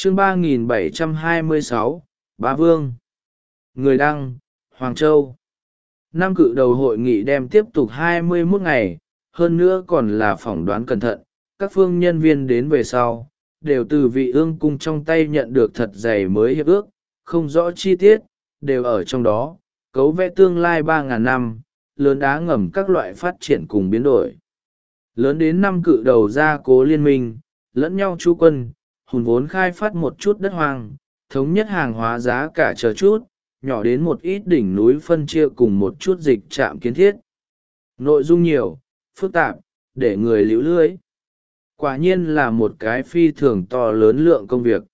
Chương 3726, Bá Vương. Người đăng, Hoàng Châu. Năm cự đầu hội nghị đem tiếp tục 21 ngày, hơn nữa còn là phỏng đoán cẩn thận, các phương nhân viên đến về sau, đều từ vị ương cung trong tay nhận được thật dày mới hiệp ước, không rõ chi tiết, đều ở trong đó, cấu vẽ tương lai 3.000 năm, lớn đá ngầm các loại phát triển cùng biến đổi. Lớn đến năm cự đầu gia cố liên minh, lẫn nhau chú quân, hùn vốn khai phát một chút đất hoang, thống nhất hàng hóa giá cả chờ chút, nhỏ đến một ít đỉnh núi phân chia cùng một chút dịch trạm kiến thiết. Nội dung nhiều, phức tạp, để người líu lưới. Quả nhiên là một cái phi thường to lớn lượng công việc.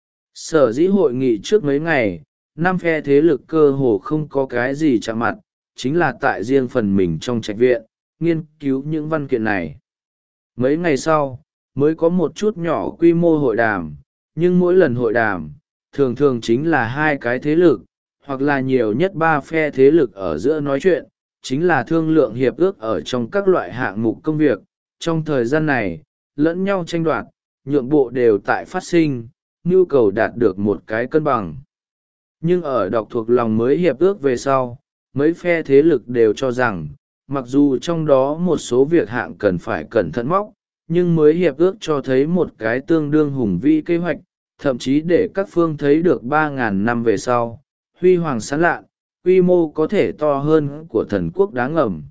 Sở dĩ hội nghị trước mấy ngày, năm phe thế lực cơ hồ không có cái gì chạm mặt, chính là tại riêng phần mình trong trạch viện, nghiên cứu những văn kiện này. Mấy ngày sau, mới có một chút nhỏ quy mô hội đàm, nhưng mỗi lần hội đàm, thường thường chính là hai cái thế lực, hoặc là nhiều nhất ba phe thế lực ở giữa nói chuyện, chính là thương lượng hiệp ước ở trong các loại hạng mục công việc. Trong thời gian này, lẫn nhau tranh đoạt, nhượng bộ đều tại phát sinh, nhu cầu đạt được một cái cân bằng. Nhưng ở đọc thuộc lòng mới hiệp ước về sau, mấy phe thế lực đều cho rằng, mặc dù trong đó một số việc hạng cần phải cẩn thận móc, nhưng mới hiệp ước cho thấy một cái tương đương hùng vĩ kế hoạch, thậm chí để các phương thấy được 3.000 năm về sau, huy hoàng sáng lạn, quy mô có thể to hơn của thần quốc đá ngầm.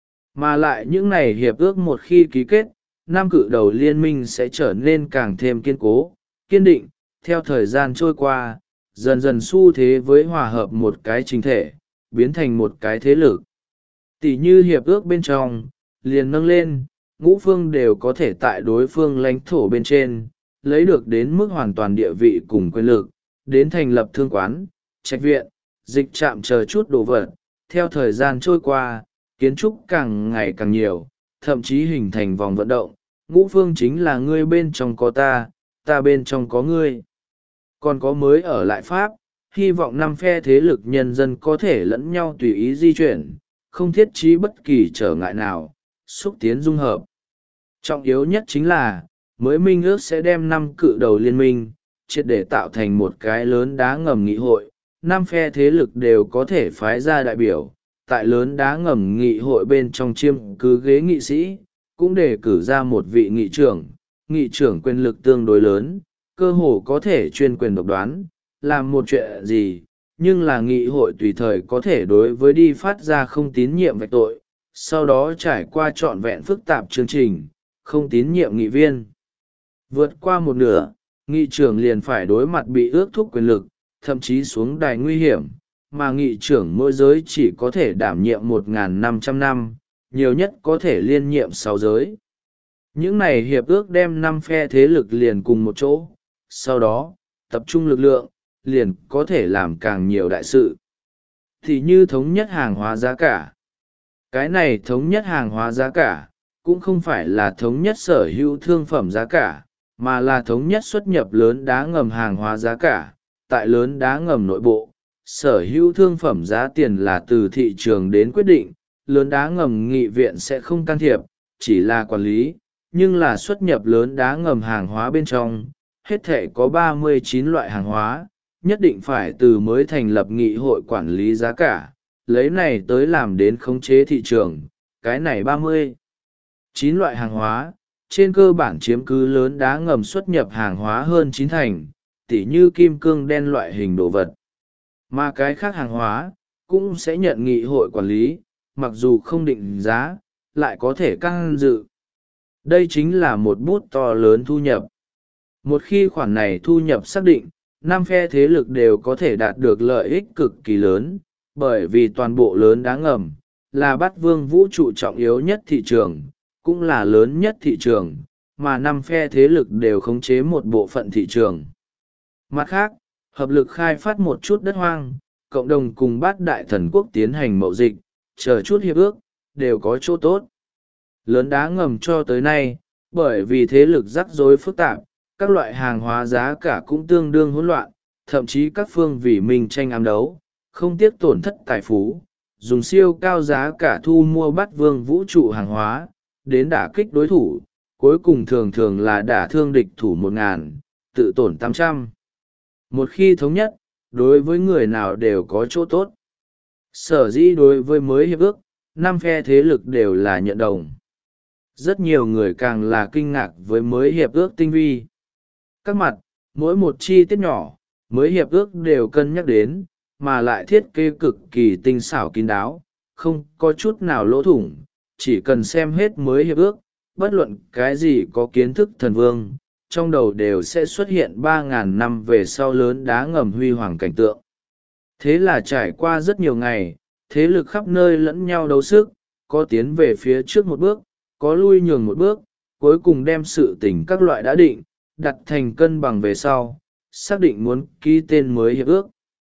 Mà lại những này hiệp ước một khi ký kết, năm cự đầu liên minh sẽ trở nên càng thêm kiên cố, kiên định, theo thời gian trôi qua, dần dần xu thế với hòa hợp một cái chính thể, biến thành một cái thế lực. Tỷ như hiệp ước bên trong, liền nâng lên, ngũ phương đều có thể tại đối phương lãnh thổ bên trên, lấy được đến mức hoàn toàn địa vị cùng quyền lực, đến thành lập thương quán, trạch viện, dịch trạm chờ chút đồ vật. Theo thời gian trôi qua, kiến trúc càng ngày càng nhiều, thậm chí hình thành vòng vận động, ngũ phương chính là ngươi bên trong có ta, ta bên trong có ngươi. Còn có mới ở lại Pháp, hy vọng năm phe thế lực nhân dân có thể lẫn nhau tùy ý di chuyển, không thiết trí bất kỳ trở ngại nào, xúc tiến dung hợp. Trọng yếu nhất chính là, mới minh ước sẽ đem năm cự đầu liên minh, triệt để tạo thành một cái lớn đá ngầm nghị hội, năm phe thế lực đều có thể phái ra đại biểu, tại lớn đá ngầm nghị hội bên trong chiêm cứ ghế nghị sĩ, cũng để cử ra một vị nghị trưởng quyền lực tương đối lớn, cơ hồ có thể chuyên quyền độc đoán, làm một chuyện gì, nhưng là nghị hội tùy thời có thể đối với đi phát ra không tín nhiệm vạch tội, sau đó trải qua trọn vẹn phức tạp chương trình, không tín nhiệm nghị viên. Vượt qua một nửa, nghị trưởng liền phải đối mặt bị ước thúc quyền lực, thậm chí xuống đài nguy hiểm, mà nghị trưởng mỗi giới chỉ có thể đảm nhiệm 1.500 năm, nhiều nhất có thể liên nhiệm 6 giới. Những này hiệp ước đem 5 phe thế lực liền cùng một chỗ, sau đó, tập trung lực lượng, liền có thể làm càng nhiều đại sự. Thì như thống nhất hàng hóa giá cả. Cái này thống nhất hàng hóa giá cả, cũng không phải là thống nhất sở hữu thương phẩm giá cả, mà là thống nhất xuất nhập lớn đá ngầm hàng hóa giá cả. Tại lớn đá ngầm nội bộ, sở hữu thương phẩm giá tiền là từ thị trường đến quyết định, lớn đá ngầm nghị viện sẽ không can thiệp, chỉ là quản lý, nhưng là xuất nhập lớn đá ngầm hàng hóa bên trong, hết thể có 39 loại hàng hóa, nhất định phải từ mới thành lập nghị hội quản lý giá cả, lấy này tới làm đến khống chế thị trường, cái này 39 loại hàng hóa, trên cơ bản chiếm cứ lớn đá ngầm xuất nhập hàng hóa hơn 9 thành, tỉ như kim cương đen loại hình đồ vật. Mà cái khác hàng hóa, cũng sẽ nhận nghị hội quản lý, mặc dù không định giá, lại có thể can dự. Đây chính là một bút to lớn thu nhập. Một khi khoản này thu nhập xác định, năm phe thế lực đều có thể đạt được lợi ích cực kỳ lớn, bởi vì toàn bộ lớn đá ngầm, là bát vương vũ trụ trọng yếu nhất thị trường, cũng là lớn nhất thị trường, mà năm phe thế lực đều khống chế một bộ phận thị trường. Mặt khác, hợp lực khai phát một chút đất hoang, cộng đồng cùng bát đại thần quốc tiến hành mậu dịch, chờ chút hiệp ước, đều có chỗ tốt. Lớn đá ngầm cho tới nay, bởi vì thế lực rắc rối phức tạp, các loại hàng hóa giá cả cũng tương đương hỗn loạn, thậm chí các phương vì mình tranh ám đấu, không tiếc tổn thất tài phú, dùng siêu cao giá cả thu mua bát vương vũ trụ hàng hóa, đến đả kích đối thủ, cuối cùng thường thường là đả thương địch thủ 1.000, tự tổn 800. Một khi thống nhất, đối với người nào đều có chỗ tốt. Sở dĩ đối với mới hiệp ước, 5 phe thế lực đều là nhận đồng. Rất nhiều người càng là kinh ngạc với mới hiệp ước tinh vi. Các mặt, mỗi một chi tiết nhỏ, mới hiệp ước đều cân nhắc đến, mà lại thiết kế cực kỳ tinh xảo kín đáo, không có chút nào lỗ thủng. Chỉ cần xem hết mới hiệp ước, bất luận cái gì có kiến thức thần vương, trong đầu đều sẽ xuất hiện 3.000 năm về sau lớn đá ngầm huy hoàng cảnh tượng. Thế là trải qua rất nhiều ngày, thế lực khắp nơi lẫn nhau đấu sức, có tiến về phía trước một bước, có lui nhường một bước, cuối cùng đem sự tình các loại đã định, đặt thành cân bằng về sau, xác định muốn ký tên mới hiệp ước.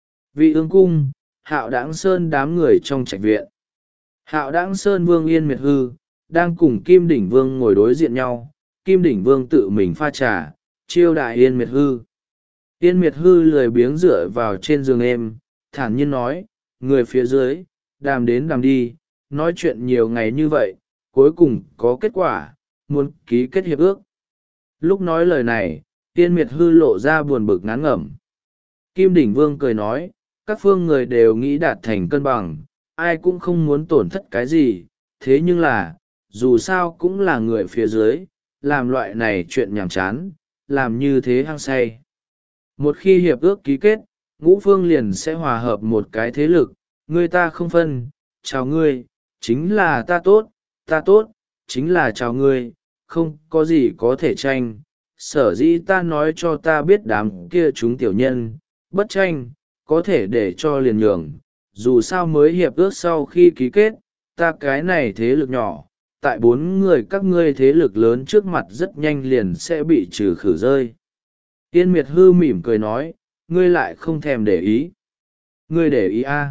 Vị ương cung, Hạo Đãng Sơn đám người trong trạch viện. Hạo Đãng Sơn Vương Yên Miệt Hư, đang cùng Kim Đỉnh Vương ngồi đối diện nhau, Kim Đỉnh Vương tự mình pha trà, chiêu đại Yên Miệt Hư. Yên Miệt Hư lười biếng dựa vào trên giường êm, thản nhiên nói, người phía dưới, đàm đến đàm đi, nói chuyện nhiều ngày như vậy, cuối cùng có kết quả, muốn ký kết hiệp ước. Lúc nói lời này, Yên Miệt Hư lộ ra buồn bực ngán ngẩm. Kim Đỉnh Vương cười nói, các phương người đều nghĩ đạt thành cân bằng, ai cũng không muốn tổn thất cái gì, thế nhưng là, dù sao cũng là người phía dưới, làm loại này chuyện nhàm chán, làm như thế hăng say. Một khi hiệp ước ký kết, ngũ phương liền sẽ hòa hợp một cái thế lực, người ta không phân, chào ngươi, chính là ta tốt, chính là chào ngươi, không có gì có thể tranh. Sở dĩ ta nói cho ta biết đám kia chúng tiểu nhân, bất tranh, có thể để cho liền nhường, dù sao mới hiệp ước sau khi ký kết, ta cái này thế lực nhỏ, tại 4 người các ngươi thế lực lớn trước mặt rất nhanh liền sẽ bị trừ khử rơi. Yên Miệt Hư mỉm cười nói, ngươi lại không thèm để ý. Ngươi để ý à?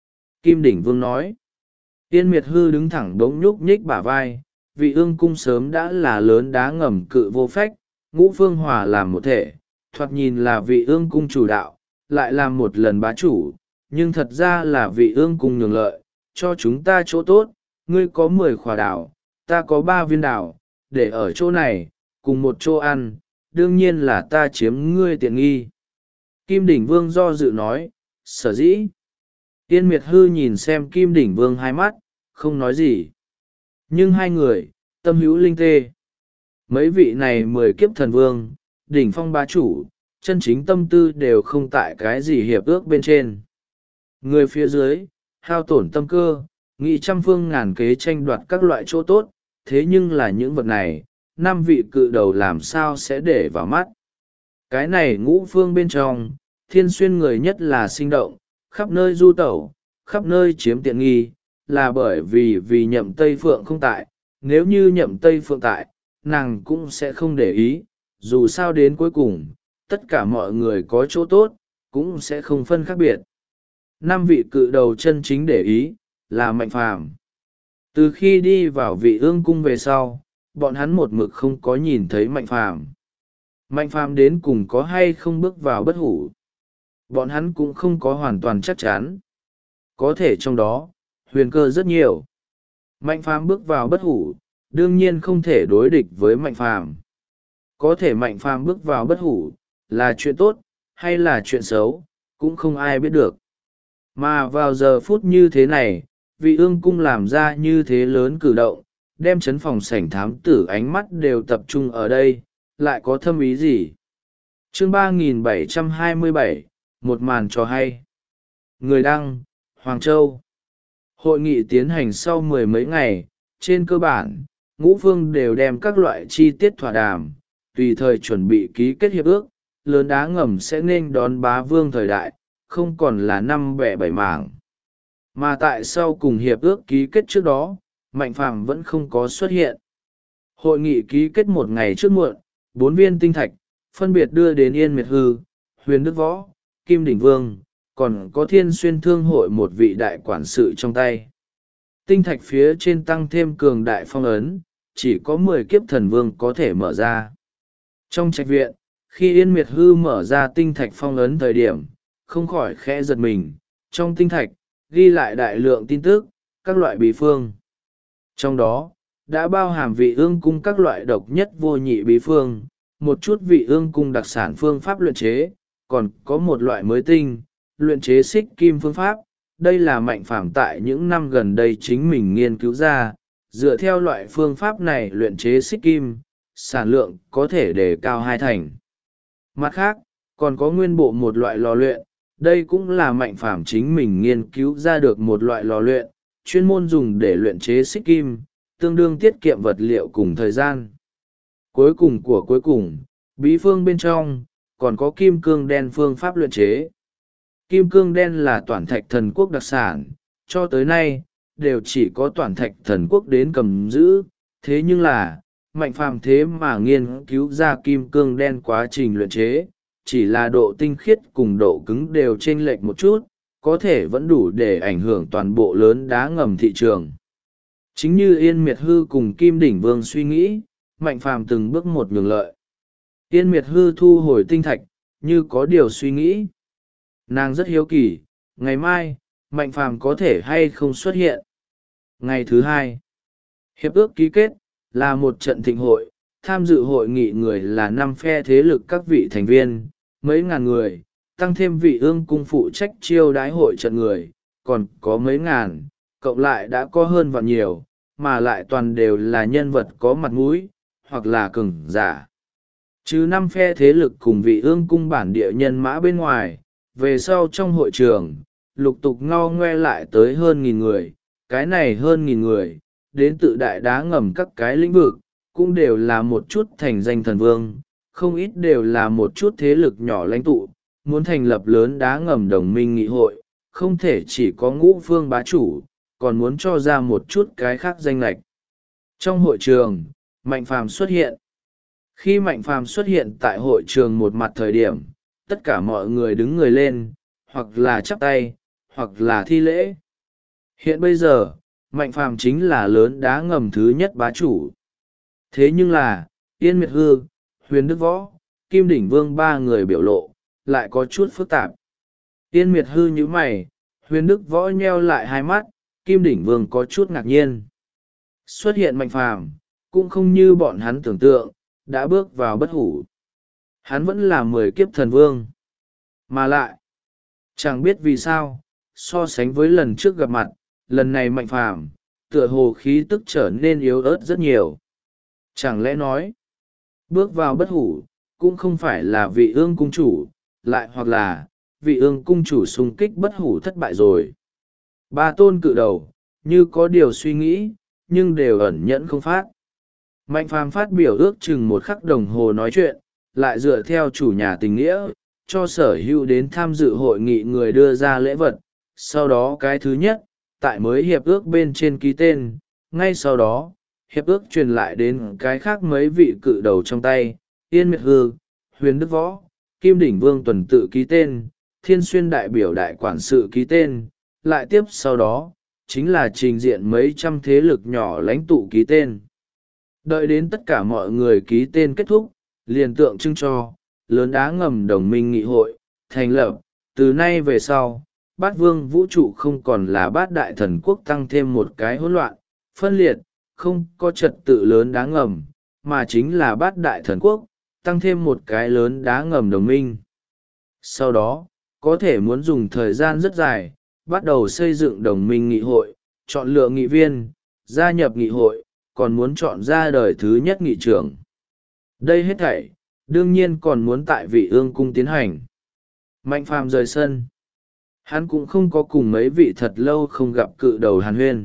Kim Đỉnh Vương nói. Yên Miệt Hư đứng thẳng đống nhúc nhích bả vai, vị ương cung sớm đã là lớn đá ngầm cự vô phách, ngũ phương hòa làm một thể, thoạt nhìn là vị ương cung chủ đạo, lại làm một lần bá chủ, nhưng thật ra là vị ương cung nhường lợi, cho chúng ta chỗ tốt, ngươi có 10 khỏa đảo, ta có 3 viên đảo, để ở chỗ này, cùng một chỗ ăn, đương nhiên là ta chiếm ngươi tiện nghi. Kim Đỉnh Vương do dự nói, sở dĩ. Yên Miệt Hư nhìn xem Kim Đỉnh Vương hai mắt, không nói gì. Nhưng hai người, tâm hữu linh tê. Mấy vị này 10 kiếp thần vương, đỉnh phong bá chủ, chân chính tâm tư đều không tại cái gì hiệp ước bên trên. Người phía dưới, hao tổn tâm cơ, nghị trăm phương ngàn kế tranh đoạt các loại chỗ tốt, thế nhưng là những vật này, 5 vị cự đầu làm sao sẽ để vào mắt. Cái này ngũ phương bên trong, thiên xuyên người nhất là sinh động, khắp nơi du tẩu, khắp nơi chiếm tiện nghi, là bởi vì Nhậm Tây Phượng không tại, nếu như Nhậm Tây Phượng tại, nàng cũng sẽ không để ý, dù sao đến cuối cùng, tất cả mọi người có chỗ tốt, cũng sẽ không phân khác biệt. 5 vị cự đầu chân chính để ý, là Mạnh Phàm. Từ khi đi vào vị ương cung về sau, bọn hắn một mực không có nhìn thấy Mạnh Phàm. Mạnh Phàm đến cùng có hay không bước vào bất hủ, bọn hắn cũng không có hoàn toàn chắc chắn. Có thể trong đó, huyền cơ rất nhiều. Mạnh Phàm bước vào bất hủ, đương nhiên không thể đối địch với Mạnh Phàm. Có thể Mạnh Phàm bước vào bất hủ, là chuyện tốt, hay là chuyện xấu, cũng không ai biết được. Mà vào giờ phút như thế này, vị ương cung làm ra như thế lớn cử động, đem chấn phòng sảnh thám tử ánh mắt đều tập trung ở đây, lại có thâm ý gì? Chương 3727, một màn trò hay. Người đăng, Hoàng Châu. Hội nghị tiến hành sau 10 mấy ngày, trên cơ bản, ngũ phương đều đem các loại chi tiết thỏa đàm, tùy thời chuẩn bị ký kết hiệp ước, lớn đá ngầm sẽ nên đón bá vương thời đại, không còn là 5 bẻ 7 mảng. Mà tại sau cùng hiệp ước ký kết trước đó, Mạnh Phàm vẫn không có xuất hiện. Hội nghị ký kết một ngày trước muộn, 4 viên tinh thạch, phân biệt đưa đến Yên Miệt Hư, Huyền Đức Võ, Kim Đỉnh Vương, còn có Thiên Xuyên Thương hội một vị đại quản sự trong tay. Tinh thạch phía trên tăng thêm cường đại phong ấn, chỉ có 10 kiếp thần vương có thể mở ra. Trong trạch viện, khi Yên Miệt Hư mở ra tinh thạch phong ấn thời điểm, không khỏi khẽ giật mình, trong tinh thạch, ghi lại đại lượng tin tức, các loại bí phương. Trong đó, đã bao hàm vị ương cung các loại độc nhất vô nhị bí phương, một chút vị ương cung đặc sản phương pháp luyện chế, còn có một loại mới tinh, luyện chế xích kim phương pháp. Đây là Mạnh Phàm tại những năm gần đây chính mình nghiên cứu ra, dựa theo loại phương pháp này luyện chế xích kim, sản lượng có thể đề cao 2 thành. Mặt khác, còn có nguyên bộ một loại lò luyện, đây cũng là Mạnh Phàm chính mình nghiên cứu ra được một loại lò luyện, chuyên môn dùng để luyện chế xích kim, tương đương tiết kiệm vật liệu cùng thời gian. Cuối cùng của cuối cùng, bí phương bên trong, còn có kim cương đen phương pháp luyện chế. Kim cương đen là Toản Thạch Thần Quốc đặc sản, cho tới nay, đều chỉ có Toản Thạch Thần Quốc đến cầm giữ, thế nhưng là, Mạnh Phàm thế mà nghiên cứu ra kim cương đen quá trình luyện chế, chỉ là độ tinh khiết cùng độ cứng đều chênh lệch một chút, có thể vẫn đủ để ảnh hưởng toàn bộ lớn đá ngầm thị trường. Chính như Yên Miệt Hư cùng Kim Đỉnh Vương suy nghĩ, Mạnh Phàm từng bước một nhường lợi. Yên Miệt Hư thu hồi tinh thạch, như có điều suy nghĩ. Nàng rất hiếu kỳ, ngày mai, Mạnh Phàm có thể hay không xuất hiện. Ngày thứ hai, hiệp ước ký kết, là một trận thịnh hội, tham dự hội nghị người là 5 phe thế lực các vị thành viên, mấy ngàn người, tăng thêm vị ương cung phụ trách chiêu đái hội trận người, còn có mấy ngàn, cộng lại đã có hơn vạn nhiều, mà lại toàn đều là nhân vật có mặt mũi, hoặc là cường giả. Chứ 5 phe thế lực cùng vị ương cung bản địa nhân mã bên ngoài, về sau trong hội trường, lục tục ngao ngoe lại tới hơn 1.000 người, cái này hơn 1.000 người, đến tự đại đá ngầm các cái lĩnh vực, cũng đều là một chút thành danh thần vương, không ít đều là một chút thế lực nhỏ lãnh tụ, muốn thành lập lớn đá ngầm đồng minh nghị hội, không thể chỉ có Ngũ Phương bá chủ, còn muốn cho ra một chút cái khác danh lệch. Trong hội trường, Mạnh Phàm xuất hiện. Khi Mạnh Phàm xuất hiện tại hội trường một mặt thời điểm, tất cả mọi người đứng người lên, hoặc là chắp tay, hoặc là thi lễ. Hiện bây giờ, Mạnh Phàm chính là lớn đá ngầm thứ nhất bá chủ. Thế nhưng là, Yên Miệt Hư, Huyền Đức Võ, Kim Đỉnh Vương 3 người biểu lộ, lại có chút phức tạp. Yên Miệt Hư nhíu mày, Huyền Đức Võ nheo lại hai mắt, Kim Đỉnh Vương có chút ngạc nhiên. Xuất hiện Mạnh Phàm, cũng không như bọn hắn tưởng tượng, đã bước vào bất hủ. Hắn vẫn là 10 kiếp thần vương. Mà lại, chẳng biết vì sao, so sánh với lần trước gặp mặt, lần này Mạnh Phàm, tựa hồ khí tức trở nên yếu ớt rất nhiều. Chẳng lẽ nói, bước vào bất hủ, cũng không phải là vị ương cung chủ, lại hoặc là, vị ương cung chủ xung kích bất hủ thất bại rồi. 3 tôn cự đầu, như có điều suy nghĩ, nhưng đều ẩn nhẫn không phát. Mạnh Phàm phát biểu ước chừng 1 khắc đồng hồ nói chuyện, lại dựa theo chủ nhà tình nghĩa, cho sở hữu đến tham dự hội nghị người đưa ra lễ vật. Sau đó cái thứ nhất, tại mới hiệp ước bên trên ký tên, ngay sau đó, hiệp ước truyền lại đến cái khác mấy vị cự đầu trong tay, Yên Miệt Hư, Huyền Đức Võ, Kim Đỉnh Vương tuần tự ký tên, Thiên Xuyên đại biểu đại quản sự ký tên, lại tiếp sau đó, chính là trình diện mấy trăm thế lực nhỏ lãnh tụ ký tên. Đợi đến tất cả mọi người ký tên kết thúc, liền tượng trưng cho, lớn đá ngầm đồng minh nghị hội, thành lập, từ nay về sau, bát vương vũ trụ không còn là bát đại thần quốc tăng thêm một cái hỗn loạn, phân liệt, không có trật tự lớn đá ngầm, mà chính là bát đại thần quốc, tăng thêm một cái lớn đá ngầm đồng minh. Sau đó, có thể muốn dùng thời gian rất dài, bắt đầu xây dựng đồng minh nghị hội, chọn lựa nghị viên, gia nhập nghị hội, còn muốn chọn ra đời thứ nhất nghị trưởng. Đây hết thảy, đương nhiên còn muốn tại vị ương cung tiến hành. Mạnh Phàm rời sân. Hắn cũng không có cùng mấy vị thật lâu không gặp cự đầu hàn huyên.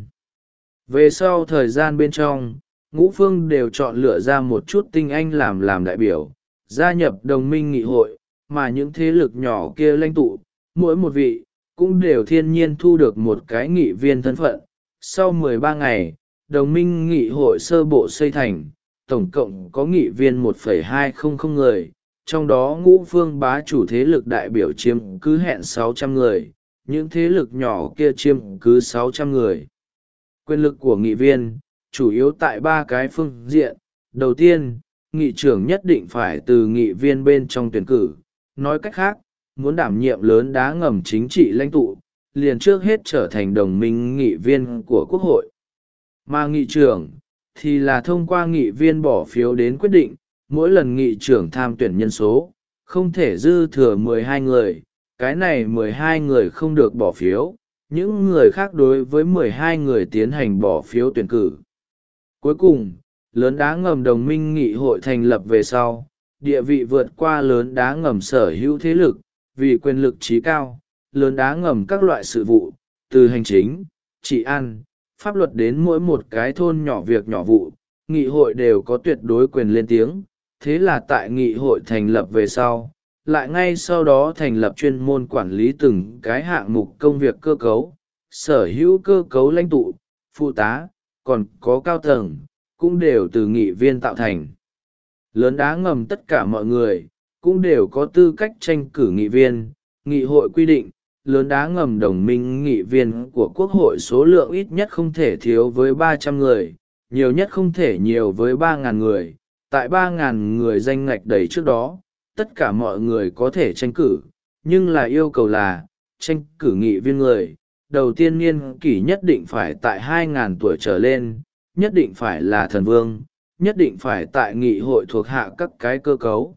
Về sau thời gian bên trong, Ngũ Phương đều chọn lựa ra một chút tinh anh làm đại biểu, gia nhập đồng minh nghị hội, mà những thế lực nhỏ kia lãnh tụ, mỗi một vị, cũng đều thiên nhiên thu được một cái nghị viên thân phận. Sau 13 ngày, đồng minh nghị hội sơ bộ xây thành, tổng cộng có nghị viên 1,200 người, trong đó Ngũ Phương bá chủ thế lực đại biểu chiếm cứ hẹn 600 người, những thế lực nhỏ kia chiếm cứ 600 người. Quyền lực của nghị viên, chủ yếu tại 3 cái phương diện. Đầu tiên, nghị trưởng nhất định phải từ nghị viên bên trong tuyển cử. Nói cách khác, muốn đảm nhiệm lớn đá ngầm chính trị lãnh tụ, liền trước hết trở thành đồng minh nghị viên của Quốc hội. Mà nghị trưởng, thì là thông qua nghị viên bỏ phiếu đến quyết định, mỗi lần nghị trưởng tham tuyển nhân số không thể dư thừa 12 người, cái này 12 người không được bỏ phiếu, những người khác đối với 12 người tiến hành bỏ phiếu tuyển cử. Cuối cùng, lớn đá ngầm đồng minh nghị hội thành lập về sau, địa vị vượt qua lớn đá ngầm sở hữu thế lực, vì quyền lực trí cao, lớn đá ngầm các loại sự vụ, từ hành chính, trị an, pháp luật đến mỗi một cái thôn nhỏ việc nhỏ vụ, nghị hội đều có tuyệt đối quyền lên tiếng. Thế là tại nghị hội thành lập về sau, lại ngay sau đó thành lập chuyên môn quản lý từng cái hạng mục công việc cơ cấu, sở hữu cơ cấu lãnh tụ, phụ tá, còn có cao tầng, cũng đều từ nghị viên tạo thành. Lớn đá ngầm tất cả mọi người, cũng đều có tư cách tranh cử nghị viên. Nghị hội quy định, lớn đá ngầm đồng minh nghị viên của Quốc hội số lượng ít nhất không thể thiếu với 300 người, nhiều nhất không thể nhiều với 3.000 người. Tại 3.000 người danh ngạch đầy trước đó, tất cả mọi người có thể tranh cử, nhưng là yêu cầu là, tranh cử nghị viên người, đầu tiên niên kỷ nhất định phải tại 2.000 tuổi trở lên, nhất định phải là thần vương, nhất định phải tại nghị hội thuộc hạ các cái cơ cấu.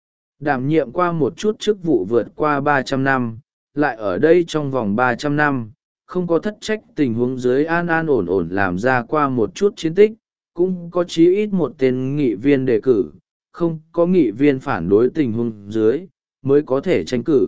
Đảm nhiệm qua một chút chức vụ vượt qua 300 năm, lại ở đây trong vòng 300 năm, không có thất trách tình huống dưới an an ổn ổn làm ra qua một chút chiến tích, cũng có chí ít một tên nghị viên đề cử, không có nghị viên phản đối tình huống dưới, mới có thể tranh cử.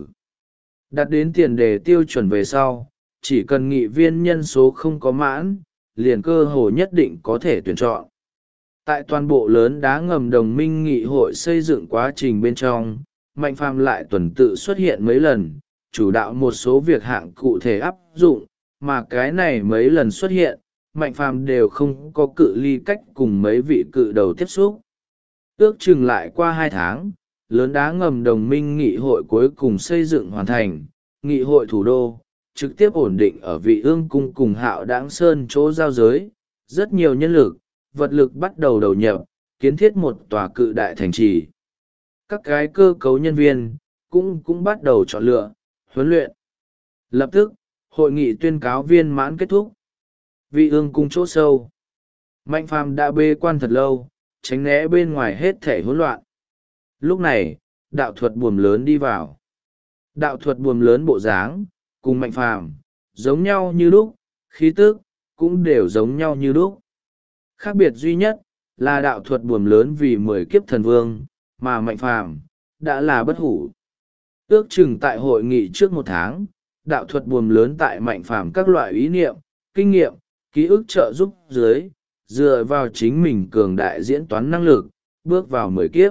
Đặt đến tiền đề tiêu chuẩn về sau, chỉ cần nghị viên nhân số không có mãn, liền cơ hồ nhất định có thể tuyển chọn. Tại toàn bộ lớn đá ngầm đồng minh nghị hội xây dựng quá trình bên trong, Mạnh Phàm lại tuần tự xuất hiện mấy lần, chủ đạo một số việc hạng cụ thể áp dụng, mà cái này mấy lần xuất hiện, Mạnh Phàm đều không có cự ly cách cùng mấy vị cự đầu tiếp xúc. Ước chừng lại qua 2 tháng, lớn đá ngầm đồng minh nghị hội cuối cùng xây dựng hoàn thành, nghị hội thủ đô, trực tiếp ổn định ở Vị Ương cung cùng Hạo Đãng Sơn chỗ giao giới, rất nhiều nhân lực, vật lực bắt đầu đầu nhập, kiến thiết một tòa cự đại thành trì. Các cái cơ cấu nhân viên, cũng bắt đầu chọn lựa, huấn luyện. Lập tức, hội nghị tuyên cáo viên mãn kết thúc. Vị Ương cung chỗ sâu. Mạnh Phàm đã bê quan thật lâu, tránh né bên ngoài hết thể hỗn loạn. Lúc này, đạo thuật buồm lớn đi vào. Đạo thuật buồm lớn bộ dáng, cùng Mạnh Phàm giống nhau như lúc, khí tức cũng đều giống nhau như lúc. Khác biệt duy nhất là đạo thuật buồm lớn vì 10 kiếp thần vương, mà Mạnh Phàm đã là bất hủ. Ước chừng tại hội nghị trước 1 tháng, đạo thuật buồm lớn tại Mạnh Phàm các loại ý niệm, kinh nghiệm, ký ức trợ giúp dưới, dựa vào chính mình cường đại diễn toán năng lực, bước vào 10 kiếp.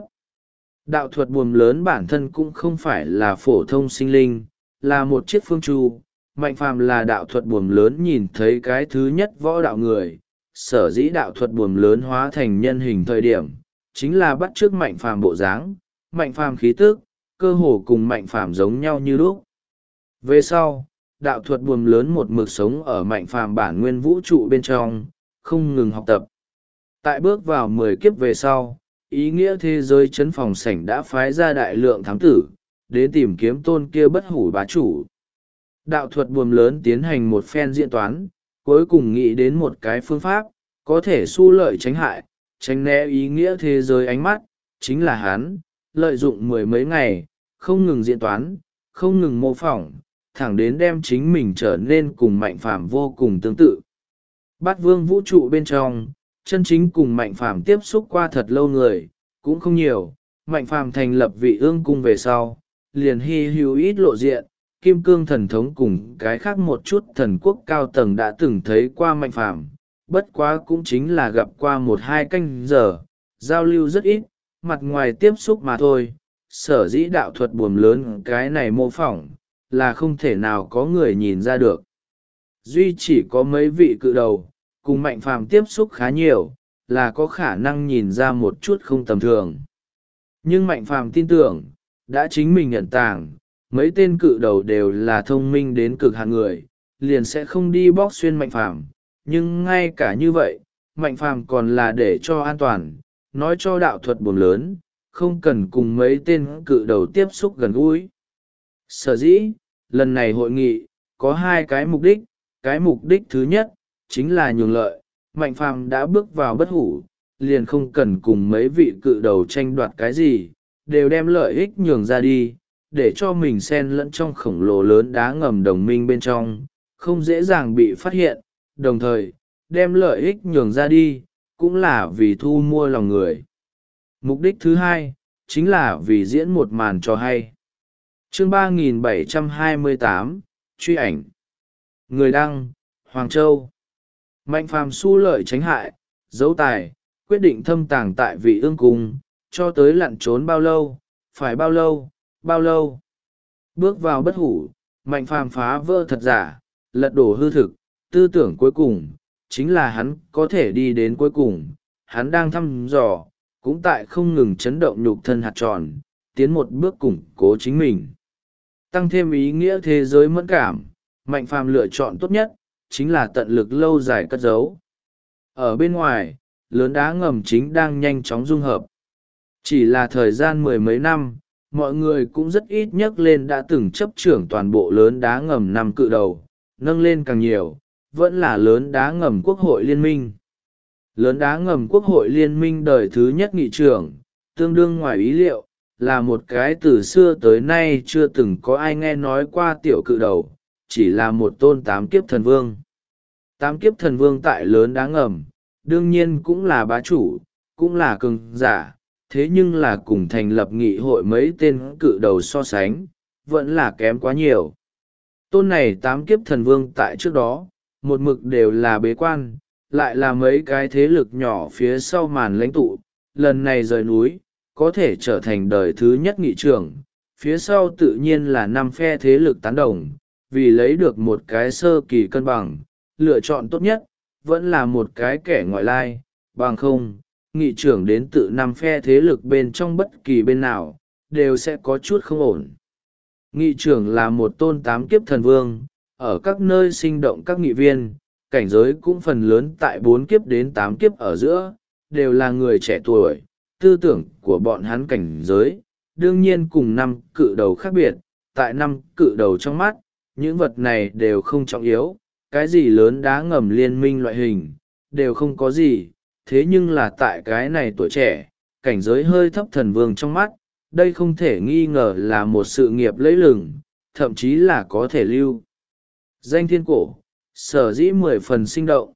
Đạo thuật buồm lớn bản thân cũng không phải là phổ thông sinh linh, là một chiếc phương chu. Mạnh Phàm là đạo thuật buồm lớn nhìn thấy cái thứ nhất võ đạo người, sở dĩ đạo thuật buồm lớn hóa thành nhân hình thời điểm, chính là bắt chước Mạnh Phàm bộ dáng, Mạnh Phàm khí tức, cơ hồ cùng Mạnh Phàm giống nhau như lúc. Về sau, đạo thuật buồm lớn một mực sống ở Mạnh Phàm bản nguyên vũ trụ bên trong, không ngừng học tập. Tại bước vào 10 kiếp về sau, ý nghĩa thế giới chấn phòng sảnh đã phái ra đại lượng thám tử, đến tìm kiếm tôn kia bất hủ bá chủ. Đạo thuật buồm lớn tiến hành một phen diễn toán, cuối cùng nghĩ đến một cái phương pháp, có thể xu lợi tránh hại, tránh né ý nghĩa thế giới ánh mắt, chính là hắn, lợi dụng 10 mấy ngày, không ngừng diễn toán, không ngừng mô phỏng, thẳng đến đem chính mình trở nên cùng Mạnh Phàm vô cùng tương tự. Bát vương vũ trụ bên trong, chân chính cùng Mạnh Phàm tiếp xúc qua thật lâu người, cũng không nhiều. Mạnh Phàm thành lập Vị Ương cung về sau, liền hy hữu ít lộ diện, Kim Cương thần thống cùng cái khác một chút thần quốc cao tầng đã từng thấy qua Mạnh Phàm, bất quá cũng chính là gặp qua 1-2 canh giờ, giao lưu rất ít, mặt ngoài tiếp xúc mà thôi. Sở dĩ đạo thuật buồm lớn cái này mô phỏng, là không thể nào có người nhìn ra được. Duy chỉ có mấy vị cự đầu, cùng Mạnh Phàm tiếp xúc khá nhiều, là có khả năng nhìn ra một chút không tầm thường. Nhưng Mạnh Phàm tin tưởng, đã chính mình nhận tàng, mấy tên cự đầu đều là thông minh đến cực hạn người, liền sẽ không đi bóc xuyên Mạnh Phàm. Nhưng ngay cả như vậy, Mạnh Phàm còn là để cho an toàn, nói cho đạo thuật buồm lớn, không cần cùng mấy tên cự đầu tiếp xúc gần gũi. Sở dĩ, lần này hội nghị, có 2 cái mục đích. Cái mục đích thứ nhất, chính là nhường lợi. Mạnh Phàm đã bước vào bất hủ, liền không cần cùng mấy vị cự đầu tranh đoạt cái gì, đều đem lợi ích nhường ra đi, để cho mình xen lẫn trong khổng lồ lớn đá ngầm đồng minh bên trong, không dễ dàng bị phát hiện, đồng thời, đem lợi ích nhường ra đi, cũng là vì thu mua lòng người. Mục đích thứ hai, chính là vì diễn một màn trò hay. Chương 3728, truy ảnh. Người đăng, Hoàng Châu. Mạnh phàm su lợi tránh hại, giấu tài, quyết định thâm tàng tại Vị Ương Cung, cho tới lặn trốn bao lâu, phải bao lâu, bao lâu. Bước vào bất hủ, mạnh phàm phá vỡ thật giả, lật đổ hư thực, tư tưởng cuối cùng, chính là hắn có thể đi đến cuối cùng. Hắn đang thăm dò, cũng tại không ngừng chấn động nhục thân hạt tròn, tiến một bước củng cố chính mình. Tăng thêm ý nghĩa thế giới mẫn cảm, mạnh phàm lựa chọn tốt nhất, chính là tận lực lâu dài cất giấu. Ở bên ngoài, lớn đá ngầm chính đang nhanh chóng dung hợp. Chỉ là thời gian mười mấy năm, mọi người cũng rất ít nhắc lên đã từng chấp trưởng toàn bộ lớn đá ngầm năm cự đầu, nâng lên càng nhiều, vẫn là lớn đá ngầm quốc hội liên minh. Lớn đá ngầm quốc hội liên minh đời thứ nhất nghị trưởng, tương đương ngoài ý liệu, là một cái từ xưa tới nay chưa từng có ai nghe nói qua tiểu cự đầu, chỉ là một tôn tám kiếp thần vương. Tám kiếp thần vương tại lớn đá ngầm, đương nhiên cũng là bá chủ, cũng là cường giả, thế nhưng là cùng thành lập nghị hội mấy tên cự đầu so sánh, vẫn là kém quá nhiều. Tôn này tám kiếp thần vương tại trước đó, một mực đều là bế quan, lại là mấy cái thế lực nhỏ phía sau màn lãnh tụ, lần này rời núi, có thể trở thành đời thứ nhất nghị trưởng, phía sau tự nhiên là năm phe thế lực tán đồng, vì lấy được một cái sơ kỳ cân bằng, lựa chọn tốt nhất, vẫn là một cái kẻ ngoại lai, bằng không, nghị trưởng đến tự năm phe thế lực bên trong bất kỳ bên nào, đều sẽ có chút không ổn. Nghị trưởng là một tôn tám kiếp thần vương, ở các nơi sinh động các nghị viên, cảnh giới cũng phần lớn tại 4 kiếp đến 8 kiếp ở giữa, đều là người trẻ tuổi, tư tưởng của bọn hắn cảnh giới, đương nhiên cùng năm cự đầu khác biệt, tại năm cự đầu trong mắt, những vật này đều không trọng yếu, cái gì lớn đá ngầm liên minh loại hình, đều không có gì, thế nhưng là tại cái này tuổi trẻ, cảnh giới hơi thấp thần vương trong mắt, đây không thể nghi ngờ là một sự nghiệp lẫy lừng, thậm chí là có thể lưu danh thiên cổ, sở dĩ 10 phần sinh động.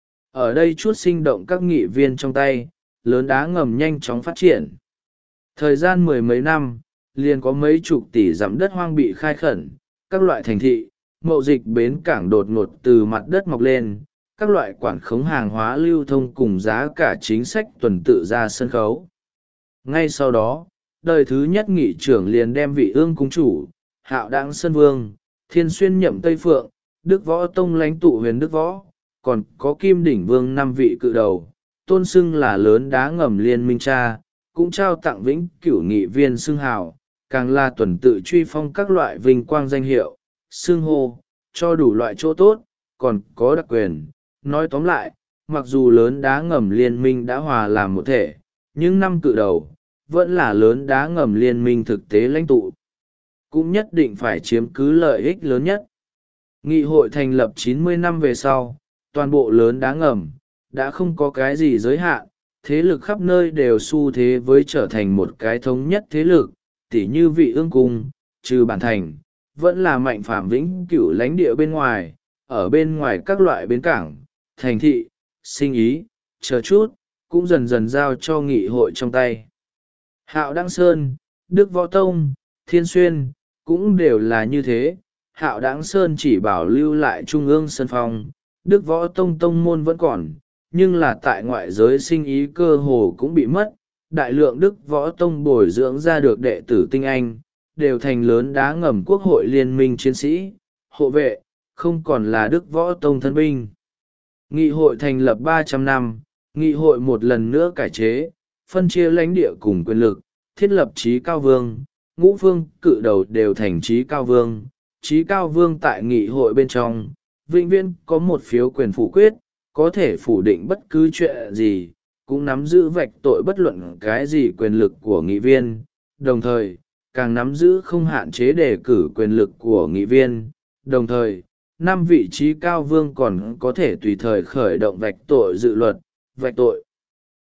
Ở đây chút sinh động các nghị viên trong tay, lớn đá ngầm nhanh chóng phát triển. Thời gian mười mấy năm, liền có mấy chục tỷ dặm đất hoang bị khai khẩn, các loại thành thị, mậu dịch bến cảng đột ngột từ mặt đất mọc lên, các loại quản khống hàng hóa lưu thông cùng giá cả chính sách tuần tự ra sân khấu. Ngay sau đó, đời thứ nhất nghị trưởng liền đem Vị Ương cung chủ, Hạo Đãng Sơn Vương, Thiên Xuyên Nhậm Tây Phượng, Đức Võ Tông lãnh tụ Huyền Đức Võ, còn có Kim Đỉnh Vương 5 vị cự đầu, tôn xưng là lớn đá ngầm liên minh cha, cũng trao tặng vĩnh cửu nghị viên xưng hào, càng là tuần tự truy phong các loại vinh quang danh hiệu, xưng hô, cho đủ loại chỗ tốt, còn có đặc quyền. Nói tóm lại, mặc dù lớn đá ngầm liên minh đã hòa làm một thể, nhưng năm cự đầu, vẫn là lớn đá ngầm liên minh thực tế lãnh tụ. Cũng nhất định phải chiếm cứ lợi ích lớn nhất. Nghị hội thành lập 90 năm về sau, toàn bộ lớn đá ngầm, đã không có cái gì giới hạn, thế lực khắp nơi đều xu thế với trở thành một cái thống nhất thế lực, tỉ như Vị Ương cung, trừ bản thành, vẫn là mạnh phạm vĩnh cửu lãnh địa bên ngoài, ở bên ngoài các loại bến cảng, thành thị, sinh ý, chờ chút, cũng dần dần giao cho nghị hội trong tay. Hạo Đãng Sơn, Đức Võ Tông, Thiên Xuyên, cũng đều là như thế. Hạo Đãng Sơn chỉ bảo lưu lại Trung ương Sơn Phong, Đức Võ Tông tông môn vẫn còn, nhưng là tại ngoại giới sinh ý cơ hồ cũng bị mất. Đại lượng Đức Võ Tông bồi dưỡng ra được đệ tử tinh anh, đều thành lớn đá ngầm quốc hội liên minh chiến sĩ, hộ vệ, không còn là Đức Võ Tông thân binh. Nghị hội thành lập 300 năm, nghị hội một lần nữa cải chế, phân chia lãnh địa cùng quyền lực, thiết lập trí cao vương, ngũ vương cự đầu đều thành trí cao vương. Trí cao vương tại nghị hội bên trong, vĩnh viễn có một phiếu quyền phủ quyết, có thể phủ định bất cứ chuyện gì, cũng nắm giữ vạch tội bất luận cái gì quyền lực của nghị viên, đồng thời, càng nắm giữ không hạn chế đề cử quyền lực của nghị viên, đồng thời, 5 vị trí cao vương còn có thể tùy thời khởi động vạch tội dự luật, vạch tội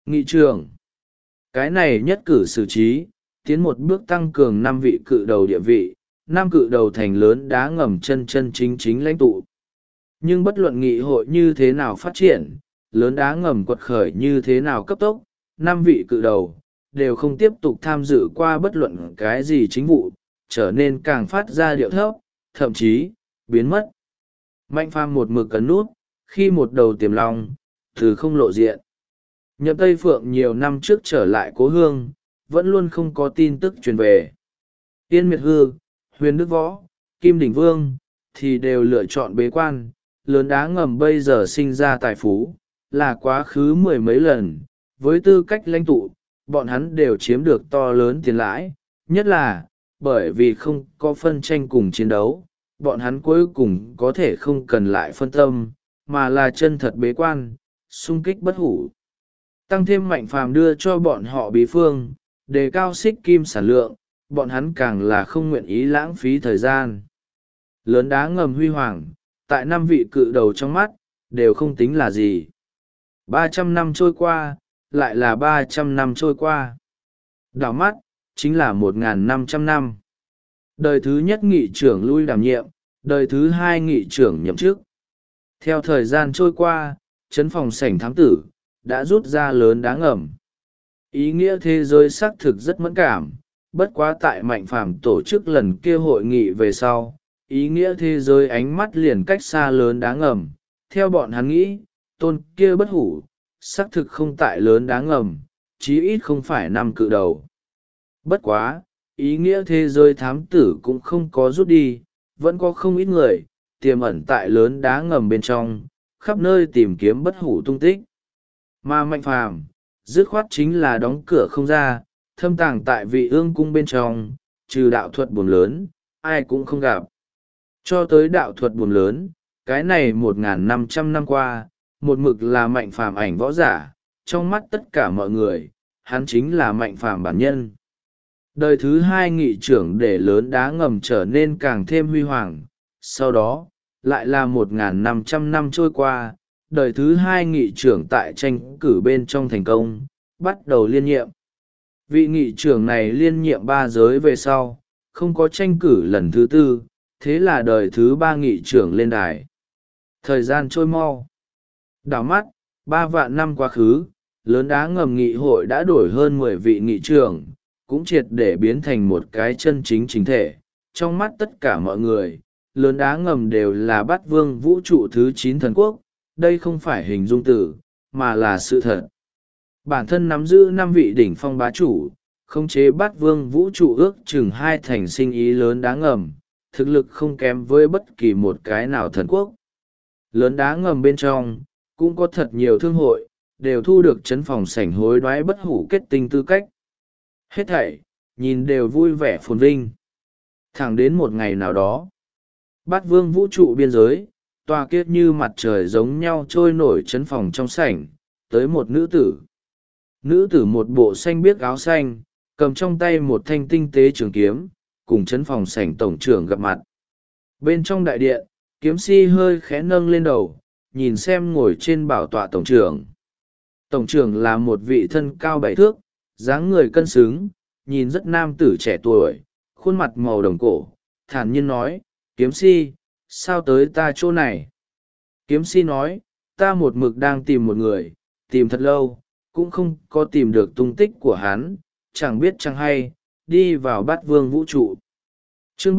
Nghị trưởng. Cái này nhất cử xử trí, tiến một bước tăng cường 5 vị cự đầu địa vị, 5 cự đầu thành lớn đá ngầm chân chân chính chính lãnh tụ. Nhưng bất luận nghị hội như thế nào phát triển, lớn đá ngầm quật khởi như thế nào cấp tốc, 5 vị cự đầu, đều không tiếp tục tham dự qua bất luận cái gì chính vụ, trở nên càng phát ra điệu thấp, thậm chí, biến mất. Mạnh Phàm một mực cấn nút, khi một đầu tiềm long, từ không lộ diện. Nhậm Tây Phượng nhiều năm trước trở lại cố hương, vẫn luôn không có tin tức truyền về. Tiên Miệt Hư, Huyền Đức Võ, Kim Đỉnh Vương, thì đều lựa chọn bế quan, lớn đá ngầm bây giờ sinh ra tài phú, là quá khứ 10 mấy lần, với tư cách lãnh tụ, bọn hắn đều chiếm được to lớn tiền lãi, nhất là, bởi vì không có phân tranh cùng chiến đấu, bọn hắn cuối cùng có thể không cần lại phân tâm, mà là chân thật bế quan, xung kích bất hủ. Tăng thêm Mạnh Phàm đưa cho bọn họ bí phương, đề cao xích kim sản lượng, bọn hắn càng là không nguyện ý lãng phí thời gian. Lớn đá ngầm huy hoàng, tại 5 vị cự đầu trong mắt, đều không tính là gì. 300 năm trôi qua, lại là 300 năm trôi qua. Đảo mắt, chính là 1.500 năm. Đời thứ nhất nghị trưởng lui đảm nhiệm, đời thứ hai nghị trưởng nhậm chức. Theo thời gian trôi qua, trấn phòng sảnh thám tử, đã rút ra lớn đá ngầm. Ý nghĩa thế giới xác thực rất mẫn cảm, bất quá tại Mạnh Phàm tổ chức lần kia hội nghị về sau, ý nghĩa thế giới ánh mắt liền cách xa lớn đá ngầm. Theo bọn hắn nghĩ, tôn kia bất hủ, xác thực không tại lớn đá ngầm, chí ít không phải 5 cự đầu. Bất quá, ý nghĩa thế giới thám tử cũng không có rút đi, vẫn có không ít người, tiềm ẩn tại lớn đá ngầm bên trong, khắp nơi tìm kiếm bất hủ tung tích. Mà Mạnh Phàm dứt khoát chính là đóng cửa không ra, thâm tàng tại vị ương cung bên trong, trừ đạo thuật buồn lớn, ai cũng không gặp. Cho tới đạo thuật buồn lớn, cái này 1.500 năm qua, một mực là Mạnh Phàm ảnh võ giả, trong mắt tất cả mọi người, hắn chính là Mạnh Phàm bản nhân. Đời thứ hai nghị trưởng để lớn đá ngầm trở nên càng thêm huy hoàng, sau đó, lại là 1.500 năm trôi qua, đời thứ hai nghị trưởng tại tranh cử bên trong thành công, bắt đầu liên nhiệm. Vị nghị trưởng này liên nhiệm 3 giới về sau, không có tranh cử lần thứ 4, thế là đời thứ 3 nghị trưởng lên đài. Thời gian trôi mau. Đảo mắt, 3 vạn năm quá khứ, lớn đá ngầm nghị hội đã đổi hơn 10 vị nghị trưởng, cũng triệt để biến thành một cái chân chính chính thể. Trong mắt tất cả mọi người, lớn đá ngầm đều là bát vương vũ trụ thứ 9 thần quốc, đây không phải hình dung từ, mà là sự thật. Bản thân nắm giữ 5 vị đỉnh phong bá chủ, khống chế bát vương vũ trụ ước chừng 2 thành sinh ý lớn đá ngầm, thực lực không kém với bất kỳ một cái nào thần quốc. Lớn đá ngầm bên trong, cũng có thật nhiều thương hội, đều thu được trấn phòng sảnh hối đoái bất hủ kết tinh tư cách. Hết thảy, nhìn đều vui vẻ phồn vinh. Thẳng đến một ngày nào đó, bát vương vũ trụ biên giới, tòa kiết như mặt trời giống nhau trôi nổi trấn phòng trong sảnh, tới một nữ tử. Nữ tử một bộ xanh biếc áo xanh, cầm trong tay một thanh tinh tế trường kiếm, cùng trấn phòng sảnh tổng trưởng gặp mặt. Bên trong đại điện, kiếm si hơi khẽ nâng lên đầu, nhìn xem ngồi trên bảo tọa tổng trưởng. Tổng trưởng là một vị thân cao 7 thước, dáng người cân xứng, nhìn rất nam tử trẻ tuổi, khuôn mặt màu đồng cổ, thản nhiên nói, kiếm si, sao tới ta chỗ này? Kiếm si nói, ta một mực đang tìm một người, tìm thật lâu, cũng không có tìm được tung tích của hắn, chẳng biết chẳng hay, đi vào bát vương vũ trụ. Chương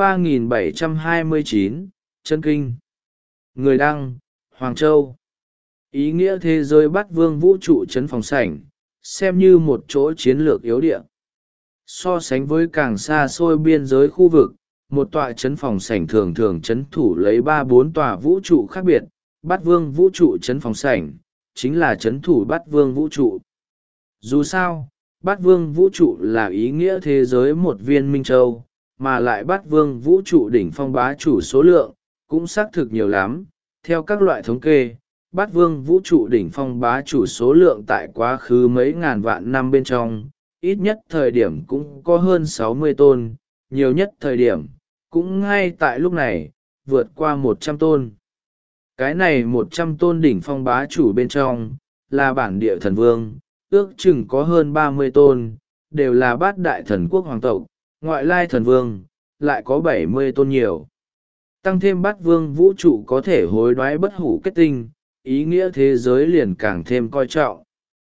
3729, Chân Kinh. Người đăng, Hoàng Châu. Ý nghĩa thế giới bát vương vũ trụ trấn phòng sảnh, xem như một chỗ chiến lược yếu địa. So sánh với càng xa xôi biên giới khu vực, một tọa trấn phòng sảnh thường thường trấn thủ lấy 3-4 tòa vũ trụ khác biệt, bát vương vũ trụ trấn phòng sảnh, chính là trấn thủ bát vương vũ trụ. Dù sao, bát vương vũ trụ là ý nghĩa thế giới một viên minh châu, mà lại bát vương vũ trụ đỉnh phong bá chủ số lượng, cũng xác thực nhiều lắm. Theo các loại thống kê, bát vương vũ trụ đỉnh phong bá chủ số lượng tại quá khứ mấy ngàn vạn năm bên trong, ít nhất thời điểm cũng có hơn 60 tôn, nhiều nhất thời điểm, cũng ngay tại lúc này, vượt qua 100 tôn. Cái này 100 tôn đỉnh phong bá chủ bên trong, là bản địa thần vương, ước chừng có hơn 30 tôn, đều là bát đại thần quốc hoàng tộc, ngoại lai thần vương, lại có 70 tôn nhiều. Tăng thêm bát vương vũ trụ có thể hối đoái bất hủ kết tinh, ý nghĩa thế giới liền càng thêm coi trọng.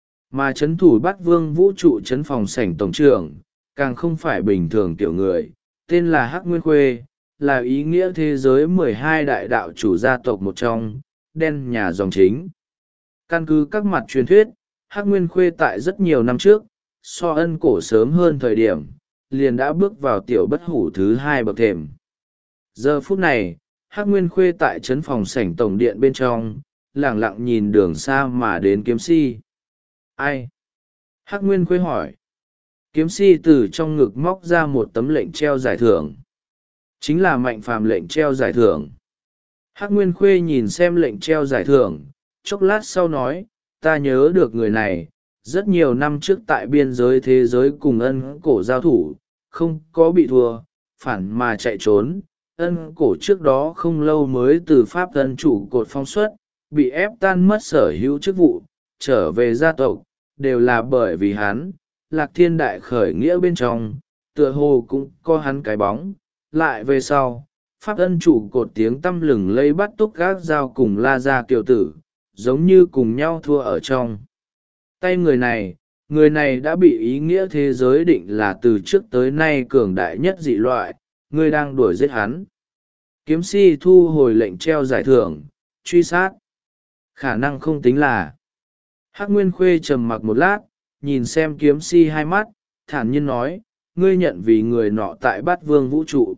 Mà chấn thủ bát vương vũ trụ chấn phòng sảnh tổng trưởng, càng không phải bình thường tiểu người, tên là Hắc Nguyên Khuê, là ý nghĩa thế giới 12 đại đạo chủ gia tộc một trong, đen nhà dòng chính. Căn cứ các mặt truyền thuyết, Hắc Nguyên Khuê tại rất nhiều năm trước, so Ân Cổ sớm hơn thời điểm, liền đã bước vào tiểu bất hủ thứ 2 bậc thềm. Giờ phút này, Hắc Nguyên Khuê tại trấn phòng sảnh tổng điện bên trong, lẳng lặng nhìn đường xa mà đến kiếm si. Ai? Hắc Nguyên Khuê hỏi. Kiếm si từ trong ngực móc ra một tấm lệnh treo giải thưởng. Chính là Mạnh Phàm lệnh treo giải thưởng. Hắc Nguyên Khuê nhìn xem lệnh treo giải thưởng, chốc lát sau nói, ta nhớ được người này, rất nhiều năm trước tại biên giới thế giới cùng Ân Cổ giao thủ, không có bị thua, phản mà chạy trốn. Ân Cổ trước đó không lâu mới từ Pháp Ân chủ cột phong xuất, bị ép tan mất sở hữu chức vụ, trở về gia tộc, đều là bởi vì hắn. Lạc Thiên Đại khởi nghĩa bên trong, tựa hồ cũng có hắn cái bóng. Lại về sau, Pháp Ân chủ cột tiếng tăm lừng lây bắt túc gác dao cùng La Gia Kiều Tử, giống như cùng nhau thua ở trong tay người này đã bị ý nghĩa thế giới định là từ trước tới nay cường đại nhất dị loại, ngươi đang đuổi giết hắn. Kiếm si thu hồi lệnh treo giải thưởng, truy sát. Khả năng không tính là. Hắc Nguyên Khuê trầm mặc một lát, nhìn xem kiếm si hai mắt, thản nhiên nói, ngươi nhận vì người nọ tại bát vương vũ trụ.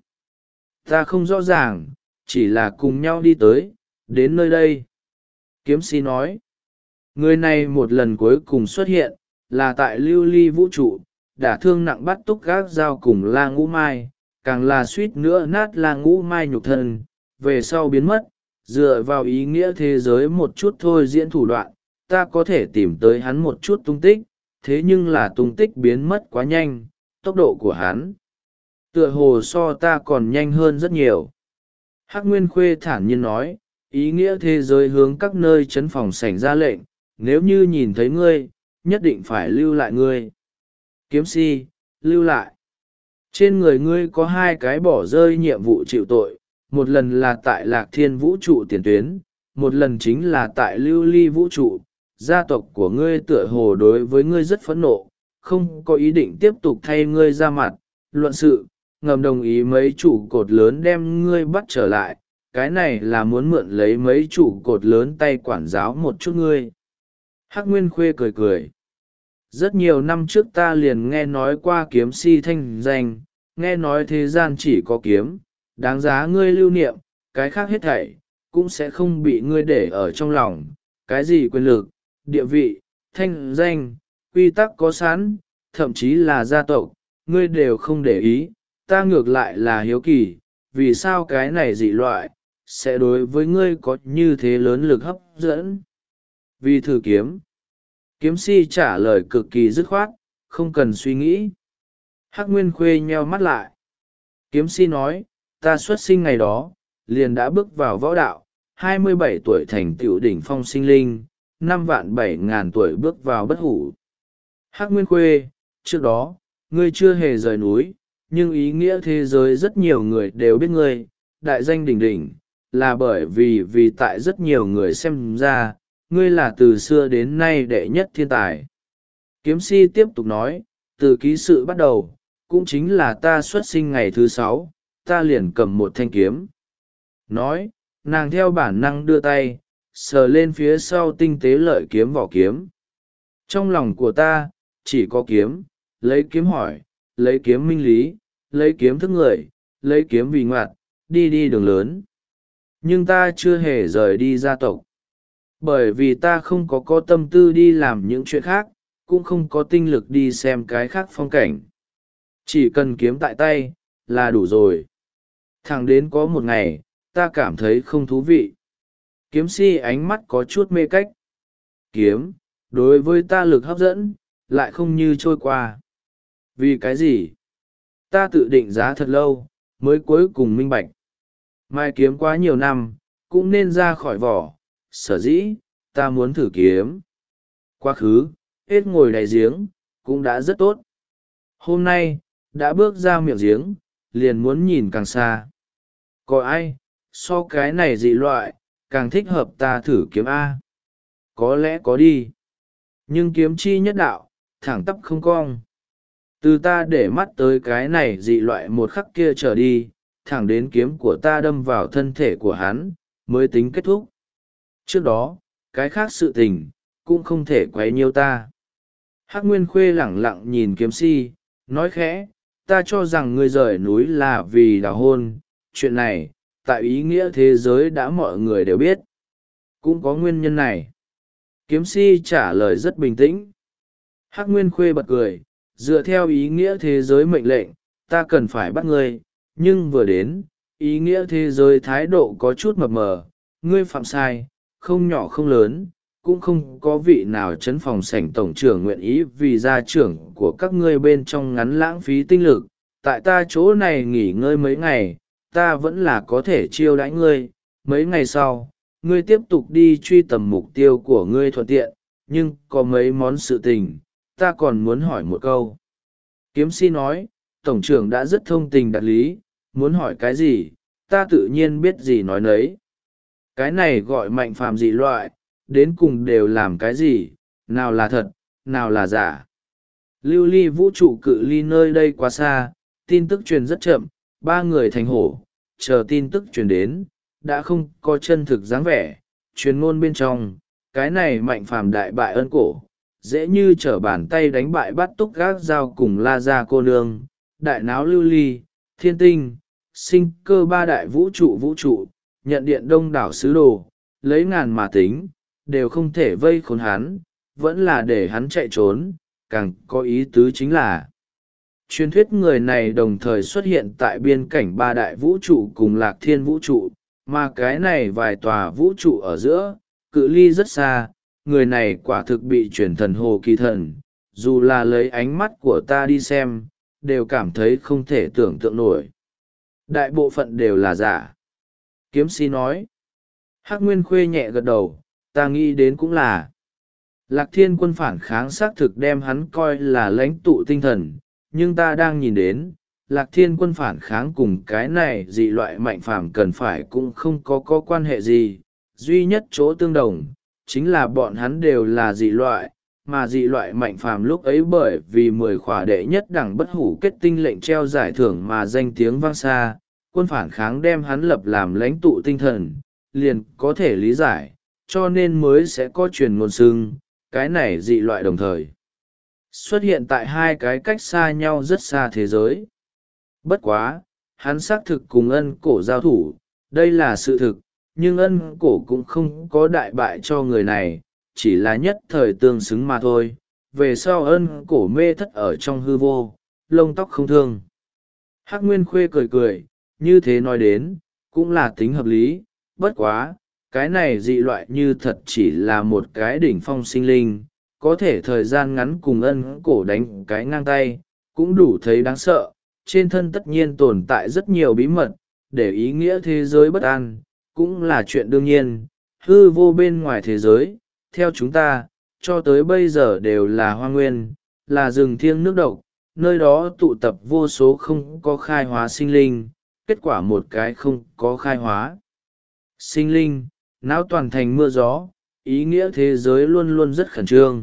Ta không rõ ràng, chỉ là cùng nhau đi tới, đến nơi đây. Kiếm si nói, người này một lần cuối cùng xuất hiện, là tại lưu ly vũ trụ, đả thương nặng bắt túc gác dao cùng La Ngũ Mai, càng là suýt nữa nát La Ngũ Mai nhục thân, về sau biến mất, dựa vào ý nghĩa thế giới một chút thôi diễn thủ đoạn, ta có thể tìm tới hắn một chút tung tích, thế nhưng là tung tích biến mất quá nhanh, tốc độ của hắn tựa hồ so ta còn nhanh hơn rất nhiều. Hắc Nguyên Khuê thản nhiên nói, ý nghĩa thế giới hướng các nơi trấn phòng sảnh ra lệnh, nếu như nhìn thấy ngươi, nhất định phải lưu lại ngươi. Kiếm si, lưu lại. Trên người ngươi có 2 cái bỏ rơi nhiệm vụ chịu tội, một lần là tại Lạc Thiên vũ trụ tiền tuyến, một lần chính là tại lưu ly vũ trụ. Gia tộc của ngươi tựa hồ đối với ngươi rất phẫn nộ, không có ý định tiếp tục thay ngươi ra mặt, luận sự, ngầm đồng ý mấy trụ cột lớn đem ngươi bắt trở lại, cái này là muốn mượn lấy mấy trụ cột lớn tay quản giáo một chút ngươi. Hắc Nguyên Khuê cười cười. Rất nhiều năm trước ta liền nghe nói qua kiếm si thanh danh, nghe nói thế gian chỉ có kiếm, đáng giá ngươi lưu niệm, cái khác hết thảy, cũng sẽ không bị ngươi để ở trong lòng, cái gì quyền lực, địa vị, thanh danh, quy tắc có sẵn, thậm chí là gia tộc, ngươi đều không để ý, ta ngược lại là hiếu kỳ, vì sao cái này dị loại, sẽ đối với ngươi có như thế lớn lực hấp dẫn. Vì thử kiếm. Kiếm si trả lời cực kỳ dứt khoát, không cần suy nghĩ. Hắc Nguyên Khuê nheo mắt lại. Kiếm si nói, ta xuất sinh ngày đó, liền đã bước vào võ đạo, 27 tuổi thành tựu đỉnh phong sinh linh, 5.700.000 tuổi bước vào bất hủ. Hắc Nguyên Khuê, trước đó, ngươi chưa hề rời núi, nhưng ý nghĩa thế giới rất nhiều người đều biết ngươi, đại danh đỉnh đỉnh, là bởi vì tại rất nhiều người xem ra, ngươi là từ xưa đến nay đệ nhất thiên tài. Kiếm si tiếp tục nói, từ ký sự bắt đầu, cũng chính là ta xuất sinh ngày thứ 6, ta liền cầm một thanh kiếm. Nói, nàng theo bản năng đưa tay, sờ lên phía sau tinh tế lợi kiếm vỏ kiếm. Trong lòng của ta, chỉ có kiếm, lấy kiếm hỏi, lấy kiếm minh lý, lấy kiếm thức người, lấy kiếm vì ngoặt, đi đường lớn. Nhưng ta chưa hề rời đi gia tộc. Bởi vì ta không có tâm tư đi làm những chuyện khác, cũng không có tinh lực đi xem cái khác phong cảnh. Chỉ cần kiếm tại tay, là đủ rồi. Thẳng đến có một ngày, ta cảm thấy không thú vị. Kiếm si ánh mắt có chút mê cách. Kiếm, đối với ta lực hấp dẫn, lại không như trôi qua. Vì cái gì? Ta tự định giá thật lâu, mới cuối cùng minh bạch. Mai kiếm quá nhiều năm, cũng nên ra khỏi vỏ, sở dĩ, ta muốn thử kiếm. Quá khứ, hết ngồi đáy giếng cũng đã rất tốt. Hôm nay đã bước ra miệng giếng liền muốn nhìn càng xa. Có ai so cái này dị loại càng thích hợp ta thử kiếm a? Có lẽ có đi, nhưng kiếm chi nhất đạo, thẳng tắp không cong. Từ ta để mắt tới cái này dị loại một khắc kia trở đi, thẳng đến kiếm của ta đâm vào thân thể của hắn mới tính kết thúc. Trước đó cái khác sự tình cũng không thể quấy nhiêu ta. Hắc Nguyên Khuê lẳng lặng nhìn kiếm si, nói khẽ, ta cho rằng ngươi rời núi là vì đào hôn. Chuyện này tại ý nghĩa thế giới đã mọi người đều biết, cũng có nguyên nhân này. Kiếm si trả lời rất bình tĩnh. Hắc Nguyên Khuê bật cười, dựa theo ý nghĩa thế giới mệnh lệnh, ta cần phải bắt ngươi, nhưng vừa đến, ý nghĩa thế giới thái độ có chút mập mờ, ngươi phạm sai, không nhỏ không lớn, cũng không có vị nào chấn phòng sảnh tổng trưởng nguyện ý vì gia trưởng của các ngươi bên trong ngắn lãng phí tinh lực. Tại ta chỗ này nghỉ ngơi mấy ngày, ta vẫn là có thể chiêu đãi ngươi, mấy ngày sau, ngươi tiếp tục đi truy tầm mục tiêu của ngươi thuận tiện, nhưng có mấy món sự tình, ta còn muốn hỏi một câu. Kiếm si nói, tổng trưởng đã rất thông tình đạt lý, muốn hỏi cái gì, ta tự nhiên biết gì nói nấy. Cái này gọi mạnh phàm dị loại, đến cùng đều làm cái gì, nào là thật, nào là giả. Lưu ly vũ trụ cự ly nơi đây quá xa, tin tức truyền rất chậm, ba người thành hổ, chờ tin tức truyền đến, đã không có chân thực dáng vẻ, truyền ngôn bên trong, cái này mạnh phàm đại bại ân cổ, dễ như trở bàn tay đánh bại bắt túc gác dao cùng la gia cô nương, đại náo lưu ly, thiên tinh, sinh cơ ba đại vũ trụ, nhận điện đông đảo sứ đồ, lấy ngàn mà tính, đều không thể vây khốn hắn, vẫn là để hắn chạy trốn, càng có ý tứ chính là truyền thuyết người này đồng thời xuất hiện tại biên cảnh ba đại vũ trụ cùng lạc thiên vũ trụ, mà cái này vài tòa vũ trụ ở giữa, cự ly rất xa, người này quả thực bị chuyển thần hồ kỳ thần, dù là lấy ánh mắt của ta đi xem, đều cảm thấy không thể tưởng tượng nổi. Đại bộ phận đều là giả. Kiếm si nói. Hắc Nguyên Khuê nhẹ gật đầu, ta nghĩ đến cũng là. Lạc thiên quân phản kháng xác thực đem hắn coi là lãnh tụ tinh thần, nhưng ta đang nhìn đến, Lạc thiên quân phản kháng cùng cái này dị loại mạnh phàm cần phải cũng không có quan hệ gì, duy nhất chỗ tương đồng, chính là bọn hắn đều là dị loại, mà dị loại mạnh phàm lúc ấy bởi vì 10 khỏa đệ nhất đẳng bất hủ kết tinh lệnh treo giải thưởng mà danh tiếng vang xa, quân phản kháng đem hắn lập làm lãnh tụ tinh thần, liền có thể lý giải, cho nên mới sẽ có truyền ngôn xưng, cái này dị loại đồng thời xuất hiện tại hai cái cách xa nhau rất xa thế giới. Bất quá, hắn xác thực cùng ân cổ giao thủ, đây là sự thực, nhưng ân cổ cũng không có đại bại cho người này, chỉ là nhất thời tương xứng mà thôi. Về sau ân cổ mê thất ở trong hư vô, lông tóc không thương. Hắc Nguyên Khuê cười cười, như thế nói đến, cũng là tính hợp lý, bất quá, cái này dị loại như thật chỉ là một cái đỉnh phong sinh linh, có thể thời gian ngắn cùng ân cổ đánh cái ngang tay, cũng đủ thấy đáng sợ, trên thân tất nhiên tồn tại rất nhiều bí mật, để ý nghĩa thế giới bất an, cũng là chuyện đương nhiên, hư vô bên ngoài thế giới, theo chúng ta, cho tới bây giờ đều là hoang nguyên, là rừng thiêng nước độc, nơi đó tụ tập vô số không có khai hóa sinh linh, kết quả một cái không có khai hóa. Sinh linh, não toàn thành mưa gió, ý nghĩa thế giới luôn luôn rất khẩn trương.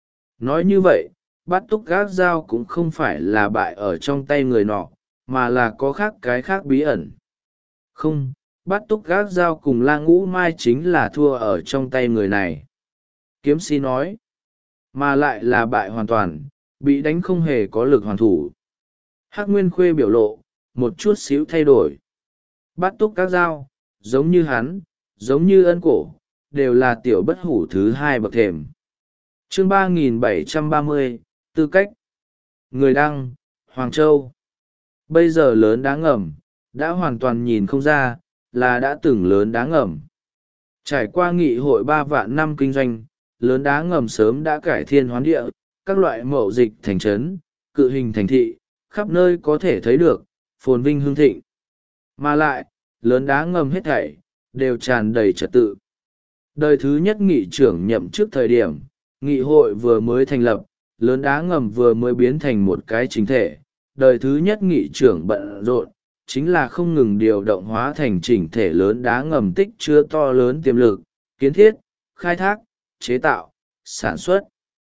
Nói như vậy, bát túc gác dao cũng không phải là bại ở trong tay người nọ, mà là có khác cái khác bí ẩn. Không, bát túc gác dao cùng la ngũ mai chính là thua ở trong tay người này. Kiếm si nói, mà lại là bại hoàn toàn, bị đánh không hề có lực hoàn thủ. Hắc Nguyên Khuê biểu lộ, một chút xíu thay đổi. Bát túc gác dao, giống như hắn, giống như ân cổ, đều là tiểu bất hủ thứ hai bậc thềm. Chương 3730, tư cách. Người đăng, Hoàng Châu. Bây giờ lớn đá ngầm, đã hoàn toàn nhìn không ra, là đã từng lớn đá ngầm. Trải qua nghị hội 3 vạn năm kinh doanh, lớn đá ngầm sớm đã cải thiên hoán địa, các loại mậu dịch thành trấn, cự hình thành thị, khắp nơi có thể thấy được, phồn vinh hương thịnh. Mà lại, lớn đá ngầm hết thảy, đều tràn đầy trật tự. Đời thứ nhất nghị trưởng nhậm trước thời điểm, nghị hội vừa mới thành lập, lớn đá ngầm vừa mới biến thành một cái chính thể. Đời thứ nhất nghị trưởng bận rộn, chính là không ngừng điều động hóa thành chỉnh thể lớn đá ngầm tích chứa to lớn tiềm lực, kiến thiết, khai thác, chế tạo, sản xuất.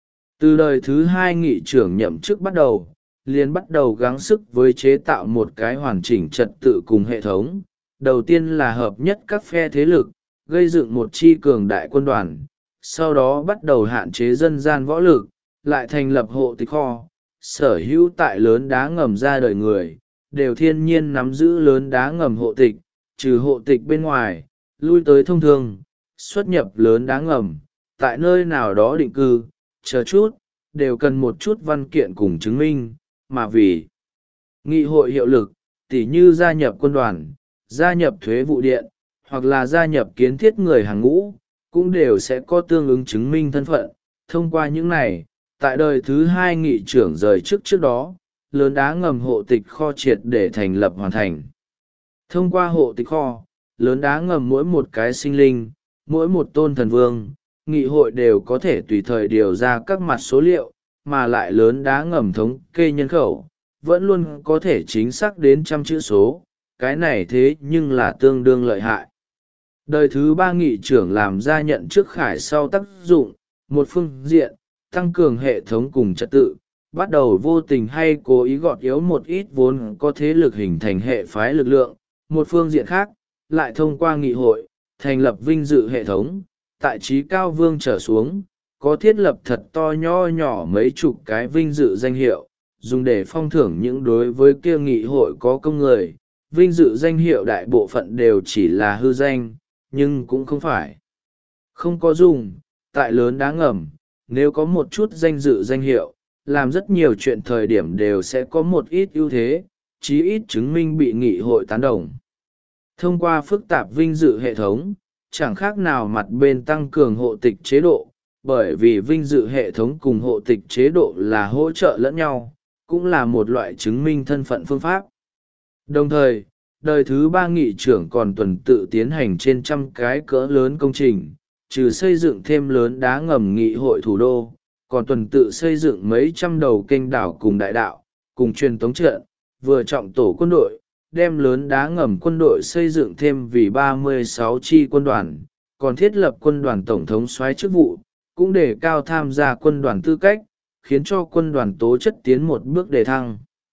Từ đời thứ hai nghị trưởng nhậm chức bắt đầu, liền bắt đầu gắng sức với chế tạo một cái hoàn chỉnh trật tự cùng hệ thống. Đầu tiên là hợp nhất các phe thế lực, gây dựng một chi cường đại quân đoàn, sau đó bắt đầu hạn chế dân gian võ lực, lại thành lập hộ tịch kho, sở hữu tại lớn đá ngầm ra đời người, đều thiên nhiên nắm giữ lớn đá ngầm hộ tịch, trừ hộ tịch bên ngoài, lui tới thông thường, xuất nhập lớn đá ngầm, tại nơi nào đó định cư, chờ chút, đều cần một chút văn kiện cùng chứng minh, mà vì nghị hội hiệu lực, tỉ như gia nhập quân đoàn, gia nhập thuế vụ điện, hoặc là gia nhập kiến thiết người hàng ngũ, cũng đều sẽ có tương ứng chứng minh thân phận. Thông qua những này, tại đời thứ hai nghị trưởng rời trước đó, lớn đá ngầm hộ tịch kho triệt để thành lập hoàn thành. Thông qua hộ tịch kho, lớn đá ngầm mỗi một cái sinh linh, mỗi một tôn thần vương, nghị hội đều có thể tùy thời điều ra các mặt số liệu, mà lại lớn đá ngầm thống kê nhân khẩu, vẫn luôn có thể chính xác đến trăm chữ số, cái này thế nhưng là tương đương lợi hại. Đời thứ ba nghị trưởng làm ra nhận trước khải sau tác dụng, một phương diện, tăng cường hệ thống cùng trật tự, bắt đầu vô tình hay cố ý gọt yếu một ít vốn có thế lực hình thành hệ phái lực lượng. Một phương diện khác, lại thông qua nghị hội, thành lập vinh dự hệ thống, tại trí cao vương trở xuống, có thiết lập thật to nho nhỏ mấy chục cái vinh dự danh hiệu, dùng để phong thưởng những đối với kia nghị hội có công người. Vinh dự danh hiệu đại bộ phận đều chỉ là hư danh, nhưng cũng không phải không có dùng. Tại lớn đá ngầm, nếu có một chút danh dự danh hiệu, làm rất nhiều chuyện thời điểm đều sẽ có một ít ưu thế, chí ít chứng minh bị nghị hội tán đồng. Thông qua phức tạp vinh dự hệ thống, chẳng khác nào mặt bên tăng cường hộ tịch chế độ, bởi vì vinh dự hệ thống cùng hộ tịch chế độ là hỗ trợ lẫn nhau, cũng là một loại chứng minh thân phận phương pháp. Đồng thời, đời thứ ba nghị trưởng còn tuần tự tiến hành trên trăm cái cỡ lớn công trình, trừ xây dựng thêm lớn đá ngầm nghị hội thủ đô, còn tuần tự xây dựng mấy trăm đầu kênh đảo cùng đại đạo, cùng truyền tống trận, vừa trọng tổ quân đội, đem lớn đá ngầm quân đội xây dựng thêm vì 36 chi quân đoàn, còn thiết lập quân đoàn tổng thống soái chức vụ, cũng để cao tham gia quân đoàn tư cách, khiến cho quân đoàn tố chất tiến một bước đề thăng.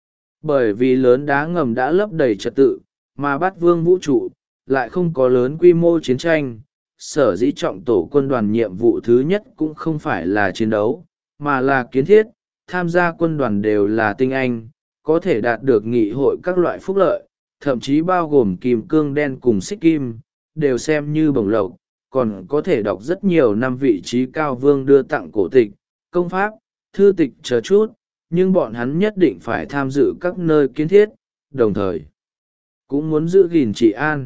Bởi vì lớn đá ngầm đã lấp đầy trật tự, mà bát vương vũ trụ lại không có lớn quy mô chiến tranh, sở dĩ trọng tổ quân đoàn nhiệm vụ thứ nhất cũng không phải là chiến đấu, mà là kiến thiết. Tham gia quân đoàn đều là tinh anh, có thể đạt được nghị hội các loại phúc lợi, thậm chí bao gồm kim cương đen cùng xích kim, đều xem như bổng lộc, còn có thể đọc rất nhiều năm vị trí cao vương đưa tặng cổ tịch, công pháp, thư tịch chờ chút, nhưng bọn hắn nhất định phải tham dự các nơi kiến thiết, đồng thời cũng muốn giữ gìn trị an.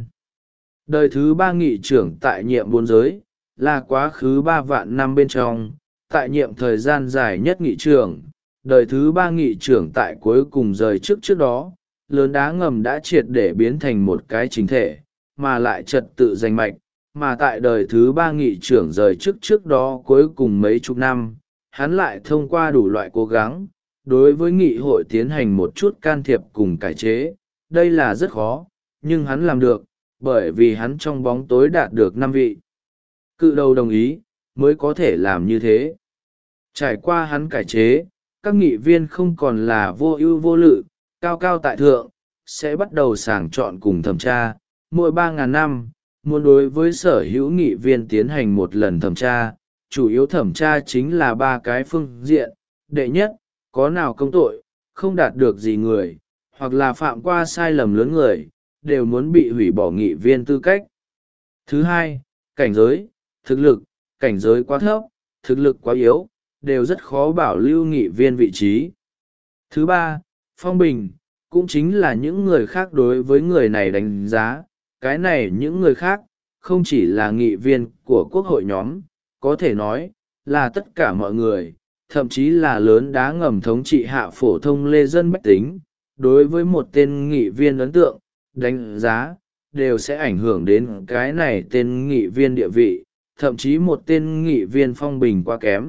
Đời thứ ba nghị trưởng tại nhiệm bốn giới, là quá khứ 3 vạn năm bên trong, tại nhiệm thời gian dài nhất nghị trưởng. Đời thứ ba nghị trưởng tại cuối cùng rời trước đó, lớn đá ngầm đã triệt để biến thành một cái chính thể, mà lại trật tự danh mạch. Mà tại đời thứ ba nghị trưởng rời trước đó cuối cùng mấy chục năm, hắn lại thông qua đủ loại cố gắng, đối với nghị hội tiến hành một chút can thiệp cùng cải chế. Đây là rất khó, nhưng hắn làm được, bởi vì hắn trong bóng tối đạt được 5 vị cự đầu đồng ý, mới có thể làm như thế. Trải qua hắn cải chế, các nghị viên không còn là vô ưu vô lự, cao cao tại thượng, sẽ bắt đầu sàng chọn cùng thẩm tra. Mỗi 3.000 năm, muốn đối với sở hữu nghị viên tiến hành một lần thẩm tra, chủ yếu thẩm tra chính là 3 cái phương diện. Đệ nhất, có nào công tội, không đạt được gì người, hoặc là phạm qua sai lầm lớn người, đều muốn bị hủy bỏ nghị viên tư cách. Thứ hai, cảnh giới, thực lực, cảnh giới quá thấp, thực lực quá yếu, đều rất khó bảo lưu nghị viên vị trí. Thứ ba, phong bình, cũng chính là những người khác đối với người này đánh giá, cái này những người khác, không chỉ là nghị viên của quốc hội nhóm, có thể nói, là tất cả mọi người, thậm chí là lớn đá ngầm thống trị hạ phổ thông lê dân bách tính, đối với một tên nghị viên ấn tượng, đánh giá, đều sẽ ảnh hưởng đến cái này tên nghị viên địa vị, thậm chí một tên nghị viên phong bình quá kém,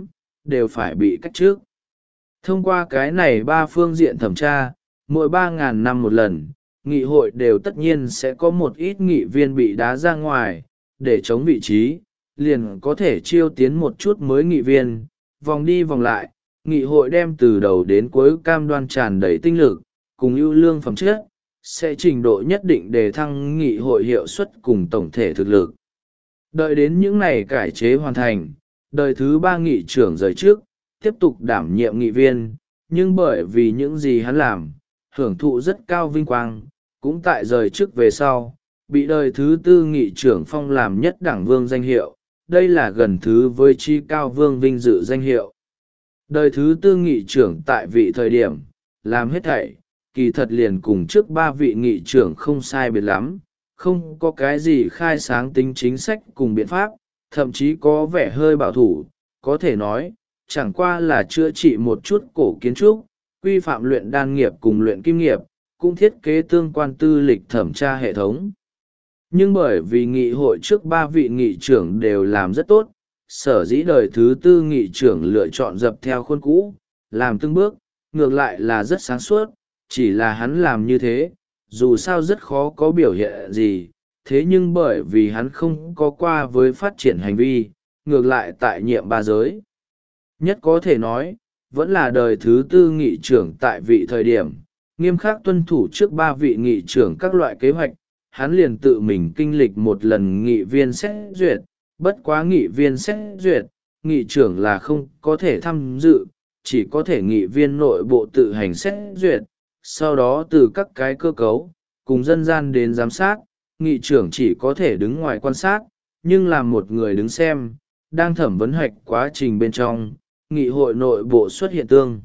đều phải bị cách chức. Thông qua cái này ba phương diện thẩm tra, mỗi 3.000 năm một lần, nghị hội đều tất nhiên sẽ có một ít nghị viên bị đá ra ngoài, để chống vị trí, liền có thể chiêu tiến một chút mới nghị viên, vòng đi vòng lại, nghị hội đem từ đầu đến cuối cam đoan tràn đầy tinh lực, cùng ưu lương phẩm chất, sẽ trình độ nhất định để thăng nghị hội hiệu suất cùng tổng thể thực lực. Đợi đến những này cải chế hoàn thành, đời thứ ba nghị trưởng rời trước, tiếp tục đảm nhiệm nghị viên, nhưng bởi vì những gì hắn làm, hưởng thụ rất cao vinh quang, cũng tại rời chức về sau, bị đời thứ tư nghị trưởng phong làm nhất đẳng vương danh hiệu, đây là gần thứ với chi cao vương vinh dự danh hiệu. Đời thứ tư nghị trưởng tại vị thời điểm, làm hết thảy, kỳ thật liền cùng trước ba vị nghị trưởng không sai biệt lắm, không có cái gì khai sáng tính chính sách cùng biện pháp, thậm chí có vẻ hơi bảo thủ, có thể nói, chẳng qua là chữa trị một chút cổ kiến trúc, quy phạm luyện đan nghiệp cùng luyện kim nghiệp, cũng thiết kế tương quan tư lịch thẩm tra hệ thống. Nhưng bởi vì nghị hội trước ba vị nghị trưởng đều làm rất tốt, sở dĩ đời thứ tư nghị trưởng lựa chọn dập theo khuôn cũ, làm từng bước, ngược lại là rất sáng suốt, chỉ là hắn làm như thế, dù sao rất khó có biểu hiện gì, thế nhưng bởi vì hắn không có qua với phát triển hành vi, ngược lại tại nhiệm ba giới. Nhất có thể nói, vẫn là đời thứ tư nghị trưởng tại vị thời điểm, nghiêm khắc tuân thủ trước ba vị nghị trưởng các loại kế hoạch, hắn liền tự mình kinh lịch một lần nghị viên xét duyệt, bất quá nghị viên xét duyệt, nghị trưởng là không có thể tham dự, chỉ có thể nghị viên nội bộ tự hành xét duyệt, sau đó từ các cái cơ cấu, cùng dân gian đến giám sát, nghị trưởng chỉ có thể đứng ngoài quan sát, nhưng là một người đứng xem, đang thẩm vấn hạch quá trình bên trong, nghị hội nội bộ xuất hiện tương.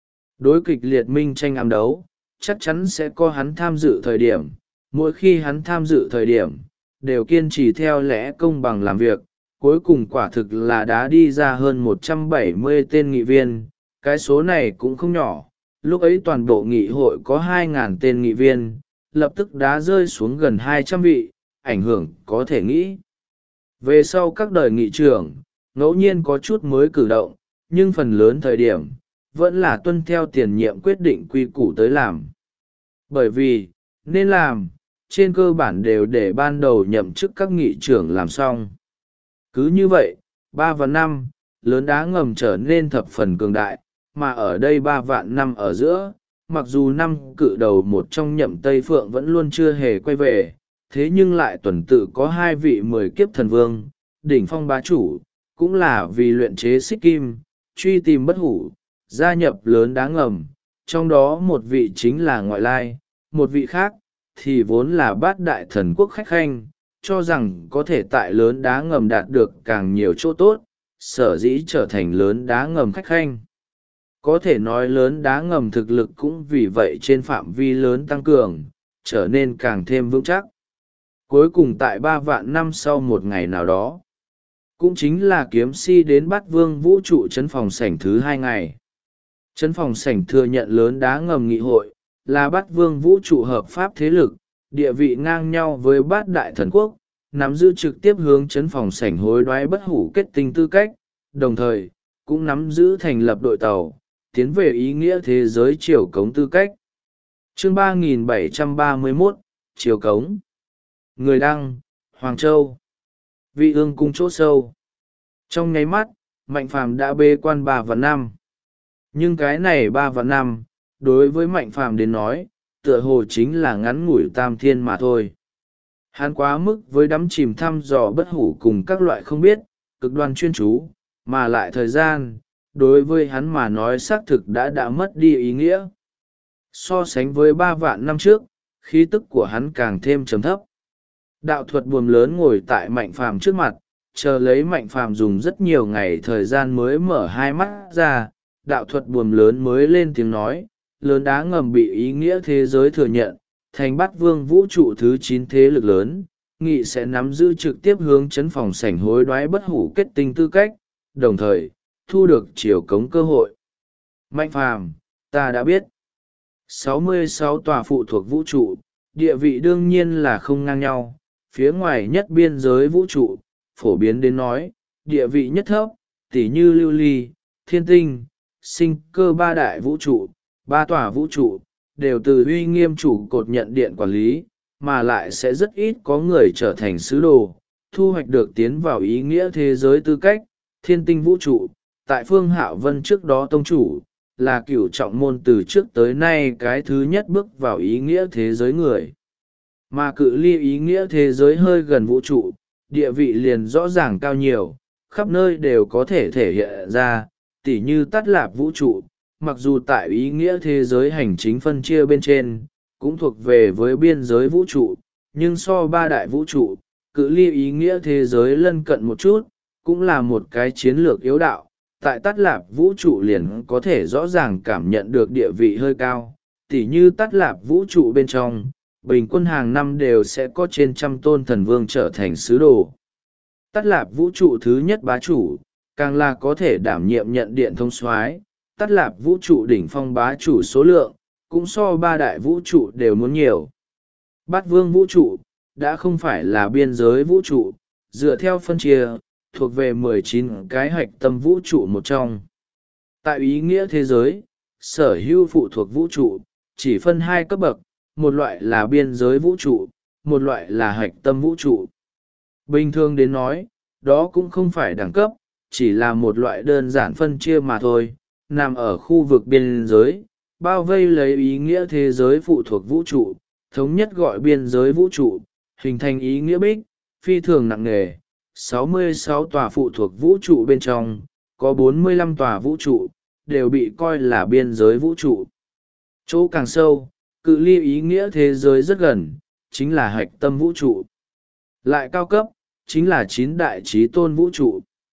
Đối kịch liệt minh tranh ám đấu, chắc chắn sẽ có hắn tham dự thời điểm, mỗi khi hắn tham dự thời điểm, đều kiên trì theo lẽ công bằng làm việc, cuối cùng quả thực là đã đi ra hơn 170 tên nghị viên, cái số này cũng không nhỏ, lúc ấy toàn bộ nghị hội có 2.000 tên nghị viên, lập tức đã rơi xuống gần 200 vị, ảnh hưởng có thể nghĩ. Về sau các đời nghị trưởng, ngẫu nhiên có chút mới cử động, nhưng phần lớn thời điểm, vẫn là tuân theo tiền nhiệm quyết định quy củ tới làm. Bởi vì, nên làm, trên cơ bản đều để ban đầu nhậm chức các nghị trưởng làm xong. Cứ như vậy, 3 và 5, lớn đá ngầm trở nên thập phần cường đại, mà ở đây 3 vạn năm ở giữa, mặc dù năm cự đầu một trong nhậm Tây Phượng vẫn luôn chưa hề quay về, thế nhưng lại tuần tự có 2 vị 10 kiếp thần vương, đỉnh phong bá chủ, cũng là vì luyện chế xích kim, truy tìm bất hủ, gia nhập lớn đá ngầm, trong đó một vị chính là ngoại lai, một vị khác, thì vốn là bát đại thần quốc khách khanh, cho rằng có thể tại lớn đá ngầm đạt được càng nhiều chỗ tốt, sở dĩ trở thành lớn đá ngầm khách khanh. Có thể nói lớn đá ngầm thực lực cũng vì vậy trên phạm vi lớn tăng cường, trở nên càng thêm vững chắc. Cuối cùng tại 3 vạn năm sau một ngày nào đó, cũng chính là kiếm si đến Bát Vương vũ trụ trấn phòng sảnh thứ 2 ngày. Trấn phòng sảnh thừa nhận lớn đá ngầm nghị hội, là Bát Vương vũ trụ hợp pháp thế lực, địa vị ngang nhau với Bát Đại Thần Quốc, nắm giữ trực tiếp hướng trấn phòng sảnh hối đoái bất hủ kết tinh tư cách, đồng thời, cũng nắm giữ thành lập đội tàu, tiến về ý nghĩa thế giới triều cống tư cách. Chương 3731, Triều cống. Người đăng, Hoàng Châu. Vị ương cung chỗ sâu. Trong nháy mắt, Mạnh Phàm đã bê quan 3 và 5. Nhưng cái này 3 và 5, đối với Mạnh Phàm đến nói, tựa hồ chính là ngắn ngủi tam thiên mà thôi. Hắn quá mức với đắm chìm thăm dò bất hủ cùng các loại không biết, cực đoan chuyên chú, mà lại thời gian, đối với hắn mà nói xác thực đã mất đi ý nghĩa. So sánh với 3 vạn năm trước, khí tức của hắn càng thêm trầm thấp. Đạo thuật buồm lớn ngồi tại Mạnh Phàm trước mặt, chờ lấy Mạnh Phàm dùng rất nhiều ngày thời gian mới mở hai mắt ra, đạo thuật buồm lớn mới lên tiếng nói, lớn đá ngầm bị ý nghĩa thế giới thừa nhận, thành Bát Vương vũ trụ thứ 9 thế lực lớn, nghị sẽ nắm giữ trực tiếp hướng trấn phòng sảnh hối đoái bất hủ kết tinh tư cách, đồng thời, thu được triều cống cơ hội. Mạnh Phàm, ta đã biết. 66 tòa phụ thuộc vũ trụ, địa vị đương nhiên là không ngang nhau, phía ngoài nhất biên giới vũ trụ, phổ biến đến nói, địa vị nhất thấp, tỉ như lưu ly, thiên tinh, sinh cơ ba đại vũ trụ, ba tòa vũ trụ, đều từ uy nghiêm chủ cột nhận điện quản lý, mà lại sẽ rất ít có người trở thành sứ đồ, thu hoạch được tiến vào ý nghĩa thế giới tư cách. Thiên tinh vũ trụ, tại Phương Hạo Vân trước đó tông chủ, là cửu trọng môn từ trước tới nay cái thứ nhất bước vào ý nghĩa thế giới người. Mà cự ly ý nghĩa thế giới hơi gần vũ trụ, địa vị liền rõ ràng cao nhiều, khắp nơi đều có thể thể hiện ra, tỉ như Tát Lạp vũ trụ, mặc dù tại ý nghĩa thế giới hành chính phân chia bên trên, cũng thuộc về với biên giới vũ trụ, nhưng so ba đại vũ trụ, cự ly ý nghĩa thế giới lân cận một chút, cũng là một cái chiến lược yếu đạo. Tại Tát Lạp vũ trụ liền có thể rõ ràng cảm nhận được địa vị hơi cao, tỉ như Tát Lạp vũ trụ bên trong, bình quân hàng năm đều sẽ có trên trăm tôn thần vương trở thành sứ đồ. Tát Lạp vũ trụ thứ nhất bá chủ, càng là có thể đảm nhiệm nhận điện thông soái. Tát Lạp vũ trụ đỉnh phong bá chủ số lượng, cũng so ba đại vũ trụ đều muốn nhiều. Bát vương vũ trụ, đã không phải là biên giới vũ trụ, dựa theo phân chia, thuộc về 19 cái hạch tâm vũ trụ một trong. Tại ý nghĩa thế giới, sở hữu phụ thuộc vũ trụ, chỉ phân hai cấp bậc, một loại là biên giới vũ trụ, một loại là hạch tâm vũ trụ. Bình thường đến nói, đó cũng không phải đẳng cấp, chỉ là một loại đơn giản phân chia mà thôi, nằm ở khu vực biên giới, bao vây lấy ý nghĩa thế giới phụ thuộc vũ trụ, thống nhất gọi biên giới vũ trụ, hình thành ý nghĩa bích, phi thường nặng nề. 66 tòa phụ thuộc vũ trụ bên trong, có 45 tòa vũ trụ, đều bị coi là biên giới vũ trụ. Chỗ càng sâu, cự ly ý nghĩa thế giới rất gần, chính là hạch tâm vũ trụ. Lại cao cấp, chính là 9 đại chí tôn vũ trụ.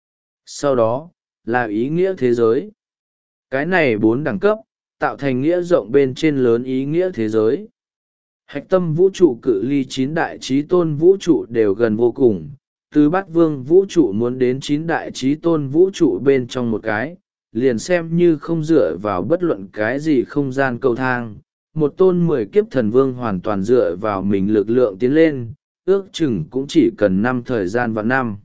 Sau đó, là ý nghĩa thế giới. Cái này 4 đẳng cấp, tạo thành nghĩa rộng bên trên lớn ý nghĩa thế giới. Hạch tâm vũ trụ cự ly 9 đại chí tôn vũ trụ đều gần vô cùng. Từ Bát Vương vũ trụ muốn đến 9 đại chí tôn vũ trụ bên trong một cái, liền xem như không dựa vào bất luận cái gì không gian cầu thang. Một tôn 10 kiếp thần vương hoàn toàn dựa vào mình lực lượng tiến lên, ước chừng cũng chỉ cần 5 thời gian và năm.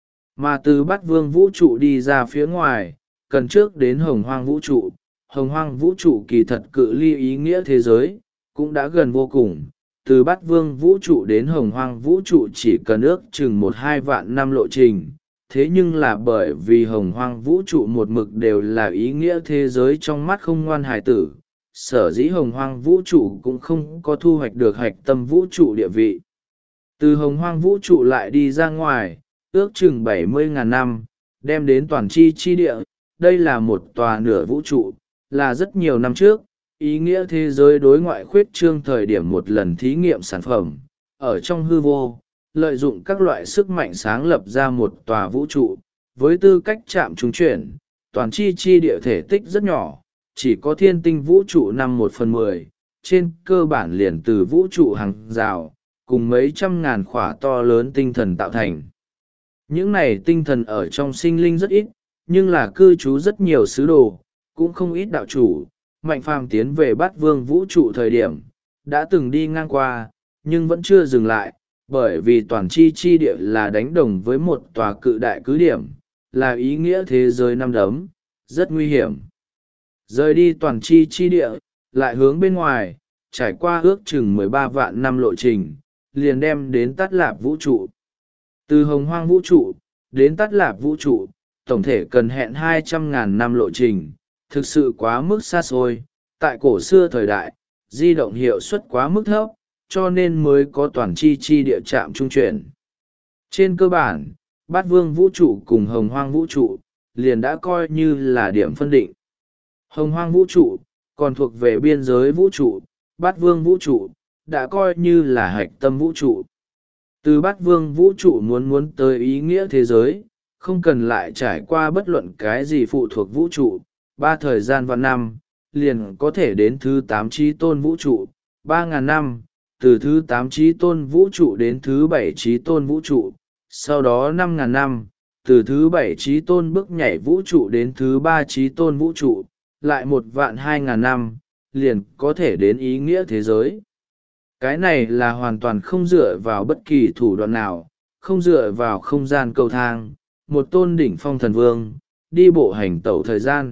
Mà từ Bát Vương vũ trụ đi ra phía ngoài, cần trước đến Hồng Hoang vũ trụ. Hồng Hoang vũ trụ kỳ thật cự ly ý nghĩa thế giới, cũng đã gần vô cùng. Từ Bát Vương vũ trụ đến Hồng Hoang vũ trụ chỉ cần ước chừng 1-2 vạn năm lộ trình. Thế nhưng là bởi vì Hồng Hoang vũ trụ một mực đều là ý nghĩa thế giới trong mắt không ngoan hài tử, sở dĩ Hồng Hoang vũ trụ cũng không có thu hoạch được hạch tâm vũ trụ địa vị. Từ Hồng Hoang vũ trụ lại đi ra ngoài, ước chừng 70.000 năm, đem đến toàn chi địa. Đây là một tòa nửa vũ trụ, là rất nhiều năm trước, ý nghĩa thế giới đối ngoại khuyết trương thời điểm một lần thí nghiệm sản phẩm, ở trong hư vô, lợi dụng các loại sức mạnh sáng lập ra một tòa vũ trụ, với tư cách chạm trung chuyển, toàn chi địa thể tích rất nhỏ, chỉ có thiên tinh vũ trụ 1/10, trên cơ bản liền từ vũ trụ hàng rào, cùng mấy trăm ngàn khỏa to lớn tinh thần tạo thành. Những này tinh thần ở trong sinh linh rất ít, nhưng là cư trú rất nhiều sứ đồ, cũng không ít đạo chủ. Mạnh phàm tiến về Bát Vương vũ trụ thời điểm, đã từng đi ngang qua, nhưng vẫn chưa dừng lại, bởi vì toàn chi địa là đánh đồng với một tòa cự đại cứ điểm, là ý nghĩa thế giới năm đấm, rất nguy hiểm. Rời đi toàn chi địa, lại hướng bên ngoài, trải qua ước chừng 13 vạn năm lộ trình, liền đem đến Tát Lạp vũ trụ. Từ Hồng Hoang vũ trụ, đến Tát Lạp vũ trụ, tổng thể cần hẹn 200.000 năm lộ trình, thực sự quá mức xa xôi. Tại cổ xưa thời đại, di động hiệu suất quá mức thấp, cho nên mới có toàn chi địa trạm trung chuyển. Trên cơ bản, Bát Vương vũ trụ cùng Hồng Hoang vũ trụ, liền đã coi như là điểm phân định. Hồng Hoang vũ trụ, còn thuộc về biên giới vũ trụ, Bát Vương vũ trụ, đã coi như là hạch tâm vũ trụ. Từ Bát Vương vũ trụ muốn tới ý nghĩa thế giới, không cần lại trải qua bất luận cái gì phụ thuộc vũ trụ, 3 thời gian và năm, liền có thể đến thứ 8 chí tôn vũ trụ, 3.000 năm, từ thứ 8 chí tôn vũ trụ đến thứ 7 chí tôn vũ trụ, sau đó 5.000 năm, từ thứ 7 chí tôn bước nhảy vũ trụ đến thứ 3 chí tôn vũ trụ, lại 1.200.000 năm, liền có thể đến ý nghĩa thế giới. Cái này là hoàn toàn không dựa vào bất kỳ thủ đoạn nào, không dựa vào không gian cầu thang, một tôn đỉnh phong thần vương, đi bộ hành tẩu thời gian.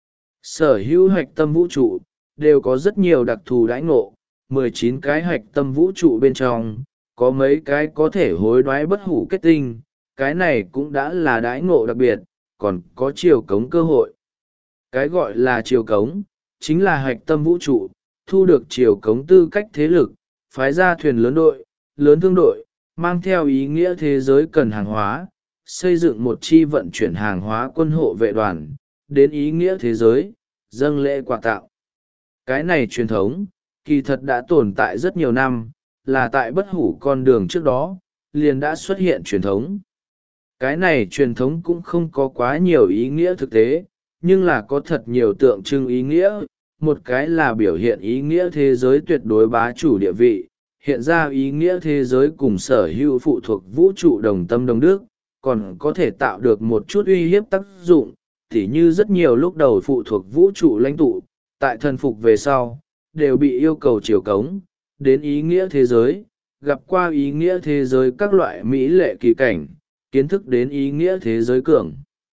Sở hữu hạch tâm vũ trụ đều có rất nhiều đặc thù đãi ngộ, 19 cái hạch tâm vũ trụ bên trong, có mấy cái có thể hối đoái bất hủ kết tinh, cái này cũng đã là đãi ngộ đặc biệt, còn có chiều cống cơ hội. Cái gọi là chiều cống, chính là hạch tâm vũ trụ, thu được chiều cống tư cách thế lực, phái ra thuyền lớn đội, lớn thương đội, mang theo ý nghĩa thế giới cần hàng hóa, xây dựng một chi vận chuyển hàng hóa quân hộ vệ đoàn, đến ý nghĩa thế giới, dâng lễ quà tặng. Cái này truyền thống, kỳ thật đã tồn tại rất nhiều năm, là tại bất hủ con đường trước đó, liền đã xuất hiện truyền thống. Cái này truyền thống cũng không có quá nhiều ý nghĩa thực tế, nhưng là có thật nhiều tượng trưng ý nghĩa. Một cái là biểu hiện ý nghĩa thế giới tuyệt đối bá chủ địa vị, hiện ra ý nghĩa thế giới cùng sở hữu phụ thuộc vũ trụ đồng tâm đồng đức, còn có thể tạo được một chút uy hiếp tác dụng, tỉ như rất nhiều lúc đầu phụ thuộc vũ trụ lãnh tụ, tại thần phục về sau, đều bị yêu cầu chiều cống, đến ý nghĩa thế giới, gặp qua ý nghĩa thế giới các loại mỹ lệ kỳ cảnh, kiến thức đến ý nghĩa thế giới cường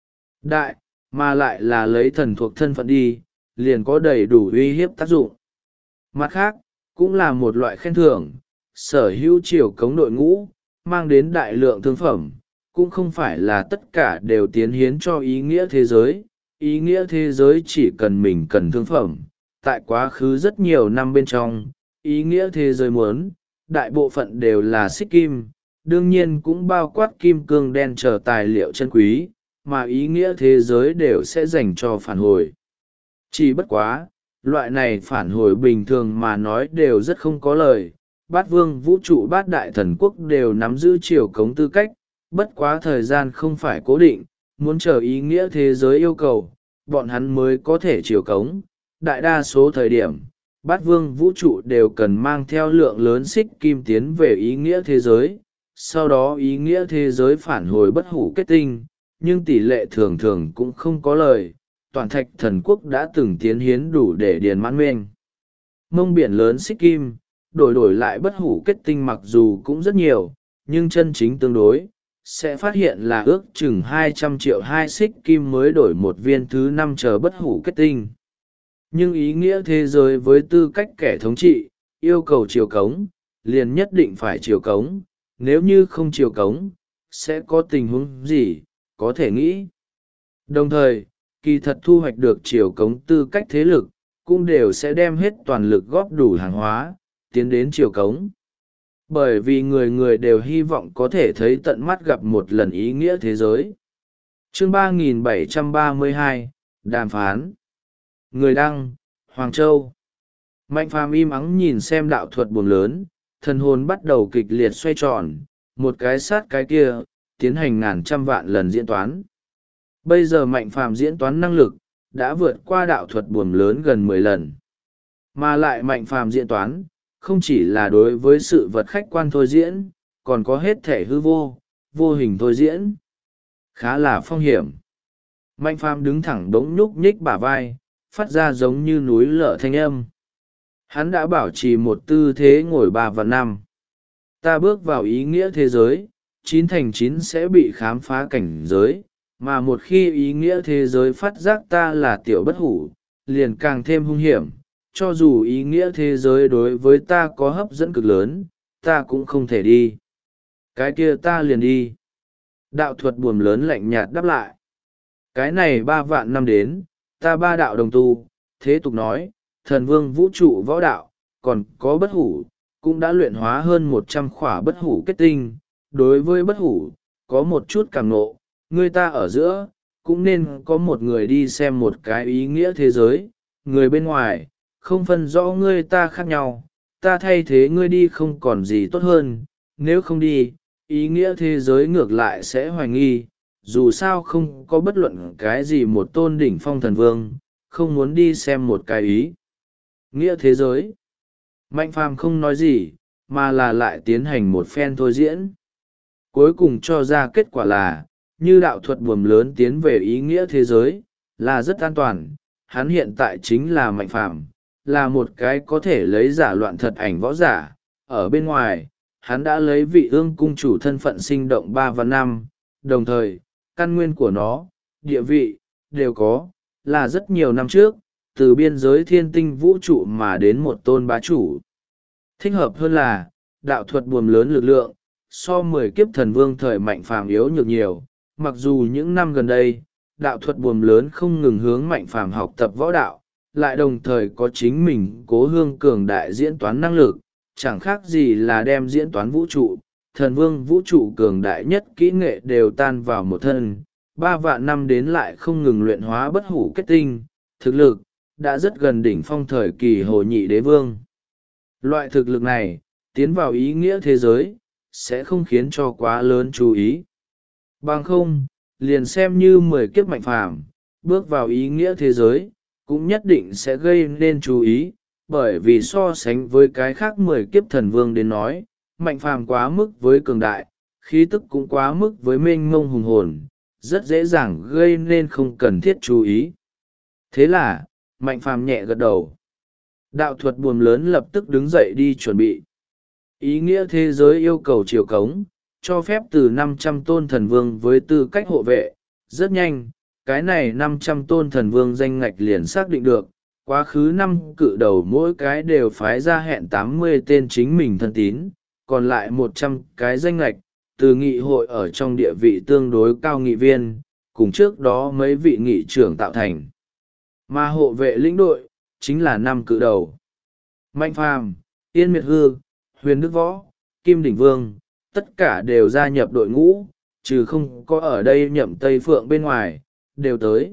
đại, mà lại là lấy thần thuộc thân phận đi, liền có đầy đủ uy hiếp tác dụng. Mặt khác, cũng là một loại khen thưởng, sở hữu chiều cống đội ngũ, mang đến đại lượng thương phẩm, cũng không phải là tất cả đều tiến hiến cho ý nghĩa thế giới. Ý nghĩa thế giới chỉ cần mình cần thương phẩm. Tại quá khứ rất nhiều năm bên trong, ý nghĩa thế giới muốn, đại bộ phận đều là xích kim, đương nhiên cũng bao quát kim cương đen chờ tài liệu chân quý, mà ý nghĩa thế giới đều sẽ dành cho phản hồi. Chỉ bất quá, loại này phản hồi bình thường mà nói đều rất không có lời. Bát vương vũ trụ bát đại thần quốc đều nắm giữ chiều cống tư cách, bất quá thời gian không phải cố định, muốn chờ ý nghĩa thế giới yêu cầu, bọn hắn mới có thể chiều cống. Đại đa số thời điểm, bát vương vũ trụ đều cần mang theo lượng lớn xích kim tiến về ý nghĩa thế giới, sau đó ý nghĩa thế giới phản hồi bất hủ kết tinh, nhưng tỷ lệ thường thường cũng không có lời. Toàn thạch thần quốc đã từng tiến hiến đủ để điền mãn mênh mông biển lớn xích kim, đổi lại bất hủ kết tinh mặc dù cũng rất nhiều, nhưng chân chính tương đối, sẽ phát hiện là ước chừng 200 triệu hai xích kim mới đổi một viên thứ 5 chờ bất hủ kết tinh. Nhưng ý nghĩa thế giới với tư cách kẻ thống trị, yêu cầu chiều cống, liền nhất định phải chiều cống, nếu như không chiều cống, sẽ có tình huống gì, có thể nghĩ. Đồng thời, kỳ thật thu hoạch được chiều cống tư cách thế lực, cũng đều sẽ đem hết toàn lực góp đủ hàng hóa, tiến đến chiều cống. Bởi vì người người đều hy vọng có thể thấy tận mắt gặp một lần ý nghĩa thế giới. Chương 3732, Đàm phán. Người đăng, Hoàng Châu. Mạnh phàm im ắng nhìn xem đạo thuật buồm lớn, thần hồn bắt đầu kịch liệt xoay tròn, một cái sát cái kia, tiến hành ngàn trăm vạn lần diễn toán. Bây giờ mạnh phàm diễn toán năng lực, đã vượt qua đạo thuật buồm lớn gần 10 lần. Mà lại mạnh phàm diễn toán, không chỉ là đối với sự vật khách quan thôi diễn, còn có hết thể hư vô, vô hình thôi diễn. Khá là phong hiểm. Mạnh phàm đứng thẳng đống nhúc nhích bả vai, phát ra giống như núi lở thanh âm. Hắn đã bảo trì một tư thế ngồi 3 và 5. Ta bước vào ý nghĩa thế giới, 9 thành 9 sẽ bị khám phá cảnh giới, mà một khi ý nghĩa thế giới phát giác ta là tiểu bất hủ, liền càng thêm hung hiểm. Cho dù ý nghĩa thế giới đối với ta có hấp dẫn cực lớn, ta cũng không thể đi. Cái kia ta liền đi. Đạo thuật buồm lớn lạnh nhạt đáp lại. Cái này 3 vạn năm đến, ta 3 đạo đồng tu, thế tục nói, thần vương vũ trụ võ đạo, còn có bất hủ, cũng đã luyện hóa hơn 100 khỏa bất hủ kết tinh. Đối với bất hủ, có một chút cảm ngộ, người ta ở giữa, cũng nên có một người đi xem một cái ý nghĩa thế giới, người bên ngoài, không phân rõ ngươi ta khác nhau, ta thay thế ngươi đi không còn gì tốt hơn, nếu không đi, ý nghĩa thế giới ngược lại sẽ hoài nghi, dù sao không có bất luận cái gì một tôn đỉnh phong thần vương, không muốn đi xem một cái ý nghĩa thế giới. Mạnh phàm không nói gì, mà là lại tiến hành một phen thôi diễn. Cuối cùng cho ra kết quả là, như đạo thuật buồm lớn tiến về ý nghĩa thế giới, là rất an toàn, hắn hiện tại chính là mạnh phàm, là một cái có thể lấy giả loạn thật ảnh võ giả. Ở bên ngoài, hắn đã lấy vị ương cung chủ thân phận sinh động 3 và 5, đồng thời, căn nguyên của nó, địa vị, đều có, là rất nhiều năm trước, từ biên giới thiên tinh vũ trụ mà đến một tôn bá chủ. Thích hợp hơn là, đạo thuật buồm lớn lực lượng, so 10 kiếp thần vương thời Mạnh Phàm yếu nhược nhiều, mặc dù những năm gần đây, đạo thuật buồm lớn không ngừng hướng Mạnh Phàm học tập võ đạo, lại đồng thời có chính mình cố hương cường đại diễn toán năng lực, chẳng khác gì là đem diễn toán vũ trụ, thần vương vũ trụ cường đại nhất kỹ nghệ đều tan vào một thân, 3 vạn năm đến lại không ngừng luyện hóa bất hủ kết tinh, thực lực, đã rất gần đỉnh phong thời kỳ Hồ Nhị Đế Vương. Loại thực lực này, tiến vào ý nghĩa thế giới, sẽ không khiến cho quá lớn chú ý. Bằng không, liền xem như 10 kiếp Mạnh Phàm bước vào ý nghĩa thế giới, cũng nhất định sẽ gây nên chú ý, bởi vì so sánh với cái khác 10 kiếp thần vương đến nói, Mạnh Phàm quá mức với cường đại, khí tức cũng quá mức với mênh mông hùng hồn, rất dễ dàng gây nên không cần thiết chú ý. Thế là, Mạnh Phàm nhẹ gật đầu. Đạo thuật buồm lớn lập tức đứng dậy đi chuẩn bị. Ý nghĩa thế giới yêu cầu triều cống, cho phép từ 500 tôn thần vương với tư cách hộ vệ. Rất nhanh, cái này 500 tôn thần vương danh ngạch liền xác định được. Quá khứ 5 cự đầu mỗi cái đều phái ra hẹn 80 tên chính mình thân tín, còn lại 100 cái danh ngạch, từ nghị hội ở trong địa vị tương đối cao nghị viên, cùng trước đó mấy vị nghị trưởng tạo thành. Mà hộ vệ lĩnh đội, chính là 5 cự đầu. Mạnh Phàm, Yên Miệt Hư, Huyền Đức Võ, Kim Đỉnh Vương, tất cả đều gia nhập đội ngũ, trừ không có ở đây Nhậm Tây Phượng bên ngoài, đều tới.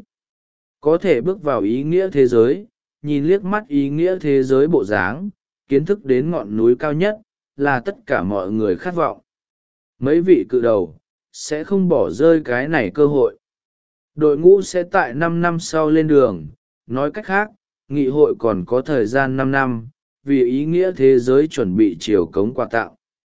Có thể bước vào ý nghĩa thế giới, nhìn liếc mắt ý nghĩa thế giới bộ dáng, kiến thức đến ngọn núi cao nhất, là tất cả mọi người khát vọng. Mấy vị cự đầu, sẽ không bỏ rơi cái này cơ hội. Đội ngũ sẽ tại 5 năm sau lên đường, nói cách khác, nghị hội còn có thời gian 5 năm, vì ý nghĩa thế giới chuẩn bị chiều cống quà tặng.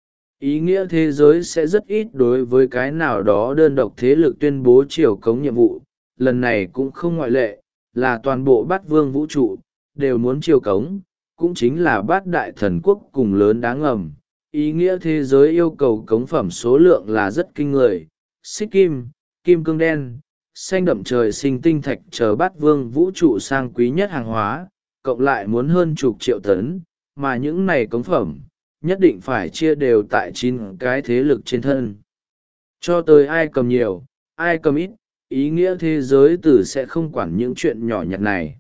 Ý nghĩa thế giới sẽ rất ít đối với cái nào đó đơn độc thế lực tuyên bố chiều cống nhiệm vụ, lần này cũng không ngoại lệ, là toàn bộ bát vương vũ trụ, đều muốn chiều cống, cũng chính là bát đại thần quốc cùng lớn đáng ngầm. Ý nghĩa thế giới yêu cầu cống phẩm số lượng là rất kinh người, xích kim, kim cương đen, xanh đậm trời sinh tinh thạch chờ bát vương vũ trụ sang quý nhất hàng hóa, cộng lại muốn hơn chục triệu tấn, mà những này cống phẩm, nhất định phải chia đều tại 9 cái thế lực trên thân. Cho tới ai cầm nhiều, ai cầm ít, ý nghĩa thế giới tử sẽ không quản những chuyện nhỏ nhặt này.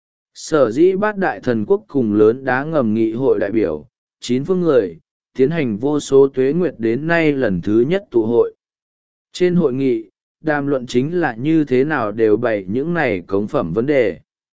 Sở dĩ bát đại thần quốc cùng lớn đá ngầm nghị hội đại biểu, 9 phương người, tiến hành vô số tuế nguyệt đến nay lần thứ nhất tụ hội. Trên hội nghị, đàm luận chính là như thế nào đều bày những này cống phẩm vấn đề.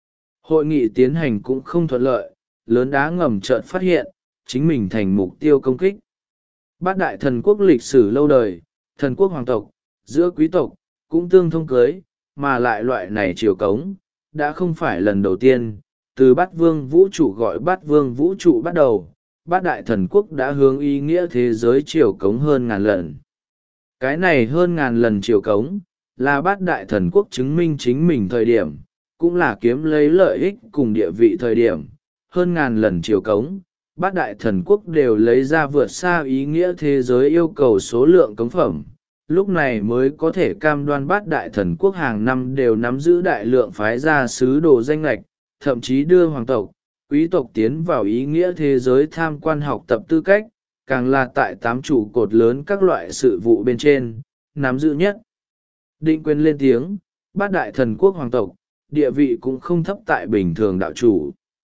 Hội nghị tiến hành cũng không thuận lợi, lớn đá ngầm chợt phát hiện, chính mình thành mục tiêu công kích. Bát đại thần quốc lịch sử lâu đời, thần quốc hoàng tộc, giữa quý tộc, cũng tương thông cưới, mà lại loại này triều cống, đã không phải lần đầu tiên, từ bát vương vũ trụ gọi bát vương vũ trụ bắt đầu, bát đại thần quốc đã hướng ý nghĩa thế giới triều cống hơn ngàn lần. Cái này hơn ngàn lần triều cống, là bát đại thần quốc chứng minh chính mình thời điểm, cũng là kiếm lấy lợi ích cùng địa vị thời điểm, hơn ngàn lần triều cống. Bát đại thần quốc đều lấy ra vượt xa ý nghĩa thế giới yêu cầu số lượng cống phẩm, lúc này mới có thể cam đoan bát đại thần quốc hàng năm đều nắm giữ đại lượng phái gia sứ đồ danh lệch, thậm chí đưa hoàng tộc, quý tộc tiến vào ý nghĩa thế giới tham quan học tập tư cách, càng là tại 8 trụ cột lớn các loại sự vụ bên trên, nắm giữ nhất. Định quyền lên tiếng, bát đại thần quốc hoàng tộc, địa vị cũng không thấp tại bình thường đạo chủ.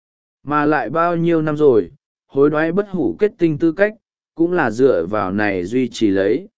Mà lại bao nhiêu năm rồi, hối đoái bất hủ kết tinh tư cách, cũng là dựa vào này duy trì lấy.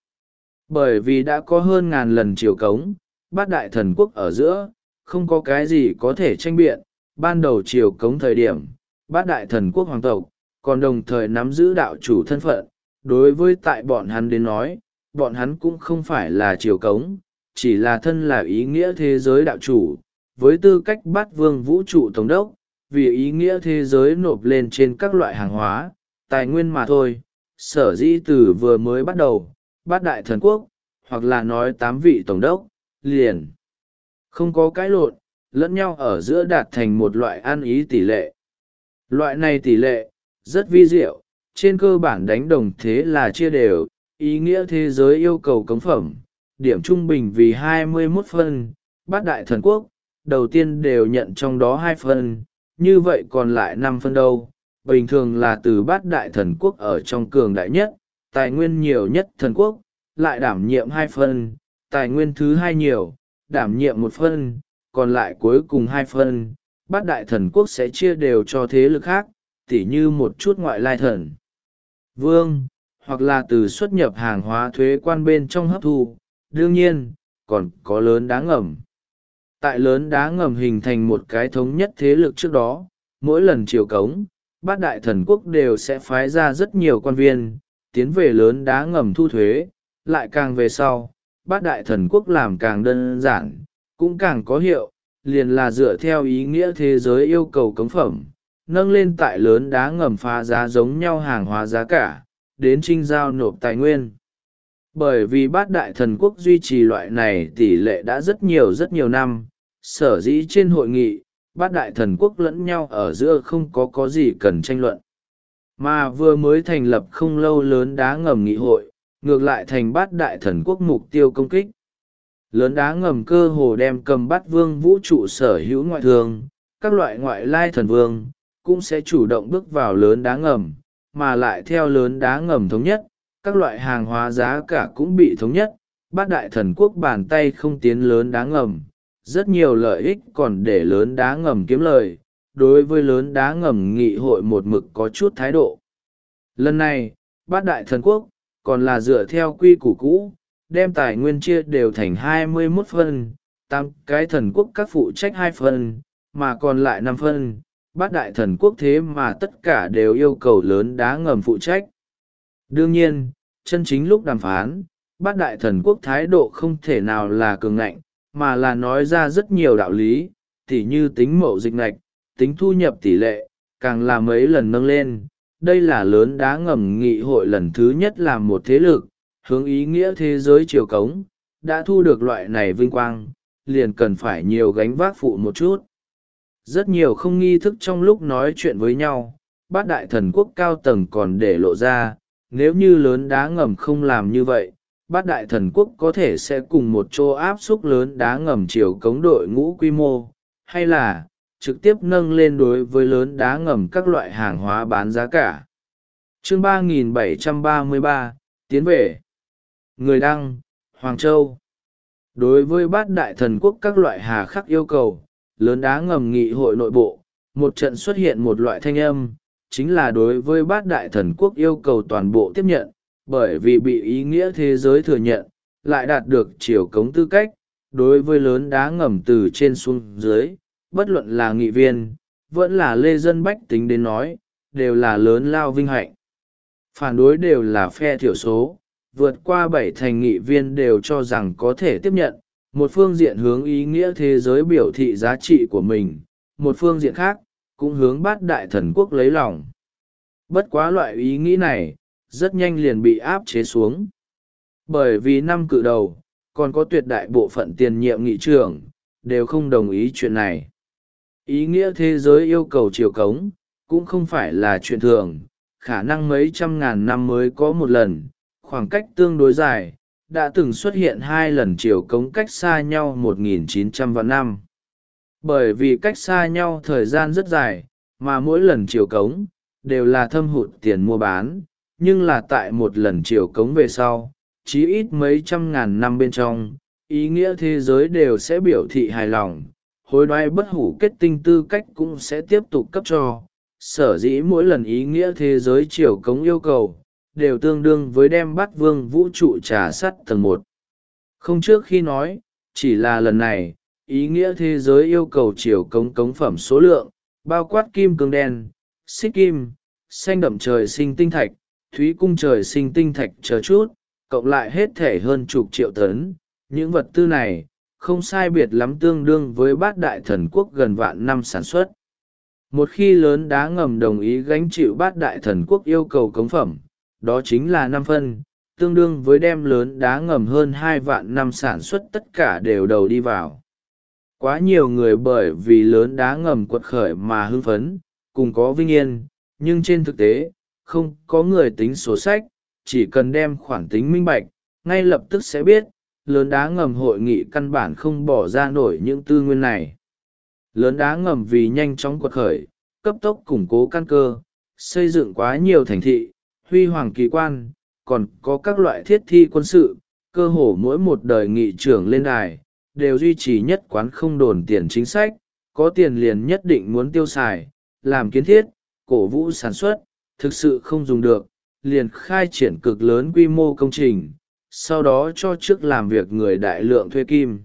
Bởi vì đã có hơn ngàn lần triều cống, bát đại thần quốc ở giữa, không có cái gì có thể tranh biện, ban đầu triều cống thời điểm, bát đại thần quốc hoàng tộc, còn đồng thời nắm giữ đạo chủ thân phận, đối với tại bọn hắn đến nói, bọn hắn cũng không phải là triều cống, chỉ là thân là ý nghĩa thế giới đạo chủ, với tư cách bát vương vũ trụ tổng đốc, vì ý nghĩa thế giới nộp lên trên các loại hàng hóa, tài nguyên mà thôi. Sở dĩ từ vừa mới bắt đầu, bát đại thần quốc, hoặc là nói 8 vị tổng đốc, liền không có cái lộn, lẫn nhau ở giữa đạt thành một loại ăn ý tỷ lệ. Loại này tỷ lệ, rất vi diệu, trên cơ bản đánh đồng thế là chia đều, ý nghĩa thế giới yêu cầu cống phẩm, điểm trung bình vì 21 phân, bát đại thần quốc, đầu tiên đều nhận trong đó 2 phân, như vậy còn lại 5 phân đâu. Bình thường là từ bát đại thần quốc ở trong cường đại nhất, tài nguyên nhiều nhất thần quốc, lại đảm nhiệm 2 phân, tài nguyên thứ 2 nhiều, đảm nhiệm 1 phân, còn lại cuối cùng 2 phân, bát đại thần quốc sẽ chia đều cho thế lực khác, tỉ như một chút ngoại lai thần vương, hoặc là từ xuất nhập hàng hóa thuế quan bên trong hấp thu. Đương nhiên, còn có lớn đá ngầm. Tại lớn đá ngầm hình thành một cái thống nhất thế lực trước đó, mỗi lần triều cống, bát đại thần quốc đều sẽ phái ra rất nhiều quan viên, tiến về lớn đá ngầm thu thuế. Lại càng về sau, bát đại thần quốc làm càng đơn giản, cũng càng có hiệu, liền là dựa theo ý nghĩa thế giới yêu cầu cống phẩm, nâng lên tại lớn đá ngầm phá giá giống nhau hàng hóa giá cả, đến trinh giao nộp tài nguyên. Bởi vì bát đại thần quốc duy trì loại này tỷ lệ đã rất nhiều năm, sở dĩ trên hội nghị, bát đại thần quốc lẫn nhau ở giữa không có gì cần tranh luận. Mà vừa mới thành lập không lâu lớn đá ngầm nghị hội, ngược lại thành bát đại thần quốc mục tiêu công kích. Lớn đá ngầm cơ hồ đem cầm bát vương vũ trụ sở hữu ngoại thương, các loại ngoại lai thần vương, cũng sẽ chủ động bước vào lớn đá ngầm, mà lại theo lớn đá ngầm thống nhất, các loại hàng hóa giá cả cũng bị thống nhất. Bát đại thần quốc bàn tay không tiến lớn đá ngầm, rất nhiều lợi ích còn để lớn đá ngầm kiếm lời. Đối với lớn đá ngầm nghị hội một mực có chút thái độ. Lần này, bát đại thần quốc, còn là dựa theo quy củ cũ, đem tài nguyên chia đều thành 21 phân, 8 cái thần quốc các phụ trách 2 phân, mà còn lại 5 phân, bát đại thần quốc thế mà tất cả đều yêu cầu lớn đá ngầm phụ trách. Đương nhiên, chân chính lúc đàm phán, bát đại thần quốc thái độ không thể nào là cường ngạnh, mà là nói ra rất nhiều đạo lý, tỉ như tính mậu dịch ngạch, tính thu nhập tỷ lệ, càng là mấy lần nâng lên. Đây là lớn đá ngầm nghị hội lần thứ nhất làm một thế lực, hướng ý nghĩa thế giới triều cống, đã thu được loại này vinh quang, liền cần phải nhiều gánh vác phụ một chút. Rất nhiều không nghi thức trong lúc nói chuyện với nhau, bát đại thần quốc cao tầng còn để lộ ra, nếu như lớn đá ngầm không làm như vậy, bát đại thần quốc có thể sẽ cùng một chỗ áp xúc lớn đá ngầm triều cống đội ngũ quy mô, hay là trực tiếp nâng lên đối với lớn đá ngầm các loại hàng hóa bán giá cả. Chương 3733, tiến về. Người đăng, Hoàng Châu. Đối với bát đại thần quốc các loại hà khắc yêu cầu, lớn đá ngầm nghị hội nội bộ, một trận xuất hiện một loại thanh âm, chính là đối với bát đại thần quốc yêu cầu toàn bộ tiếp nhận, bởi vì bị ý nghĩa thế giới thừa nhận, lại đạt được chiều cống tư cách. Đối với lớn đá ngầm từ trên xuống dưới, bất luận là nghị viên, vẫn là lê dân bách tính đến nói, đều là lớn lao vinh hạnh. Phản đối đều là phe thiểu số, vượt qua 7 thành nghị viên đều cho rằng có thể tiếp nhận, một phương diện hướng ý nghĩa thế giới biểu thị giá trị của mình, một phương diện khác, cũng hướng bát đại thần quốc lấy lòng. Bất quá loại ý nghĩ này, rất nhanh liền bị áp chế xuống. Bởi vì năm cự đầu, còn có tuyệt đại bộ phận tiền nhiệm nghị trưởng, đều không đồng ý chuyện này. Ý nghĩa thế giới yêu cầu triều cống, cũng không phải là chuyện thường, khả năng mấy trăm ngàn năm mới có một lần, khoảng cách tương đối dài, đã từng xuất hiện 2 lần triều cống cách xa nhau 1.900 vạn năm. Bởi vì cách xa nhau thời gian rất dài, mà mỗi lần triều cống, đều là thâm hụt tiền mua bán, nhưng là tại một lần triều cống về sau, chí ít mấy trăm ngàn năm bên trong, ý nghĩa thế giới đều sẽ biểu thị hài lòng, hối đoái bất hủ kết tinh tư cách cũng sẽ tiếp tục cấp cho. Sở dĩ mỗi lần ý nghĩa thế giới triều cống yêu cầu, đều tương đương với đem bát vương vũ trụ trà sắt tầng 1. Không trước khi nói, chỉ là lần này, ý nghĩa thế giới yêu cầu triều cống cống phẩm số lượng, bao quát kim cương đen, xích kim, xanh đậm trời sinh tinh thạch, thúy cung trời sinh tinh thạch chờ chút, cộng lại hết thể hơn chục triệu tấn. Những vật tư này, không sai biệt lắm tương đương với bát đại thần quốc gần vạn năm sản xuất. Một khi lớn đá ngầm đồng ý gánh chịu bát đại thần quốc yêu cầu cống phẩm, đó chính là 5 phân, tương đương với đem lớn đá ngầm hơn 2 vạn năm sản xuất tất cả đều đầu đi vào. Quá nhiều người bởi vì lớn đá ngầm quật khởi mà hưng phấn, cùng có vinh yên, nhưng trên thực tế, không có người tính sổ sách, chỉ cần đem khoản tính minh bạch, ngay lập tức sẽ biết, lớn đá ngầm hội nghị căn bản không bỏ ra nổi những tư nguyên này. Lớn đá ngầm vì nhanh chóng quật khởi, cấp tốc củng cố căn cơ, xây dựng quá nhiều thành thị, huy hoàng kỳ quan, còn có các loại thiết thi quân sự, cơ hồ mỗi một đời nghị trưởng lên đài, đều duy trì nhất quán không đồn tiền chính sách, có tiền liền nhất định muốn tiêu xài, làm kiến thiết, cổ vũ sản xuất, thực sự không dùng được, liền khai triển cực lớn quy mô công trình, sau đó cho trước làm việc người đại lượng thuê kim.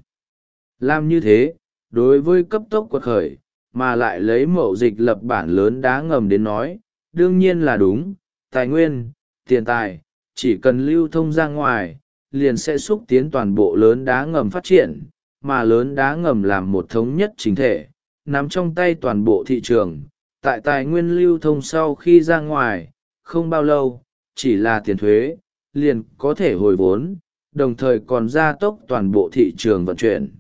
Làm như thế, đối với cấp tốc quật khởi, mà lại lấy mậu dịch lập bản lớn đá ngầm đến nói, đương nhiên là đúng, tài nguyên, tiền tài, chỉ cần lưu thông ra ngoài, liền sẽ xúc tiến toàn bộ lớn đá ngầm phát triển, mà lớn đá ngầm làm một thống nhất chính thể, nắm trong tay toàn bộ thị trường, tại tài nguyên lưu thông sau khi ra ngoài, không bao lâu, chỉ là tiền thuế, liền có thể hồi vốn, đồng thời còn gia tốc toàn bộ thị trường vận chuyển.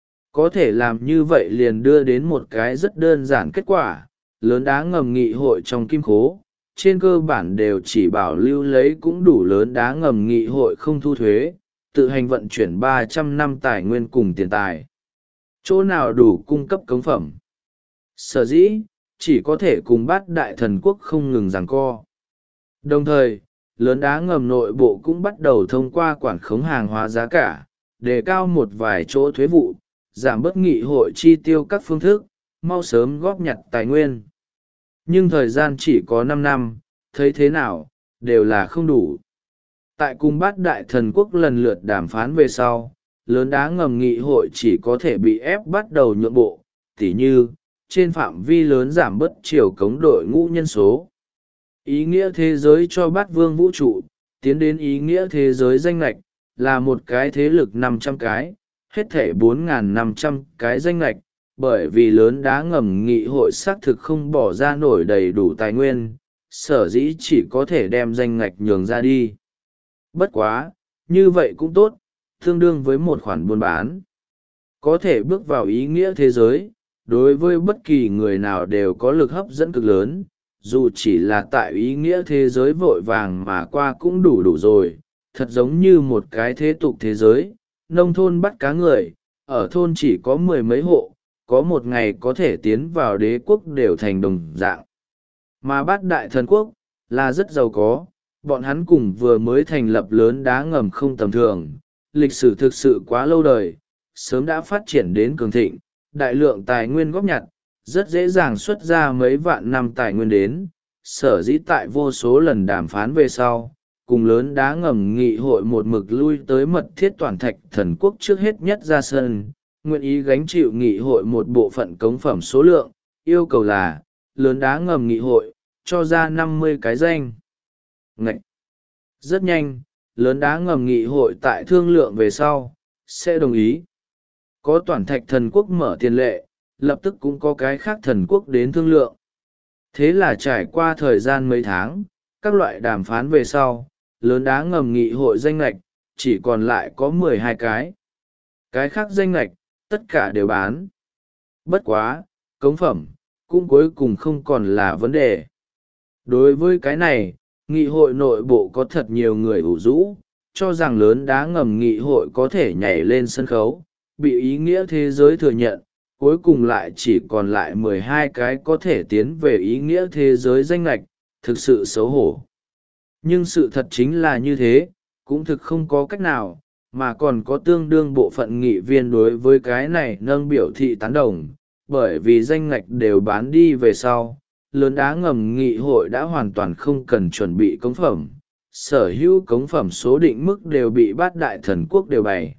Có thể làm như vậy liền đưa đến một cái rất đơn giản kết quả, lớn đá ngầm nghị hội trong kim khố, trên cơ bản đều chỉ bảo lưu lấy cũng đủ lớn đá ngầm nghị hội không thu thuế, tự hành vận chuyển 300 năm tài nguyên cùng tiền tài. Chỗ nào đủ cung cấp cống phẩm? Sở dĩ, chỉ có thể cùng Bát Đại Thần Quốc không ngừng giằng co. Đồng thời, lớn đá ngầm nội bộ cũng bắt đầu thông qua quản khống hàng hóa giá cả, đề cao một vài chỗ thuế vụ, giảm bớt nghị hội chi tiêu các phương thức, mau sớm góp nhặt tài nguyên. Nhưng thời gian chỉ có 5 năm, thấy thế nào, đều là không đủ. Tại cùng Bát Đại Thần Quốc lần lượt đàm phán về sau, lớn đá ngầm nghị hội chỉ có thể bị ép bắt đầu nhượng bộ, tỉ như, trên phạm vi lớn giảm bớt chiều cống đội ngũ nhân số. Ý nghĩa thế giới cho Bát Vương vũ trụ, tiến đến ý nghĩa thế giới danh lệch, là một cái thế lực 500 cái, hết thể 4.500 cái danh lệch, bởi vì lớn đá ngầm nghị hội xác thực không bỏ ra nổi đầy đủ tài nguyên, sở dĩ chỉ có thể đem danh lệch nhường ra đi. Bất quá, như vậy cũng tốt, tương đương với một khoản buôn bán. Có thể bước vào ý nghĩa thế giới, đối với bất kỳ người nào đều có lực hấp dẫn cực lớn, dù chỉ là tại ý nghĩa thế giới vội vàng mà qua cũng đủ rồi, thật giống như một cái thế tục thế giới, nông thôn bắt cá người, ở thôn chỉ có 10 mấy hộ, có một ngày có thể tiến vào đế quốc đều thành đồng dạng. Mà Bát Đại Thần Quốc, là rất giàu có, bọn hắn cùng vừa mới thành lập lớn đá ngầm không tầm thường, lịch sử thực sự quá lâu đời, sớm đã phát triển đến cường thịnh, đại lượng tài nguyên góp nhặt, rất dễ dàng xuất ra mấy vạn năm tài nguyên đến, sở dĩ tại vô số lần đàm phán về sau, cùng lớn đá ngầm nghị hội một mực lui tới mật thiết toàn thạch thần quốc trước hết nhất ra sân, nguyện ý gánh chịu nghị hội một bộ phận cống phẩm số lượng, yêu cầu là, lớn đá ngầm nghị hội, cho ra 50 cái danh. Ngậy! Rất nhanh, lớn đá ngầm nghị hội tại thương lượng về sau, sẽ đồng ý. Có toàn thạch thần quốc mở tiền lệ, lập tức cũng có cái khác thần quốc đến thương lượng. Thế là trải qua thời gian mấy tháng, các loại đàm phán về sau, lớn đá ngầm nghị hội danh lệch, chỉ còn lại có 12 cái. Cái khác danh lệch, tất cả đều bán. Bất quá, cống phẩm, cũng cuối cùng không còn là vấn đề. Đối với cái này, nghị hội nội bộ có thật nhiều người ủ rũ, cho rằng lớn đá ngầm nghị hội có thể nhảy lên sân khấu, bị ý nghĩa thế giới thừa nhận, cuối cùng lại chỉ còn lại 12 cái có thể tiến về ý nghĩa thế giới danh lệch, thực sự xấu hổ. Nhưng sự thật chính là như thế, cũng thực không có cách nào, mà còn có tương đương bộ phận nghị viên đối với cái này nâng biểu thị tán đồng, bởi vì danh lệch đều bán đi về sau, lớn đá ngầm nghị hội đã hoàn toàn không cần chuẩn bị cống phẩm, sở hữu cống phẩm số định mức đều bị Bát Đại Thần Quốc đều bày.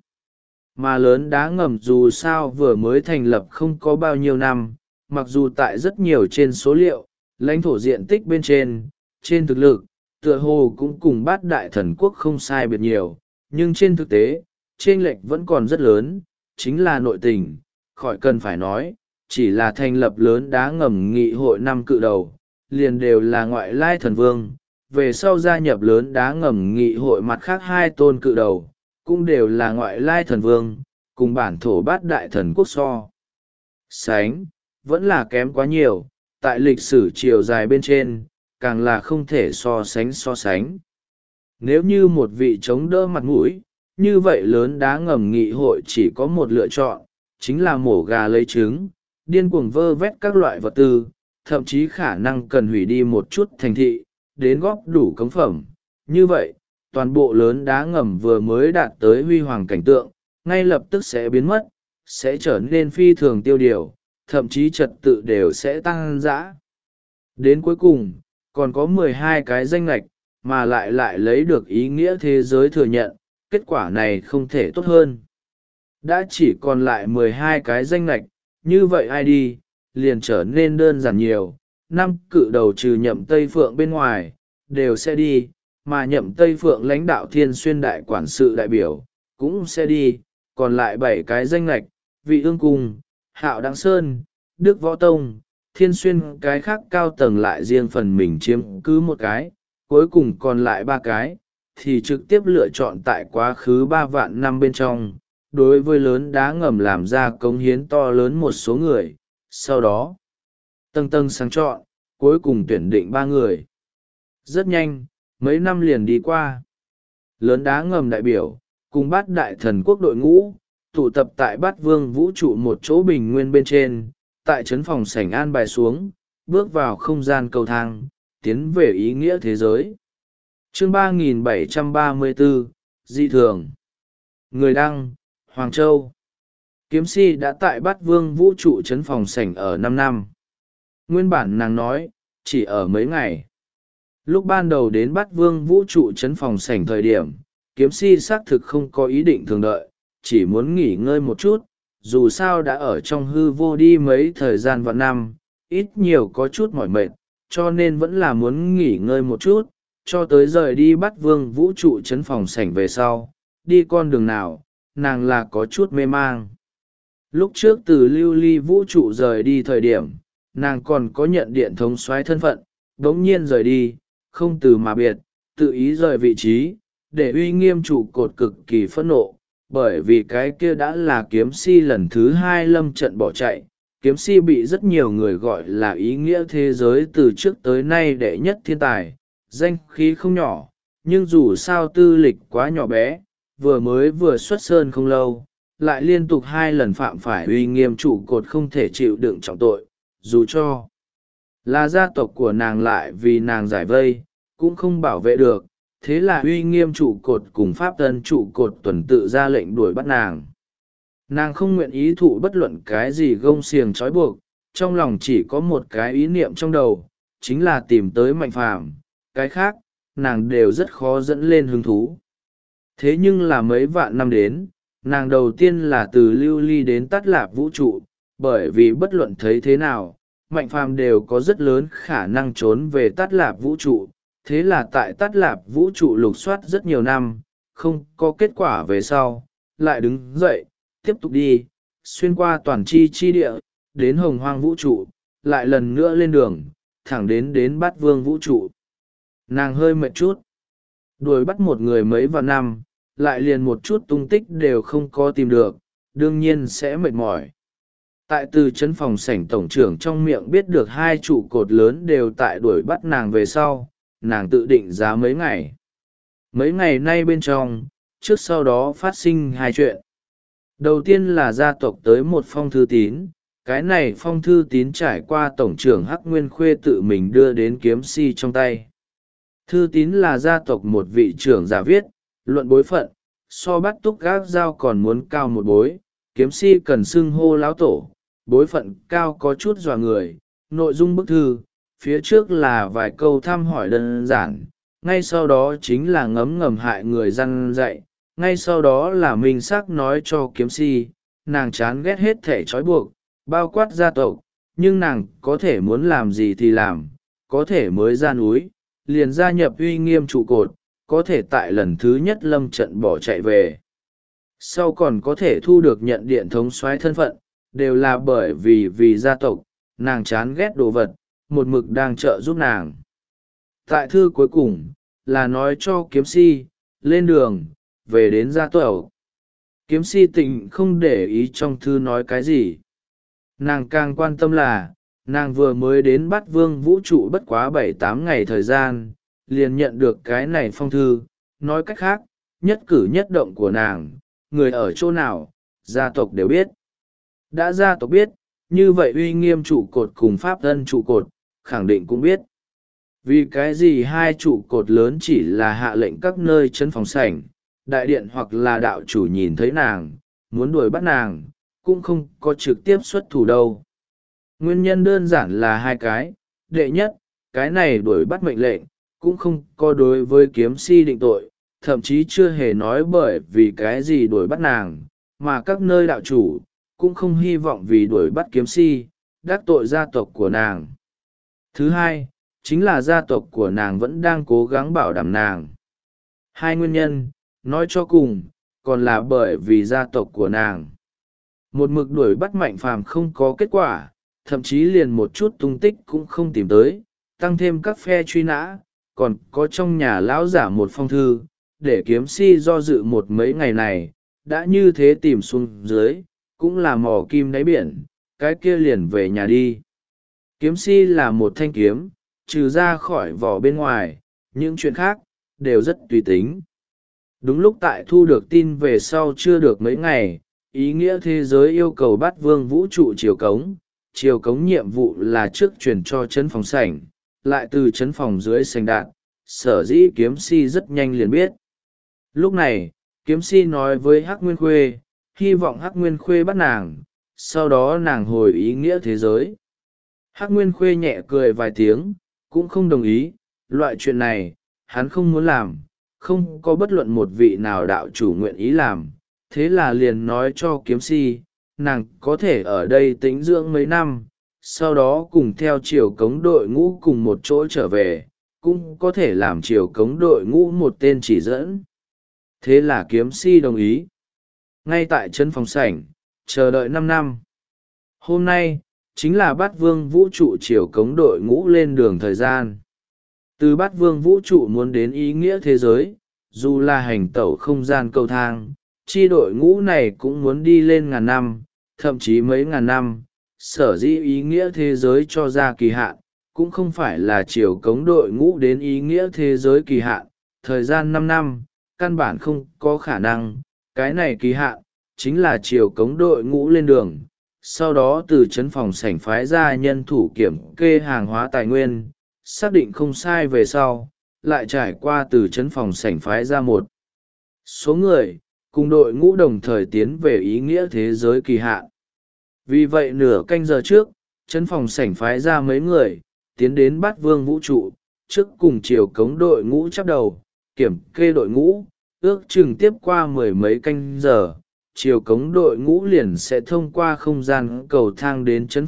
Mà lớn đá ngầm dù sao vừa mới thành lập không có bao nhiêu năm, mặc dù tại rất nhiều trên số liệu, lãnh thổ diện tích bên trên thực lực, tựa hồ cũng cùng Bát Đại Thần Quốc không sai biệt nhiều, nhưng trên thực tế, chênh lệch vẫn còn rất lớn, chính là nội tình, khỏi cần phải nói, chỉ là thành lập lớn đá ngầm nghị hội 5 cự đầu, liền đều là ngoại lai thần vương, về sau gia nhập lớn đá ngầm nghị hội mặt khác 2 tôn cự đầu, cũng đều là ngoại lai thần vương, cùng bản thổ Bát Đại Thần Quốc so sánh, vẫn là kém quá nhiều, tại lịch sử chiều dài bên trên, càng là không thể so sánh. Nếu như một vị chống đỡ mặt mũi, như vậy lớn đá ngầm nghị hội chỉ có một lựa chọn, chính là mổ gà lấy trứng, điên cuồng vơ vét các loại vật tư, thậm chí khả năng cần hủy đi một chút thành thị, đến góp đủ cống phẩm. Như vậy, toàn bộ lớn đá ngầm vừa mới đạt tới huy hoàng cảnh tượng, ngay lập tức sẽ biến mất, sẽ trở nên phi thường tiêu điều, thậm chí trật tự đều sẽ tăng dã. Đến cuối cùng, còn có 12 cái danh lệch, mà lại lấy được ý nghĩa thế giới thừa nhận, kết quả này không thể tốt hơn. Đã chỉ còn lại 12 cái danh lệch, như vậy ai đi, liền trở nên đơn giản nhiều. 5 cự đầu trừ Nhậm Tây Phượng bên ngoài, đều sẽ đi, mà Nhậm Tây Phượng lãnh đạo Thiên Xuyên đại quản sự đại biểu, cũng sẽ đi, còn lại 7 cái danh lệch, Vị Ương Cung, Hạo Đăng Sơn, Đức Võ Tông, Thiên Xuyên cái khác cao tầng lại riêng phần mình chiếm cứ một cái, cuối cùng còn lại 3 cái, thì trực tiếp lựa chọn tại quá khứ 3 vạn năm bên trong, đối với lớn đá ngầm làm ra cống hiến to lớn một số người, sau đó tầng tầng sáng chọn, cuối cùng tuyển định 3 người. Rất nhanh, mấy năm liền đi qua. Lớn đá ngầm đại biểu, cùng Bát Đại Thần Quốc đội ngũ, tụ tập tại Bát Vương vũ trụ một chỗ bình nguyên bên trên, tại trấn phòng sảnh an bài xuống, bước vào không gian cầu thang, tiến về ý nghĩa thế giới. Chương 3734, Dị Thường. Người đăng, Hoàng Châu. Kiếm si đã tại Bát Vương vũ trụ trấn phòng sảnh ở 5 năm. Nguyên bản nàng nói, chỉ ở mấy ngày. Lúc ban đầu đến Bát Vương vũ trụ trấn phòng sảnh thời điểm, kiếm si xác thực không có ý định thường đợi, chỉ muốn nghỉ ngơi một chút, dù sao đã ở trong hư vô đi mấy thời gian vạn năm, ít nhiều có chút mỏi mệt, cho nên vẫn là muốn nghỉ ngơi một chút, cho tới rời đi Bát Vương vũ trụ trấn phòng sảnh về sau, đi con đường nào, nàng là có chút mê mang. Lúc trước từ lưu ly vũ trụ rời đi thời điểm, nàng còn có nhận điện thống soái thân phận, đống nhiên rời đi, không từ mà biệt, tự ý rời vị trí, để uy nghiêm trụ cột cực kỳ phẫn nộ, bởi vì cái kia đã là kiếm si lần thứ 2 lâm trận bỏ chạy. Kiếm si bị rất nhiều người gọi là ý nghĩa thế giới từ trước tới nay đệ nhất thiên tài, danh khí không nhỏ, nhưng dù sao tư lịch quá nhỏ bé, vừa xuất sơn không lâu, lại liên tục 2 lần phạm phải uy nghiêm trụ cột không thể chịu đựng trọng tội, dù cho là gia tộc của nàng lại vì nàng giải vây, cũng không bảo vệ được, thế là uy nghiêm trụ cột cùng pháp tân trụ cột tuần tự ra lệnh đuổi bắt nàng. Nàng không nguyện ý thụ bất luận cái gì gông xiềng trói buộc, trong lòng chỉ có một cái ý niệm trong đầu, chính là tìm tới Mạnh Phàm, cái khác, nàng đều rất khó dẫn lên hứng thú. Thế nhưng là mấy vạn năm đến, nàng đầu tiên là từ lưu ly đến tát lạp vũ trụ, bởi vì bất luận thấy thế nào, Mạnh Phàm đều có rất lớn khả năng trốn về tát lạp vũ trụ. Thế là tại tát lạp vũ trụ lục soát rất nhiều năm, không có kết quả về sau, lại đứng dậy, tiếp tục đi, xuyên qua toàn chi địa, đến hồng hoang vũ trụ, lại lần nữa lên đường, thẳng đến Bát Vương vũ trụ. Nàng hơi mệt chút, đuổi bắt một người mấy vạn năm, lại liền một chút tung tích đều không có tìm được, đương nhiên sẽ mệt mỏi. Tại từ trấn phòng sảnh tổng trưởng trong miệng biết được 2 trụ cột lớn đều tại đuổi bắt nàng về sau, nàng tự định giá mấy ngày. Mấy ngày nay bên trong, trước sau đó phát sinh 2 chuyện. Đầu tiên là gia tộc tới một phong thư tín, cái này phong thư tín trải qua tổng trưởng Hắc Nguyên Khuê tự mình đưa đến kiếm si trong tay. Thư tín là gia tộc một vị trưởng giả viết, luận bối phận, so bắt túc gác giao còn muốn cao một bối, kiếm si cần xưng hô lão tổ, bối phận cao có chút dọa người. Nội dung bức thư, phía trước là vài câu thăm hỏi đơn giản, ngay sau đó chính là ngấm ngầm hại người răn dạy, ngay sau đó là minh xác nói cho kiếm si, nàng chán ghét hết thể trói buộc, bao quát gia tộc, nhưng nàng có thể muốn làm gì thì làm, có thể mới ra núi, liền gia nhập uy nghiêm trụ cột, có thể tại lần thứ nhất lâm trận bỏ chạy về. Sau còn có thể thu được nhận điện thống soái thân phận, đều là bởi vì gia tộc, nàng chán ghét đồ vật, một mực đang trợ giúp nàng. Tại thư cuối cùng, là nói cho kiếm si, lên đường, về đến gia tộc. Kiếm si tịnh không để ý trong thư nói cái gì. Nàng càng quan tâm là, nàng vừa mới đến Bát Vương vũ trụ bất quá 7-8 ngày thời gian, liền nhận được cái này phong thư. Nói cách khác, nhất cử nhất động của nàng, người ở chỗ nào, gia tộc đều biết. Đã gia tộc biết, như vậy uy nghiêm trụ cột cùng pháp thân trụ cột, khẳng định cũng biết. Vì cái gì hai trụ cột lớn chỉ là hạ lệnh các nơi trấn phòng sảnh, đại điện hoặc là đạo chủ nhìn thấy nàng, muốn đuổi bắt nàng, cũng không có trực tiếp xuất thủ đâu. Nguyên nhân đơn giản là hai cái. Đệ nhất, cái này đuổi bắt mệnh lệnh, cũng không có đối với kiếm si định tội, thậm chí chưa hề nói bởi vì cái gì đuổi bắt nàng, mà các nơi đạo chủ, cũng không hy vọng vì đuổi bắt kiếm si, đắc tội gia tộc của nàng. Thứ hai, chính là gia tộc của nàng vẫn đang cố gắng bảo đảm nàng. Hai nguyên nhân, nói cho cùng, còn là bởi vì gia tộc của nàng. Một mực đuổi bắt Mạnh Phàm không có kết quả, thậm chí liền một chút tung tích cũng không tìm tới, tăng thêm các phe truy nã, còn có trong nhà lão giả một phong thư, để kiếm si do dự một mấy ngày này, đã như thế tìm xuống dưới, cũng là mò kim đáy biển, cái kia liền về nhà đi. Kiếm si là một thanh kiếm, trừ ra khỏi vỏ bên ngoài, những chuyện khác, đều rất tùy tính. Đúng lúc tại thu được tin về sau chưa được mấy ngày, ý nghĩa thế giới yêu cầu bắt vương vũ trụ chiều cống nhiệm vụ là trước chuyển cho trấn phòng sảnh, lại từ trấn phòng dưới sảnh đạn, sở dĩ kiếm si rất nhanh liền biết. Lúc này, kiếm si nói với Hắc Nguyên Khuê, hy vọng Hắc Nguyên Khuê bắt nàng, sau đó nàng hồi ý nghĩa thế giới. Hắc Nguyên Khuê nhẹ cười vài tiếng, cũng không đồng ý, loại chuyện này, hắn không muốn làm, không có bất luận một vị nào đạo chủ nguyện ý làm, thế là liền nói cho kiếm si, nàng có thể ở đây tĩnh dưỡng mấy năm, sau đó cùng theo chiều cống đội ngũ cùng một chỗ trở về, cũng có thể làm chiều cống đội ngũ một tên chỉ dẫn. Thế là kiếm si đồng ý. Ngay tại trấn phòng sảnh, chờ đợi 5 năm. Hôm nay, chính là bát vương vũ trụ chiều cống đội ngũ lên đường thời gian. Từ bát vương vũ trụ muốn đến ý nghĩa thế giới, dù là hành tẩu không gian cầu thang, chi đội ngũ này cũng muốn đi lên ngàn năm, thậm chí mấy ngàn năm. Sở dĩ ý nghĩa thế giới cho ra kỳ hạn, cũng không phải là chiều cống đội ngũ đến ý nghĩa thế giới kỳ hạn, thời gian 5 năm, căn bản không có khả năng, cái này kỳ hạn, chính là chiều cống đội ngũ lên đường, sau đó từ trấn phòng sảnh phái ra nhân thủ kiểm kê hàng hóa tài nguyên, xác định không sai về sau, lại trải qua từ trấn phòng sảnh phái ra một số người, cùng đội ngũ đồng thời tiến về ý nghĩa thế giới kỳ hạn. Vì vậy nửa canh giờ trước, trấn phòng sảnh phái ra mấy người, tiến đến bát vương vũ trụ, trước cùng chiều cống đội ngũ chắp đầu, kiểm kê đội ngũ, ước chừng tiếp qua 10 mấy canh giờ, chiều cống đội ngũ liền sẽ thông qua không gian cầu thang đến trấn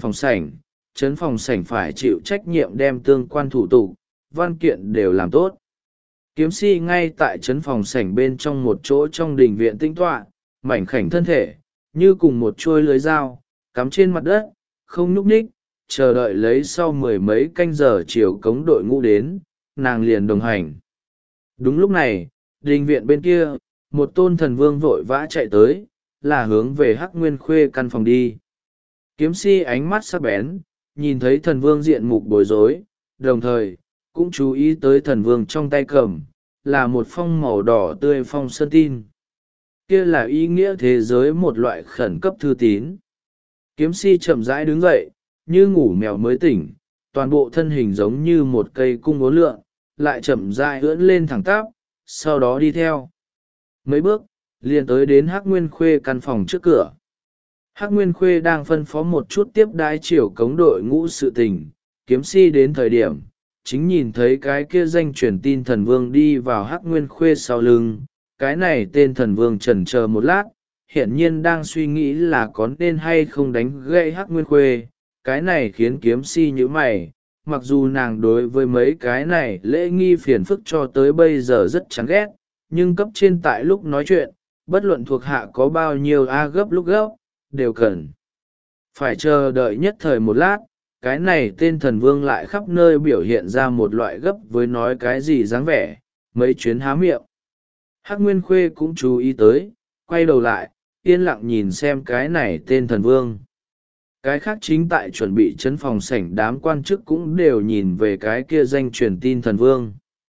phòng sảnh phải chịu trách nhiệm đem tương quan thủ tục, văn kiện đều làm tốt. Kiếm si ngay tại trấn phòng sảnh bên trong một chỗ trong đình viện tinh tọa, mảnh khảnh thân thể, như cùng một chuôi lưới dao, cắm trên mặt đất, không nhúc nhích, chờ đợi lấy sau 10 mấy canh giờ chiều cống đội ngũ đến, nàng liền đồng hành. Đúng lúc này, đình viện bên kia, một tôn thần vương vội vã chạy tới, là hướng về Hắc Nguyên Khuê căn phòng đi. Kiếm si ánh mắt sắc bén, nhìn thấy thần vương diện mục bối rối, đồng thời, cũng chú ý tới thần vương trong tay cầm, là một phong màu đỏ tươi phong sơn tin. Kia là ý nghĩa thế giới một loại khẩn cấp thư tín. Kiếm si chậm rãi đứng dậy, như ngủ mèo mới tỉnh, toàn bộ thân hình giống như một cây cung uốn lượn, lại chậm rãi ưỡn lên thẳng tắp, sau đó đi theo. Mấy bước, liền tới đến Hắc Nguyên Khuê căn phòng trước cửa. Hắc Nguyên Khuê đang phân phó một chút tiếp đái chiều cống đội ngũ sự tình, kiếm si đến thời điểm, chính nhìn thấy cái kia danh truyền tin thần vương đi vào Hắc Nguyên Khuê sau lưng. Cái này tên thần vương chần chờ một lát, hiển nhiên đang suy nghĩ là có nên hay không đánh gãy Hắc Nguyên Khuê. Cái này khiến kiếm si nhíu mày, mặc dù nàng đối với mấy cái này lễ nghi phiền phức cho tới bây giờ rất chán ghét, nhưng cấp trên tại lúc nói chuyện, bất luận thuộc hạ có bao nhiêu gấp lúc gấp, đều cần phải chờ đợi nhất thời một lát. Cái này tên thần vương lại khắp nơi biểu hiện ra một loại gấp với nói cái gì dáng vẻ, mấy chuyến há miệng. Hắc Nguyên Khuê cũng chú ý tới, quay đầu lại, yên lặng nhìn xem cái này tên thần vương. Cái khác chính tại chuẩn bị trấn phòng sảnh đám quan chức cũng đều nhìn về cái kia danh truyền tin thần vương.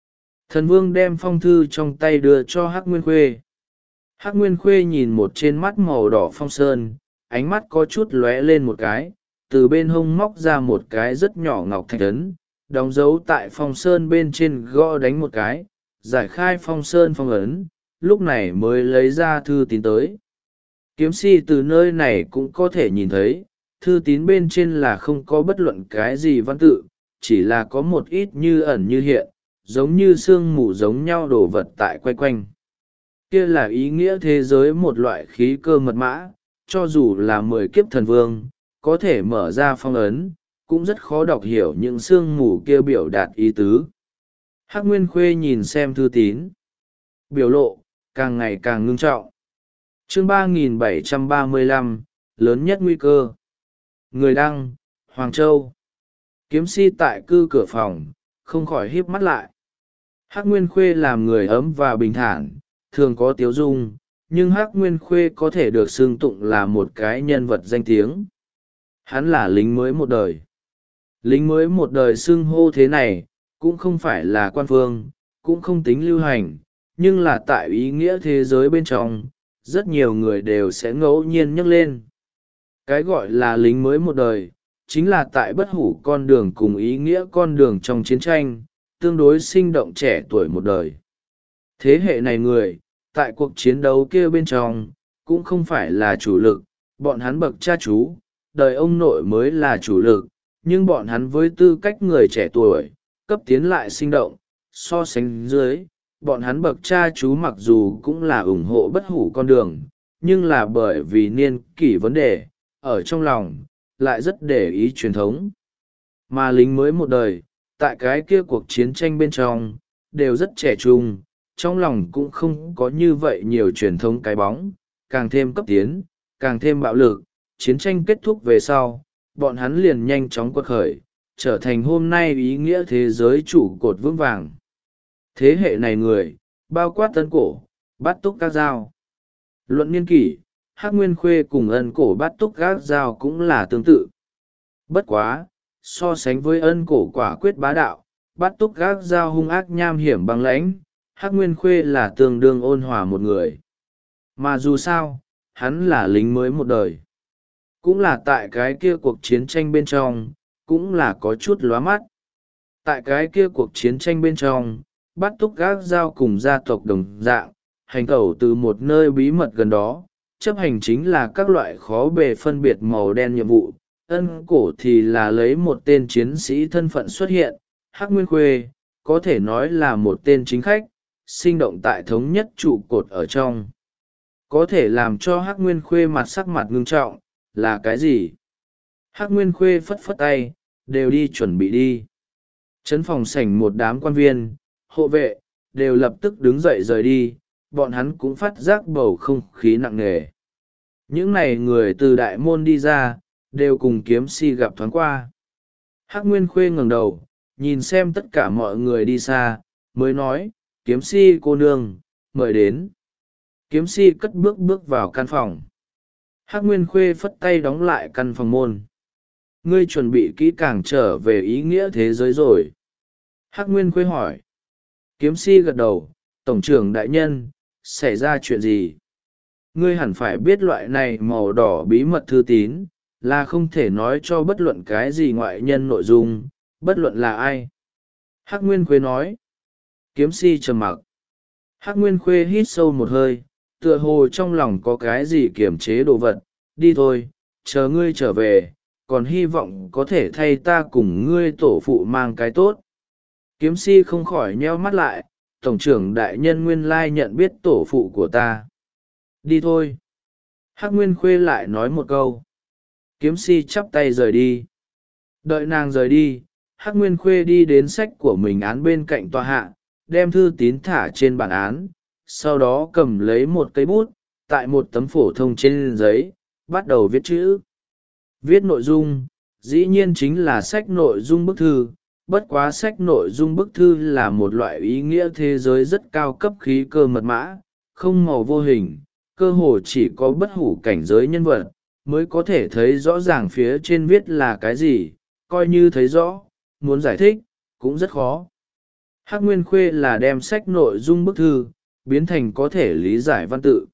Thần vương đem phong thư trong tay đưa cho hắc nguyên khuê. Hắc nguyên khuê nhìn một trên mắt màu đỏ phong sơn, ánh mắt có chút lóe lên một cái, từ bên hông móc ra một cái rất nhỏ ngọc thạch ấn, đóng dấu tại phong sơn bên trên, gõ đánh một cái, giải khai phong sơn phong ấn, lúc này mới lấy ra thư tín tới. Kiếm si từ nơi này cũng có thể nhìn thấy, thư tín bên trên là không có bất luận cái gì văn tự, chỉ là có một ít như ẩn như hiện, giống như sương mù giống nhau đổ vật tại quay quanh. Kia là ý nghĩa thế giới một loại khí cơ mật mã, cho dù là 10 kiếp thần vương, có thể mở ra phong ấn, cũng rất khó đọc hiểu những sương mù kia biểu đạt ý tứ. Hắc Nguyên Khuê nhìn xem thư tín, biểu lộ càng ngày càng ngưng trọng. Chương 3735, lớn nhất nguy cơ. Người đăng, Hoàng Châu. Kiếm si tại cư cửa phòng, không khỏi híp mắt lại. Hắc Nguyên Khuê làm người ấm và bình thản, thường có tiếu dung, nhưng Hắc Nguyên Khuê có thể được xưng tụng là một cái nhân vật danh tiếng. Hắn là lính mới một đời. Lính mới một đời xưng hô thế này, cũng không phải là quan phương, cũng không tính lưu hành, nhưng là tại ý nghĩa thế giới bên trong, rất nhiều người đều sẽ ngẫu nhiên nhắc lên. Cái gọi là lính mới một đời, chính là tại bất hủ con đường cùng ý nghĩa con đường trong chiến tranh, tương đối sinh động trẻ tuổi một đời. Thế hệ này người, tại cuộc chiến đấu kia bên trong, cũng không phải là chủ lực, bọn hắn bậc cha chú, đời ông nội mới là chủ lực, nhưng bọn hắn với tư cách người trẻ tuổi, cấp tiến lại sinh động, so sánh dưới, bọn hắn bậc cha chú mặc dù cũng là ủng hộ bất hủ con đường, nhưng là bởi vì niên kỷ vấn đề, ở trong lòng, lại rất để ý truyền thống. Mà lính mới một đời, tại cái kia cuộc chiến tranh bên trong, đều rất trẻ trung, trong lòng cũng không có như vậy nhiều truyền thống cái bóng, càng thêm cấp tiến, càng thêm bạo lực. Chiến tranh kết thúc về sau, bọn hắn liền nhanh chóng quật khởi, trở thành hôm nay ý nghĩa thế giới trụ cột vững vàng. Thế hệ này người, bao quát Ân Cổ, Bát Túc Các Dao. Luận niên kỷ, Hắc Nguyên Khuê cùng Ân Cổ Bát Túc Các Dao cũng là tương tự. Bất quá, so sánh với Ân Cổ quả quyết bá đạo, Bát Túc Các Dao hung ác nham hiểm băng lãnh, Hắc Nguyên Khuê là tương đương ôn hòa một người. Mà dù sao, hắn là lính mới một đời. Cũng là tại cái kia cuộc chiến tranh bên trong, cũng là có chút lóa mắt. Tại cái kia cuộc chiến tranh bên trong, Bát Túc Gác Dao cùng gia tộc đồng dạng, hành tẩu từ một nơi bí mật gần đó, chấp hành chính là các loại khó bề phân biệt màu đen nhiệm vụ. Ân Cổ thì là lấy một tên chiến sĩ thân phận xuất hiện, Hắc Nguyên Khuê, có thể nói là một tên chính khách, sinh động tại thống nhất trụ cột ở trong. Có thể làm cho Hắc Nguyên Khuê sắc mặt ngưng trọng, là cái gì? Hắc Nguyên Khuê phất phất tay, đều đi chuẩn bị đi. Trấn phòng sảnh một đám quan viên, hộ vệ, đều lập tức đứng dậy rời đi, bọn hắn cũng phát giác bầu không khí nặng nề. Những này người từ đại môn đi ra, đều cùng kiếm si gặp thoáng qua. Hắc Nguyên Khuê ngẩng đầu, nhìn xem tất cả mọi người đi xa, mới nói, kiếm si cô nương, mời đến. Kiếm si cất bước vào căn phòng. Hắc Nguyên Khuê phất tay đóng lại căn phòng môn. Ngươi chuẩn bị kỹ càng trở về ý nghĩa thế giới rồi. Hắc Nguyên Khuê hỏi. Kiếm si gật đầu, tổng trưởng đại nhân, xảy ra chuyện gì? Ngươi hẳn phải biết loại này màu đỏ bí mật thư tín, là không thể nói cho bất luận cái gì ngoại nhân nội dung, bất luận là ai. Hắc Nguyên Khuê nói. Kiếm si trầm mặc. Hắc Nguyên Khuê hít sâu một hơi, tựa hồ trong lòng có cái gì kiềm chế đồ vật. Đi thôi, chờ ngươi trở về, còn hy vọng có thể thay ta cùng ngươi tổ phụ mang cái tốt. Kiếm si không khỏi nheo mắt lại, tổng trưởng đại nhân nguyên lai nhận biết tổ phụ của ta. Đi thôi. Hắc Nguyên Khuê lại nói một câu. Kiếm si chắp tay rời đi. Đợi nàng rời đi, Hắc Nguyên Khuê đi đến sách của mình án bên cạnh tòa hạ, đem thư tín thả trên bản án, sau đó cầm lấy một cây bút, tại một tấm phổ thông trên giấy, bắt đầu viết chữ. Viết nội dung, dĩ nhiên chính là sách nội dung bức thư, bất quá sách nội dung bức thư là một loại ý nghĩa thế giới rất cao cấp khí cơ mật mã, không màu vô hình, cơ hồ chỉ có bất hủ cảnh giới nhân vật, mới có thể thấy rõ ràng phía trên viết là cái gì, coi như thấy rõ, muốn giải thích, cũng rất khó. Hắc Nguyên Khuê là đem sách nội dung bức thư biến thành có thể lý giải văn tự.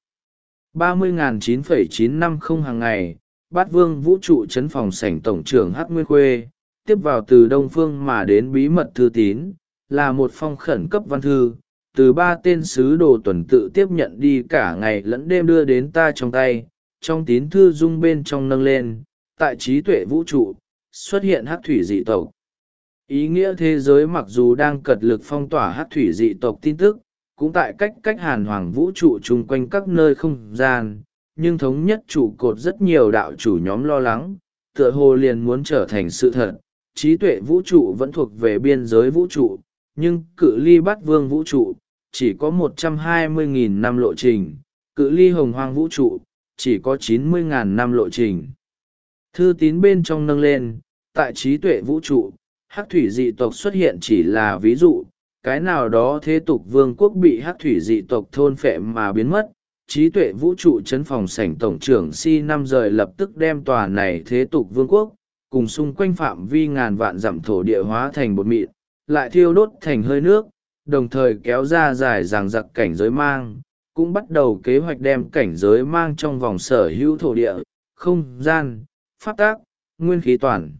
30.950 hàng ngày, Bát Vương vũ trụ chấn phòng sảnh tổng trưởng Hắc Nguyên Khuê tiếp vào từ Đông Phương mà đến bí mật thư tín, là một phong khẩn cấp văn thư, từ 3 tên sứ đồ tuần tự tiếp nhận đi cả ngày lẫn đêm đưa đến ta trong tay. Trong tín thư dung bên trong nâng lên, tại trí tuệ vũ trụ, xuất hiện hắc thủy dị tộc. Ý nghĩa thế giới mặc dù đang cật lực phong tỏa hắc thủy dị tộc tin tức, cũng tại cách hàn hoàng vũ trụ chung quanh các nơi không gian, nhưng thống nhất trụ cột rất nhiều đạo chủ nhóm lo lắng, tựa hồ liền muốn trở thành sự thật. Trí tuệ vũ trụ vẫn thuộc về biên giới vũ trụ, nhưng cự ly Bát Vương vũ trụ chỉ có 120.000 năm lộ trình, cự ly hồng hoang vũ trụ chỉ có 90.000 năm lộ trình. Thư tín bên trong nâng lên, tại trí tuệ vũ trụ, hắc thủy dị tộc xuất hiện chỉ là ví dụ, cái nào đó thế tục vương quốc bị hắc thủy dị tộc thôn phệ mà biến mất. Trí tuệ vũ trụ chấn phòng sảnh tổng trưởng si năm rời lập tức đem tòa này thế tục vương quốc, cùng xung quanh phạm vi ngàn vạn dặm thổ địa hóa thành bột mịn, lại thiêu đốt thành hơi nước, đồng thời kéo ra dài ràng giặc cảnh giới mang, cũng bắt đầu kế hoạch đem cảnh giới mang trong vòng sở hữu thổ địa, không gian, pháp tác, nguyên khí toàn.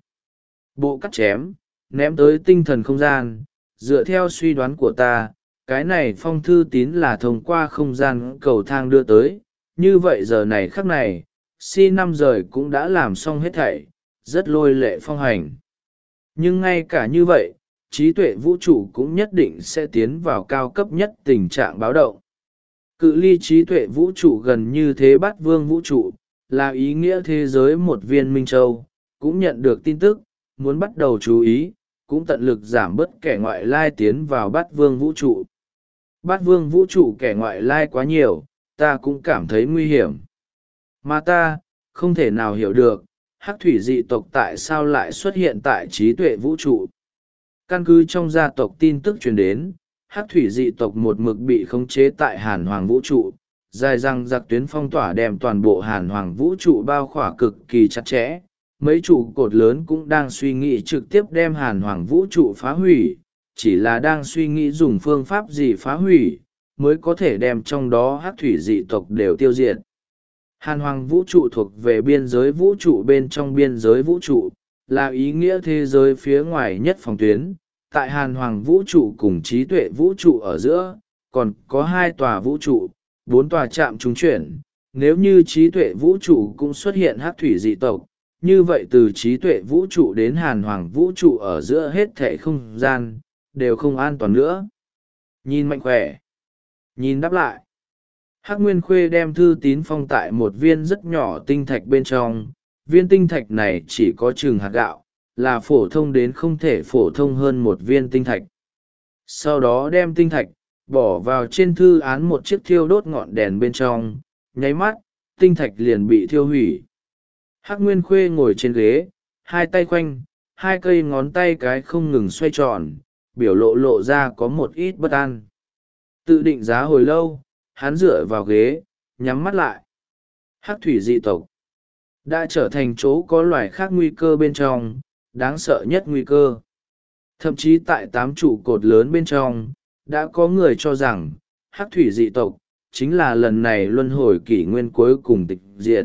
Bộ cắt chém, ném tới tinh thần không gian. Dựa theo suy đoán của ta, cái này phong thư tín là thông qua không gian cầu thang đưa tới, như vậy giờ này khắc này, si năm rời cũng đã làm xong hết thảy, rất lôi lệ phong hành. Nhưng ngay cả như vậy, trí tuệ vũ trụ cũng nhất định sẽ tiến vào cao cấp nhất tình trạng báo động. Cự ly trí tuệ vũ trụ gần như thế Bát Vương vũ trụ, là ý nghĩa thế giới một viên minh châu, cũng nhận được tin tức, muốn bắt đầu chú ý, cũng tận lực giảm bớt kẻ ngoại lai tiến vào Bát Vương vũ trụ. Bát Vương vũ trụ kẻ ngoại lai quá nhiều, ta cũng cảm thấy nguy hiểm. Mà ta, không thể nào hiểu được, hắc thủy dị tộc tại sao lại xuất hiện tại trí tuệ vũ trụ. Căn cứ trong gia tộc tin tức truyền đến, hắc thủy dị tộc một mực bị khống chế tại hàn hoàng vũ trụ, dài răng giặc tuyến phong tỏa đem toàn bộ hàn hoàng vũ trụ bao khỏa cực kỳ chặt chẽ. Mấy trụ cột lớn cũng đang suy nghĩ trực tiếp đem hàn hoàng vũ trụ phá hủy, chỉ là đang suy nghĩ dùng phương pháp gì phá hủy, mới có thể đem trong đó hắc thủy dị tộc đều tiêu diệt. Hàn hoàng vũ trụ thuộc về biên giới vũ trụ bên trong biên giới vũ trụ, là ý nghĩa thế giới phía ngoài nhất phòng tuyến. Tại hàn hoàng vũ trụ cùng trí tuệ vũ trụ ở giữa, còn có 2 tòa vũ trụ, 4 tòa trạm trung chuyển. Nếu như trí tuệ vũ trụ cũng xuất hiện hắc thủy dị tộc, như vậy từ trí tuệ vũ trụ đến hàn hoàng vũ trụ ở giữa hết thảy không gian, đều không an toàn nữa. Nhìn mạnh khỏe. Nhìn đáp lại. Hắc Nguyên Khuê đem thư tín phong tại một viên rất nhỏ tinh thạch bên trong. Viên tinh thạch này chỉ có chừng hạt gạo, là phổ thông đến không thể phổ thông hơn một viên tinh thạch. Sau đó đem tinh thạch, bỏ vào trên thư án một chiếc thiêu đốt ngọn đèn bên trong, nháy mắt, tinh thạch liền bị thiêu hủy. Hắc Nguyên Khuê ngồi trên ghế, 2 tay khoanh, 2 cây ngón tay cái không ngừng xoay tròn, biểu lộ ra có một ít bất an. Tự định giá hồi lâu, hắn dựa vào ghế, nhắm mắt lại. Hắc thủy dị tộc đã trở thành chỗ có loài khác nguy cơ bên trong, đáng sợ nhất nguy cơ. Thậm chí tại 8 trụ cột lớn bên trong, đã có người cho rằng, hắc thủy dị tộc chính là lần này luân hồi kỷ nguyên cuối cùng tịch diệt.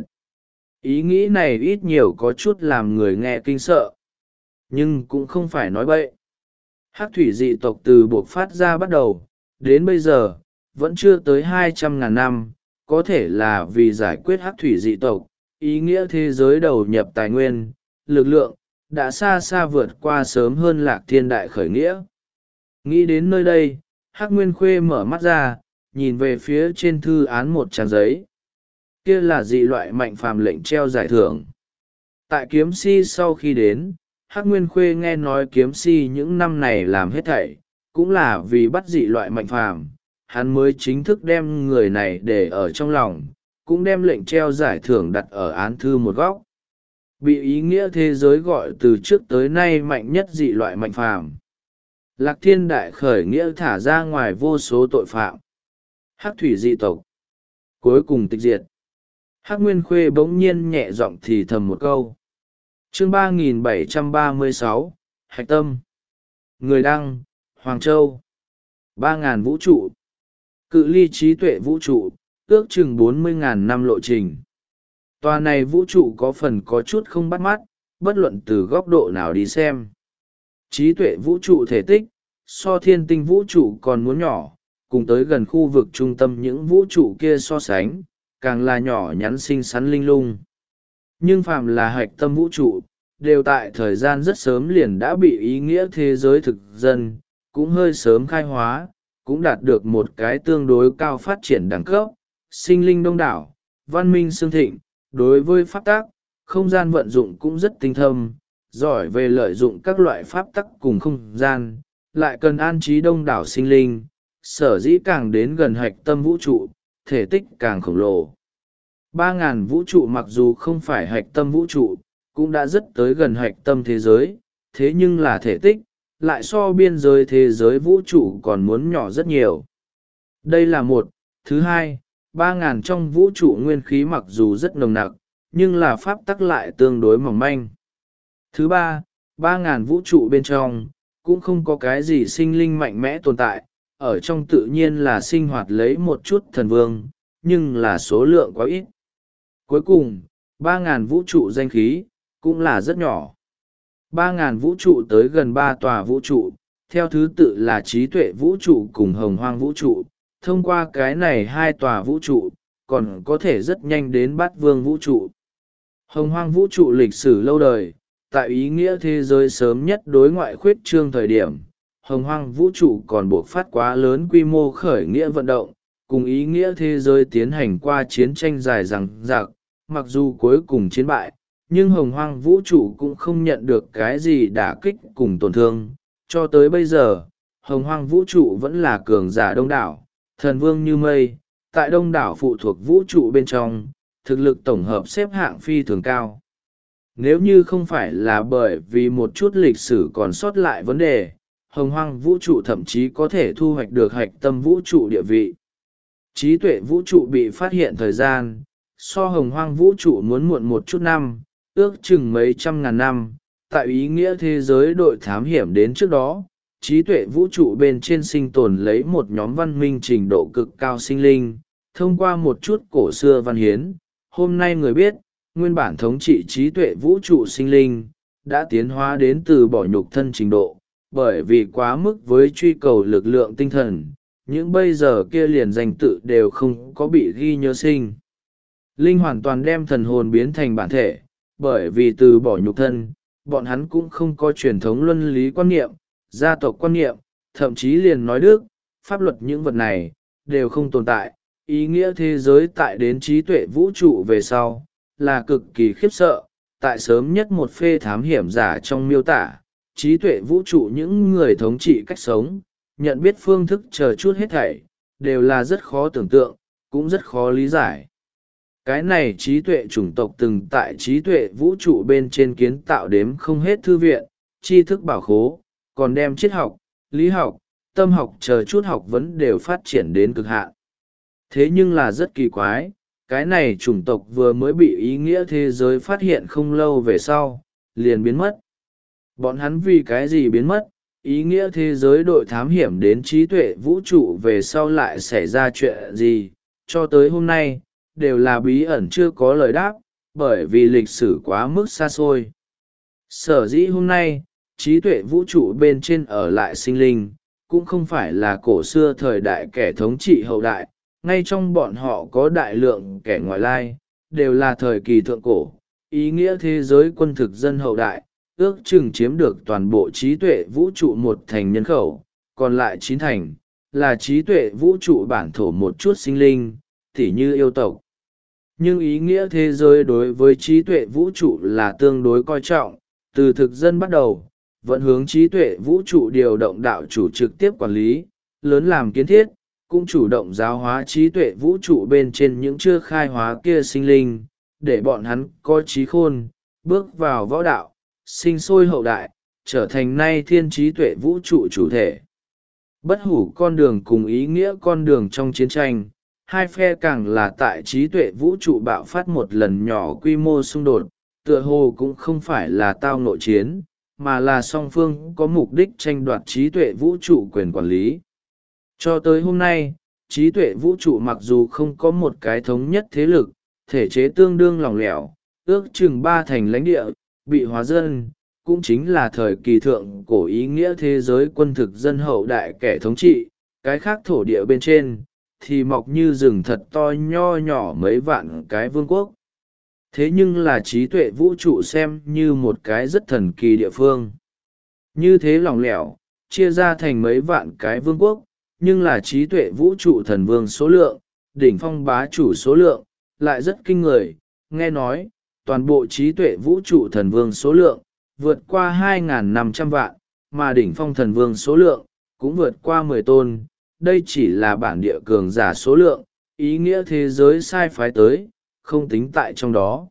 Ý nghĩ này ít nhiều có chút làm người nghe kinh sợ. Nhưng cũng không phải nói bậy. Hắc thủy dị tộc từ buộc phát ra bắt đầu, đến bây giờ, vẫn chưa tới 200.000 năm, có thể là vì giải quyết hắc thủy dị tộc, ý nghĩa thế giới đầu nhập tài nguyên, lực lượng, đã xa xa vượt qua sớm hơn Lạc Thiên Đại khởi nghĩa. Nghĩ đến nơi đây, Hắc Nguyên Khuê mở mắt ra, nhìn về phía trên thư án một trang giấy. Kia là dị loại mạnh phàm lệnh treo giải thưởng. Tại kiếm si sau khi đến, Hắc Nguyên Khuê nghe nói kiếm si những năm này làm hết thảy, cũng là vì bắt dị loại mạnh phàm, hắn mới chính thức đem người này để ở trong lòng, cũng đem lệnh treo giải thưởng đặt ở án thư một góc. Bị ý nghĩa thế giới gọi từ trước tới nay mạnh nhất dị loại mạnh phàm. Lạc Thiên Đại khởi nghĩa thả ra ngoài vô số tội phạm. Hắc thủy dị tộc cuối cùng tịch diệt. Hắc Nguyên Khuê bỗng nhiên nhẹ giọng thì thầm một câu. Chương 3736, Hạch Tâm. Người đăng, Hoàng Châu. 3.000 vũ trụ. Cự ly trí tuệ vũ trụ, ước chừng 40.000 năm lộ trình. Tòa này vũ trụ có phần có chút không bắt mắt, bất luận từ góc độ nào đi xem. Trí tuệ vũ trụ thể tích, so thiên tinh vũ trụ còn muốn nhỏ, cùng tới gần khu vực trung tâm những vũ trụ kia so sánh, càng là nhỏ nhắn xinh xắn linh lung. Nhưng phàm là hạch tâm vũ trụ, đều tại thời gian rất sớm liền đã bị ý nghĩa thế giới thực dân, cũng hơi sớm khai hóa, cũng đạt được một cái tương đối cao phát triển đẳng cấp, sinh linh đông đảo, văn minh xương thịnh, đối với pháp tắc, không gian vận dụng cũng rất tinh thâm, giỏi về lợi dụng các loại pháp tắc cùng không gian, lại cần an trí đông đảo sinh linh, sở dĩ càng đến gần hạch tâm vũ trụ, thể tích càng khổng lồ. 3.000 vũ trụ mặc dù không phải hạch tâm vũ trụ, cũng đã rất tới gần hạch tâm thế giới, thế nhưng là thể tích, lại so biên giới thế giới vũ trụ còn muốn nhỏ rất nhiều. Đây là một. Thứ hai, 3.000 trong vũ trụ nguyên khí mặc dù rất nồng nặc, nhưng là pháp tắc lại tương đối mỏng manh. Thứ ba, 3.000 vũ trụ bên trong, cũng không có cái gì sinh linh mạnh mẽ tồn tại, ở trong tự nhiên là sinh hoạt lấy một chút thần vương, nhưng là số lượng quá ít. Cuối cùng, 3.000 vũ trụ danh khí, cũng là rất nhỏ. 3.000 vũ trụ tới gần 3 tòa vũ trụ, theo thứ tự là trí tuệ vũ trụ cùng hồng hoang vũ trụ, thông qua cái này 2 tòa vũ trụ, còn có thể rất nhanh đến bát vương vũ trụ. Hồng hoang vũ trụ lịch sử lâu đời, tại ý nghĩa thế giới sớm nhất đối ngoại khuyết trương thời điểm, hồng hoang vũ trụ còn buộc phát quá lớn quy mô khởi nghĩa vận động, cùng ý nghĩa thế giới tiến hành qua chiến tranh dài dằng dặc, mặc dù cuối cùng chiến bại, nhưng hồng hoang vũ trụ cũng không nhận được cái gì đả kích cùng tổn thương. Cho tới bây giờ, hồng hoang vũ trụ vẫn là cường giả đông đảo, thần vương như mây, tại đông đảo phụ thuộc vũ trụ bên trong, thực lực tổng hợp xếp hạng phi thường cao. Nếu như không phải là bởi vì một chút lịch sử còn sót lại vấn đề, hồng hoang vũ trụ thậm chí có thể thu hoạch được hạch tâm vũ trụ địa vị. Trí tuệ vũ trụ bị phát hiện thời gian, so hồng hoang vũ trụ muốn muộn một chút năm, ước chừng mấy trăm ngàn năm. Tại ý nghĩa thế giới đội thám hiểm đến trước đó, trí tuệ vũ trụ bên trên sinh tồn lấy một nhóm văn minh trình độ cực cao sinh linh, thông qua một chút cổ xưa văn hiến. Hôm nay người biết, nguyên bản thống trị trí tuệ vũ trụ sinh linh, đã tiến hóa đến từ bỏ nhục thân trình độ, bởi vì quá mức với truy cầu lực lượng tinh thần, những bây giờ kia liền danh tự đều không có bị ghi nhớ sinh. Linh hoàn toàn đem thần hồn biến thành bản thể, bởi vì từ bỏ nhục thân, bọn hắn cũng không có truyền thống luân lý quan niệm, gia tộc quan niệm, thậm chí liền nói đức, pháp luật những vật này, đều không tồn tại. Ý nghĩa thế giới tại đến trí tuệ vũ trụ về sau, là cực kỳ khiếp sợ. Tại sớm nhất một phê thám hiểm giả trong miêu tả, trí tuệ vũ trụ những người thống trị cách sống, nhận biết phương thức chờ chút hết thảy, đều là rất khó tưởng tượng, cũng rất khó lý giải. Cái này trí tuệ chủng tộc từng tại trí tuệ vũ trụ bên trên kiến tạo đếm không hết thư viện, tri thức bảo khố, còn đem triết học, lý học, tâm học chờ chút học vấn đều phát triển đến cực hạn. Thế nhưng là rất kỳ quái, cái này chủng tộc vừa mới bị ý nghĩa thế giới phát hiện không lâu về sau, liền biến mất. Bọn hắn vì cái gì biến mất, ý nghĩa thế giới đội thám hiểm đến trí tuệ vũ trụ về sau lại xảy ra chuyện gì, cho tới hôm nay, đều là bí ẩn chưa có lời đáp, bởi vì lịch sử quá mức xa xôi. Sở dĩ hôm nay, trí tuệ vũ trụ bên trên ở lại sinh linh, cũng không phải là cổ xưa thời đại kẻ thống trị hậu đại, ngay trong bọn họ có đại lượng kẻ ngoại lai, đều là thời kỳ thượng cổ, ý nghĩa thế giới quân thực dân hậu đại, ước chừng chiếm được toàn bộ trí tuệ vũ trụ 1 thành nhân khẩu, còn lại 9 thành, là trí tuệ vũ trụ bản thổ một chút sinh linh, tỉ như yêu tộc. Nhưng ý nghĩa thế giới đối với trí tuệ vũ trụ là tương đối coi trọng, từ thực dân bắt đầu, vẫn hướng trí tuệ vũ trụ điều động đạo chủ trực tiếp quản lý, lớn làm kiến thiết, cũng chủ động giáo hóa trí tuệ vũ trụ bên trên những chưa khai hóa kia sinh linh, để bọn hắn có trí khôn, bước vào võ đạo, sinh sôi hậu đại, trở thành nay thiên trí tuệ vũ trụ chủ thể. Bất hủ con đường cùng ý nghĩa con đường trong chiến tranh, hai phe càng là tại trí tuệ vũ trụ bạo phát một lần nhỏ quy mô xung đột, tựa hồ cũng không phải là tao nội chiến, mà là song phương có mục đích tranh đoạt trí tuệ vũ trụ quyền quản lý. Cho tới hôm nay, trí tuệ vũ trụ mặc dù không có một cái thống nhất thế lực, thể chế tương đương lỏng lẻo, ước chừng 3 thành lãnh địa, bị hóa dân, cũng chính là thời kỳ thượng cổ ý nghĩa thế giới quân thực dân hậu đại kẻ thống trị, cái khác thổ địa bên trên, thì mọc như rừng thật to nho nhỏ mấy vạn cái vương quốc. Thế nhưng là trí tuệ vũ trụ xem như một cái rất thần kỳ địa phương. Như thế lỏng lẻo, chia ra thành mấy vạn cái vương quốc, nhưng là trí tuệ vũ trụ thần vương số lượng, đỉnh phong bá chủ số lượng, lại rất kinh người. Nghe nói, toàn bộ trí tuệ vũ trụ thần vương số lượng, vượt qua 2.500 vạn, mà đỉnh phong thần vương số lượng, cũng vượt qua 10 tôn. Đây chỉ là bản địa cường giả số lượng, ý nghĩa thế giới sai phái tới, không tính tại trong đó.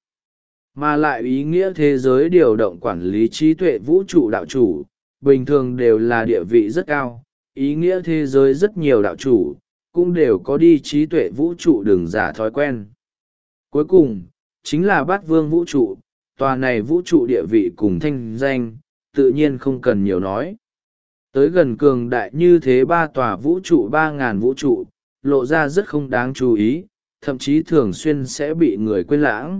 Mà lại ý nghĩa thế giới điều động quản lý trí tuệ vũ trụ đạo chủ, bình thường đều là địa vị rất cao, ý nghĩa thế giới rất nhiều đạo chủ, cũng đều có đi trí tuệ vũ trụ đường giả thói quen. Cuối cùng, chính là bát vương vũ trụ, tòa này vũ trụ địa vị cùng thanh danh, tự nhiên không cần nhiều nói. Tới gần cường đại như thế 3 tòa vũ trụ 3.000 vũ trụ, lộ ra rất không đáng chú ý, thậm chí thường xuyên sẽ bị người quên lãng.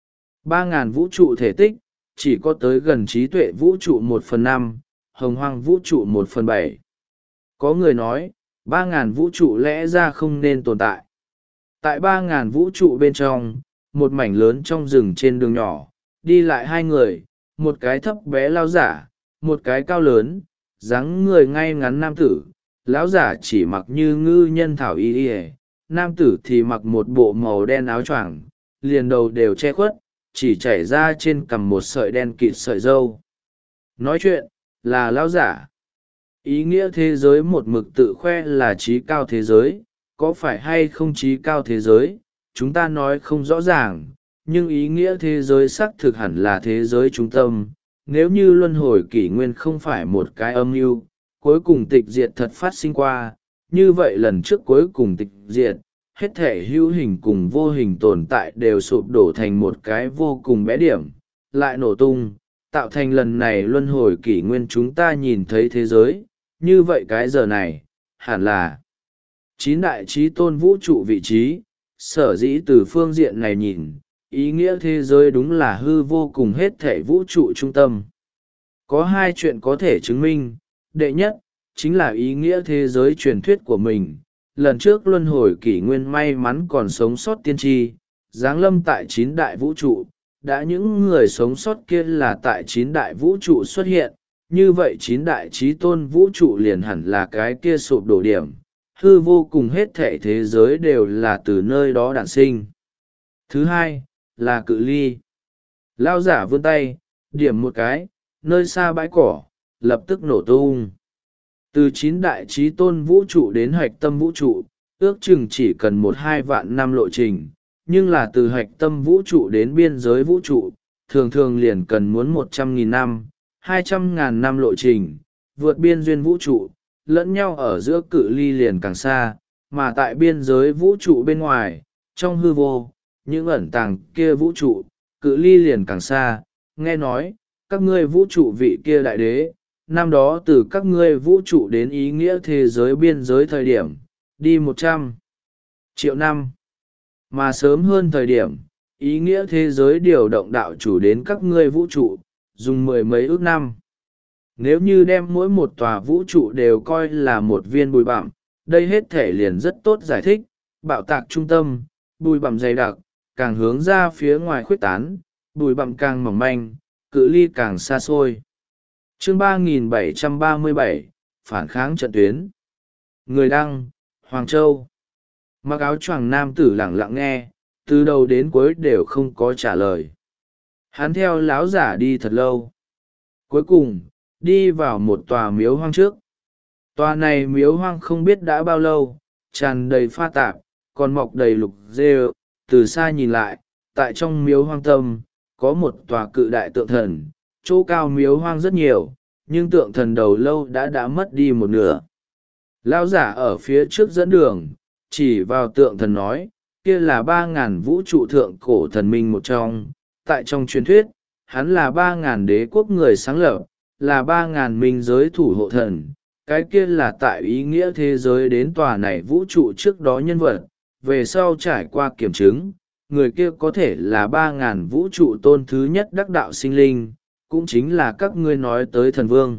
3.000 vũ trụ thể tích, chỉ có tới gần trí tuệ vũ trụ 1/5, hồng hoang vũ trụ 1/7. Có người nói, 3.000 vũ trụ lẽ ra không nên tồn tại. Tại 3.000 vũ trụ bên trong, một mảnh lớn trong rừng trên đường nhỏ, đi lại 2 người, một cái thấp bé lao giả, một cái cao lớn, dáng người ngay ngắn nam tử. Lão giả chỉ mặc như ngư nhân thảo y y, nam tử thì mặc một bộ màu đen áo choàng, liền đầu đều che khuất, chỉ chảy ra trên cằm một sợi đen kịt sợi râu. Nói chuyện, là lão giả. Ý nghĩa thế giới một mực tự khoe là trí cao thế giới, có phải hay không trí cao thế giới, chúng ta nói không rõ ràng, nhưng ý nghĩa thế giới xác thực hẳn là thế giới trung tâm. Nếu như luân hồi kỷ nguyên không phải một cái âm mưu, cuối cùng tịch diệt thật phát sinh qua, như vậy lần trước cuối cùng tịch diệt, hết thể hữu hình cùng vô hình tồn tại đều sụp đổ thành một cái vô cùng bé điểm, lại nổ tung, tạo thành lần này luân hồi kỷ nguyên chúng ta nhìn thấy thế giới. Như vậy cái giờ này, hẳn là 9 đại trí tôn vũ trụ vị trí, sở dĩ từ phương diện này nhìn, ý nghĩa thế giới đúng là hư vô cùng hết thể vũ trụ trung tâm. Có 2 chuyện có thể chứng minh, đệ nhất, chính là ý nghĩa thế giới truyền thuyết của mình. Lần trước luân hồi kỷ nguyên may mắn còn sống sót tiên tri, giáng lâm tại 9 đại vũ trụ, đã những người sống sót kia là tại 9 đại vũ trụ xuất hiện, như vậy 9 đại trí tôn vũ trụ liền hẳn là cái kia sụp đổ điểm, hư vô cùng hết thể thế giới đều là từ nơi đó đản sinh. Thứ hai, là cự ly. Lao giả vươn tay, điểm một cái, nơi xa bãi cỏ, lập tức nổ tung. Từ 9 đại trí tôn vũ trụ đến hạch tâm vũ trụ, ước chừng chỉ cần 1-2 vạn năm lộ trình, nhưng là từ hạch tâm vũ trụ đến biên giới vũ trụ, thường thường liền cần muốn 100.000 năm, 200.000 năm lộ trình, vượt biên duyên vũ trụ, lẫn nhau ở giữa cự ly liền càng xa, mà tại biên giới vũ trụ bên ngoài, trong hư vô, những ẩn tàng kia vũ trụ, cự ly liền càng xa. Nghe nói, các ngươi vũ trụ vị kia đại đế, năm đó từ các ngươi vũ trụ đến ý nghĩa thế giới biên giới thời điểm, đi 100 triệu năm. Mà sớm hơn thời điểm, ý nghĩa thế giới điều động đạo chủ đến các ngươi vũ trụ, dùng 10 mấy ước năm. Nếu như đem mỗi một tòa vũ trụ đều coi là một viên bụi bặm, đây hết thể liền rất tốt giải thích, bạo tạc trung tâm, bụi bặm dày đặc, càng hướng ra phía ngoài khuếch tán, bụi bặm càng mỏng manh, cự ly càng xa xôi. Chương 3737, Phản kháng trận tuyến. Người đăng, Hoàng Châu. Mặc áo choàng nam tử lặng lặng nghe, từ đầu đến cuối đều không có trả lời. Hắn theo láo giả đi thật lâu. Cuối cùng, đi vào một tòa miếu hoang trước. Tòa này miếu hoang không biết đã bao lâu, tràn đầy pha tạp, còn mọc đầy lục rêu. Từ xa nhìn lại, tại trong miếu hoang tâm, có một tòa cự đại tượng thần, chỗ cao miếu hoang rất nhiều, nhưng tượng thần đầu lâu đã mất đi một nửa. Lão giả ở phía trước dẫn đường, chỉ vào tượng thần nói, kia là 3.000 vũ trụ thượng cổ thần minh một trong. Tại trong truyền thuyết, hắn là 3.000 đế quốc người sáng lập, là 3.000 minh giới thủ hộ thần, cái kia là tại ý nghĩa thế giới đến tòa này vũ trụ trước đó nhân vật, về sau trải qua kiểm chứng, người kia có thể là 3.000 vũ trụ tôn thứ nhất đắc đạo sinh linh, cũng chính là các ngươi nói tới thần vương.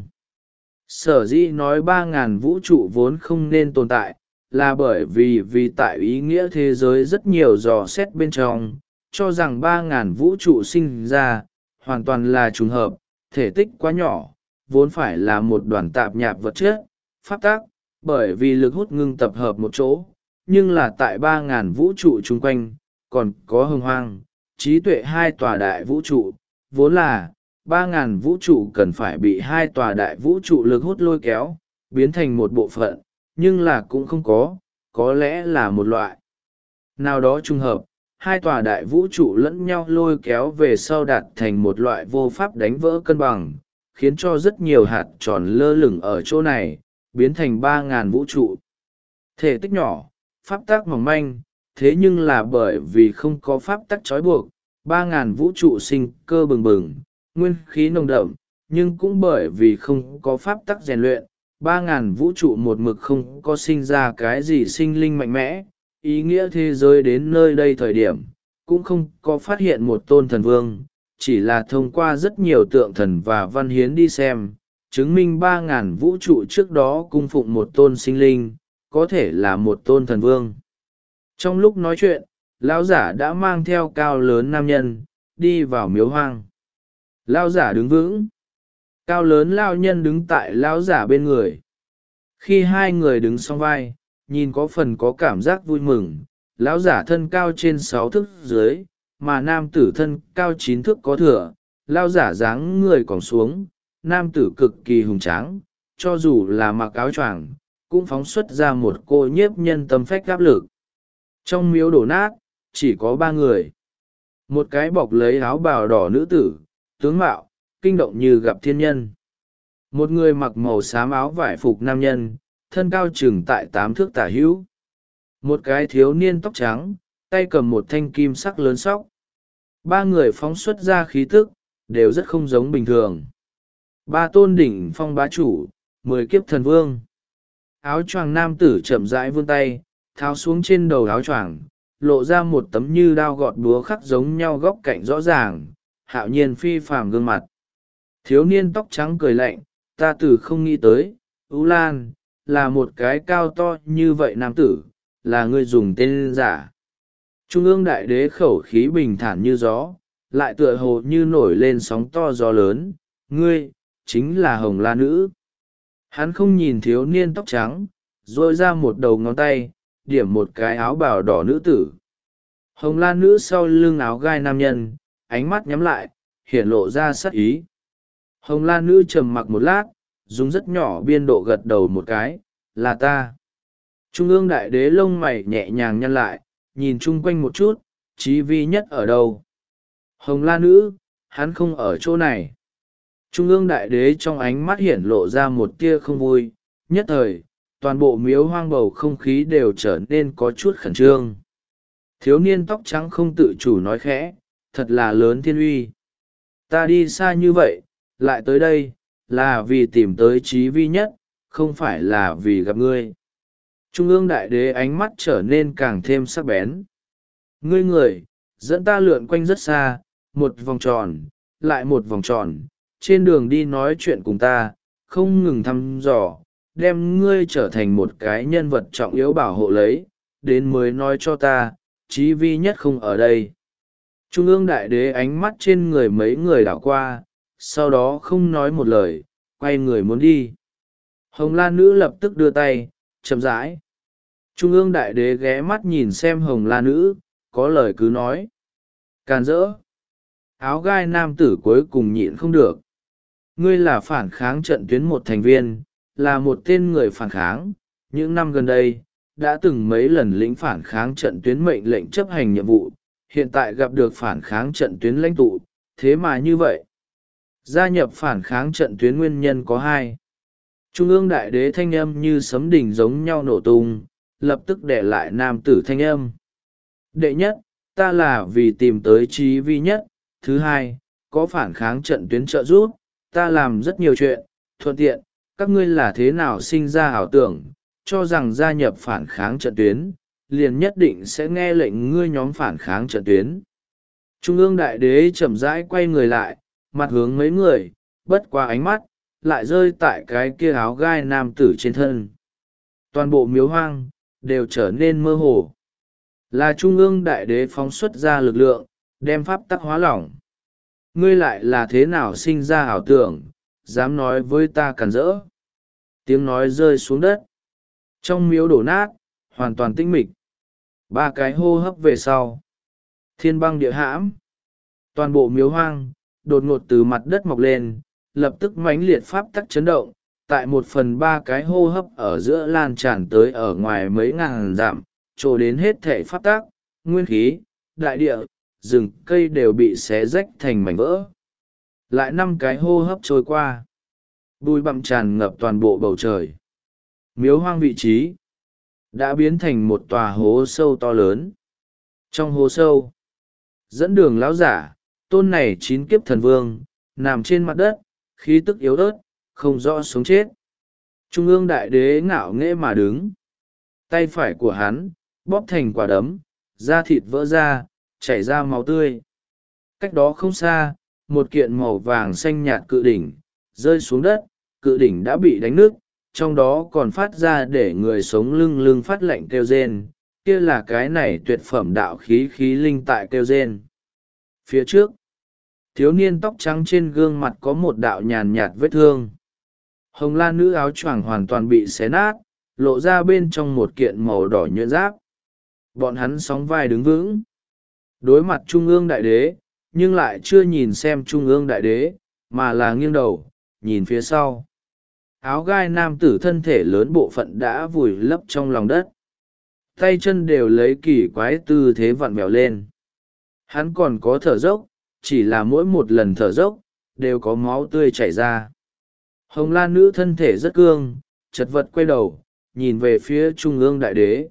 Sở dĩ nói 3.000 vũ trụ vốn không nên tồn tại, là bởi vì tại ý nghĩa thế giới rất nhiều dò xét bên trong, cho rằng 3.000 vũ trụ sinh ra, hoàn toàn là trùng hợp, thể tích quá nhỏ, vốn phải là một đoàn tạp nhạp vật chất, pháp tác, bởi vì lực hút ngưng tập hợp một chỗ, nhưng là tại 3.000 vũ trụ chung quanh, còn có hồng hoang, trí tuệ hai tòa đại vũ trụ, vốn là 3.000 vũ trụ cần phải bị hai tòa đại vũ trụ lực hút lôi kéo, biến thành một bộ phận, nhưng là cũng không có lẽ là một loại nào đó trùng hợp, hai tòa đại vũ trụ lẫn nhau lôi kéo về sau đạt thành một loại vô pháp đánh vỡ cân bằng, khiến cho rất nhiều hạt tròn lơ lửng ở chỗ này, biến thành 3.000 vũ trụ. Thể tích nhỏ, pháp tắc mỏng manh, thế nhưng là bởi vì không có pháp tắc trói buộc, 3.000 vũ trụ sinh cơ bừng bừng, nguyên khí nồng đậm, nhưng cũng bởi vì không có pháp tắc rèn luyện, 3.000 vũ trụ một mực không có sinh ra cái gì sinh linh mạnh mẽ, ý nghĩa thế giới đến nơi đây thời điểm, cũng không có phát hiện một tôn thần vương, chỉ là thông qua rất nhiều tượng thần và văn hiến đi xem, chứng minh 3.000 vũ trụ trước đó cung phụng một tôn sinh linh, có thể là một tôn thần vương. Trong lúc nói chuyện, lão giả đã mang theo cao lớn nam nhân, đi vào miếu hoang. Lão giả đứng vững. Cao lớn lão nhân đứng tại lão giả bên người. Khi hai người đứng song vai, nhìn có phần có cảm giác vui mừng, lão giả thân cao trên 6 thước dưới, mà nam tử thân cao 9 thước có thừa, lão giả dáng người còng xuống, nam tử cực kỳ hùng tráng, cho dù là mặc áo choàng, cũng phóng xuất ra một cô nhiếp nhân tâm phách áp lực. Trong miếu đổ nát, chỉ có 3 người. Một cái bọc lấy áo bào đỏ nữ tử, tướng mạo, kinh động như gặp thiên nhân. Một người mặc màu xám áo vải phục nam nhân, thân cao chừng tại 8 thước tả hữu. Một cái thiếu niên tóc trắng, tay cầm một thanh kim sắc lớn sóc. 3 người phóng xuất ra khí tức, đều rất không giống bình thường. 3 tôn đỉnh phong bá chủ, 10 kiếp thần vương. Áo choàng nam tử chậm rãi vươn tay, tháo xuống trên đầu áo choàng, lộ ra một tấm như đao gọt búa khắc giống nhau góc cạnh rõ ràng, hạo nhiên phi phàm gương mặt. Thiếu niên tóc trắng cười lạnh, ta từ không nghĩ tới, Ú Lan, là một cái cao to như vậy nam tử, là người dùng tên giả. Trung ương đại đế khẩu khí bình thản như gió, lại tựa hồ như nổi lên sóng to gió lớn, ngươi, chính là Hồng La Nữ. Hắn không nhìn thiếu niên tóc trắng, rồi ra một đầu ngón tay, điểm một cái áo bào đỏ nữ tử. Hồng La Nữ sau lưng áo gai nam nhân, ánh mắt nhắm lại, hiển lộ ra sắc ý. Hồng La Nữ trầm mặc một lát, dùng rất nhỏ biên độ gật đầu một cái, là ta. Trung ương đại đế lông mày nhẹ nhàng nhăn lại, nhìn chung quanh một chút, Chí Vi Nhất ở đâu? Hồng La Nữ, hắn không ở chỗ này. Trung ương đại đế trong ánh mắt hiển lộ ra một tia không vui, nhất thời, toàn bộ miếu hoang bầu không khí đều trở nên có chút khẩn trương. Thiếu niên tóc trắng không tự chủ nói khẽ, thật là lớn thiên uy. Ta đi xa như vậy, lại tới đây, là vì tìm tới Chí Vi Nhất, không phải là vì gặp ngươi. Trung ương đại đế ánh mắt trở nên càng thêm sắc bén. Ngươi người, dẫn ta lượn quanh rất xa, một vòng tròn, lại một vòng tròn, trên đường đi nói chuyện cùng ta, không ngừng thăm dò, đem ngươi trở thành một cái nhân vật trọng yếu bảo hộ lấy, đến mới nói cho ta, Chí Vi Nhất không ở đây. Trung ương đại đế ánh mắt trên người mấy người đảo qua, sau đó không nói một lời, quay người muốn đi. Hồng La Nữ lập tức đưa tay, chậm rãi. Trung ương đại đế ghé mắt nhìn xem Hồng La Nữ, có lời cứ nói. Càn rỡ. Áo gai nam tử cuối cùng nhịn không được. Ngươi là phản kháng trận tuyến một thành viên, là một tên người phản kháng. Những năm gần đây, đã từng mấy lần lĩnh phản kháng trận tuyến mệnh lệnh chấp hành nhiệm vụ, hiện tại gặp được phản kháng trận tuyến lãnh tụ, thế mà như vậy. Gia nhập phản kháng trận tuyến nguyên nhân có 2. Trung ương đại đế thanh âm như sấm đỉnh giống nhau nổ tung, lập tức để lại nam tử thanh âm. Đệ nhất, ta là vì tìm tới Chí Vi Nhất. Thứ 2, có phản kháng trận tuyến trợ giúp, ta làm rất nhiều chuyện, thuận tiện, các ngươi là thế nào sinh ra ảo tưởng, cho rằng gia nhập phản kháng trận tuyến, liền nhất định sẽ nghe lệnh ngươi nhóm phản kháng trận tuyến. Trung ương đại đế chậm rãi quay người lại, mặt hướng mấy người, bất qua ánh mắt, lại rơi tại cái kia áo gai nam tử trên thân. Toàn bộ miếu hoang, đều trở nên mơ hồ. Là Trung ương đại đế phóng xuất ra lực lượng, đem pháp tắc hóa lỏng. Ngươi lại là thế nào sinh ra ảo tưởng, dám nói với ta cản rỡ. Tiếng nói rơi xuống đất. Trong miếu đổ nát, hoàn toàn tĩnh mịch. 3 cái hô hấp về sau. Thiên băng địa hãm. Toàn bộ miếu hoang, đột ngột từ mặt đất mọc lên, lập tức mãnh liệt pháp tắc chấn động, tại 1/3 cái hô hấp ở giữa lan tràn tới ở ngoài mấy ngàn dặm, trổ đến hết thể pháp tắc, nguyên khí, đại địa, rừng cây đều bị xé rách thành mảnh vỡ. Lại 5 cái hô hấp trôi qua. Bụi bặm tràn ngập toàn bộ bầu trời. Miếu hoang vị trí đã biến thành một tòa hố sâu to lớn. Trong hố sâu, dẫn đường lão giả, tôn này 9 kiếp thần vương, nằm trên mặt đất, khí tức yếu ớt, không rõ sống chết. Trung ương đại đế ngạo nghễ mà đứng. Tay phải của hắn, bóp thành quả đấm, da thịt vỡ ra, chảy ra máu tươi. Cách đó không xa, một kiện màu vàng xanh nhạt cự đỉnh, rơi xuống đất, cự đỉnh đã bị đánh nứt, trong đó còn phát ra để người sống lưng lưng phát lạnh kêu rên, kia là cái này tuyệt phẩm đạo khí khí linh tại kêu rên. Phía trước, thiếu niên tóc trắng trên gương mặt có một đạo nhàn nhạt vết thương. Hồng Lan nữ áo choàng hoàn toàn bị xé nát, lộ ra bên trong một kiện màu đỏ nhuyễn giáp. Bọn hắn sóng vai đứng vững, đối mặt Trung ương đại đế, nhưng lại chưa nhìn xem Trung ương đại đế, mà là nghiêng đầu, nhìn phía sau. Áo gai nam tử thân thể lớn bộ phận đã vùi lấp trong lòng đất. Tay chân đều lấy kỳ quái tư thế vặn vẹo lên. Hắn còn có thở dốc, chỉ là mỗi một lần thở dốc, đều có máu tươi chảy ra. Hồng Lan nữ thân thể rất cương, chật vật quay đầu, nhìn về phía Trung ương đại đế.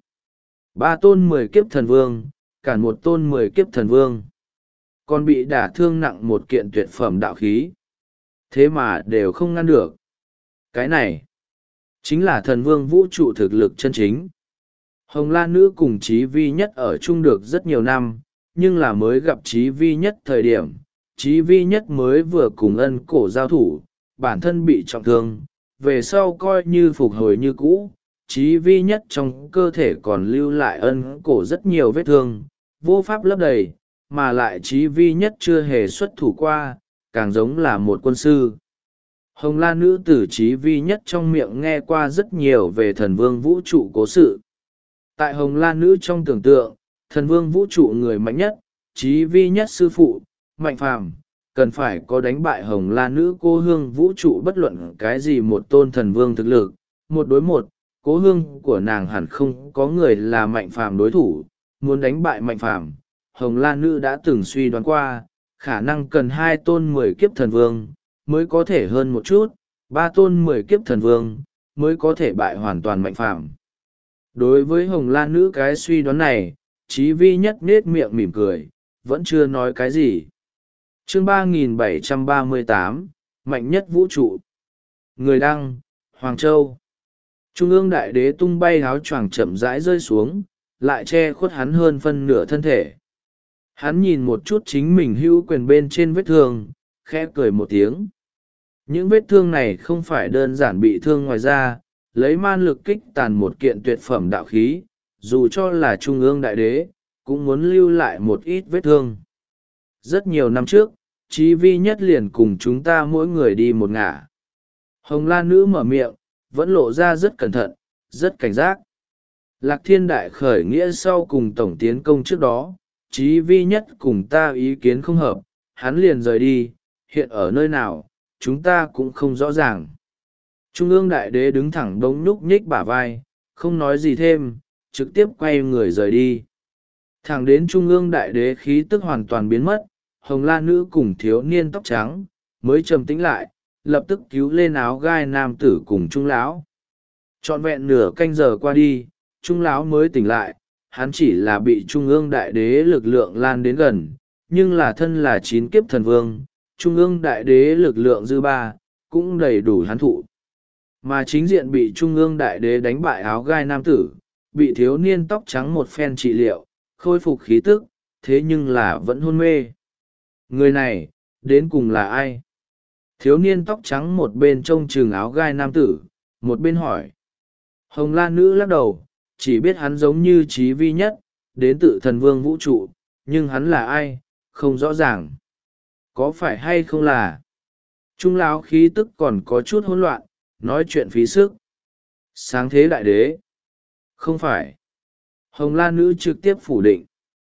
3 tôn 10 kiếp thần vương, cản 1 tôn 10 kiếp thần vương. Còn bị đả thương nặng một kiện tuyệt phẩm đạo khí. Thế mà đều không ngăn được. Cái này, chính là thần vương vũ trụ thực lực chân chính. Hồng Lan nữ cùng Chí Vi Nhất ở chung được rất nhiều năm, nhưng là mới gặp Chí Vi Nhất thời điểm, Chí Vi Nhất mới vừa cùng Ân Cổ giao thủ, bản thân bị trọng thương, về sau coi như phục hồi như cũ. Chí Vi Nhất trong cơ thể còn lưu lại Ân Cổ rất nhiều vết thương, vô pháp lấp đầy, mà lại Chí Vi Nhất chưa hề xuất thủ qua, càng giống là một quân sư. Hồng Lan nữ tử Chí Vi Nhất trong miệng nghe qua rất nhiều về thần vương vũ trụ cố sự. Tại Hồng Lan nữ trong tưởng tượng, thần vương vũ trụ người mạnh nhất, Chí Vi Nhất sư phụ, Mạnh Phàm, cần phải có đánh bại Hồng Lan nữ cô hương vũ trụ bất luận cái gì một tôn thần vương thực lực, 1 đối 1, cố hương của nàng hẳn không có người là Mạnh Phàm đối thủ, muốn đánh bại Mạnh Phàm, Hồng Lan nữ đã từng suy đoán qua, khả năng cần 2 tôn 10 kiếp thần vương, mới có thể hơn một chút, 3 tôn 10 kiếp thần vương, mới có thể bại hoàn toàn Mạnh Phàm. Đối với Hồng Lan nữ cái suy đoán này, Chí Vi Nhất nết miệng mỉm cười, vẫn chưa nói cái gì. Chương 3738, Mạnh nhất vũ trụ. Người đăng, Hoàng Châu. Trung ương đại đế tung bay áo choàng chậm rãi rơi xuống, lại che khuất hắn hơn phân nửa thân thể. Hắn nhìn một chút chính mình hữu quyền bên trên vết thương, khẽ cười một tiếng. Những vết thương này không phải đơn giản bị thương ngoài ra, lấy man lực kích tàn một kiện tuyệt phẩm đạo khí, dù cho là Trung ương đại đế, cũng muốn lưu lại một ít vết thương. Rất nhiều năm trước, Chí Vi Nhất liền cùng chúng ta mỗi người đi một ngả. Hồng Lan nữ mở miệng, vẫn lộ ra rất cẩn thận, rất cảnh giác. Lạc Thiên Đại khởi nghĩa sau cùng tổng tiến công trước đó, Chí Vi Nhất cùng ta ý kiến không hợp, hắn liền rời đi, hiện ở nơi nào, chúng ta cũng không rõ ràng. Trung ương đại đế đứng thẳng đống nhúc nhích bả vai, không nói gì thêm, trực tiếp quay người rời đi. Thẳng đến Trung ương đại đế khí tức hoàn toàn biến mất, Hồng Lan nữ cùng thiếu niên tóc trắng, mới trầm tĩnh lại, lập tức cứu lên áo gai nam tử cùng Trung lão. Trọn vẹn nửa canh giờ qua đi, Trung lão mới tỉnh lại, hắn chỉ là bị Trung ương đại đế lực lượng lan đến gần, nhưng là thân là 9 kiếp thần vương, Trung ương đại đế lực lượng dư ba, cũng đầy đủ hắn thụ. Mà chính diện bị trung ương đại đế đánh bại áo gai nam tử, bị thiếu niên tóc trắng một phen trị liệu, khôi phục khí tức, thế nhưng là vẫn hôn mê. Người này, đến cùng là ai? Thiếu niên tóc trắng một bên trông chừng áo gai nam tử, một bên hỏi. Hồng Lan nữ lắc đầu, chỉ biết hắn giống như Chí Vi Nhất, đến từ thần vương vũ trụ, nhưng hắn là ai, không rõ ràng. Có phải hay không là? Trung lão khí tức còn có chút hỗn loạn, nói chuyện phí sức. Sáng thế đại đế. Không phải. Hồng Lan nữ trực tiếp phủ định.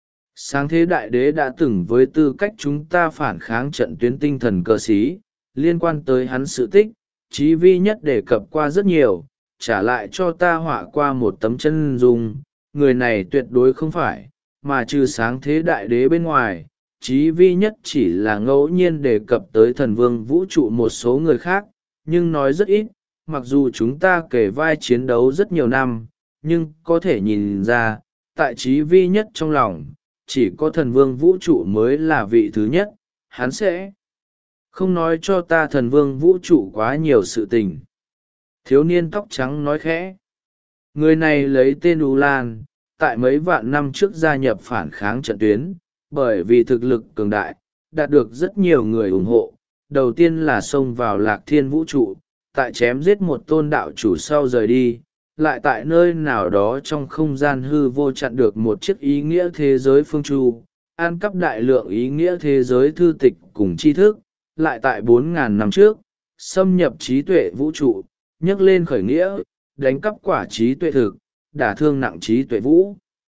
Sáng thế đại đế đã từng với tư cách chúng ta phản kháng trận tuyến tinh thần cơ sĩ, liên quan tới hắn sự tích, Chí Vi Nhất đề cập qua rất nhiều, trả lại cho ta họa qua một tấm chân dung, người này tuyệt đối không phải, mà trừ sáng thế đại đế bên ngoài, Chí Vi Nhất chỉ là ngẫu nhiên đề cập tới thần vương vũ trụ một số người khác, nhưng nói rất ít, mặc dù chúng ta kể vai chiến đấu rất nhiều năm, nhưng có thể nhìn ra, tại Chí Vi Nhất trong lòng, chỉ có thần vương vũ trụ mới là vị thứ nhất, hắn sẽ không nói cho ta thần vương vũ trụ quá nhiều sự tình. Thiếu niên tóc trắng nói khẽ. Người này lấy tên U Lan, tại mấy vạn năm trước gia nhập phản kháng trận tuyến, bởi vì thực lực cường đại, đạt được rất nhiều người ủng hộ. Đầu tiên là xông vào Lạc Thiên vũ trụ, tại chém giết một tôn đạo chủ sau rời đi, lại tại nơi nào đó trong không gian hư vô chặn được một chiếc ý nghĩa thế giới phương chu, ăn cắp đại lượng ý nghĩa thế giới thư tịch cùng tri thức, lại tại 4.000 năm trước, xâm nhập trí tuệ vũ trụ, nhấc lên khởi nghĩa, đánh cắp quả trí tuệ thực, đả thương nặng trí tuệ vũ.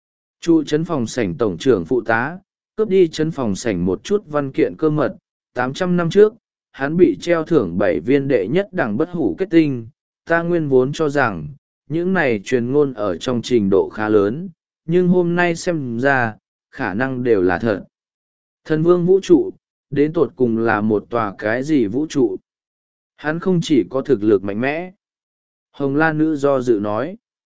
Trụ trấn phòng sảnh tổng trưởng phụ tá, cướp đi trấn phòng sảnh một chút văn kiện cơ mật. 800 năm trước, hắn bị treo thưởng 7 viên đệ nhất đẳng bất hủ kết tinh. Ta nguyên vốn cho rằng, những này truyền ngôn ở trong trình độ khá lớn, nhưng hôm nay xem ra, khả năng đều là thật. Thần vương vũ trụ, đến tột cùng là một tòa cái gì vũ trụ? Hắn không chỉ có thực lực mạnh mẽ. Hồng Lan nữ do dự nói,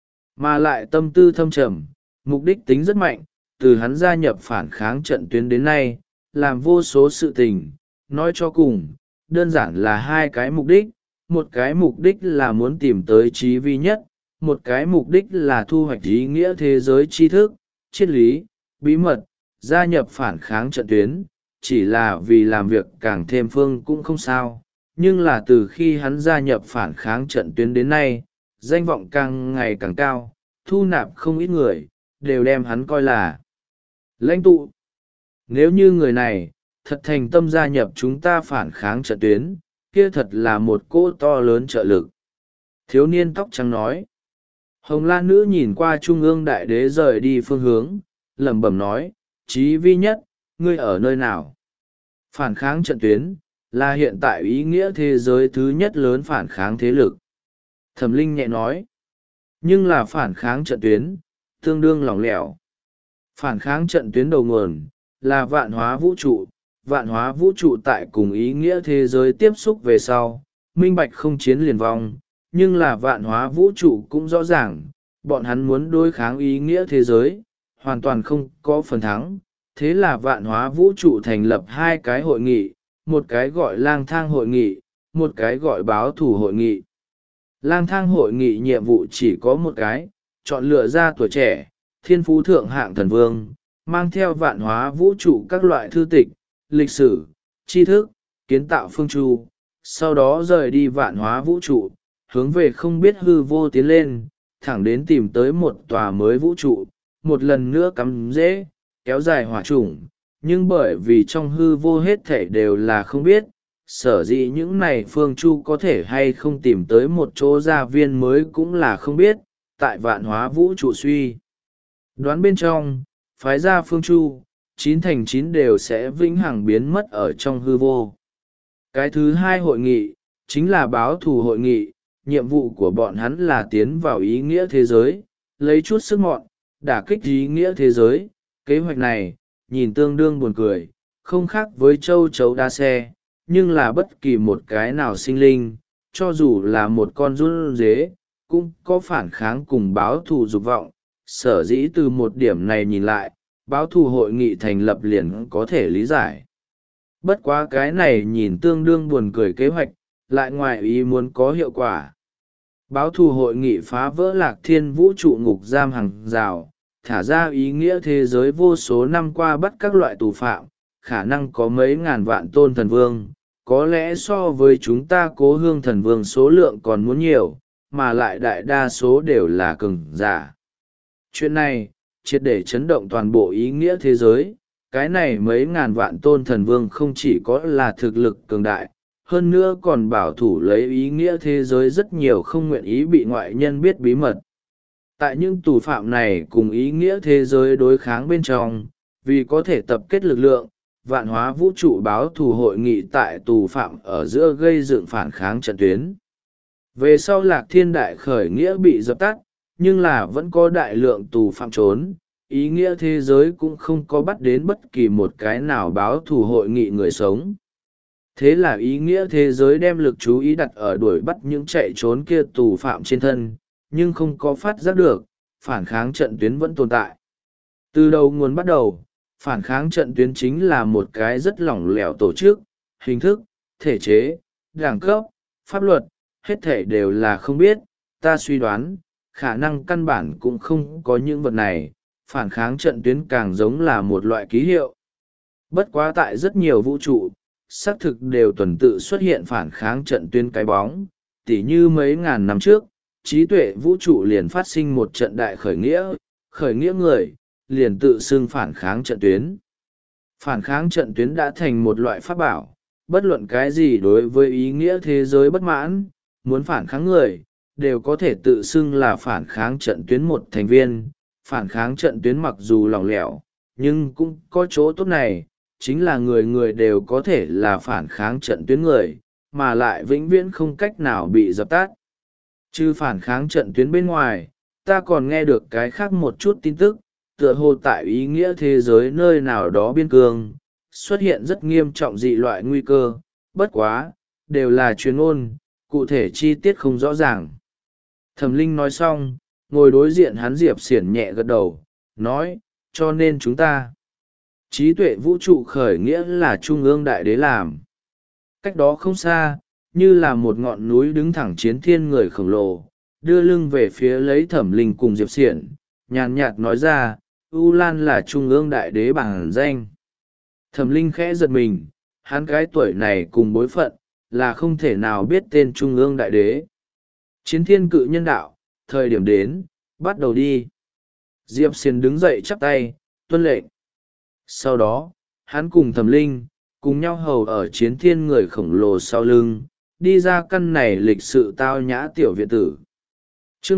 mà lại tâm tư thâm trầm, mục đích tính rất mạnh, từ hắn gia nhập phản kháng trận tuyến đến nay, làm vô số sự tình, nói cho cùng, đơn giản là hai cái mục đích, một cái mục đích là muốn tìm tới Chí Vi Nhất, một cái mục đích là thu hoạch ý nghĩa thế giới tri thức, triết lý, bí mật, gia nhập phản kháng trận tuyến, chỉ là vì làm việc càng thêm phương cũng không sao. Nhưng là từ khi hắn gia nhập phản kháng trận tuyến đến nay, danh vọng càng ngày càng cao, thu nạp không ít người, đều đem hắn coi là lãnh tụ. Nếu như người này, thật thành tâm gia nhập chúng ta phản kháng trận tuyến, kia thật là một cỗ to lớn trợ lực. Thiếu niên tóc trắng nói. Hồng Lan nữ nhìn qua trung ương đại đế rời đi phương hướng, lẩm bẩm nói, Chí Vi Nhất, ngươi ở nơi nào? Phản kháng trận tuyến, là hiện tại ý nghĩa thế giới thứ nhất lớn phản kháng thế lực. Thẩm Linh nhẹ nói, nhưng là phản kháng trận tuyến, tương đương lỏng lẻo. Phản kháng trận tuyến đầu nguồn, là vạn hóa vũ trụ tại cùng ý nghĩa thế giới tiếp xúc về sau, minh bạch không chiến liền vong, nhưng là vạn hóa vũ trụ cũng rõ ràng, bọn hắn muốn đối kháng ý nghĩa thế giới, hoàn toàn không có phần thắng. Thế là vạn hóa vũ trụ thành lập hai cái hội nghị, một cái gọi lang thang hội nghị, một cái gọi báo thù hội nghị. Lang thang hội nghị nhiệm vụ chỉ có một cái, chọn lựa ra tuổi trẻ, thiên phú thượng hạng thần vương, mang theo vạn hóa vũ trụ các loại thư tịch, lịch sử, tri thức, kiến tạo phương chu, sau đó rời đi vạn hóa vũ trụ, hướng về không biết hư vô tiến lên, thẳng đến tìm tới một tòa mới vũ trụ, một lần nữa cắm rễ, kéo dài hỏa chủng, nhưng bởi vì trong hư vô hết thể đều là không biết, sở dĩ những này phương chu có thể hay không tìm tới một chỗ gia viên mới cũng là không biết, tại vạn hóa vũ trụ suy. Đoán bên trong, phái ra phương chu, 9 thành 9 đều sẽ vĩnh hằng biến mất ở trong hư vô. Cái thứ hai hội nghị, chính là báo thù hội nghị, nhiệm vụ của bọn hắn là tiến vào ý nghĩa thế giới, lấy chút sức mọn, đả kích ý nghĩa thế giới. Kế hoạch này, nhìn tương đương buồn cười, không khác với châu chấu đa xe, nhưng là bất kỳ một cái nào sinh linh, cho dù là một con run dế, cũng có phản kháng cùng báo thù dục vọng. Sở dĩ từ một điểm này nhìn lại, báo thù hội nghị thành lập liền có thể lý giải. Bất quá cái này nhìn tương đương buồn cười kế hoạch, lại ngoài ý muốn có hiệu quả. Báo thù hội nghị phá vỡ Lạc Thiên vũ trụ ngục giam hàng rào, thả ra ý nghĩa thế giới vô số năm qua bắt các loại tù phạm, khả năng có mấy ngàn vạn tôn thần vương, có lẽ so với chúng ta Cố Hương thần vương số lượng còn muốn nhiều, mà lại đại đa số đều là cường giả. Chuyện này, triệt để chấn động toàn bộ ý nghĩa thế giới, cái này mấy ngàn vạn tôn thần vương không chỉ có là thực lực cường đại, hơn nữa còn bảo thủ lấy ý nghĩa thế giới rất nhiều không nguyện ý bị ngoại nhân biết bí mật. Tại những tù phạm này cùng ý nghĩa thế giới đối kháng bên trong, vì có thể tập kết lực lượng, vạn hóa vũ trụ báo thù hội nghị tại tù phạm ở giữa gây dựng phản kháng trận tuyến. Về sau Lạc Thiên đại khởi nghĩa bị dập tắt, nhưng là vẫn có đại lượng tù phạm trốn, ý nghĩa thế giới cũng không có bắt đến bất kỳ một cái nào báo thù hội nghị người sống. Thế là ý nghĩa thế giới đem lực chú ý đặt ở đuổi bắt những chạy trốn kia tù phạm trên thân, nhưng không có phát giác được, phản kháng trận tuyến vẫn tồn tại. Từ đầu nguồn bắt đầu, phản kháng trận tuyến chính là một cái rất lỏng lẻo tổ chức, hình thức, thể chế, đẳng cấp, pháp luật, hết thể đều là không biết, ta suy đoán, khả năng căn bản cũng không có những vật này, phản kháng trận tuyến càng giống là một loại ký hiệu. Bất quá tại rất nhiều vũ trụ, xác thực đều tuần tự xuất hiện phản kháng trận tuyến cái bóng, tỉ như mấy ngàn năm trước, trí tuệ vũ trụ liền phát sinh một trận đại khởi nghĩa người, liền tự xưng phản kháng trận tuyến. Phản kháng trận tuyến đã thành một loại pháp bảo, bất luận cái gì đối với ý nghĩa thế giới bất mãn, muốn phản kháng người, đều có thể tự xưng là phản kháng trận tuyến một thành viên. Phản kháng trận tuyến mặc dù lỏng lẻo, nhưng cũng có chỗ tốt này, chính là người người đều có thể là phản kháng trận tuyến người, mà lại vĩnh viễn không cách nào bị dập tắt. Chứ phản kháng trận tuyến bên ngoài, ta còn nghe được cái khác một chút tin tức, tựa hồ tại ý nghĩa thế giới nơi nào đó biên cương, xuất hiện rất nghiêm trọng dị loại nguy cơ, bất quá, đều là truyền ngôn, cụ thể chi tiết không rõ ràng. Thẩm Linh nói xong, ngồi đối diện hắn Diệp Xiển nhẹ gật đầu, nói, cho nên chúng ta, trí tuệ vũ trụ khởi nghĩa là trung ương đại đế làm. Cách đó không xa, như là một ngọn núi đứng thẳng chiến thiên người khổng lồ, đưa lưng về phía lấy Thẩm Linh cùng Diệp Xiển, nhàn nhạt nói ra, U Lan là trung ương đại đế bằng danh. Thẩm Linh khẽ giật mình, hắn cái tuổi này cùng bối phận, là không thể nào biết tên trung ương đại đế. Chiến thiên cự nhân đạo, thời điểm đến, bắt đầu đi. Diệp Xiển đứng dậy chắp tay, tuân lệnh. Sau đó, hắn cùng Thẩm Linh, cùng nhau hầu ở chiến thiên người khổng lồ sau lưng, đi ra căn này lịch sự tao nhã tiểu viện tử. Chương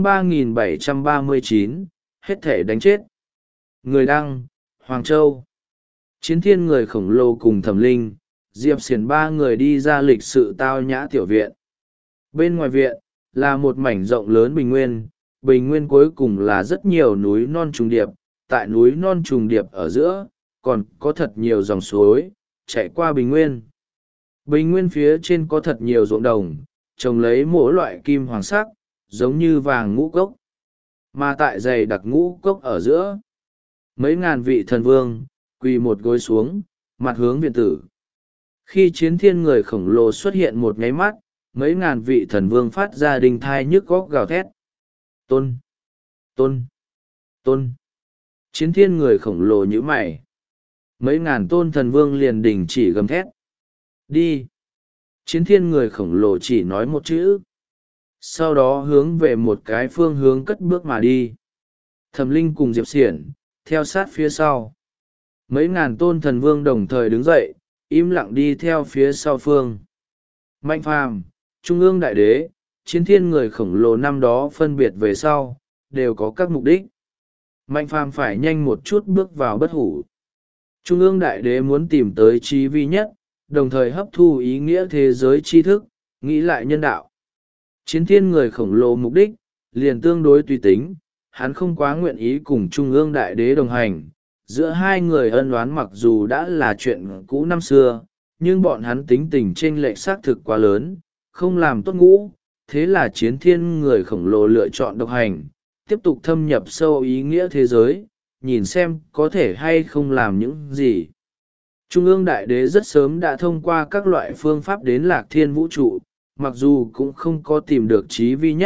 3739, hết thể đánh chết. Người đăng, Hoàng Châu. Chiến thiên người khổng lồ cùng Thẩm Linh, Diệp Xiển ba người đi ra lịch sự tao nhã tiểu viện. Bên ngoài viện, là một mảnh rộng lớn bình nguyên cuối cùng là rất nhiều núi non trùng điệp, tại núi non trùng điệp ở giữa, còn có thật nhiều dòng suối, chạy qua bình nguyên. Bình nguyên phía trên có thật nhiều ruộng đồng, trồng lấy mỗi loại kim hoàng sắc, giống như vàng ngũ cốc. Mà tại dày đặc ngũ cốc ở giữa, mấy ngàn vị thần vương, quỳ một gối xuống, mặt hướng viện tử. Khi chiến thiên người khổng lồ xuất hiện một nháy mắt, mấy ngàn vị thần vương phát ra đinh thai nhức góc gào thét. Tôn! Tôn! Tôn! Chiến thiên người khổng lồ như mày. Mấy ngàn tôn thần vương liền đình chỉ gầm thét. Đi! Chiến thiên người khổng lồ chỉ nói một chữ. Sau đó hướng về một cái phương hướng cất bước mà đi. Thẩm Linh cùng Diệp Xiển, theo sát phía sau. Mấy ngàn tôn thần vương đồng thời đứng dậy, im lặng đi theo phía sau phương. Mạnh Phàm, Trung ương đại đế, chiến thiên người khổng lồ năm đó phân biệt về sau, đều có các mục đích. Mạnh Phàm phải nhanh một chút bước vào bất hủ. Trung ương đại đế muốn tìm tới trí vi nhất, đồng thời hấp thu ý nghĩa thế giới tri thức, nghĩ lại nhân đạo. Chiến thiên người khổng lồ mục đích, liền tương đối tùy tính, hắn không quá nguyện ý cùng Trung ương đại đế đồng hành. Giữa hai người ân oán mặc dù đã là chuyện cũ năm xưa, nhưng bọn hắn tính tình chênh lệch xác thực quá lớn, không làm tốt ngũ, thế là chiến thiên người khổng lồ lựa chọn độc hành, tiếp tục thâm nhập sâu ý nghĩa thế giới, nhìn xem có thể hay không làm những gì. Trung ương đại đế rất sớm đã thông qua các loại phương pháp đến Lạc Thiên vũ trụ, mặc dù cũng không có tìm được trí vi nhất,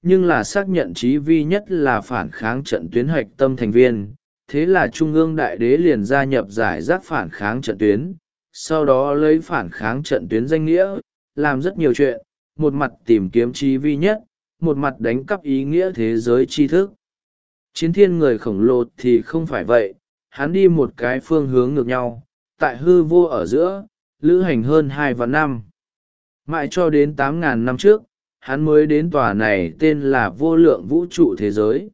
nhưng là xác nhận chí vi nhất là phản kháng trận tuyến hạch tâm thành viên. Thế là Trung ương Đại Đế liền gia nhập giải rác phản kháng trận tuyến, sau đó lấy phản kháng trận tuyến danh nghĩa, làm rất nhiều chuyện, một mặt tìm kiếm chí vi nhất, một mặt đánh cắp ý nghĩa thế giới tri thức. Chiến thiên người khổng lồ thì không phải vậy, hắn đi một cái phương hướng ngược nhau, tại hư vô ở giữa, lữ hành hơn 2 vạn năm. Mãi cho đến 8.000 năm trước, hắn mới đến tòa này tên là vô lượng vũ trụ thế giới.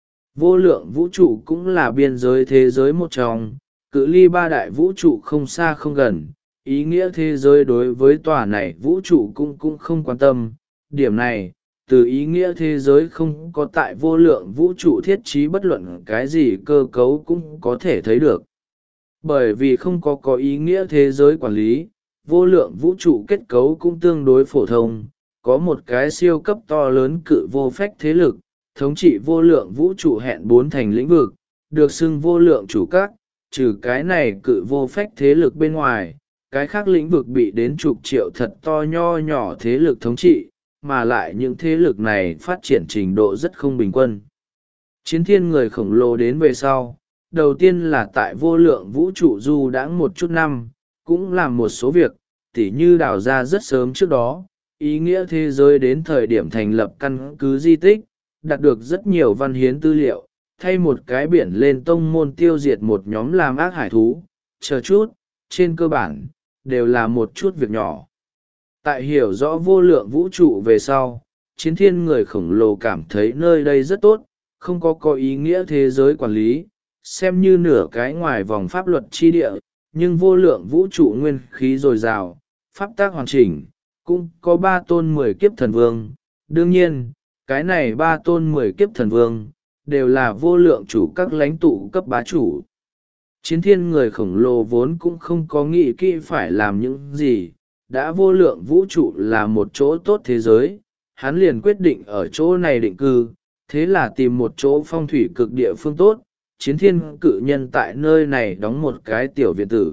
Vô lượng vũ trụ cũng là biên giới thế giới một trong, cự ly ba đại vũ trụ không xa không gần, ý nghĩa thế giới đối với tòa này vũ trụ cũng không quan tâm. Điểm này, từ ý nghĩa thế giới không có tại vô lượng vũ trụ thiết trí bất luận cái gì cơ cấu cũng có thể thấy được. Bởi vì không có ý nghĩa thế giới quản lý, vô lượng vũ trụ kết cấu cũng tương đối phổ thông, có một cái siêu cấp to lớn cự vô phách thế lực, thống trị vô lượng vũ trụ hẹn 4 thành lĩnh vực, được xưng vô lượng chủ các, trừ cái này cự vô phách thế lực bên ngoài, cái khác lĩnh vực bị đến chục triệu thật to nho nhỏ thế lực thống trị, mà lại những thế lực này phát triển trình độ rất không bình quân. Chiến thiên người khổng lồ đến về sau, đầu tiên là tại vô lượng vũ trụ du đãng một chút năm, cũng làm một số việc, tỉ như đào ra rất sớm trước đó, ý nghĩa thế giới đến thời điểm thành lập căn cứ di tích, đạt được rất nhiều văn hiến tư liệu, thay một cái biển lên tông môn tiêu diệt một nhóm làm ác hải thú, chờ chút, trên cơ bản, đều là một chút việc nhỏ. Tại hiểu rõ vô lượng vũ trụ về sau, chiến thiên người khổng lồ cảm thấy nơi đây rất tốt, không có ý nghĩa thế giới quản lý, xem như nửa cái ngoài vòng pháp luật chi địa, nhưng vô lượng vũ trụ nguyên khí dồi dào, pháp tác hoàn chỉnh, cũng có 3 tôn 10 kiếp thần vương. Đương nhiên, cái này 3 tôn 10 kiếp thần vương, đều là vô lượng chủ các lãnh tụ cấp bá chủ. Chiến thiên người khổng lồ vốn cũng không có nghĩ kỹ phải làm những gì, đã vô lượng vũ trụ là một chỗ tốt thế giới, hắn liền quyết định ở chỗ này định cư, thế là tìm một chỗ phong thủy cực địa phương tốt, chiến thiên cự nhân tại nơi này đóng một cái tiểu viện tử.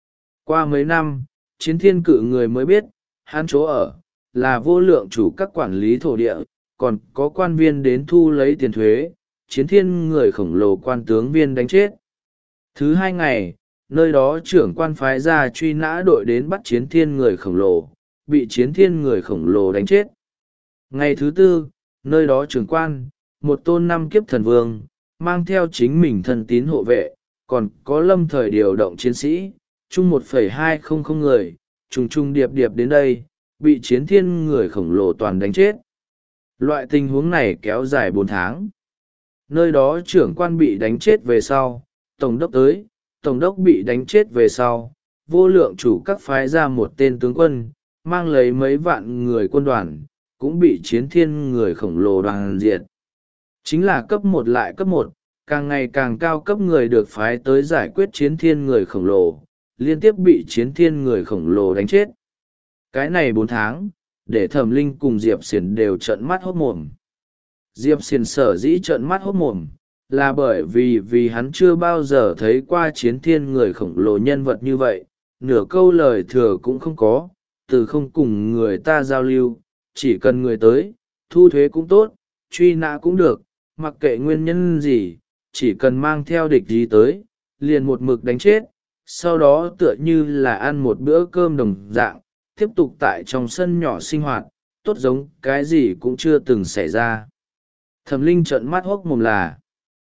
Qua mấy năm, chiến thiên cự người mới biết, hắn chỗ ở, là vô lượng chủ các quản lý thổ địa, còn có quan viên đến thu lấy tiền thuế, chiến thiên người khổng lồ quan tướng viên đánh chết. Thứ 2 ngày, nơi đó trưởng quan phái ra truy nã đội đến bắt chiến thiên người khổng lồ, bị chiến thiên người khổng lồ đánh chết. Ngày thứ 4, nơi đó trưởng quan, một tôn 5 kiếp thần vương, mang theo chính mình thân tín hộ vệ, còn có lâm thời điều động chiến sĩ, chung 1,200 người, trùng điệp điệp đến đây, bị chiến thiên người khổng lồ toàn đánh chết. Loại tình huống này kéo dài 4 tháng. Nơi đó trưởng quan bị đánh chết về sau, tổng đốc tới, tổng đốc bị đánh chết về sau, vô lượng chủ các phái ra một tên tướng quân, mang lấy mấy vạn người quân đoàn, cũng bị chiến thiên người khổng lồ đoàn diệt. Chính là cấp 1 lại cấp 1, càng ngày càng cao cấp người được phái tới giải quyết chiến thiên người khổng lồ, liên tiếp bị chiến thiên người khổng lồ đánh chết. Cái này 4 tháng, để Thẩm Linh cùng Diệp Xiển đều trợn mắt hốt mồm. Diệp Xiển sở dĩ trợn mắt hốt mồm, là bởi vì hắn chưa bao giờ thấy qua chiến thiên người khổng lồ nhân vật như vậy, nửa câu lời thừa cũng không có, từ không cùng người ta giao lưu, chỉ cần người tới, thu thuế cũng tốt, truy nã cũng được, mặc kệ nguyên nhân gì, chỉ cần mang theo địch gì tới, liền một mực đánh chết, sau đó tựa như là ăn một bữa cơm đồng dạng, tiếp tục tại trong sân nhỏ sinh hoạt, tốt giống cái gì cũng chưa từng xảy ra. Thẩm Linh trợn mắt hốc mồm là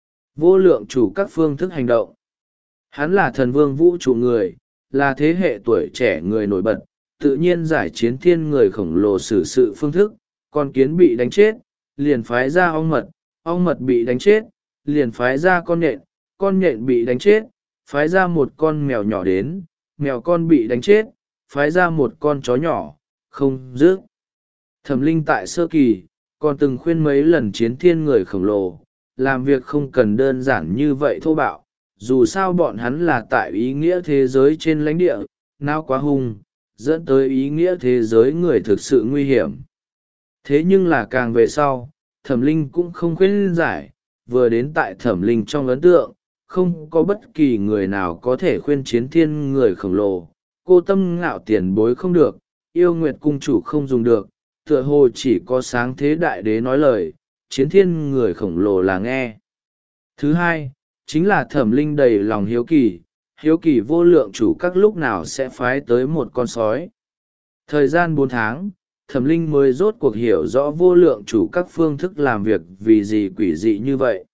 vô lượng chủ các phương thức hành động. Hắn là thần vương vũ trụ người, là thế hệ tuổi trẻ người nổi bật, tự nhiên giải chiến thiên người khổng lồ xử sự phương thức, con kiến bị đánh chết, liền phái ra ong mật bị đánh chết, liền phái ra con nhện bị đánh chết, phái ra một con mèo nhỏ đến, mèo con bị đánh chết, phái ra một con chó nhỏ, không dứt. Thẩm Linh tại sơ kỳ, còn từng khuyên mấy lần chiến thiên người khổng lồ, làm việc không cần đơn giản như vậy thô bạo, dù sao bọn hắn là tại ý nghĩa thế giới trên lãnh địa, nào quá hung, dẫn tới ý nghĩa thế giới người thực sự nguy hiểm. Thế nhưng là càng về sau, Thẩm Linh cũng không khuyên giải, vừa đến tại Thẩm Linh trong ấn tượng, không có bất kỳ người nào có thể khuyên chiến thiên người khổng lồ, cô tâm ngạo tiền bối không được, yêu nguyệt cung chủ không dùng được, tựa hồ chỉ có sáng thế đại đế nói lời, chiến thiên người khổng lồ là nghe. Thứ hai, chính là Thẩm Linh đầy lòng hiếu kỳ vô lượng chủ các lúc nào sẽ phái tới một con sói. Thời gian 4 tháng, Thẩm Linh mới rốt cuộc hiểu rõ vô lượng chủ các phương thức làm việc vì gì quỷ dị như vậy.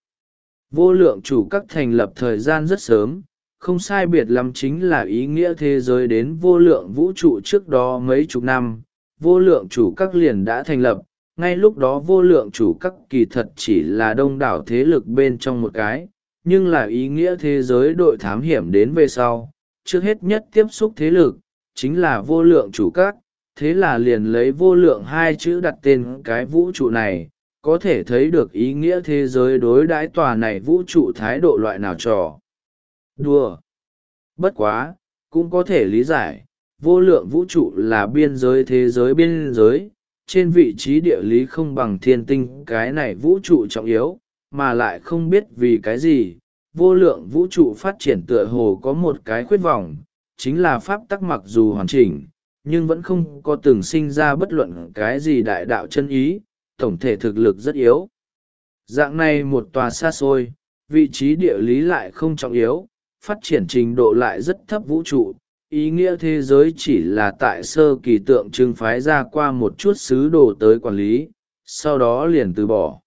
Vô lượng chủ các thành lập thời gian rất sớm, không sai biệt lắm chính là ý nghĩa thế giới đến vô lượng vũ trụ trước đó mấy chục năm, vô lượng chủ các liền đã thành lập. Ngay lúc đó vô lượng chủ các kỳ thật chỉ là đông đảo thế lực bên trong một cái, nhưng là ý nghĩa thế giới đội thám hiểm đến về sau, trước hết nhất tiếp xúc thế lực, chính là vô lượng chủ các, thế là liền lấy vô lượng hai chữ đặt tên cái vũ trụ này, có thể thấy được ý nghĩa thế giới đối đãi tòa này vũ trụ thái độ loại nào trò đùa. Bất quá, cũng có thể lý giải, vô lượng vũ trụ là biên giới thế giới biên giới, trên vị trí địa lý không bằng thiên tinh cái này vũ trụ trọng yếu, mà lại không biết vì cái gì, vô lượng vũ trụ phát triển tựa hồ có một cái khuyết vọng, chính là pháp tắc mặc dù hoàn chỉnh, nhưng vẫn không có từng sinh ra bất luận cái gì đại đạo chân ý, tổng thể thực lực rất yếu. Dạng này một tòa xa xôi, vị trí địa lý lại không trọng yếu, phát triển trình độ lại rất thấp vũ trụ, ý nghĩa thế giới chỉ là tại sơ kỳ tượng trưng phái ra qua một chút sứ đồ tới quản lý, sau đó liền từ bỏ.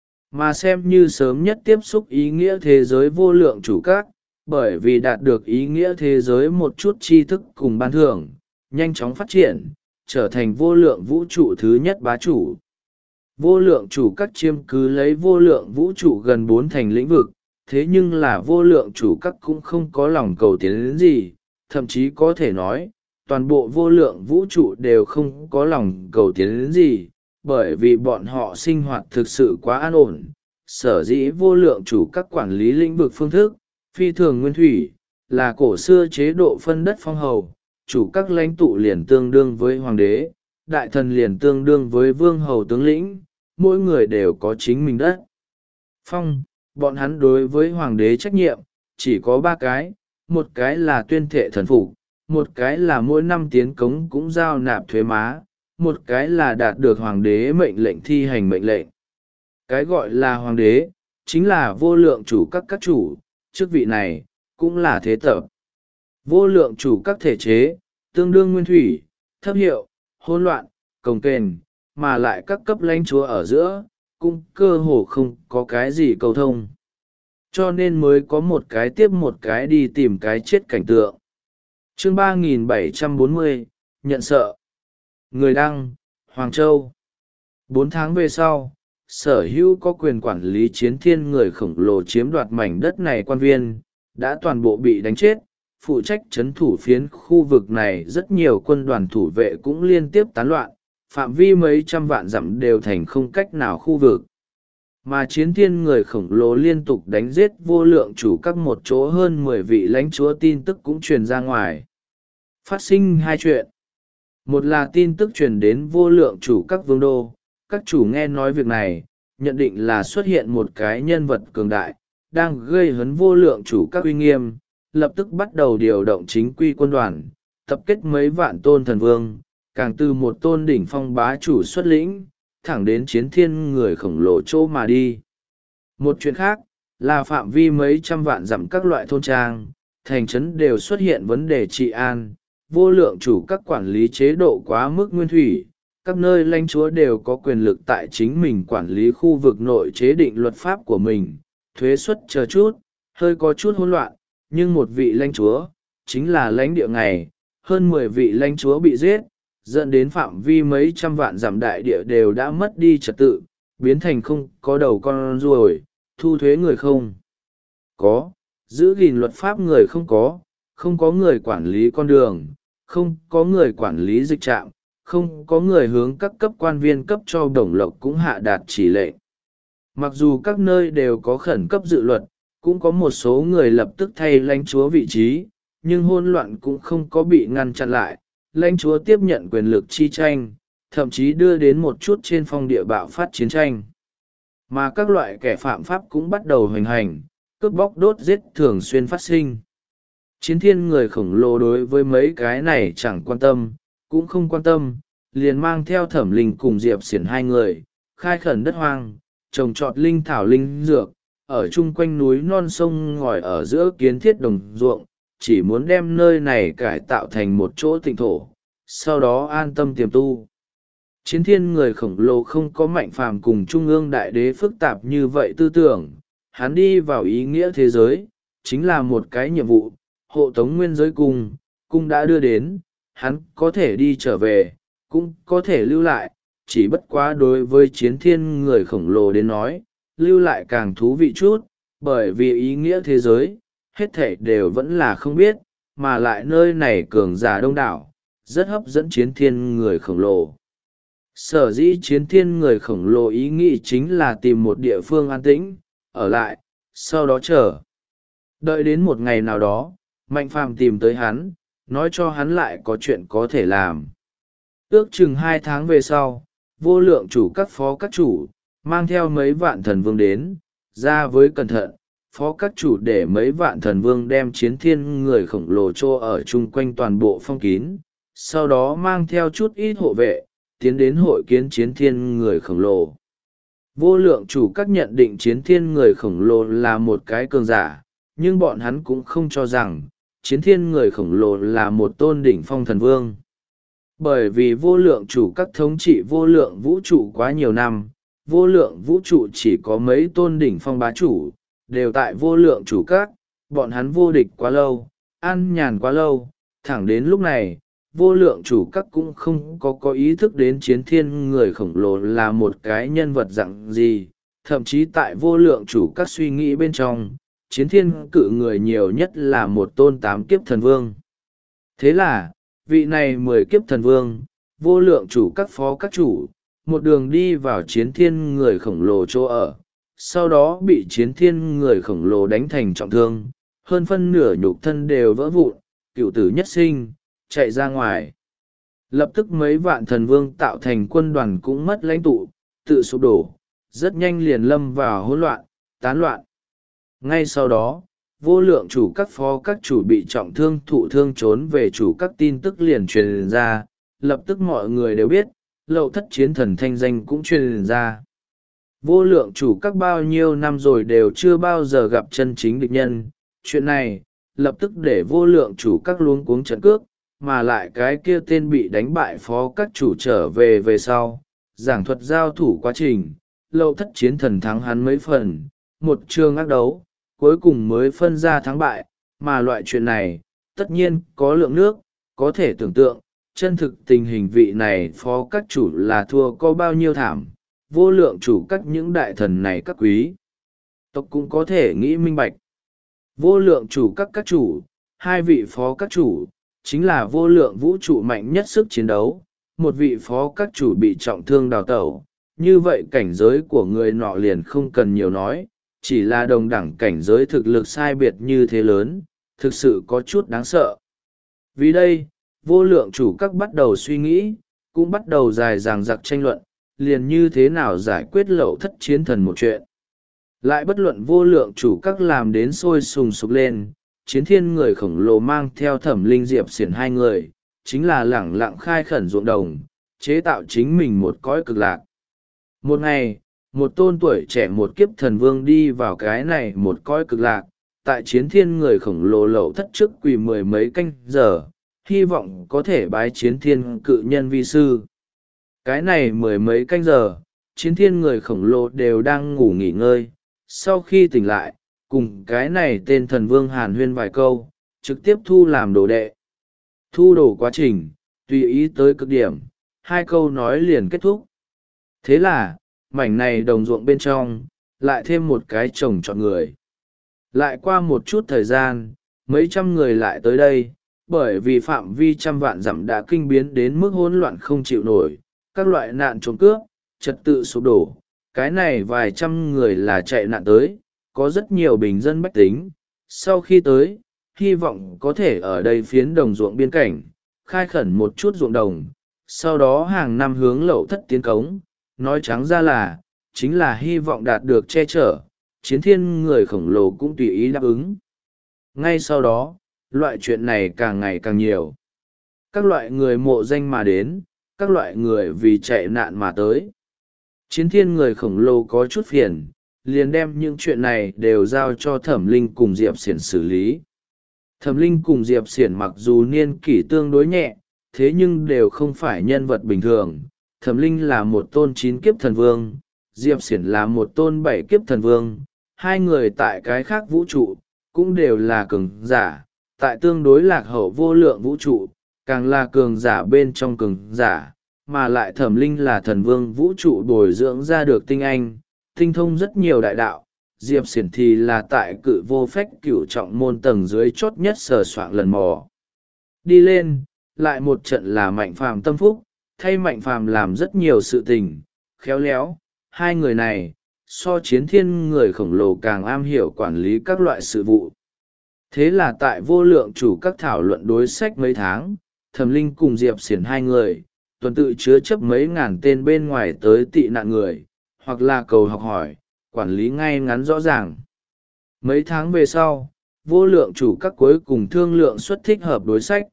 Mà xem như sớm nhất tiếp xúc ý nghĩa thế giới vô lượng chủ các, bởi vì đạt được ý nghĩa thế giới một chút tri thức cùng ban thưởng, nhanh chóng phát triển, trở thành vô lượng vũ trụ thứ nhất bá chủ. Vô lượng chủ các chiêm cứ lấy vô lượng vũ trụ gần 4 thành lĩnh vực, thế nhưng là vô lượng chủ các cũng không có lòng cầu tiến đến gì, thậm chí có thể nói, toàn bộ vô lượng vũ trụ đều không có lòng cầu tiến đến gì, bởi vì bọn họ sinh hoạt thực sự quá an ổn. Sở dĩ vô lượng chủ các quản lý lĩnh vực phương thức, phi thường nguyên thủy, là cổ xưa chế độ phân đất phong hầu, chủ các lãnh tụ liền tương đương với hoàng đế, đại thần liền tương đương với vương hầu tướng lĩnh, mỗi người đều có chính mình đất phong. Bọn hắn đối với hoàng đế trách nhiệm chỉ có 3 cái, một cái là tuyên thệ thần phục, một cái là mỗi năm tiến cống cũng giao nạp thuế má, một cái là đạt được hoàng đế mệnh lệnh thi hành mệnh lệnh. Cái gọi là hoàng đế chính là vô lượng chủ các chủ, chức vị này cũng là thế tập. Vô lượng chủ các thể chế tương đương nguyên thủy, thấp hiệu, hỗn loạn, cồng kềnh, mà lại các cấp lãnh chúa ở giữa cũng cơ hồ không có cái gì cầu thông, cho nên mới có một cái tiếp một cái đi tìm cái chết cảnh tượng. Chương 3740, nhận sợ. Người đăng, Hoàng Châu. 4 tháng về sau, sở hữu có quyền quản lý chiến thiên người khổng lồ chiếm đoạt mảnh đất này quan viên, đã toàn bộ bị đánh chết. Phụ trách trấn thủ phiến khu vực này rất nhiều quân đoàn thủ vệ cũng liên tiếp tán loạn, phạm vi mấy trăm vạn dặm đều thành không cách nào khu vực. Mà chiến thiên người khổng lồ liên tục đánh giết vô lượng chủ các một chỗ hơn 10 vị lãnh chúa tin tức cũng truyền ra ngoài. Phát sinh 2 chuyện. Một là tin tức truyền đến vô lượng chủ các vương đô, các chủ nghe nói việc này, nhận định là xuất hiện một cái nhân vật cường đại, đang gây hấn vô lượng chủ các uy nghiêm, lập tức bắt đầu điều động chính quy quân đoàn, tập kết mấy vạn tôn thần vương, càng từ một tôn đỉnh phong bá chủ xuất lĩnh, thẳng đến chiến thiên người khổng lồ chỗ mà đi. Một chuyện khác, là phạm vi mấy trăm vạn dặm các loại thôn trang, thành trấn đều xuất hiện vấn đề trị an, vô lượng chủ các quản lý chế độ quá mức nguyên thủy, các nơi lãnh chúa đều có quyền lực tại chính mình quản lý khu vực nội chế định luật pháp của mình, thuế suất chờ chút, hơi có chút hỗn loạn, nhưng một vị lãnh chúa, chính là lãnh địa ngày, hơn 10 vị lãnh chúa bị giết, dẫn đến phạm vi mấy trăm vạn dặm đại địa đều đã mất đi trật tự, biến thành không có đầu con ruồi, thu thuế người không có, giữ gìn luật pháp người không có, không có người quản lý con đường, không có người quản lý dịch trạm, không có người hướng các cấp quan viên cấp cho đồng lộc cũng hạ đạt chỉ lệnh. Mặc dù các nơi đều có khẩn cấp dự luật, cũng có một số người lập tức thay lãnh chúa vị trí, nhưng hỗn loạn cũng không có bị ngăn chặn lại, lãnh chúa tiếp nhận quyền lực chi tranh, thậm chí đưa đến một chút trên phong địa bạo phát chiến tranh. Mà các loại kẻ phạm pháp cũng bắt đầu hoành hành, cướp bóc đốt giết thường xuyên phát sinh. Chiến thiên người khổng lồ đối với mấy cái này chẳng quan tâm, cũng không quan tâm, liền mang theo Thẩm Linh cùng Diệp Xiển 2 người, khai khẩn đất hoang, trồng trọt linh thảo linh dược, ở chung quanh núi non sông ngòi ở giữa kiến thiết đồng ruộng, chỉ muốn đem nơi này cải tạo thành một chỗ tịnh thổ, sau đó an tâm tiềm tu. Chiến thiên người khổng lồ không có Mạnh Phàm cùng trung ương đại đế phức tạp như vậy tư tưởng, hắn đi vào ý nghĩa thế giới, chính là một cái nhiệm vụ, hộ tống nguyên giới cung đã đưa đến, hắn có thể đi trở về, cũng có thể lưu lại, chỉ bất quá đối với chiến thiên người khổng lồ đến nói, lưu lại càng thú vị chút, bởi vì ý nghĩa thế giới, hết thảy đều vẫn là không biết, mà lại nơi này cường giả đông đảo, rất hấp dẫn chiến thiên người khổng lồ. Sở dĩ chiến thiên người khổng lồ ý nghĩ chính là tìm một địa phương an tĩnh, ở lại, sau đó chờ. Đợi đến một ngày nào đó, Mạnh Phàm tìm tới hắn, nói cho hắn lại có chuyện có thể làm. Ước chừng 2 tháng về sau, vô lượng chủ các phó các chủ, mang theo mấy vạn thần vương đến, ra với cẩn thận, phó các chủ để mấy vạn thần vương đem chiến thiên người khổng lồ trô ở chung quanh toàn bộ phong kín, sau đó mang theo chút ít hộ vệ, tiến đến hội kiến chiến thiên người khổng lồ. Vô lượng chủ các nhận định chiến thiên người khổng lồ là một cái cường giả, nhưng bọn hắn cũng không cho rằng, chiến thiên người khổng lồ là một tôn đỉnh phong thần vương. Bởi vì vô lượng chủ các thống trị vô lượng vũ trụ quá nhiều năm, vô lượng vũ trụ chỉ có mấy tôn đỉnh phong bá chủ, đều tại vô lượng chủ các, bọn hắn vô địch quá lâu, an nhàn quá lâu, thẳng đến lúc này, vô lượng chủ các cũng không có ý thức đến chiến thiên người khổng lồ là một cái nhân vật dạng gì, thậm chí tại vô lượng chủ các suy nghĩ bên trong, chiến thiên cự người nhiều nhất là một tôn 8 kiếp thần vương. Thế là, vị này 10 kiếp thần vương, vô lượng chủ các phó các chủ, một đường đi vào chiến thiên người khổng lồ chỗ ở, sau đó bị chiến thiên người khổng lồ đánh thành trọng thương, hơn phân nửa nhục thân đều vỡ vụn, cựu tử nhất sinh, chạy ra ngoài. Lập tức mấy vạn thần vương tạo thành quân đoàn cũng mất lãnh tụ, tự sụp đổ, rất nhanh liền lâm vào hỗn loạn, tán loạn. Ngay sau đó, vô lượng chủ các phó các chủ bị trọng thương thụ thương trốn về chủ các tin tức liền truyền ra, lập tức mọi người đều biết, Lậu Thất chiến thần thanh danh cũng truyền ra. Vô lượng chủ các bao nhiêu năm rồi đều chưa bao giờ gặp chân chính địch nhân, chuyện này, lập tức để vô lượng chủ các luống cuống trận cước, mà lại cái kia tên bị đánh bại phó các chủ trở về sau, giảng thuật giao thủ quá trình, Lậu Thất chiến thần thắng hắn mấy phần, một trường ác đấu, cuối cùng mới phân ra thắng bại, mà loại chuyện này, tất nhiên có lượng nước, có thể tưởng tượng, chân thực tình hình vị này phó các chủ là thua có bao nhiêu thảm, vô lượng chủ các những đại thần này các quý tộc cũng có thể nghĩ minh bạch. Vô lượng chủ các chủ, 2 vị phó các chủ, chính là vô lượng vũ trụ mạnh nhất sức chiến đấu, một vị phó các chủ bị trọng thương đào tẩu, như vậy cảnh giới của người nọ liền không cần nhiều nói, chỉ là đồng đẳng cảnh giới thực lực sai biệt như thế lớn, thực sự có chút đáng sợ. Vì đây, vô lượng chủ các bắt đầu suy nghĩ, cũng bắt đầu dài dằng dặc tranh luận, liền như thế nào giải quyết Lậu Thất chiến thần một chuyện. Lại bất luận vô lượng chủ các làm đến sôi sùng sục lên, chiến thiên người khổng lồ mang theo Thẩm Linh Diệp Xiển 2 người, chính là lẳng lặng khai khẩn ruộng đồng, chế tạo chính mình một cõi cực lạc. Một ngày, một tôn tuổi trẻ một kiếp thần vương đi vào cái này một cõi cực lạc, tại chiến thiên người khổng lồ Lậu Thất trước quỳ 10 mấy canh giờ, hy vọng có thể bái chiến thiên cự nhân vi sư. Cái này 10 mấy canh giờ, chiến thiên người khổng lồ đều đang ngủ nghỉ ngơi, sau khi tỉnh lại, cùng cái này tên thần vương hàn huyên vài câu, trực tiếp thu làm đồ đệ. Thu đồ quá trình, tùy ý tới cực điểm, 2 câu nói liền kết thúc. Thế là, mảnh này đồng ruộng bên trong, lại thêm một cái chồng chọn người. Lại qua một chút thời gian, mấy trăm người lại tới đây, bởi vì phạm vi trăm vạn dặm đã kinh biến đến mức hỗn loạn không chịu nổi, các loại nạn trộm cướp, trật tự sụp đổ. Cái này vài trăm người là chạy nạn tới, có rất nhiều bình dân bách tính. Sau khi tới, hy vọng có thể ở đây phiến đồng ruộng biên cảnh, khai khẩn một chút ruộng đồng, sau đó hàng năm hướng Lậu Thất tiến cống, nói trắng ra là, chính là hy vọng đạt được che chở, chiến thiên người khổng lồ cũng tùy ý đáp ứng. Ngay sau đó, loại chuyện này càng ngày càng nhiều. Các loại người mộ danh mà đến, các loại người vì chạy nạn mà tới. Chiến thiên người khổng lồ có chút phiền, liền đem những chuyện này đều giao cho Thẩm Linh cùng Diệp Xiển xử lý. Thẩm Linh cùng Diệp Xiển mặc dù niên kỷ tương đối nhẹ, thế nhưng đều không phải nhân vật bình thường. Thẩm Linh là một tôn 9 kiếp thần vương, Diệp Xiển là một tôn 7 kiếp thần vương. Hai người tại cái khác vũ trụ, cũng đều là cường giả, tại tương đối lạc hậu vô lượng vũ trụ, càng là cường giả bên trong cường giả, mà lại Thẩm Linh là thần vương vũ trụ bồi dưỡng ra được tinh anh, tinh thông rất nhiều đại đạo. Diệp Xiển thì là tại cự vô phách cửu trọng môn tầng dưới chót nhất sờ soạng lần mò đi lên, lại một trận là Mạnh Phàm tâm phúc, thay Mạnh Phàm làm rất nhiều sự tình, khéo léo. Hai người này, so chiến thiên người khổng lồ càng am hiểu quản lý các loại sự vụ. Thế là tại vô lượng chủ các thảo luận đối sách mấy tháng, Thẩm Linh cùng Diệp Xiển hai người, tuần tự chứa chấp mấy ngàn tên bên ngoài tới tị nạn người, hoặc là cầu học hỏi, quản lý ngay ngắn rõ ràng. Mấy tháng về sau, vô lượng chủ các cuối cùng thương lượng xuất thích hợp đối sách.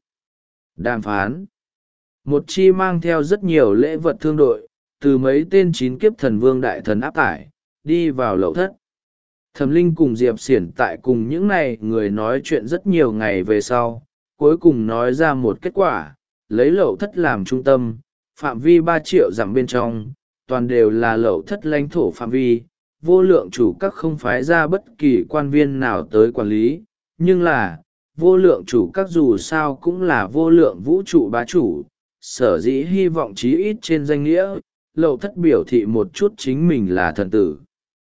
Đàm phán. Một chi mang theo rất nhiều lễ vật thương đội, từ mấy tên 9 kiếp thần vương đại thần áp tải, đi vào lậu thất. Thẩm Linh cùng Diệp Xiển tại cùng những này người nói chuyện rất nhiều ngày về sau, cuối cùng nói ra một kết quả, lấy lậu thất làm trung tâm, phạm vi 3 triệu dặm bên trong, toàn đều là lậu thất lãnh thổ phạm vi, vô lượng chủ các không phái ra bất kỳ quan viên nào tới quản lý, nhưng là, vô lượng chủ các dù sao cũng là vô lượng vũ trụ bá chủ, sở dĩ hy vọng chí ít trên danh nghĩa, lậu thất biểu thị một chút chính mình là thần tử.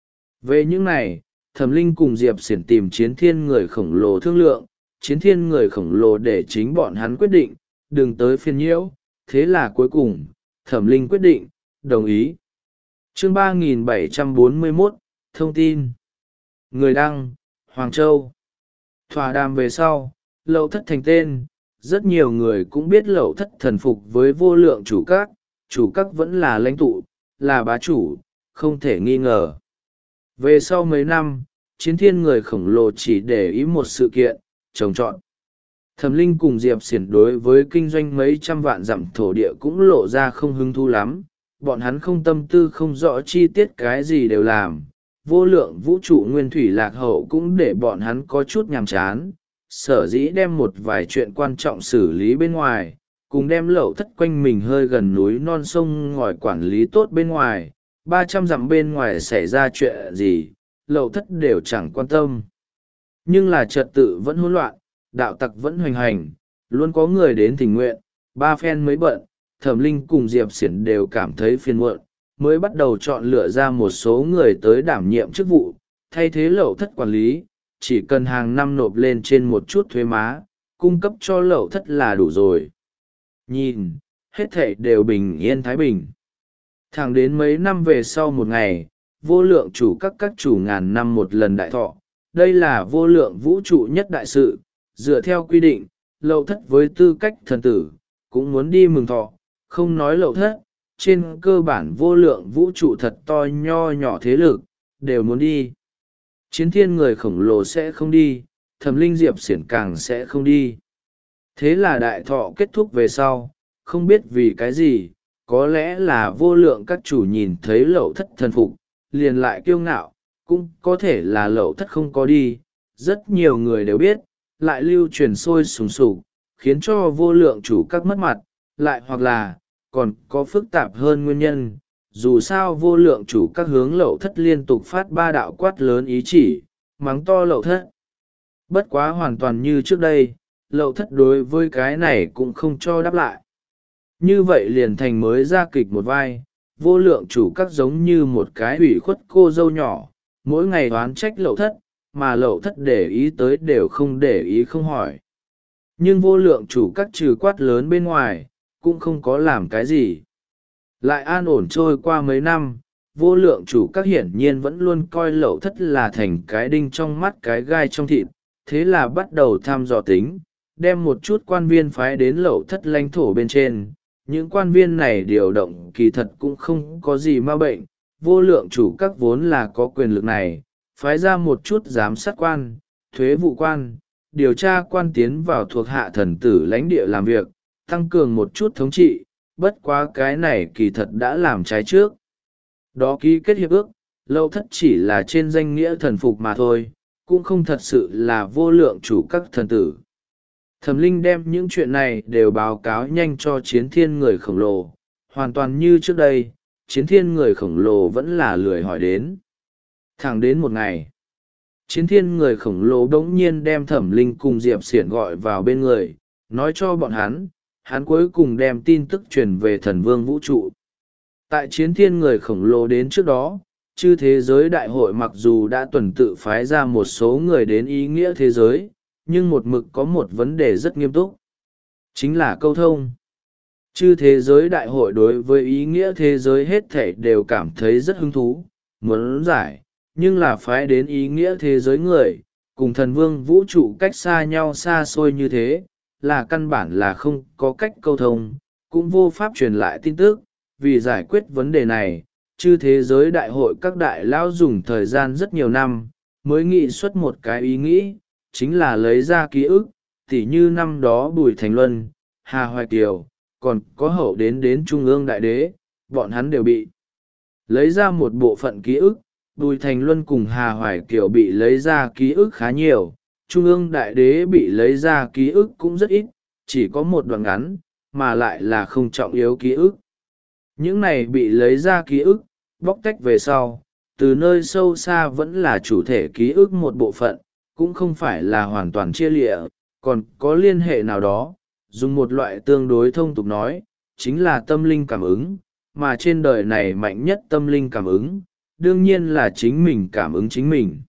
Về những này, Thẩm Linh cùng Diệp Xiển tìm chiến thiên người khổng lồ thương lượng, chiến thiên người khổng lồ để chính bọn hắn quyết định, đừng tới phiền nhiễu. Thế là cuối cùng, Thẩm Linh quyết định, đồng ý. Chương 3741, thông tin. Người đăng, Hoàng Châu. Thỏa đàm về sau, lậu thất thành tên, rất nhiều người cũng biết lậu thất thần phục với vô lượng chủ các vẫn là lãnh tụ, là bá chủ, không thể nghi ngờ. Về sau mấy năm, chiến thiên người khổng lồ chỉ để ý một sự kiện, trồng trọt. Thẩm Linh cùng Diệp Xiển đối với kinh doanh mấy trăm vạn dặm thổ địa cũng lộ ra không hứng thú lắm, bọn hắn không tâm tư không rõ chi tiết cái gì đều làm. Vô lượng vũ trụ nguyên thủy lạc hậu cũng để bọn hắn có chút nhàm chán, sở dĩ đem một vài chuyện quan trọng xử lý bên ngoài, cùng đem lậu thất quanh mình hơi gần núi non sông ngòi quản lý tốt bên ngoài, 300 dặm bên ngoài xảy ra chuyện gì, lậu thất đều chẳng quan tâm. Nhưng là trật tự vẫn hỗn loạn, đạo tặc vẫn hoành hành, luôn có người đến thỉnh nguyện, ba phen mới bận, Thẩm Linh cùng Diệp Xiển đều cảm thấy phiền muộn, mới bắt đầu chọn lựa ra một số người tới đảm nhiệm chức vụ, thay thế lậu thất quản lý, chỉ cần hàng năm nộp lên trên một chút thuế má, cung cấp cho lậu thất là đủ rồi. Nhìn, hết thảy đều bình yên thái bình. Thẳng đến mấy năm về sau một ngày, vô lượng chủ các chủ ngàn năm một lần đại thọ, đây là vô lượng vũ trụ nhất đại sự, dựa theo quy định, lậu thất với tư cách thần tử, cũng muốn đi mừng thọ, không nói lậu thất, trên cơ bản vô lượng vũ trụ thật to nho nhỏ thế lực, đều muốn đi. Chiến thiên người khổng lồ sẽ không đi, Thẩm Linh Diệp Xiển càng sẽ không đi. Thế là đại thọ kết thúc về sau, không biết vì cái gì, có lẽ là vô lượng các chủ nhìn thấy lậu thất thần phục, liền lại kiêu ngạo, cũng có thể là lậu thất không có đi, rất nhiều người đều biết, lại lưu truyền sôi sùng sục, khiến cho vô lượng chủ các mất mặt, lại hoặc là, còn có phức tạp hơn nguyên nhân, dù sao vô lượng chủ các hướng lậu thất liên tục phát 3 đạo quát lớn ý chỉ, mắng to lậu thất. Bất quá hoàn toàn như trước đây, lậu thất đối với cái này cũng không cho đáp lại. Như vậy liền thành mới ra kịch một vai, vô lượng chủ các giống như một cái ủy khuất cô dâu nhỏ, mỗi ngày oán trách lậu thất, mà lậu thất để ý tới đều không để ý không hỏi. Nhưng vô lượng chủ các trừ quát lớn bên ngoài, cũng không có làm cái gì. Lại an ổn trôi qua mấy năm, vô lượng chủ các hiển nhiên vẫn luôn coi lậu thất là thành cái đinh trong mắt cái gai trong thịt, thế là bắt đầu thăm dò tính, đem một chút quan viên phái đến lậu thất lãnh thổ bên trên. Những quan viên này điều động kỳ thật cũng không có gì ma bệnh, vô lượng chủ các vốn là có quyền lực này, phái ra một chút giám sát quan, thuế vụ quan, điều tra quan tiến vào thuộc hạ thần tử lãnh địa làm việc, tăng cường một chút thống trị, bất quá cái này kỳ thật đã làm trái trước. đó ký kết hiệp ước, Lâu Thất chỉ là trên danh nghĩa thần phục mà thôi, cũng không thật sự là vô lượng chủ các thần tử. Thẩm Linh đem những chuyện này đều báo cáo nhanh cho Chiến Thiên người khổng lồ, hoàn toàn như trước đây, Chiến Thiên người khổng lồ vẫn là lười hỏi đến. Thẳng đến một ngày, Chiến Thiên người khổng lồ bỗng nhiên đem Thẩm Linh cùng Diệp Xiển gọi vào bên người, nói cho bọn hắn cuối cùng đem tin tức truyền về thần vương vũ trụ. Tại Chiến Thiên người khổng lồ đến trước đó, chư thế giới đại hội mặc dù đã tuần tự phái ra một số người đến ý nghĩa thế giới, nhưng một mực có một vấn đề rất nghiêm túc. Chính là câu thông. Chư thế giới đại hội đối với ý nghĩa thế giới hết thảy đều cảm thấy rất hứng thú, muốn giải, nhưng là phái đến ý nghĩa thế giới người, cùng thần vương vũ trụ cách xa nhau xa xôi như thế, là căn bản là không có cách câu thông, cũng vô pháp truyền lại tin tức. Vì giải quyết vấn đề này, chư thế giới đại hội các đại lão dùng thời gian rất nhiều năm, mới nghĩ xuất một cái ý nghĩ, chính là lấy ra ký ức, tỉ như năm đó Bùi Thành Luân, Hà Hoài Kiều, còn có hậu đến Trung ương Đại Đế, bọn hắn đều bị lấy ra một bộ phận ký ức. Bùi Thành Luân cùng Hà Hoài Kiều bị lấy ra ký ức khá nhiều, Trung ương Đại Đế bị lấy ra ký ức cũng rất ít, chỉ có một đoạn ngắn, mà lại là không trọng yếu ký ức. Những này bị lấy ra ký ức, bóc tách về sau, từ nơi sâu xa vẫn là chủ thể ký ức một bộ phận, cũng không phải là hoàn toàn chia lịa, còn có liên hệ nào đó, dùng một loại tương đối thông tục nói, chính là tâm linh cảm ứng, mà trên đời này mạnh nhất tâm linh cảm ứng, đương nhiên là chính mình cảm ứng chính mình.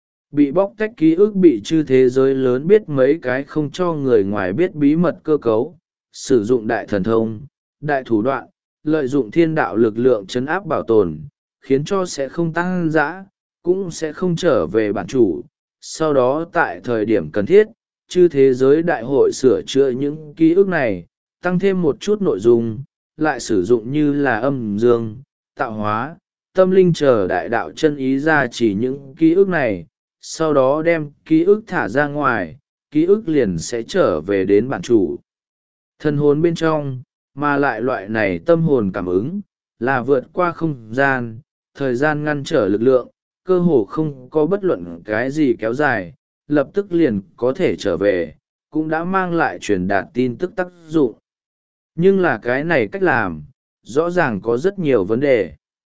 Bị bóc tách ký ức bị chư thế giới lớn biết mấy cái không cho người ngoài biết bí mật cơ cấu, sử dụng đại thần thông, đại thủ đoạn, lợi dụng thiên đạo lực lượng chấn áp bảo tồn, khiến cho sẽ không tăng dã, cũng sẽ không trở về bản chủ. Sau đó tại thời điểm cần thiết, chư thế giới đại hội sửa chữa những ký ức này, tăng thêm một chút nội dung, lại sử dụng như là âm dương, tạo hóa, tâm linh chờ đại đạo chân ý ra chỉ những ký ức này, sau đó đem ký ức thả ra ngoài, ký ức liền sẽ trở về đến bản chủ. Thân hồn bên trong, mà lại loại này tâm hồn cảm ứng, là vượt qua không gian, thời gian ngăn trở lực lượng, cơ hồ không có bất luận cái gì kéo dài, lập tức liền có thể trở về, cũng đã mang lại truyền đạt tin tức tác dụng. Nhưng là cái này cách làm, rõ ràng có rất nhiều vấn đề.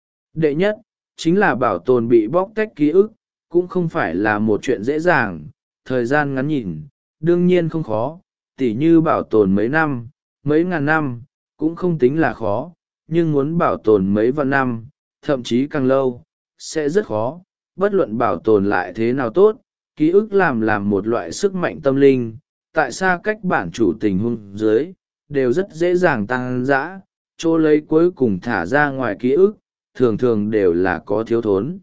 Đệ nhất, chính là bảo tồn bị bóc tách ký ức, cũng không phải là một chuyện dễ dàng, thời gian ngắn nhìn, đương nhiên không khó, tỉ như bảo tồn mấy năm, mấy ngàn năm, cũng không tính là khó, nhưng muốn bảo tồn mấy vạn năm, thậm chí càng lâu, sẽ rất khó, bất luận bảo tồn lại thế nào tốt, ký ức làm một loại sức mạnh tâm linh, tại sao cách bản chủ tình huống dưới, đều rất dễ dàng tăng dã, chỗ lấy cuối cùng thả ra ngoài ký ức, thường thường đều là có thiếu thốn.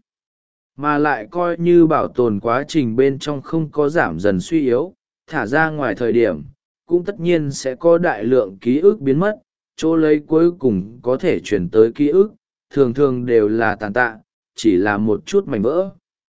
Mà lại coi như bảo tồn quá trình bên trong không có giảm dần suy yếu, thả ra ngoài thời điểm, cũng tất nhiên sẽ có đại lượng ký ức biến mất, chỗ lấy cuối cùng có thể chuyển tới ký ức, thường thường đều là tàn tạ, chỉ là một chút mảnh vỡ.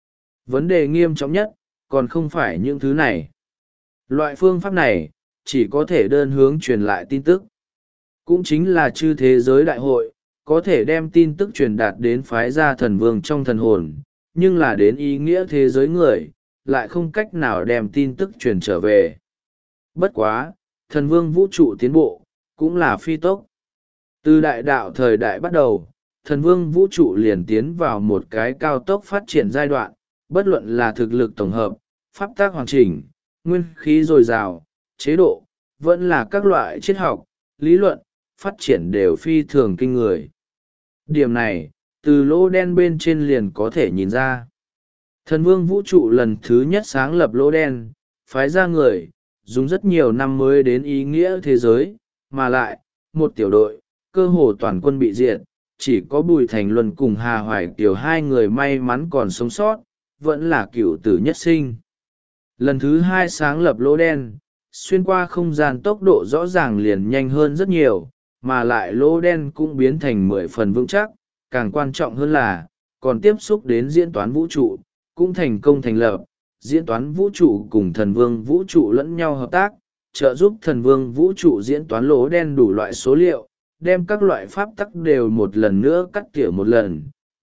Vấn đề nghiêm trọng nhất, còn không phải những thứ này. Loại phương pháp này, chỉ có thể đơn hướng truyền lại tin tức. Cũng chính là chư thế giới đại hội, có thể đem tin tức truyền đạt đến phái gia thần vương trong thần hồn, nhưng là đến ý nghĩa thế giới người, lại không cách nào đem tin tức truyền trở về. Bất quá, thần vương vũ trụ tiến bộ, cũng là phi tốc. Từ đại đạo thời đại bắt đầu, thần vương vũ trụ liền tiến vào một cái cao tốc phát triển giai đoạn, bất luận là thực lực tổng hợp, pháp tác hoàn chỉnh, nguyên khí dồi dào, chế độ, vẫn là các loại triết học, lý luận, phát triển đều phi thường kinh người. Điểm này, từ lỗ đen bên trên liền có thể nhìn ra. Thần vương vũ trụ lần thứ nhất sáng lập lỗ đen, phái ra người, dùng rất nhiều năm mới đến ý nghĩa thế giới, mà lại, một tiểu đội, cơ hồ toàn quân bị diệt, chỉ có Bùi Thành Luân cùng Hà Hoài Kiều hai người may mắn còn sống sót, vẫn là cựu tử nhất sinh. Lần thứ hai sáng lập lỗ đen, xuyên qua không gian tốc độ rõ ràng liền nhanh hơn rất nhiều, mà lại lỗ đen cũng biến thành 10 phần vững chắc, càng quan trọng hơn là, còn tiếp xúc đến diễn toán vũ trụ, cũng thành công thành lập, diễn toán vũ trụ cùng thần vương vũ trụ lẫn nhau hợp tác, trợ giúp thần vương vũ trụ diễn toán lỗ đen đủ loại số liệu, đem các loại pháp tắc đều một lần nữa cắt tỉa một lần,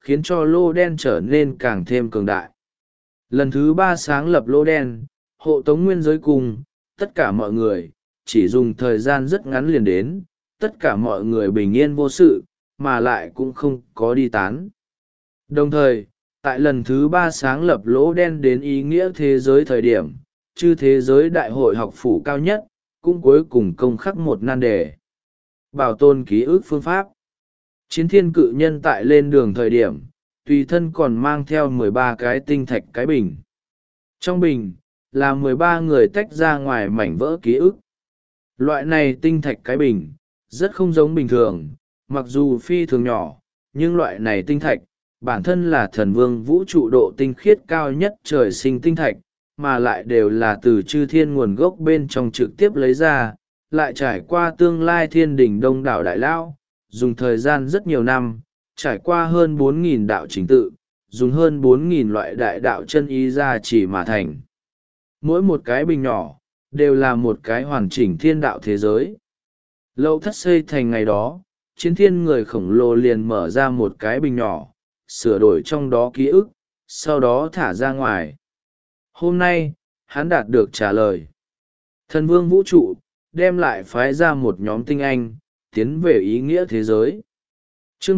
khiến cho lô đen trở nên càng thêm cường đại. Lần thứ 3 sáng lập lô đen, hộ tống nguyên giới cùng, tất cả mọi người, chỉ dùng thời gian rất ngắn liền đến, tất cả mọi người bình yên vô sự, mà lại cũng không có đi tán. Đồng thời, tại lần thứ 3 sáng lập lỗ đen đến ý nghĩa thế giới thời điểm, chư thế giới đại hội học phủ cao nhất, cũng cuối cùng công khắc một nan đề. Bảo tồn ký ức phương pháp. Chiến thiên cự nhân tại lên đường thời điểm, tùy thân còn mang theo 13 cái tinh thạch cái bình. Trong bình, là 13 người tách ra ngoài mảnh vỡ ký ức. Loại này tinh thạch cái bình, rất không giống bình thường, mặc dù phi thường nhỏ, nhưng loại này tinh thạch, bản thân là thần vương vũ trụ độ tinh khiết cao nhất trời sinh tinh thạch, mà lại đều là từ chư thiên nguồn gốc bên trong trực tiếp lấy ra, lại trải qua tương lai thiên đỉnh đông đảo đại lao, dùng thời gian rất nhiều năm, trải qua hơn 4.000 đạo trình tự, dùng hơn 4.000 loại đại đạo chân ý ra chỉ mà thành. Mỗi một cái bình nhỏ, đều là một cái hoàn chỉnh thiên đạo thế giới. Lâu thất xây thành ngày đó, chiến thiên người khổng lồ liền mở ra một cái bình nhỏ, sửa đổi trong đó ký ức, sau đó thả ra ngoài. Hôm nay, hắn đạt được trả lời. Thần vương vũ trụ, đem lại phái ra một nhóm tinh anh, tiến về ý nghĩa thế giới. Chương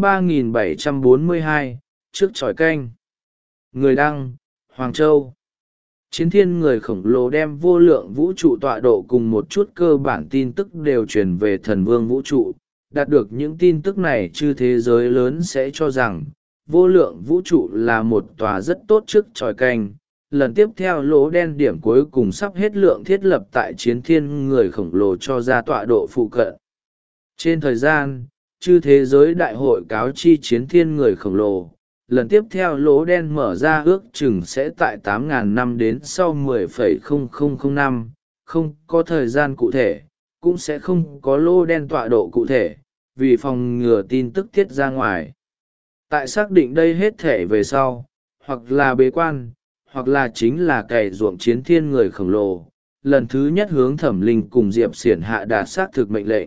3742, trước tròi canh. Người đăng, Hoàng Châu. Chiến thiên người khổng lồ đem vô lượng vũ trụ tọa độ cùng một chút cơ bản tin tức đều truyền về thần vương vũ trụ. Đạt được những tin tức này chư thế giới lớn sẽ cho rằng, vô lượng vũ trụ là một tòa rất tốt trước tròi canh. Lần tiếp theo lỗ đen điểm cuối cùng sắp hết lượng thiết lập tại chiến thiên người khổng lồ cho ra tọa độ phụ cận. Trên thời gian, chư thế giới đại hội cáo chi chiến thiên người khổng lồ, lần tiếp theo lỗ đen mở ra ước chừng sẽ tại 8.000 năm đến sau 10,0005, không có thời gian cụ thể, cũng sẽ không có lỗ đen tọa độ cụ thể, vì phòng ngừa tin tức tiết ra ngoài. Tại xác định đây hết thể về sau, hoặc là bế quan, hoặc là chính là cày ruộng chiến thiên người khổng lồ, lần thứ nhất hướng Thẩm Linh cùng Diệp Xiển hạ đạt xác thực mệnh lệnh.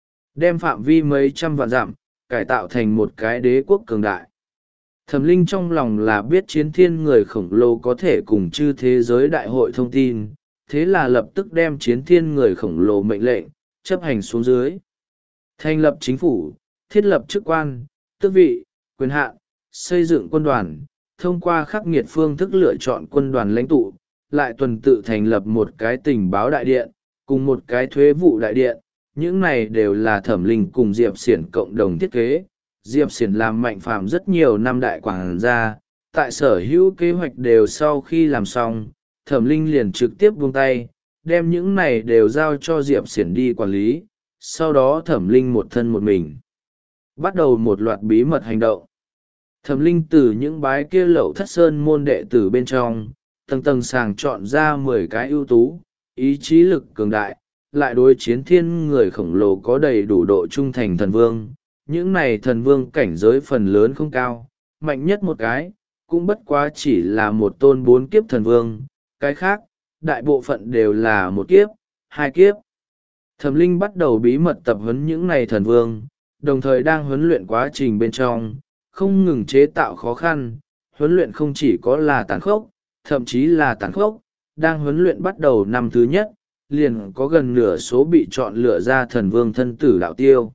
Đem phạm vi mấy trăm vạn dặm, cải tạo thành một cái đế quốc cường đại. Thẩm Linh trong lòng là biết chiến thiên người khổng lồ có thể cùng chư thế giới đại hội thông tin, thế là lập tức đem chiến thiên người khổng lồ mệnh lệnh, chấp hành xuống dưới. Thành lập chính phủ, thiết lập chức quan, tước vị, quyền hạn, xây dựng quân đoàn, thông qua khắc nghiệt phương thức lựa chọn quân đoàn lãnh tụ, lại tuần tự thành lập một cái tình báo đại điện, cùng một cái thuế vụ đại điện. Những này đều là Thẩm Linh cùng Diệp Xiển cộng đồng thiết kế. Diệp Xiển làm Mạnh Phàm rất nhiều năm đại quảng gia, tại sở hữu kế hoạch đều sau khi làm xong, Thẩm Linh liền trực tiếp buông tay, đem những này đều giao cho Diệp Xiển đi quản lý. Sau đó Thẩm Linh một thân một mình, bắt đầu một loạt bí mật hành động. Thẩm Linh từ những bái kia lậu thất sơn môn đệ tử bên trong, tầng tầng sàng chọn ra 10 cái ưu tú, ý chí lực cường đại, lại đối chiến thiên người khổng lồ có đầy đủ độ trung thành thần vương. Những này thần vương cảnh giới phần lớn không cao, mạnh nhất một cái, cũng bất quá chỉ là một tôn 4 kiếp thần vương, cái khác, đại bộ phận đều là 1 kiếp, 2 kiếp. Thẩm Linh bắt đầu bí mật tập huấn những này thần vương, đồng thời đang huấn luyện quá trình bên trong, không ngừng chế tạo khó khăn. Huấn luyện không chỉ có là tàn khốc, thậm chí là tàn khốc. Đang huấn luyện bắt đầu năm thứ nhất, liền có gần nửa số bị chọn lựa ra thần vương thân tử đạo tiêu.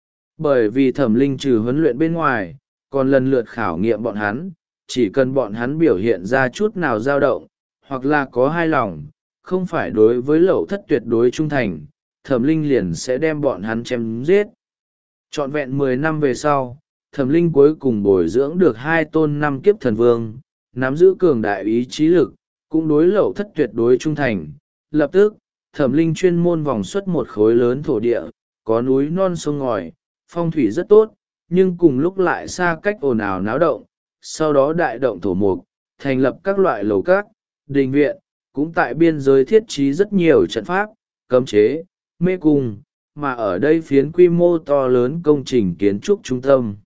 Bởi vì Thẩm Linh trừ huấn luyện bên ngoài, còn lần lượt khảo nghiệm bọn hắn, chỉ cần bọn hắn biểu hiện ra chút nào dao động, hoặc là có hai lòng, không phải đối với lậu thất tuyệt đối trung thành, Thẩm Linh liền sẽ đem bọn hắn chém giết. Trọn vẹn 10 năm về sau, Thẩm Linh cuối cùng bồi dưỡng được 2 tôn 5 kiếp thần vương, nắm giữ cường đại ý chí lực, cũng đối lậu thất tuyệt đối trung thành. Lập tức, Thẩm Linh chuyên môn vòng xuất một khối lớn thổ địa, có núi non sông ngòi, phong thủy rất tốt, nhưng cùng lúc lại xa cách ồn ào náo động. Sau đó đại động thổ mục, thành lập các loại lầu các, đình viện, cũng tại biên giới thiết trí rất nhiều trận pháp, cấm chế, mê cung, mà ở đây phiến quy mô to lớn công trình kiến trúc trung tâm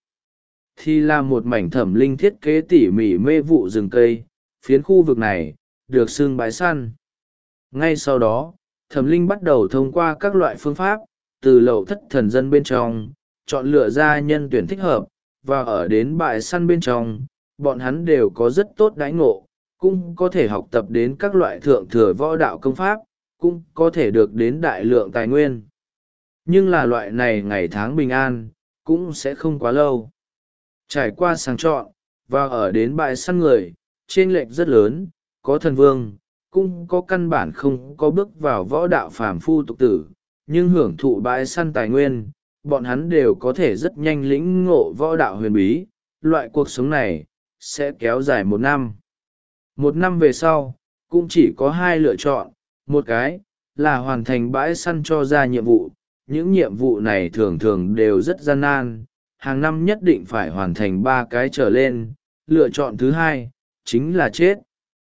thì là một mảnh Thẩm Linh thiết kế tỉ mỉ mê vụ rừng cây. Phiến khu vực này được xưng bãi săn. Ngay sau đó, Thẩm Linh bắt đầu thông qua các loại phương pháp, từ lậu thất thần dân bên trong, chọn lựa ra nhân tuyển thích hợp, và ở đến bãi săn bên trong, bọn hắn đều có rất tốt đãi ngộ, cũng có thể học tập đến các loại thượng thừa võ đạo công pháp, cũng có thể được đến đại lượng tài nguyên. Nhưng là loại này ngày tháng bình an, cũng sẽ không quá lâu. Trải qua sàng chọn, và ở đến bãi săn người, chênh lệch rất lớn, có thần vương, cũng có căn bản không có bước vào võ đạo phàm phu tục tử, nhưng hưởng thụ bãi săn tài nguyên, bọn hắn đều có thể rất nhanh lĩnh ngộ võ đạo huyền bí. Loại cuộc sống này sẽ kéo dài 1 năm. 1 năm về sau, cũng chỉ có 2 lựa chọn, một cái là hoàn thành bãi săn cho ra nhiệm vụ. Những nhiệm vụ này thường thường đều rất gian nan, hàng năm nhất định phải hoàn thành 3 cái trở lên. Lựa chọn thứ hai chính là chết.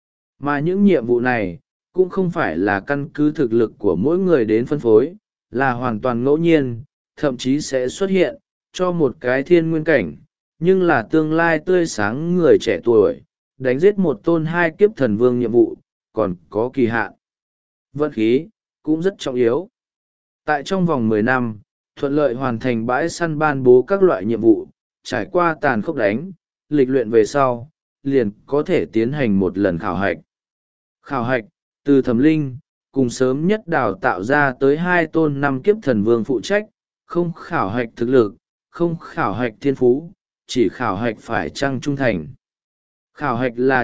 Mà những nhiệm vụ này cũng không phải là căn cứ thực lực của mỗi người đến phân phối, là hoàn toàn ngẫu nhiên, thậm chí sẽ xuất hiện cho một cái thiên nguyên cảnh, nhưng là tương lai tươi sáng người trẻ tuổi, đánh giết một tôn 2 kiếp thần vương nhiệm vụ, còn có kỳ hạn. Vận khí cũng rất trọng yếu. Tại trong vòng 10 năm, thuận lợi hoàn thành bãi săn ban bố các loại nhiệm vụ, trải qua tàn khốc đánh, lịch luyện về sau, liền có thể tiến hành một lần khảo hạch. Khảo hạch, từ Thẩm Linh, cùng sớm nhất đào tạo ra tới 2 tôn 5 kiếp thần vương phụ trách, không khảo hạch thực lực, không khảo hạch thiên phú, chỉ khảo hạch phải chăng trung thành. Khảo hạch là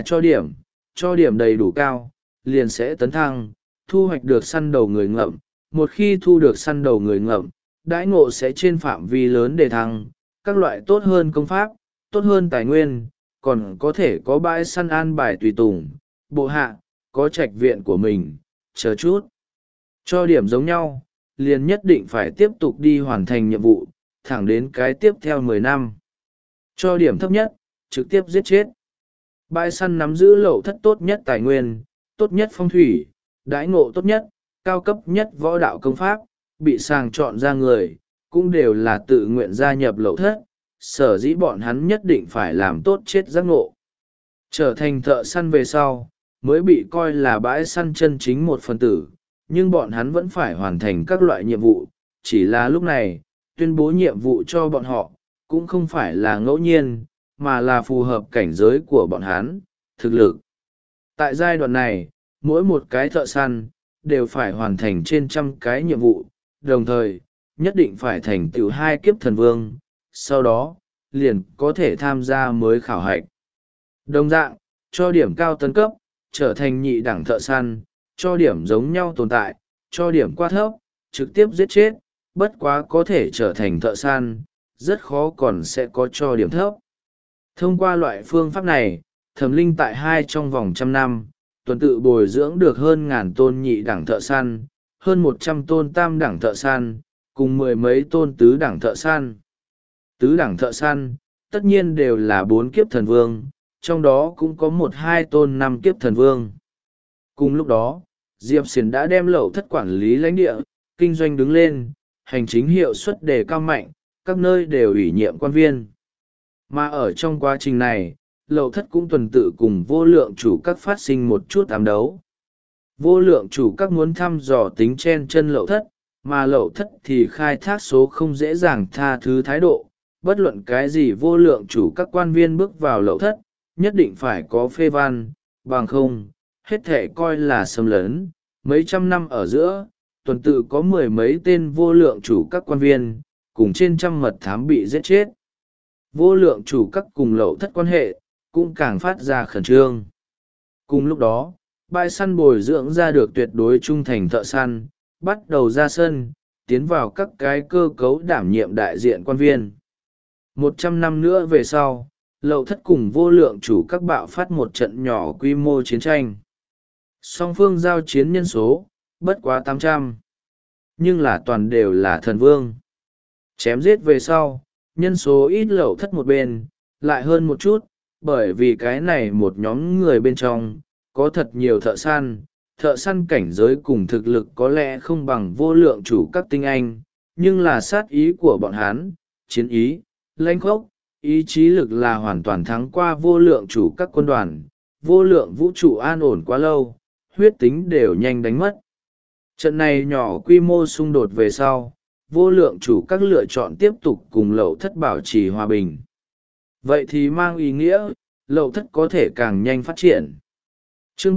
cho điểm đầy đủ cao, liền sẽ tấn thăng, thu hoạch được săn đầu người ngậm. Một khi thu được săn đầu người ngậm, đãi ngộ sẽ trên phạm vi lớn để thăng, các loại tốt hơn công pháp, tốt hơn tài nguyên, còn có thể có bãi săn an bài tùy tùng, bộ hạ, có trạch viện của mình, chờ chút. Cho điểm giống nhau, liền nhất định phải tiếp tục đi hoàn thành nhiệm vụ, thẳng đến cái tiếp theo 10 năm. Cho điểm thấp nhất, trực tiếp giết chết. Bãi săn nắm giữ lậu thất tốt nhất tài nguyên, tốt nhất phong thủy, đãi ngộ tốt nhất, cao cấp nhất võ đạo công pháp, bị sàng chọn ra người, cũng đều là tự nguyện gia nhập lậu thất, sở dĩ bọn hắn nhất định phải làm tốt chết giác ngộ. Trở thành thợ săn về sau, mới bị coi là bãi săn chân chính một phần tử, nhưng bọn hắn vẫn phải hoàn thành các loại nhiệm vụ, chỉ là lúc này, tuyên bố nhiệm vụ cho bọn họ, cũng không phải là ngẫu nhiên, mà là phù hợp cảnh giới của bọn hắn, thực lực. Tại giai đoạn này, mỗi một cái thợ săn, đều phải hoàn thành trên 100 cái nhiệm vụ, đồng thời, nhất định phải thành tựu 2 kiếp thần vương, sau đó, liền có thể tham gia mới khảo hạch. Đồng dạng, cho điểm cao tấn cấp, trở thành nhị đẳng thợ săn, cho điểm giống nhau tồn tại, cho điểm quá thấp, trực tiếp giết chết, bất quá có thể trở thành thợ săn, rất khó còn sẽ có cho điểm thấp. Thông qua loại phương pháp này, Thẩm Linh tại trong vòng 100 năm, tuần tự bồi dưỡng được hơn 1000 tôn nhị đẳng thợ săn, hơn 100 tôn tam đẳng thợ săn, cùng 10 mấy tôn tứ đẳng thợ săn. Tứ đẳng thợ săn, tất nhiên đều là 4 kiếp thần vương, trong đó cũng có 1-2 tôn 5 kiếp thần vương. Cùng lúc đó, Diệp Xiển đã đem lậu thất quản lý lãnh địa, kinh doanh đứng lên, hành chính hiệu suất đề cao mạnh, các nơi đều ủy nhiệm quan viên. Mà ở trong quá trình này, lậu thất cũng tuần tự cùng vô lượng chủ các phát sinh một chút ám đấu. Vô lượng chủ các muốn thăm dò tính chen chân lậu thất, mà lậu thất thì khai thác số không dễ dàng tha thứ thái độ. Bất luận cái gì vô lượng chủ các quan viên bước vào lậu thất, nhất định phải có phê văn, bằng không, hết thể coi là xâm lấn. Mấy trăm năm ở giữa, tuần tự có 10 mấy tên vô lượng chủ các quan viên, cùng trên trăm mật thám bị giết chết. Vô lượng chủ các cùng lậu thất quan hệ, cũng càng phát ra khẩn trương. Cùng lúc đó, bãi săn bồi dưỡng ra được tuyệt đối trung thành thợ săn, bắt đầu ra sân, tiến vào các cái cơ cấu đảm nhiệm đại diện quan viên. 100 năm nữa về sau, lậu thất cùng vô lượng chủ các bạo phát một trận nhỏ quy mô chiến tranh. Song phương giao chiến nhân số, bất quá 800. Nhưng là toàn đều là thần vương. Chém giết về sau, nhân số ít lậu thất một bên, lại hơn một chút, bởi vì cái này một nhóm người bên trong, có thật nhiều thợ săn cảnh giới cùng thực lực có lẽ không bằng vô lượng chủ các tinh anh, nhưng là sát ý của bọn hắn, chiến ý, lãnh khốc, ý chí lực là hoàn toàn thắng qua vô lượng chủ các quân đoàn, vô lượng vũ trụ an ổn quá lâu, huyết tính đều nhanh đánh mất. Trận này nhỏ quy mô xung đột về sau, vô lượng chủ các lựa chọn tiếp tục cùng lậu thất bảo trì hòa bình. Vậy thì mang ý nghĩa Lậu Thất có thể càng nhanh phát triển. Chương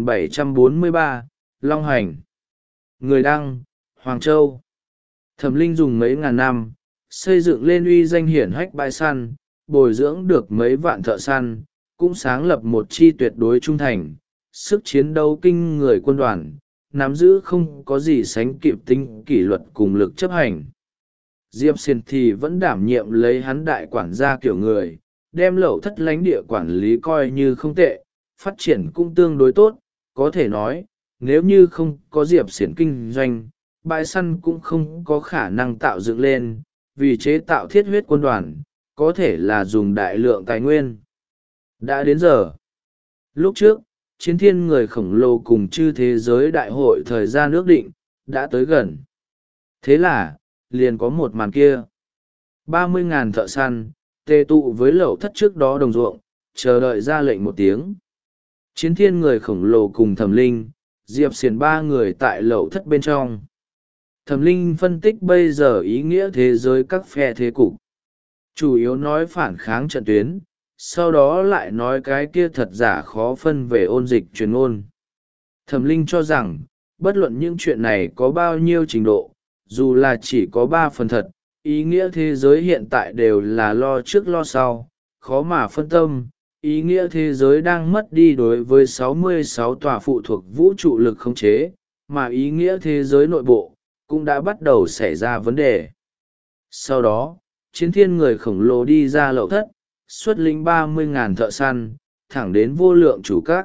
3743, Long Hành. Người đăng, Hoàng Châu. Thẩm Linh dùng mấy ngàn năm xây dựng lên uy danh hiển hách bãi săn, bồi dưỡng được mấy vạn thợ săn, cũng sáng lập một chi tuyệt đối trung thành, sức chiến đấu kinh người quân đoàn, nắm giữ không có gì sánh kịp tính kỷ luật cùng lực chấp hành. Diệp Xiên thì vẫn đảm nhiệm lấy hắn đại quản gia kiểu người, đem Lậu Thất lãnh địa quản lý coi như không tệ, phát triển cũng tương đối tốt. Có thể nói, nếu như không có Diệp Xiên kinh doanh, bãi săn cũng không có khả năng tạo dựng lên, vì chế tạo thiết huyết quân đoàn, có thể là dùng đại lượng tài nguyên. Đã đến giờ. Lúc trước, chiến thiên người khổng lồ cùng chư thế giới đại hội thời gian ước định, đã tới gần. Thế là, liền có một màn kia. 30.000 thợ săn, tề tụ với Lậu Thất trước đó đồng ruộng, chờ đợi ra lệnh một tiếng. Chiến thiên người khổng lồ cùng Thẩm Linh, Diệp Xiên ba người tại Lậu Thất bên trong. Thẩm Linh phân tích bây giờ ý nghĩa thế giới các phe thế cục. Chủ yếu nói phản kháng trận tuyến, sau đó lại nói cái kia thật giả khó phân về ôn dịch truyền ngôn. Thẩm Linh cho rằng, bất luận những chuyện này có bao nhiêu trình độ, dù là chỉ có 3 phần thật, ý nghĩa thế giới hiện tại đều là lo trước lo sau, khó mà phân tâm. Ý nghĩa thế giới đang mất đi đối với 66 tòa phụ thuộc vũ trụ lực khống chế, mà ý nghĩa thế giới nội bộ cũng đã bắt đầu xảy ra vấn đề. Sau đó, chiến thiên người khổng lồ đi ra Lậu Thất, xuất lĩnh 30.000 thợ săn, thẳng đến vô lượng chủ các.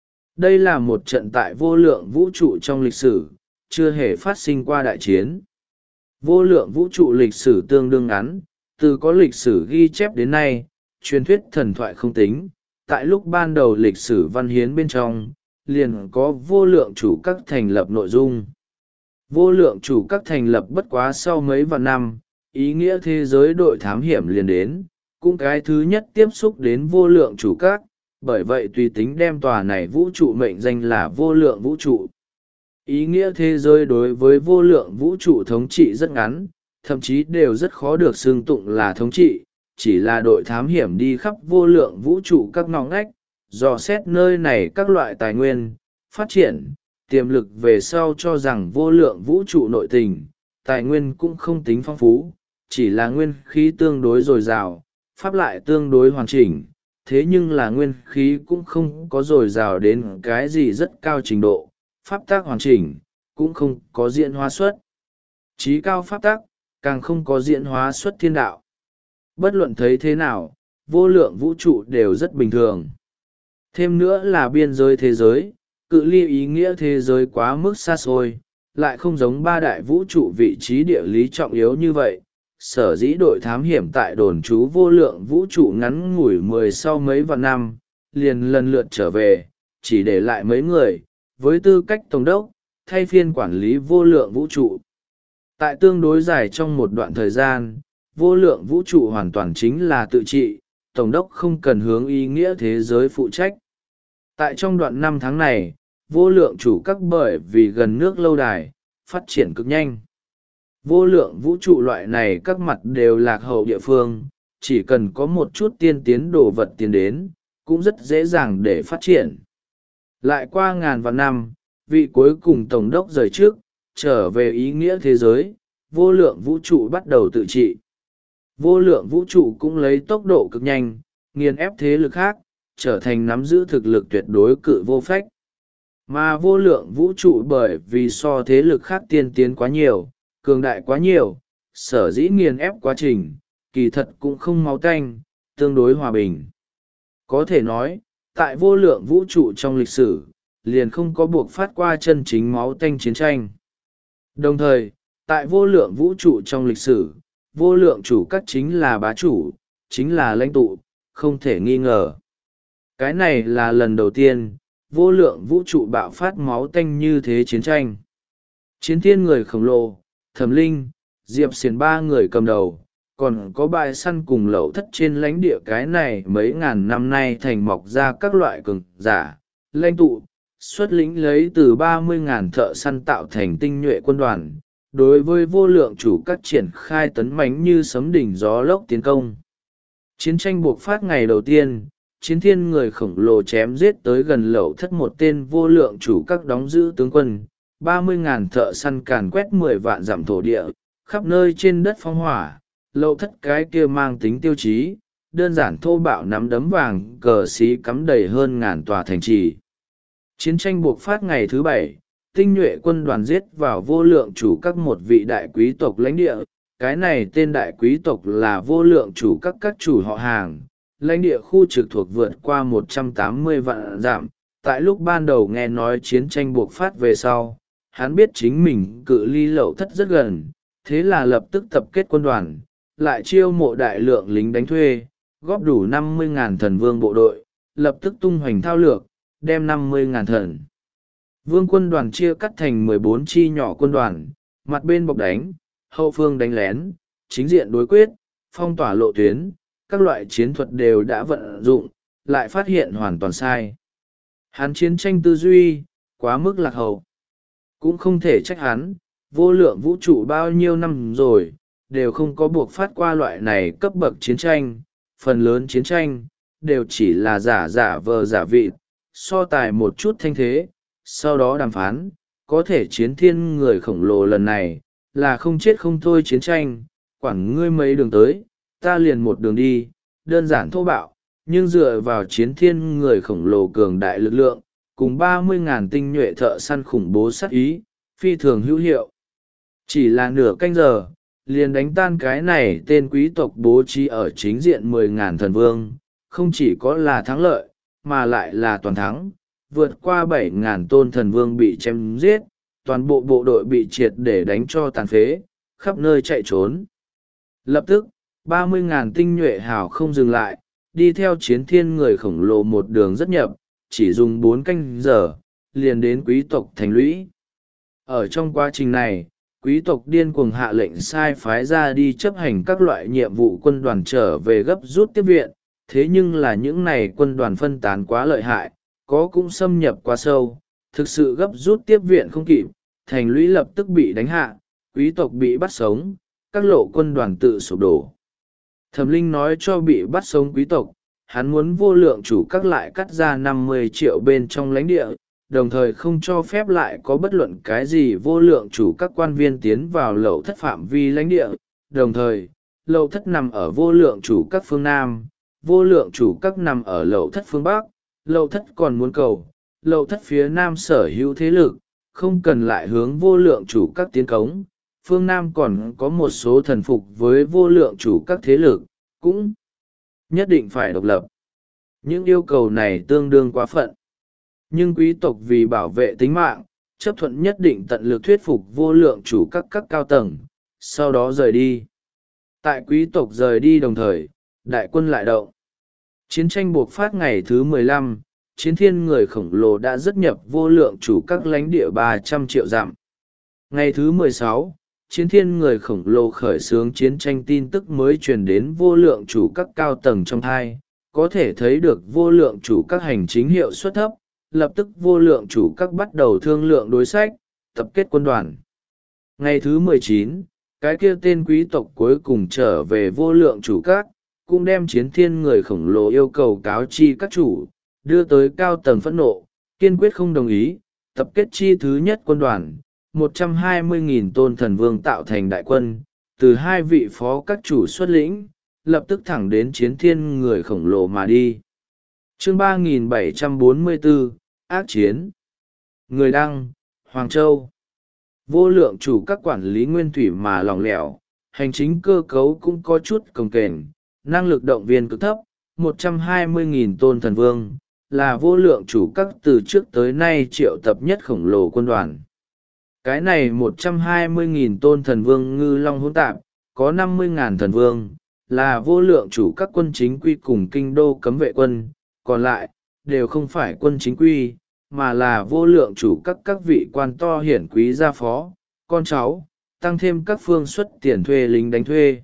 Đây là một trận tại vô lượng vũ trụ trong lịch sử, chưa hề phát sinh qua đại chiến. Vô lượng vũ trụ lịch sử tương đương ngắn, từ có lịch sử ghi chép đến nay, truyền thuyết thần thoại không tính. Tại lúc ban đầu lịch sử văn hiến bên trong, liền có vô lượng chủ các thành lập nội dung. Vô lượng chủ các thành lập bất quá sau mấy vạn năm, ý nghĩa thế giới đội thám hiểm liền đến, cũng cái thứ nhất tiếp xúc đến vô lượng chủ các, bởi vậy tùy tính đem tòa này vũ trụ mệnh danh là vô lượng vũ trụ. Ý nghĩa thế giới đối với vô lượng vũ trụ thống trị rất ngắn, thậm chí đều rất khó được xưng tụng là thống trị, chỉ là đội thám hiểm đi khắp vô lượng vũ trụ các ngõ ngách, dò xét nơi này các loại tài nguyên, phát triển, tiềm lực về sau cho rằng vô lượng vũ trụ nội tình, tài nguyên cũng không tính phong phú, chỉ là nguyên khí tương đối dồi dào, pháp lại tương đối hoàn chỉnh, thế nhưng là nguyên khí cũng không có dồi dào đến cái gì rất cao trình độ, pháp tác hoàn chỉnh, cũng không có diễn hóa xuất. Chí cao pháp tác, càng không có diễn hóa xuất thiên đạo. Bất luận thấy thế nào, vô lượng vũ trụ đều rất bình thường. Thêm nữa là biên giới thế giới, cự ly ý nghĩa thế giới quá mức xa xôi, lại không giống 3 đại vũ trụ vị trí địa lý trọng yếu như vậy. Sở dĩ đội thám hiểm tại đồn trú vô lượng vũ trụ ngắn ngủi 10 sau mấy vạn năm, liền lần lượt trở về, chỉ để lại mấy người, với tư cách tổng đốc, thay phiên quản lý vô lượng vũ trụ. Tại tương đối dài trong một đoạn thời gian, vô lượng vũ trụ hoàn toàn chính là tự trị, tổng đốc không cần hướng ý nghĩa thế giới phụ trách. Tại trong đoạn 5 tháng này, vô lượng chủ các bởi vì gần nước lâu đài, phát triển cực nhanh. Vô lượng vũ trụ loại này các mặt đều lạc hậu địa phương, chỉ cần có một chút tiên tiến đồ vật tiến đến, cũng rất dễ dàng để phát triển. Lại qua ngàn vạn năm, vị cuối cùng tổng đốc rời trước, trở về ý nghĩa thế giới, vô lượng vũ trụ bắt đầu tự trị. Vô lượng vũ trụ cũng lấy tốc độ cực nhanh, nghiền ép thế lực khác, trở thành nắm giữ thực lực tuyệt đối cự vô phách. Mà vô lượng vũ trụ bởi vì so thế lực khác tiên tiến quá nhiều, cường đại quá nhiều, sở dĩ nghiền ép quá trình, kỳ thật cũng không máu tanh, tương đối hòa bình. Có thể nói, tại vô lượng vũ trụ trong lịch sử, liền không có buộc phát qua chân chính máu tanh chiến tranh. Đồng thời, tại vô lượng vũ trụ trong lịch sử, vô lượng chủ các chính là bá chủ, chính là lãnh tụ, không thể nghi ngờ. Cái này là lần đầu tiên, vô lượng vũ trụ bạo phát máu tanh như thế chiến tranh. Chiến thiên người khổng lồ, Thẩm Linh, Diệp Xiên ba người cầm đầu, còn có bãi săn cùng Lậu Thất trên lãnh địa cái này mấy ngàn năm nay thành mọc ra các loại cường giả, lãnh tụ, xuất lĩnh lấy từ 30.000 thợ săn tạo thành tinh nhuệ quân đoàn, đối với vô lượng chủ các triển khai tấn mãnh như sấm đỉnh gió lốc tiến công. Chiến tranh buộc phát ngày đầu tiên, chiến thiên người khổng lồ chém giết tới gần Lậu Thất một tên vô lượng chủ các đóng giữ tướng quân, 30.000 thợ săn càn quét 10 vạn dặm thổ địa, khắp nơi trên đất phong hỏa. Lậu Thất cái kia mang tính tiêu chí, đơn giản thô bạo nắm đấm vàng cờ xí cắm đầy hơn ngàn tòa thành trì. Chiến tranh buộc phát ngày thứ 7, tinh nhuệ quân đoàn giết vào vô lượng chủ các một vị đại quý tộc lãnh địa. Cái này tên đại quý tộc là vô lượng chủ các chủ họ hàng, lãnh địa khu trực thuộc vượt qua 180 vạn dặm. Tại lúc ban đầu nghe nói chiến tranh buộc phát về sau, hắn biết chính mình cự ly Lậu Thất rất gần, thế là lập tức tập kết quân đoàn, lại chiêu mộ đại lượng lính đánh thuê, góp đủ 50.000 thần vương bộ đội, lập tức tung hoành thao lược, đem 50.000 thần vương quân đoàn chia cắt thành 14 chi nhỏ quân đoàn, mặt bên bọc đánh, hậu phương đánh lén, chính diện đối quyết, phong tỏa lộ tuyến, các loại chiến thuật đều đã vận dụng, lại phát hiện hoàn toàn sai. Hắn chiến tranh tư duy, quá mức lạc hậu. Cũng không thể trách hắn, vô lượng vũ trụ bao nhiêu năm rồi, đều không có buộc phát qua loại này cấp bậc chiến tranh, phần lớn chiến tranh, đều chỉ là giả vờ giả vịt, so tài một chút thanh thế, sau đó đàm phán, có thể chiến thiên người khổng lồ lần này, là không chết không thôi chiến tranh, quản ngươi mấy đường tới, ta liền một đường đi, đơn giản thô bạo, nhưng dựa vào chiến thiên người khổng lồ cường đại lực lượng, cùng 30.000 tinh nhuệ thợ săn khủng bố sát ý, phi thường hữu hiệu. Chỉ là nửa canh giờ, liền đánh tan cái này tên quý tộc bố trí ở chính diện 10.000 thần vương, không chỉ có là thắng lợi, mà lại là toàn thắng, vượt qua 7.000 tôn thần vương bị chém giết, toàn bộ bộ đội bị triệt để đánh cho tàn phế, khắp nơi chạy trốn. Lập tức, 30.000 tinh nhuệ hào không dừng lại, đi theo chiến thiên người khổng lồ một đường rất nhập, chỉ dùng 4 canh giờ, liền đến quý tộc thành lũy. Ở trong quá trình này, quý tộc điên cuồng hạ lệnh sai phái ra đi chấp hành các loại nhiệm vụ quân đoàn trở về gấp rút tiếp viện, thế nhưng là những này quân đoàn phân tán quá lợi hại, có cũng xâm nhập quá sâu, thực sự gấp rút tiếp viện không kịp, thành lũy lập tức bị đánh hạ, quý tộc bị bắt sống, các lộ quân đoàn tự sụp đổ. Thẩm Linh nói cho bị bắt sống quý tộc, hắn muốn vô lượng chủ các lại cắt ra 50 triệu bên trong lãnh địa, đồng thời không cho phép lại có bất luận cái gì vô lượng chủ các quan viên tiến vào Lậu Thất phạm vi lãnh địa, đồng thời, Lậu Thất nằm ở vô lượng chủ các phương Nam, vô lượng chủ các nằm ở Lậu Thất phương Bắc, Lậu Thất còn muốn cầu, Lậu Thất phía Nam sở hữu thế lực, không cần lại hướng vô lượng chủ các tiến cống, phương Nam còn có một số thần phục với vô lượng chủ các thế lực, cũng nhất định phải độc lập. Những yêu cầu này tương đương quá phận. Nhưng quý tộc vì bảo vệ tính mạng, chấp thuận nhất định tận lực thuyết phục vô lượng chủ các cao tầng, sau đó rời đi. Tại quý tộc rời đi đồng thời, đại quân lại động. Chiến tranh buộc phát ngày thứ 15, chiến thiên người khổng lồ đã rất nhập vô lượng chủ các lãnh địa 300 triệu dặm. Ngày thứ 16, chiến thiên người khổng lồ khởi xướng chiến tranh tin tức mới truyền đến vô lượng chủ các cao tầng trong thai, có thể thấy được vô lượng chủ các hành chính hiệu suất thấp, lập tức vô lượng chủ các bắt đầu thương lượng đối sách, tập kết quân đoàn. Ngày thứ 19, cái kia tên quý tộc cuối cùng trở về vô lượng chủ các, cũng đem chiến thiên người khổng lồ yêu cầu cáo chi các chủ, đưa tới cao tầng phẫn nộ, kiên quyết không đồng ý, tập kết chi thứ nhất quân đoàn, 120.000 tôn thần vương tạo thành đại quân, từ 2 vị phó các chủ xuất lĩnh, lập tức thẳng đến chiến thiên người khổng lồ mà đi. Chương 3744, Ác chiến. Người đăng, Hoàng Châu. Vô lượng chủ các quản lý nguyên thủy mà lỏng lẻo, hành chính cơ cấu cũng có chút cồng kềnh, năng lực động viên cực thấp, 120.000 tôn thần vương, là vô lượng chủ các từ trước tới nay triệu tập nhất khổng lồ quân đoàn. Cái này 120.000 tôn thần vương ngư long hỗn tạp, có 50.000 thần vương, là vô lượng chủ các quân chính quy cùng kinh đô cấm vệ quân, còn lại, đều không phải quân chính quy, mà là vô lượng chủ các vị quan to hiển quý gia phó, con cháu, tăng thêm các phương xuất tiền thuê lính đánh thuê.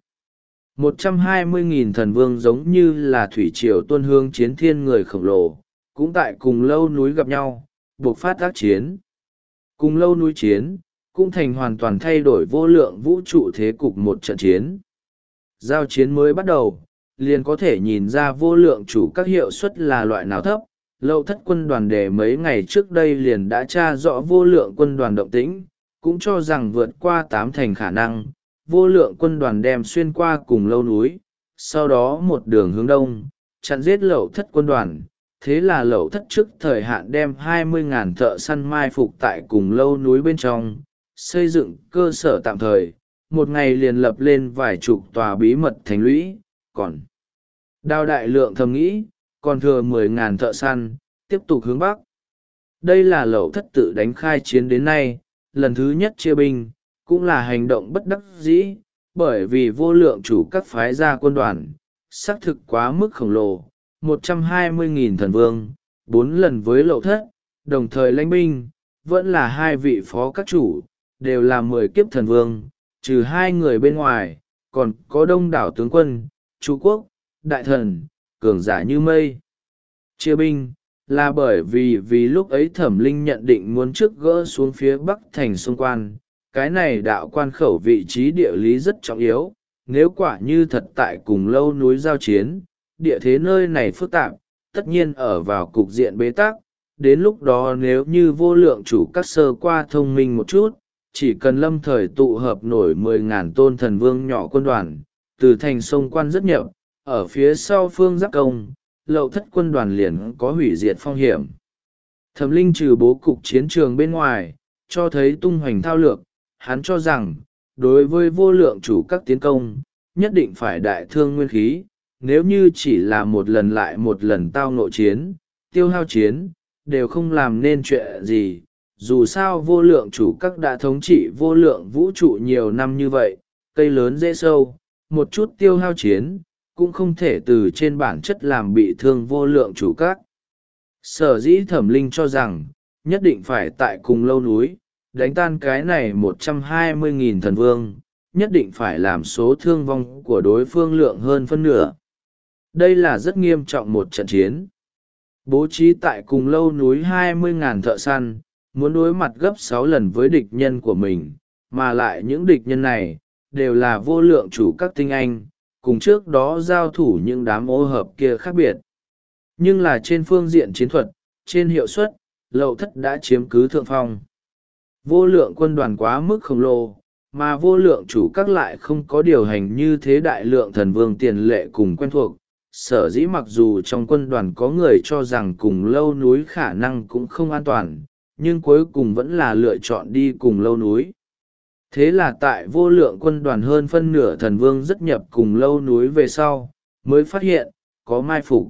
120.000 thần vương giống như là thủy triều tuôn hương chiến thiên người khổng lồ, cũng tại cùng lâu núi gặp nhau, buộc phát ác chiến. Cùng lâu núi chiến, cũng thành hoàn toàn thay đổi vô lượng vũ trụ thế cục một trận chiến. Giao chiến mới bắt đầu, liền có thể nhìn ra vô lượng chủ các hiệu suất là loại nào thấp. Lậu thất quân đoàn đề mấy ngày trước đây liền đã tra rõ vô lượng quân đoàn động tĩnh, cũng cho rằng vượt qua 8 thành khả năng, vô lượng quân đoàn đem xuyên qua cùng lâu núi, sau đó một đường hướng đông, chặn giết lậu thất quân đoàn. Thế là lậu thất trước thời hạn đem 20.000 thợ săn mai phục tại cùng lâu núi bên trong, xây dựng cơ sở tạm thời, một ngày liền lập lên vài chục tòa bí mật thành lũy, còn Đao đại lượng thầm nghĩ, còn thừa 10.000 thợ săn, tiếp tục hướng bắc. Đây là lậu thất tự đánh khai chiến đến nay, lần thứ nhất chia binh, cũng là hành động bất đắc dĩ, bởi vì vô lượng chủ các phái gia quân đoàn, xác thực quá mức khổng lồ, 120.000 thần vương, 4 lần với lậu thất, đồng thời lãnh binh, vẫn là 2 vị phó các chủ, đều là 10 kiếp thần vương, trừ 2 người bên ngoài, còn có đông đảo tướng quân, Chu quốc, đại thần, cường giả như mây. Chia binh, là bởi vì lúc ấy Thẩm Linh nhận định muốn trước gỡ xuống phía bắc thành xung quan, cái này đạo quan khẩu vị trí địa lý rất trọng yếu, nếu quả như thật tại cùng lâu núi giao chiến, địa thế nơi này phức tạp, tất nhiên ở vào cục diện bế tắc, đến lúc đó nếu như vô lượng chủ các sơ qua thông minh một chút, chỉ cần lâm thời tụ hợp nổi 10.000 tôn thần vương nhỏ quân đoàn, từ thành sông quan rất nhập, ở phía sau phương giáp công, lậu thất quân đoàn liền có hủy diệt phong hiểm. Thẩm Linh trừ bố cục chiến trường bên ngoài, cho thấy tung hoành thao lược, hắn cho rằng, đối với vô lượng chủ các tiến công, nhất định phải đại thương nguyên khí, nếu như chỉ là một lần lại một lần tao nội chiến, tiêu hao chiến, đều không làm nên chuyện gì. Dù sao vô lượng chủ các đã thống trị vô lượng vũ trụ nhiều năm như vậy, cây lớn dễ sâu, một chút tiêu hao chiến, cũng không thể từ trên bản chất làm bị thương vô lượng chủ các. Sở dĩ Thẩm Linh cho rằng, nhất định phải tại cùng lâu núi, đánh tan cái này 120.000 thần vương, nhất định phải làm số thương vong của đối phương lượng hơn phân nửa. Đây là rất nghiêm trọng một trận chiến. Bố trí tại cùng lâu núi 20.000 thợ săn, muốn đối mặt gấp 6 lần với địch nhân của mình, mà lại những địch nhân này, đều là vô lượng chủ các tinh anh, cùng trước đó giao thủ những đám ô hợp kia khác biệt. Nhưng là trên phương diện chiến thuật, trên hiệu suất, lậu thất đã chiếm cứ thượng phong. Vô lượng quân đoàn quá mức khổng lồ, mà vô lượng chủ các lại không có điều hành như thế đại lượng thần vương tiền lệ cùng quen thuộc. Sở dĩ mặc dù trong quân đoàn có người cho rằng cùng lâu núi khả năng cũng không an toàn, nhưng cuối cùng vẫn là lựa chọn đi cùng lâu núi. Thế là tại vô lượng quân đoàn hơn phân nửa thần vương rất nhập cùng lâu núi về sau, mới phát hiện, có mai phục.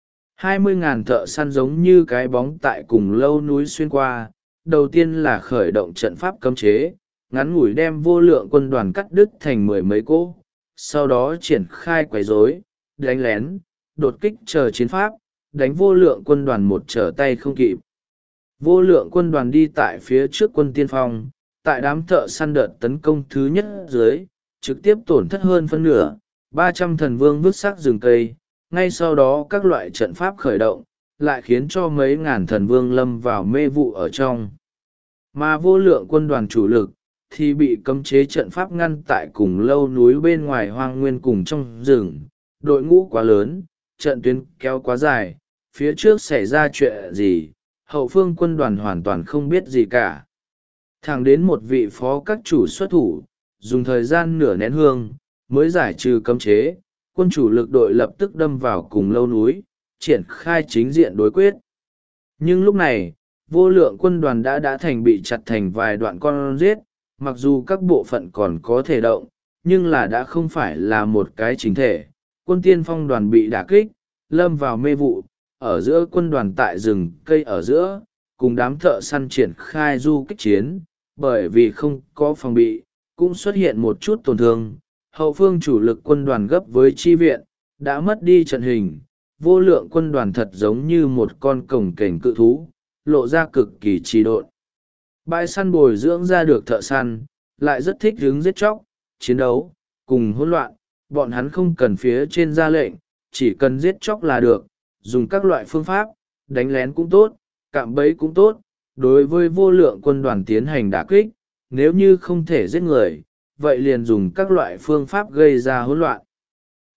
20.000 thợ săn giống như cái bóng tại cùng lâu núi xuyên qua, đầu tiên là khởi động trận pháp cấm chế, ngắn ngủi đem vô lượng quân đoàn cắt đứt thành 10 mấy cỗ, sau đó triển khai quấy rối, đánh lén, đột kích chờ chiến pháp, đánh vô lượng quân đoàn một trở tay không kịp. Vô lượng quân đoàn đi tại phía trước quân tiên phong, tại đám thợ săn đợt tấn công thứ nhất dưới, trực tiếp tổn thất hơn phân nửa, 300 thần vương vứt xác rừng cây, ngay sau đó các loại trận pháp khởi động, lại khiến cho mấy ngàn thần vương lâm vào mê vụ ở trong. Mà vô lượng quân đoàn chủ lực, thì bị cấm chế trận pháp ngăn tại cùng lâu núi bên ngoài hoang nguyên cùng trong rừng, đội ngũ quá lớn, trận tuyến kéo quá dài, phía trước xảy ra chuyện gì, hậu phương quân đoàn hoàn toàn không biết gì cả. Thẳng đến một vị phó các chủ xuất thủ, dùng thời gian nửa nén hương, mới giải trừ cấm chế, quân chủ lực đội lập tức đâm vào cùng lâu núi, triển khai chính diện đối quyết. Nhưng lúc này, vô lượng quân đoàn đã thành bị chặt thành vài đoạn con giết, mặc dù các bộ phận còn có thể động, nhưng là đã không phải là một cái chính thể. Quân tiên phong đoàn bị đả kích, lâm vào mê vụ, ở giữa quân đoàn tại rừng cây ở giữa, cùng đám thợ săn triển khai du kích chiến, bởi vì không có phòng bị, cũng xuất hiện một chút tổn thương. Hậu phương chủ lực quân đoàn gấp với chi viện, đã mất đi trận hình, vô lượng quân đoàn thật giống như một con cồng kềnh cự thú, lộ ra cực kỳ trì độn. Bãi săn bồi dưỡng ra được thợ săn, lại rất thích hứng giết chóc, chiến đấu, cùng hỗn loạn, bọn hắn không cần phía trên ra lệnh, chỉ cần giết chóc là được, dùng các loại phương pháp, đánh lén cũng tốt, cạm bẫy cũng tốt, đối với vô lượng quân đoàn tiến hành đả kích, nếu như không thể giết người, vậy liền dùng các loại phương pháp gây ra hỗn loạn.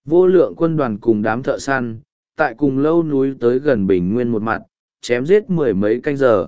Vô lượng quân đoàn cùng đám thợ săn, tại cùng lâu núi tới gần bình nguyên một mặt, chém giết mười mấy canh giờ.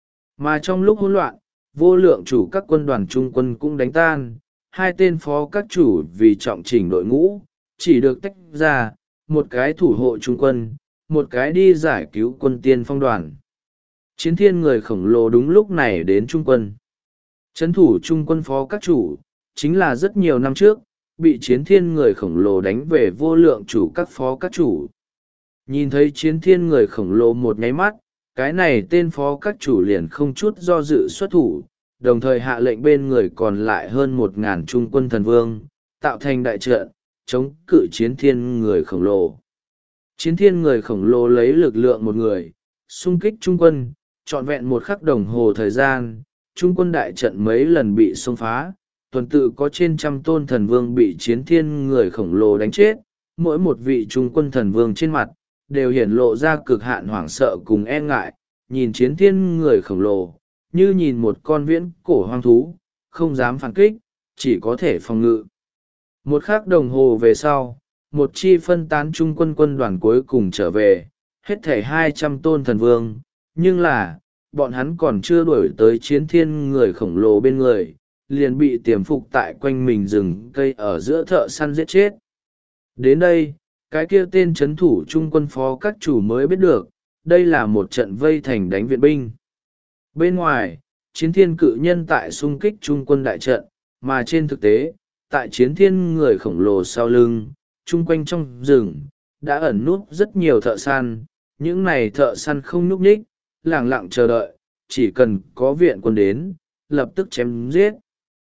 Mà trong lúc hỗn loạn, vô lượng chủ các quân đoàn trung quân cũng đánh tan, hai tên phó các chủ vì trọng chỉnh đội ngũ, chỉ được tách ra, một cái thủ hộ trung quân, một cái đi giải cứu quân tiên phong đoàn. Chiến thiên người khổng lồ đúng lúc này đến trung quân. Trấn thủ trung quân phó các chủ, chính là rất nhiều năm trước, bị chiến thiên người khổng lồ đánh về vô lượng chủ các phó các chủ. Nhìn thấy chiến thiên người khổng lồ một nháy mắt, cái này tên phó các chủ liền không chút do dự xuất thủ, đồng thời hạ lệnh bên người còn lại hơn 1.000 trung quân thần vương, tạo thành đại trận, chống cự chiến thiên người khổng lồ. Chiến thiên người khổng lồ lấy lực lượng một người, xung kích trung quân, trọn vẹn một khắc đồng hồ thời gian, trung quân đại trận mấy lần bị xông phá, tuần tự có trên 100 tôn thần vương bị chiến thiên người khổng lồ đánh chết, mỗi một vị trung quân thần vương trên mặt, đều hiển lộ ra cực hạn hoảng sợ cùng e ngại, nhìn chiến thiên người khổng lồ, như nhìn một con viễn cổ hoang thú, không dám phản kích, chỉ có thể phòng ngự. Một khắc đồng hồ về sau, một chi phân tán trung quân quân đoàn cuối cùng trở về, hết thảy 200 tôn thần vương, nhưng là, bọn hắn còn chưa đuổi tới chiến thiên người khổng lồ bên người, liền bị tiềm phục tại quanh mình rừng cây ở giữa thợ săn giết chết. Đến đây, cái kia tên trấn thủ trung quân phó các chủ mới biết được, đây là một trận vây thành đánh viện binh. Bên ngoài, chiến thiên cự nhân tại xung kích trung quân đại trận, mà trên thực tế, tại chiến thiên người khổng lồ sau lưng, chung quanh trong rừng, đã ẩn núp rất nhiều thợ săn, những này thợ săn không nhúc nhích, lẳng lặng chờ đợi, chỉ cần có viện quân đến, lập tức chém giết.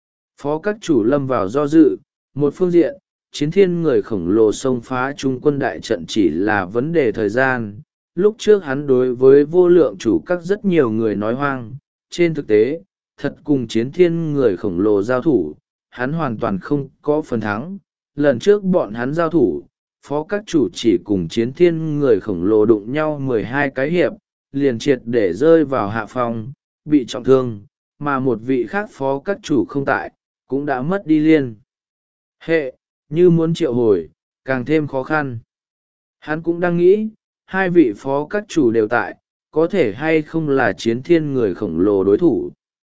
Phó các chủ lâm vào do dự, một phương diện, chiến thiên người khổng lồ xông phá trung quân đại trận chỉ là vấn đề thời gian. Lúc trước hắn đối với vô lượng chủ các rất nhiều người nói hoang, trên thực tế, thật cùng chiến thiên người khổng lồ giao thủ, hắn hoàn toàn không có phần thắng. Lần trước bọn hắn giao thủ, phó các chủ chỉ cùng chiến thiên người khổng lồ đụng nhau 12 cái hiệp, liền triệt để rơi vào hạ phong, bị trọng thương, mà một vị khác phó các chủ không tại, cũng đã mất đi liên hệ, như muốn triệu hồi, càng thêm khó khăn. Hắn cũng đang nghĩ, hai vị phó các chủ đều tại, có thể hay không là chiến thiên người khổng lồ đối thủ.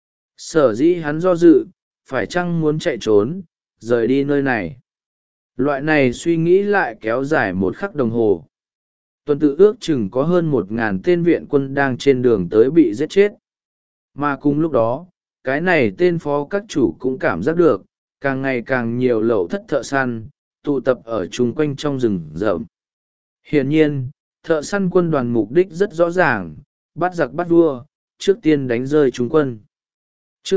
Sở dĩ hắn do dự, phải chăng muốn chạy trốn, rời đi nơi này. Loại này suy nghĩ lại kéo dài một khắc đồng hồ. Tuần tự ước chừng có hơn 1.000 tên viện quân đang trên đường tới bị giết chết. Mà cùng lúc đó, cái này tên phó các chủ cũng cảm giác được, càng ngày càng nhiều lẩu thất thợ săn, tụ tập ở chung quanh trong rừng rậm. Hiển nhiên, thợ săn quân đoàn mục đích rất rõ ràng, bắt giặc bắt vua, trước tiên đánh rơi trung quân. Chương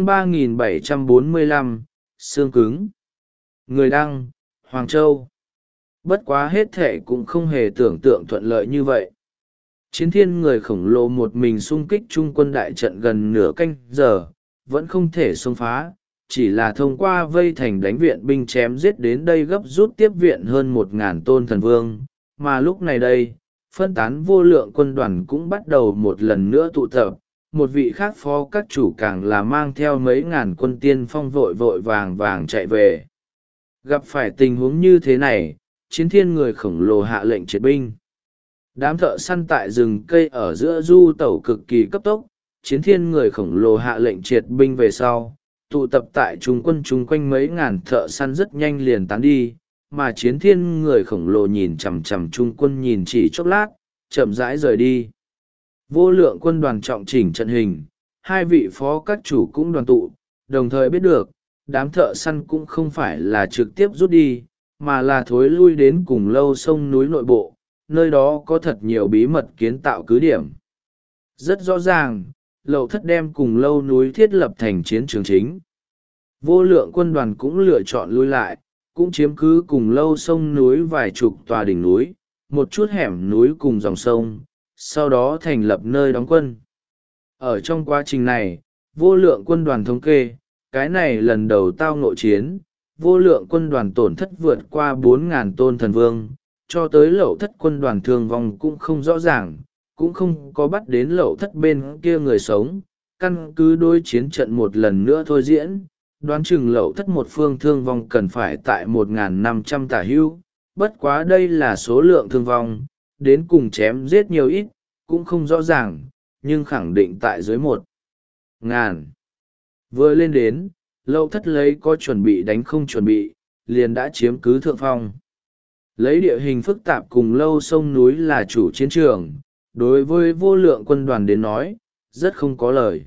3745, xương cứng. Người đăng, Hoàng Châu. Bất quá hết thể cũng không hề tưởng tượng thuận lợi như vậy. Chiến thiên người khổng lồ một mình xung kích trung quân đại trận gần nửa canh giờ, vẫn không thể xông phá, chỉ là thông qua vây thành đánh viện binh chém giết đến đây gấp rút tiếp viện hơn 1.000 tôn thần vương, mà lúc này đây, phân tán vô lượng quân đoàn cũng bắt đầu một lần nữa tụ tập, một vị khác phó các chủ càng là mang theo mấy ngàn quân tiên phong vội vội vàng vàng chạy về. Gặp phải tình huống như thế này, chiến thiên người khổng lồ hạ lệnh triệt binh. Đám thợ săn tại rừng cây ở giữa du tẩu cực kỳ cấp tốc, chiến thiên người khổng lồ hạ lệnh triệt binh về sau, tụ tập tại trung quân chung quanh mấy ngàn thợ săn rất nhanh liền tán đi, mà chiến thiên người khổng lồ nhìn chằm chằm trung quân nhìn chỉ chốc lát, chậm rãi rời đi. Vô lượng quân đoàn trọng chỉnh trận hình, hai vị phó các chủ cũng đoàn tụ, đồng thời biết được, đám thợ săn cũng không phải là trực tiếp rút đi, mà là thối lui đến cùng lâu sông núi nội bộ, nơi đó có thật nhiều bí mật kiến tạo cứ điểm. Rất rõ ràng, lậu thất đem cùng lâu núi thiết lập thành chiến trường chính. Vô lượng quân đoàn cũng lựa chọn lui lại, cũng chiếm cứ cùng lâu sông núi vài chục tòa đỉnh núi, một chút hẻm núi cùng dòng sông, sau đó thành lập nơi đóng quân. Ở trong quá trình này, vô lượng quân đoàn thống kê, cái này lần đầu tao ngộ chiến, vô lượng quân đoàn tổn thất vượt qua 4.000 tôn thần vương, cho tới lậu thất quân đoàn thương vong cũng không rõ ràng, cũng không có bắt đến lậu thất bên kia người sống, căn cứ đối chiến trận một lần nữa thôi diễn, đoán chừng lậu thất một phương thương vong cần phải tại 1.500 tả hưu, bất quá đây là số lượng thương vong, đến cùng chém giết nhiều ít, cũng không rõ ràng, nhưng khẳng định tại dưới 1.000. Vừa lên đến, Lâu Thất lấy có chuẩn bị đánh không chuẩn bị, liền đã chiếm cứ thượng phong. Lấy địa hình phức tạp cùng lâu sông núi là chủ chiến trường, đối với vô lượng quân đoàn đến nói, rất không có lời.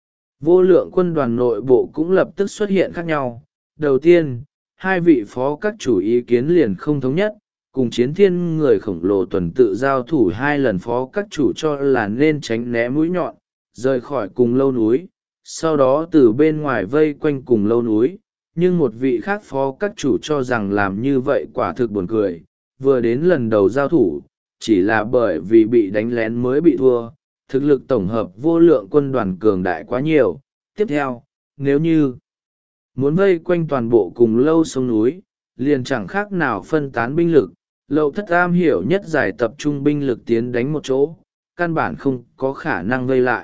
Vô lượng quân đoàn nội bộ cũng lập tức xuất hiện khác nhau. Đầu tiên, hai vị phó các chủ ý kiến liền không thống nhất, cùng Chiến Thiên người khổng lồ tuần tự giao thủ 2 lần, phó các chủ cho là nên tránh né mũi nhọn, rời khỏi cùng lâu núi, sau đó từ bên ngoài vây quanh cùng lâu núi. Nhưng một vị khác phó các chủ cho rằng làm như vậy quả thực buồn cười, vừa đến lần đầu giao thủ, chỉ là bởi vì bị đánh lén mới bị thua, thực lực tổng hợp vô lượng quân đoàn cường đại quá nhiều. Tiếp theo, nếu như muốn vây quanh toàn bộ cùng lâu sông núi, liền chẳng khác nào phân tán binh lực. Lâu Thất am hiểu nhất giải tập trung binh lực tiến đánh một chỗ, căn bản không có khả năng vây lại.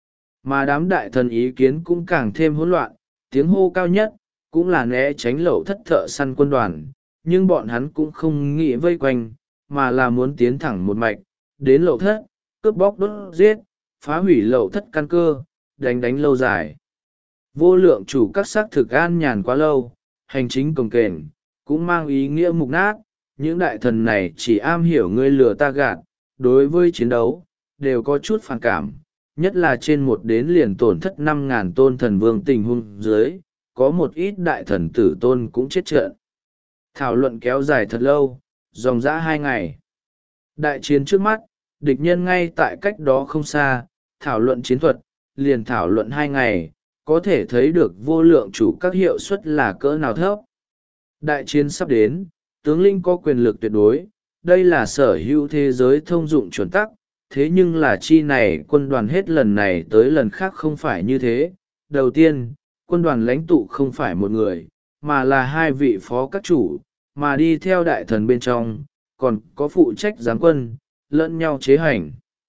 Mà đám đại thần ý kiến cũng càng thêm hỗn loạn, tiếng hô cao nhất cũng là né tránh Lâu Thất thợ săn quân đoàn, nhưng bọn hắn cũng không nghĩ vây quanh, mà là muốn tiến thẳng một mạch đến Lâu Thất, cướp bóc đốt giết, phá hủy Lâu Thất căn cơ, đánh lâu dài. Vô lượng chủ các xác thực an nhàn quá lâu, hành chính cồng kềnh, cũng mang ý nghĩa mục nát. Những đại thần này chỉ am hiểu ngươi lừa ta gạt, đối với chiến đấu đều có chút phản cảm, nhất là trên một đến liền tổn thất 5.000 tôn thần vương tình huống dưới, có một ít đại thần tử tôn cũng chết trận. Thảo luận kéo dài thật lâu, dòng dã 2 ngày. Đại chiến trước mắt, địch nhân ngay tại cách đó không xa, thảo luận chiến thuật, liền thảo luận 2 ngày, có thể thấy được vô lượng chủ các hiệu suất là cỡ nào thấp. Đại chiến sắp đến, tướng lĩnh có quyền lực tuyệt đối, đây là sở hữu thế giới thông dụng chuẩn tắc, thế nhưng là chi này quân đoàn hết lần này tới lần khác không phải như thế. Đầu tiên, quân đoàn lãnh tụ không phải một người, mà là 2 vị phó các chủ, mà đi theo đại thần bên trong, còn có phụ trách giám quân, lẫn nhau chế hành.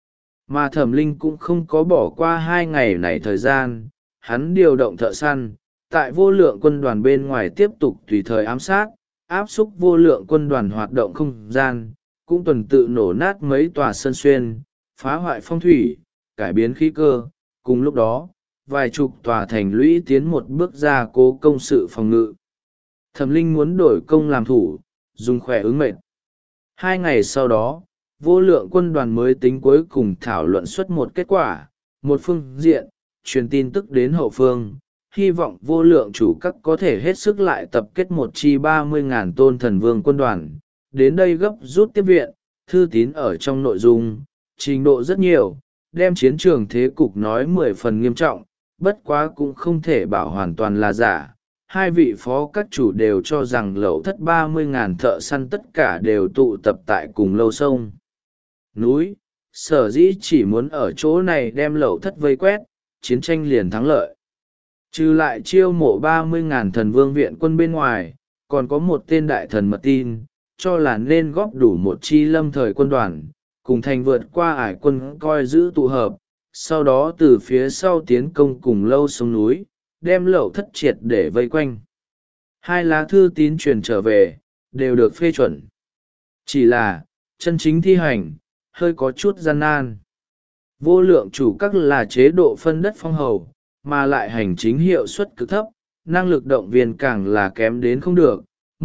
Mà Thẩm Linh cũng không có bỏ qua 2 ngày này thời gian, hắn điều động thợ săn, tại vô lượng quân đoàn bên ngoài tiếp tục tùy thời ám sát, áp xúc vô lượng quân đoàn hoạt động không gian, cũng tuần tự nổ nát mấy tòa sân xuyên, phá hoại phong thủy, cải biến khí cơ. Cùng lúc đó, vài chục tòa thành lũy tiến một bước ra cố công sự phòng ngự. Thẩm Linh muốn đổi công làm thủ, dùng khỏe ứng mệnh. 2 ngày sau đó, vô lượng quân đoàn mới tính cuối cùng thảo luận xuất một kết quả. Một phương diện, truyền tin tức đến hậu phương, hy vọng vô lượng chủ các có thể hết sức lại tập kết một chi 30.000 tôn thần vương quân đoàn, đến đây gấp rút tiếp viện. Thư tín ở trong nội dung, trình độ rất nhiều, đem chiến trường thế cục nói 10 phần nghiêm trọng, bất quá cũng không thể bảo hoàn toàn là giả. 2 vị phó các chủ đều cho rằng Lâu Thất 30.000 thợ săn tất cả đều tụ tập tại cùng lâu sông núi, sở dĩ chỉ muốn ở chỗ này đem Lâu Thất vây quét, chiến tranh liền thắng lợi. Trừ lại chiêu mộ 30.000 thần vương viện quân bên ngoài, còn có một tên đại thần mật tin, cho là nên góp đủ một chi lâm thời quân đoàn, cùng thành vượt qua ải quân coi giữ tụ hợp, sau đó từ phía sau tiến công cùng lâu sông núi, đem Lâu Thất triệt để vây quanh. 2 lá thư tín truyền trở về, đều được phê chuẩn. Chỉ là, chân chính thi hành, hơi có chút gian nan. Vô lượng chủ các là chế độ phân đất phong hầu, mà lại hành chính hiệu suất cực thấp, năng lực động viên càng là kém đến không được.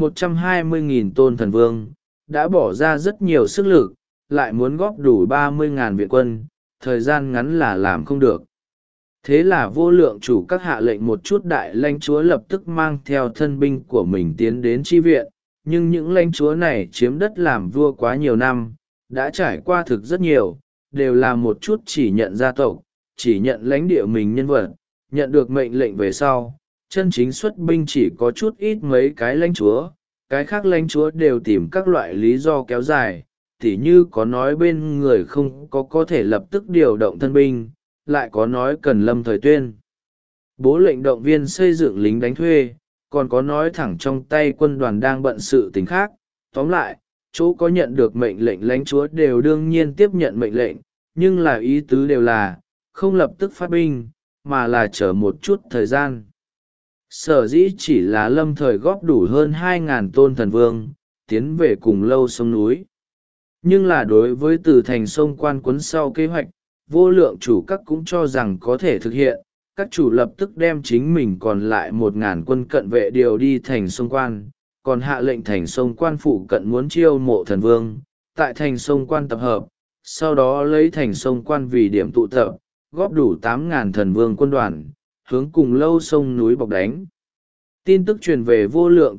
120.000 tôn thần vương, đã bỏ ra rất nhiều sức lực, lại muốn góp đủ 30.000 viện quân, thời gian ngắn là làm không được. Thế là vô lượng chủ các hạ lệnh một chút đại lãnh chúa lập tức mang theo thân binh của mình tiến đến chi viện, nhưng những lãnh chúa này chiếm đất làm vua quá nhiều năm, đã trải qua thực rất nhiều, đều là một chút chỉ nhận gia tộc, chỉ nhận lãnh địa mình nhân vật, nhận được mệnh lệnh về sau, chân chính xuất binh chỉ có chút ít mấy cái lãnh chúa, cái khác lãnh chúa đều tìm các loại lý do kéo dài, tỉ như có nói bên người không có thể lập tức điều động thân binh, lại có nói cần lâm thời tuyên bố lệnh động viên xây dựng lính đánh thuê, còn có nói thẳng trong tay quân đoàn đang bận sự tình khác. Tóm lại, chỗ có nhận được mệnh lệnh lãnh chúa đều đương nhiên tiếp nhận mệnh lệnh, nhưng là ý tứ đều là không lập tức phát binh, mà là chờ một chút thời gian. Sở dĩ chỉ là lâm thời góp đủ hơn 2.000 tôn thần vương, tiến về cùng lâu sông núi. Nhưng là đối với từ thành sông Quan quấn sau kế hoạch, vô lượng chủ các cũng cho rằng có thể thực hiện. Các chủ lập tức đem chính mình còn lại 1.000 quân cận vệ điều đi thành sông Quan, còn hạ lệnh thành sông Quan phụ cận muốn chiêu mộ thần vương, tại thành sông Quan tập hợp, sau đó lấy thành sông Quan vì điểm tụ tập, góp đủ 8.000 thần vương quân đoàn, hướng cùng lâu sông núi bọc đánh. Tin tức truyền về vô lượng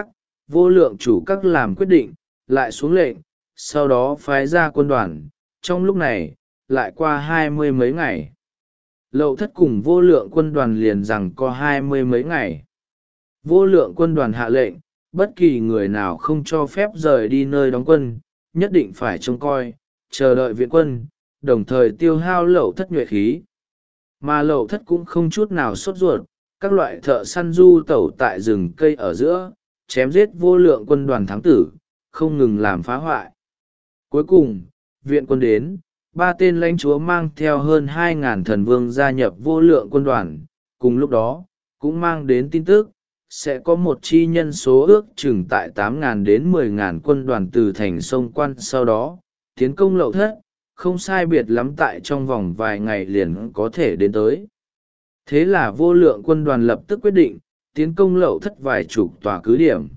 chủ các làm quyết định, lại xuống lệnh, sau đó phái ra quân đoàn. Trong lúc này, lại qua 20 mấy ngày. Lậu Thất cùng vô lượng quân đoàn liền rằng có 20 mấy ngày. Vô lượng quân đoàn hạ lệnh, bất kỳ người nào không cho phép rời đi nơi đóng quân, nhất định phải trông coi, chờ đợi viện quân, đồng thời tiêu hao Lậu Thất nhuệ khí. Mà Lậu Thất cũng không chút nào sốt ruột, các loại thợ săn du tẩu tại rừng cây ở giữa, chém giết vô lượng quân đoàn thắng tử, không ngừng làm phá hoại. Cuối cùng, viện quân đến, 3 tên lãnh chúa mang theo hơn 2.000 thần vương gia nhập vô lượng quân đoàn, cùng lúc đó, cũng mang đến tin tức, sẽ có một chi nhân số ước chừng tại 8.000 đến 10.000 quân đoàn từ thành sông Quan sau đó, tiến công Lậu Thất, không sai biệt lắm tại trong vòng vài ngày liền có thể đến tới. Thế là vô lượng quân đoàn lập tức quyết định, tiến công Lậu Thất vài chục tòa cứ điểm.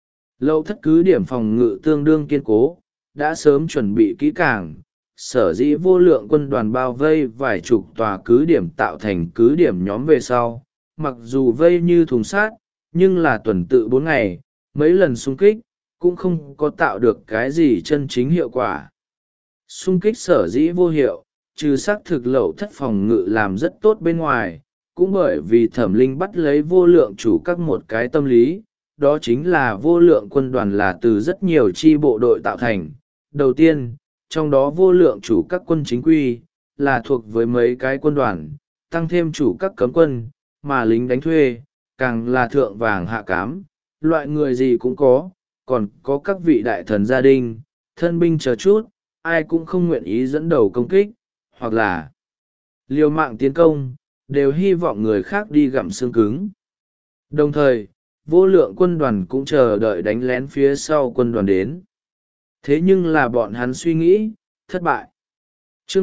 Lậu Thất cứ điểm phòng ngự tương đương kiên cố, đã sớm chuẩn bị kỹ càng, sở dĩ vô lượng quân đoàn bao vây vài chục tòa cứ điểm tạo thành cứ điểm nhóm về sau. Mặc dù vây như thùng sát, nhưng là tuần tự 4 ngày, mấy lần xung kích, cũng không có tạo được cái gì chân chính hiệu quả. Xung kích sở dĩ vô hiệu, trừ xác thực Lậu Thất phòng ngự làm rất tốt bên ngoài, cũng bởi vì Thẩm Linh bắt lấy vô lượng chủ các một cái tâm lý, đó chính là vô lượng quân đoàn là từ rất nhiều chi bộ đội tạo thành. Đầu tiên, trong đó vô lượng chủ các quân chính quy, là thuộc với mấy cái quân đoàn, tăng thêm chủ các cấm quân, mà lính đánh thuê, càng là thượng vàng hạ cám, loại người gì cũng có, còn có các vị đại thần gia đình, thân binh chờ chút, ai cũng không nguyện ý dẫn đầu công kích, hoặc là liều mạng tiến công, đều hy vọng người khác đi gặm xương cứng. Đồng thời, vô lượng quân đoàn cũng chờ đợi đánh lén phía sau quân đoàn đến. Thế nhưng là bọn hắn suy nghĩ, thất bại. Chương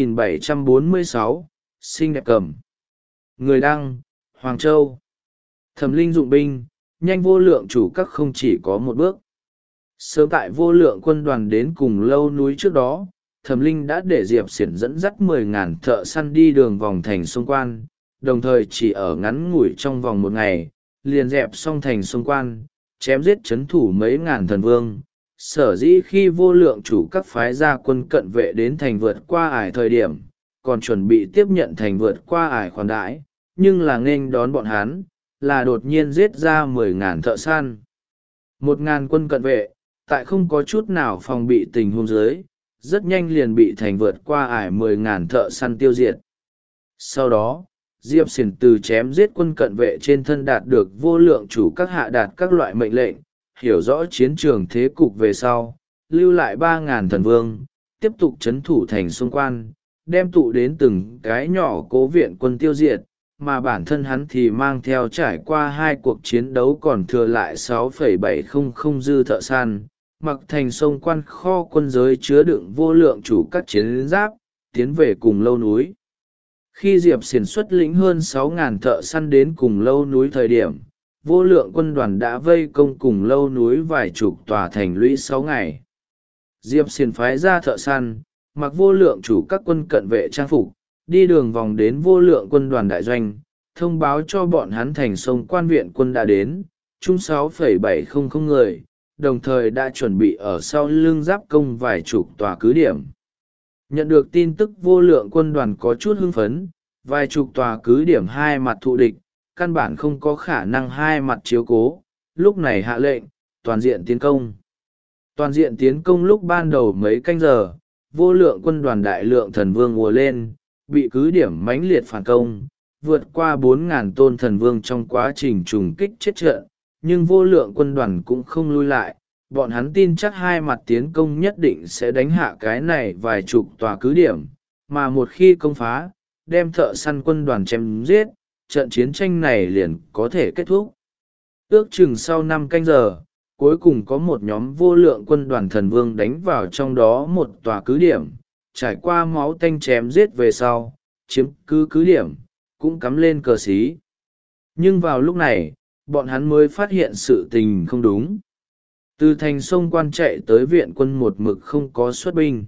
3746, xinh đẹp cầm. Người đăng, Hoàng Châu. Thẩm Linh dụng binh, nhanh vô lượng chủ các không chỉ có một bước. Sớm tại vô lượng quân đoàn đến cùng lâu núi trước đó, Thẩm Linh đã để Diệp Xiển dẫn dắt 10.000 thợ săn đi đường vòng thành sông Quan, đồng thời chỉ ở ngắn ngủi trong vòng 1 ngày, liền dẹp xong thành sông Quan, chém giết chấn thủ mấy ngàn thần vương. Sở dĩ khi vô lượng chủ các phái gia quân cận vệ đến thành vượt qua ải thời điểm, còn chuẩn bị tiếp nhận thành vượt qua ải khoản đãi, nhưng là nghênh đón bọn hắn, là đột nhiên giết ra 10.000 thợ săn. 1.000 quân cận vệ, tại không có chút nào phòng bị tình huống dưới, rất nhanh liền bị thành vượt qua ải 10.000 thợ săn tiêu diệt. Sau đó, Diệp Xiển từ chém giết quân cận vệ trên thân đạt được vô lượng chủ các hạ đạt các loại mệnh lệnh, hiểu rõ chiến trường thế cục về sau, lưu lại 3.000 thần vương, tiếp tục trấn thủ thành xung Quan, đem tụ đến từng cái nhỏ cố viện quân tiêu diệt, mà bản thân hắn thì mang theo trải qua 2 cuộc chiến đấu còn thừa lại 6,700 dư thợ săn, mặc thành sông Quan kho quân giới chứa đựng vô lượng chủ các chiến giáp, tiến về cùng lâu núi. Khi Diệp Xiển xuất lĩnh hơn 6.000 thợ săn đến cùng lâu núi thời điểm, vô lượng quân đoàn đã vây công cùng lâu núi vài chục tòa thành lũy 6 ngày. Diệp Xiển phái ra thợ săn, mặc vô lượng chủ các quân cận vệ trang phục, đi đường vòng đến vô lượng quân đoàn đại doanh, thông báo cho bọn hắn thành sông Quan viện quân đã đến, chung 6,700 người, đồng thời đã chuẩn bị ở sau lưng giáp công vài chục tòa cứ điểm. Nhận được tin tức vô lượng quân đoàn có chút hưng phấn, vài chục tòa cứ điểm hai mặt thụ địch, căn bản không có khả năng hai mặt chiếu cố, lúc này hạ lệnh, toàn diện tiến công. Toàn diện tiến công lúc ban đầu mấy canh giờ, vô lượng quân đoàn đại lượng thần vương ùa lên, bị cứ điểm mãnh liệt phản công, vượt qua 4.000 tôn thần vương trong quá trình trùng kích chết trận, nhưng vô lượng quân đoàn cũng không lui lại. Bọn hắn tin chắc hai mặt tiến công nhất định sẽ đánh hạ cái này vài chục tòa cứ điểm, mà một khi công phá, đem thợ săn quân đoàn chém giết, trận chiến tranh này liền có thể kết thúc. Ước chừng sau 5 canh giờ, cuối cùng có một nhóm vô lượng quân đoàn thần vương đánh vào trong đó một tòa cứ điểm, trải qua máu tanh chém giết về sau, chiếm cứ điểm, cũng cắm lên cờ xí. Nhưng vào lúc này, bọn hắn mới phát hiện sự tình không đúng. Từ thành sông Quan chạy tới viện quân một mực không có xuất binh.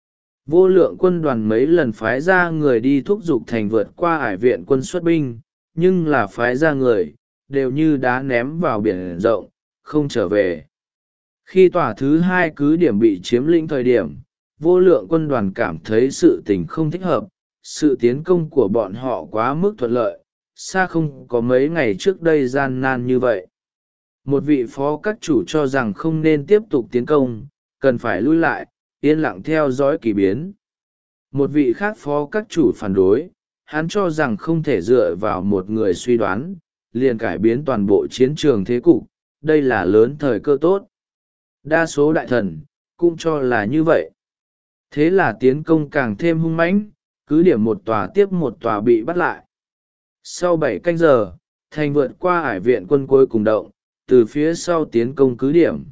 Vô lượng quân đoàn mấy lần phái ra người đi thúc giục thành vượt qua ải viện quân xuất binh, nhưng là phái ra người, đều như đá ném vào biển rộng, không trở về. Khi tòa thứ hai cứ điểm bị chiếm lĩnh thời điểm, vô lượng quân đoàn cảm thấy sự tình không thích hợp, sự tiến công của bọn họ quá mức thuận lợi, xa không có mấy ngày trước đây gian nan như vậy. Một vị phó các chủ cho rằng không nên tiếp tục tiến công, cần phải lui lại, yên lặng theo dõi kỳ biến. Một vị khác phó các chủ phản đối, hắn cho rằng không thể dựa vào một người suy đoán, liền cải biến toàn bộ chiến trường thế cục, đây là lớn thời cơ tốt. Đa số đại thần, cũng cho là như vậy. Thế là tiến công càng thêm hung mãnh, cứ điểm một tòa tiếp một tòa bị bắt lại. Sau 7 canh giờ, thành vượt qua ải viện quân cuối cùng động, từ phía sau tiến công cứ điểm.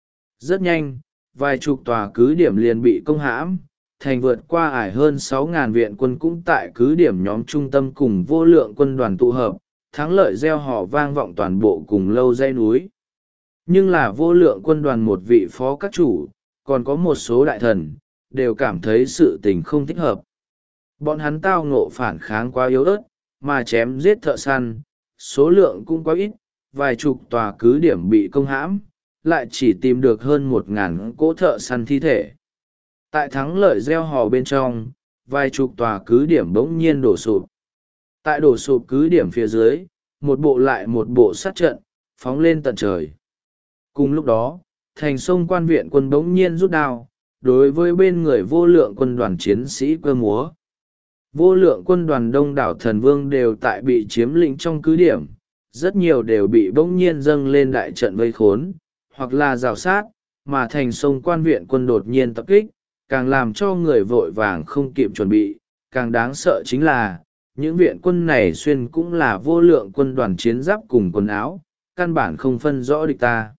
Rất nhanh, vài chục tòa cứ điểm liền bị công hãm, thành vượt qua ải hơn 6.000 viện quân cũng tại cứ điểm nhóm trung tâm cùng vô lượng quân đoàn tụ hợp, thắng lợi reo hò vang vọng toàn bộ cùng lâu dãy núi. Nhưng là vô lượng quân đoàn một vị phó các chủ, còn có một số đại thần, đều cảm thấy sự tình không thích hợp. Bọn hắn tao ngộ phản kháng quá yếu ớt, mà chém giết thợ săn, số lượng cũng quá ít, vài chục tòa cứ điểm bị công hãm, lại chỉ tìm được hơn 1.000 cỗ thợ săn thi thể. Tại thắng lợi gieo hò bên trong, vài chục tòa cứ điểm bỗng nhiên đổ sụp. Tại đổ sụp cứ điểm phía dưới, một bộ lại một bộ sát trận, phóng lên tận trời. Cùng lúc đó, thành sông Quan viện quân bỗng nhiên rút đao, đối với bên người vô lượng quân đoàn chiến sĩ cơ múa. Vô lượng quân đoàn đông đảo thần vương đều tại bị chiếm lĩnh trong cứ điểm, rất nhiều đều bị bỗng nhiên dâng lên đại trận vây khốn, hoặc là rào sát, mà thành sông Quan viện quân đột nhiên tập kích, càng làm cho người vội vàng không kịp chuẩn bị. Càng đáng sợ chính là, những viện quân này xuyên cũng là vô lượng quân đoàn chiến giáp cùng quần áo, căn bản không phân rõ địch ta.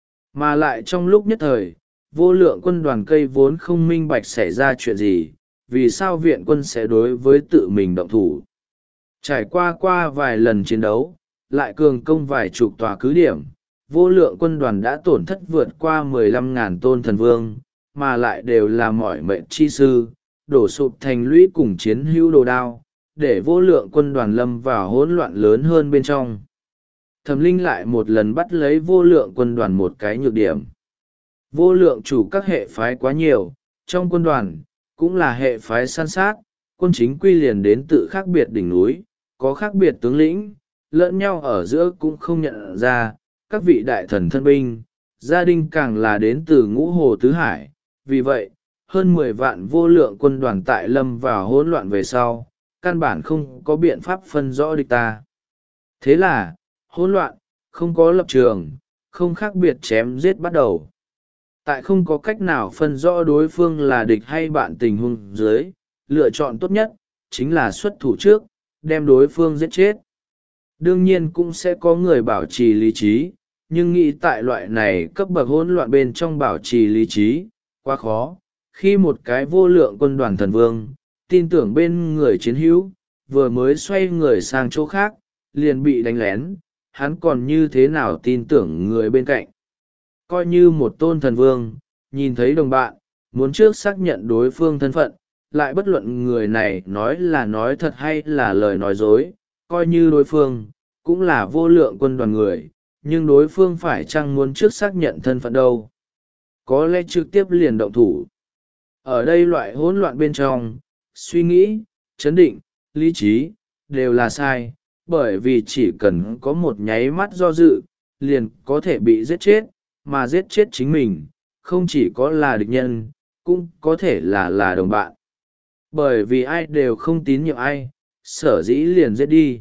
Mà lại trong lúc nhất thời, vô lượng quân đoàn cây vốn không minh bạch xảy ra chuyện gì, vì sao viện quân sẽ đối với tự mình động thủ. Trải qua vài lần chiến đấu, lại cường công vài chục tòa cứ điểm, vô lượng quân đoàn đã tổn thất vượt qua 15.000 tôn thần vương, mà lại đều là mỏi mệnh chi sư, đổ sụp thành lũy cùng chiến hữu đồ đao, để vô lượng quân đoàn lâm vào hỗn loạn lớn hơn bên trong. Thẩm Linh lại một lần bắt lấy vô lượng quân đoàn một cái nhược điểm. Vô lượng chủ các hệ phái quá nhiều, trong quân đoàn, cũng là hệ phái săn sát, quân chính quy liền đến tự khác biệt đỉnh núi, có khác biệt tướng lĩnh, lẫn nhau ở giữa cũng không nhận ra, các vị đại thần thân binh, gia đình càng là đến từ ngũ hồ tứ hải. Vì vậy, hơn 10 vạn vô lượng quân đoàn tại lâm vào hỗn loạn về sau, căn bản không có biện pháp phân rõ địch ta. Thế là, hỗn loạn, không có lập trường, không khác biệt chém giết bắt đầu. Tại không có cách nào phân rõ đối phương là địch hay bạn tình huống dưới, lựa chọn tốt nhất, chính là xuất thủ trước, đem đối phương giết chết. Đương nhiên cũng sẽ có người bảo trì lý trí, nhưng nghĩ tại loại này cấp bậc hỗn loạn bên trong bảo trì lý trí, quá khó. Khi một cái vô lượng quân đoàn thần vương, tin tưởng bên người chiến hữu, vừa mới xoay người sang chỗ khác, liền bị đánh lén, hắn còn như thế nào tin tưởng người bên cạnh. Coi như một tôn thần vương, nhìn thấy đồng bạn, muốn trước xác nhận đối phương thân phận, lại bất luận người này nói là nói thật hay là lời nói dối, coi như đối phương, cũng là vô lượng quân đoàn người, nhưng đối phương phải chăng muốn trước xác nhận thân phận đâu. Có lẽ trực tiếp liền động thủ. Ở đây loại hỗn loạn bên trong, suy nghĩ, chấn định, lý trí, đều là sai, bởi vì chỉ cần có một nháy mắt do dự, liền có thể bị giết chết, mà giết chết chính mình, không chỉ có là địch nhân, cũng có thể là đồng bạn. Bởi vì ai đều không tín nhiệm ai, sở dĩ liền giết đi.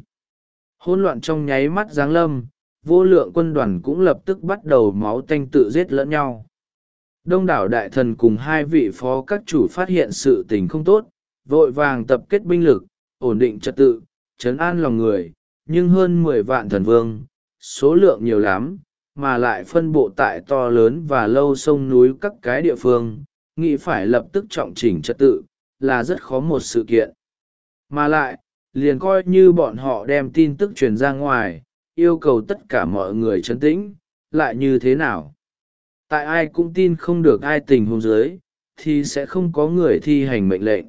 Hỗn loạn trong nháy mắt giáng lâm, vô lượng quân đoàn cũng lập tức bắt đầu máu tanh tự giết lẫn nhau. Đông đảo đại thần cùng hai vị phó các chủ phát hiện sự tình không tốt, vội vàng tập kết binh lực, ổn định trật tự, trấn an lòng người, nhưng hơn 10 vạn thần vương, số lượng nhiều lắm, mà lại phân bộ tại to lớn và lâu sông núi các cái địa phương, nghĩ phải lập tức trọng chỉnh trật tự là rất khó một sự kiện. Mà lại, liền coi như bọn họ đem tin tức truyền ra ngoài, yêu cầu tất cả mọi người trấn tĩnh, lại như thế nào? Tại ai cũng tin không được ai tình huống dưới, thì sẽ không có người thi hành mệnh lệnh.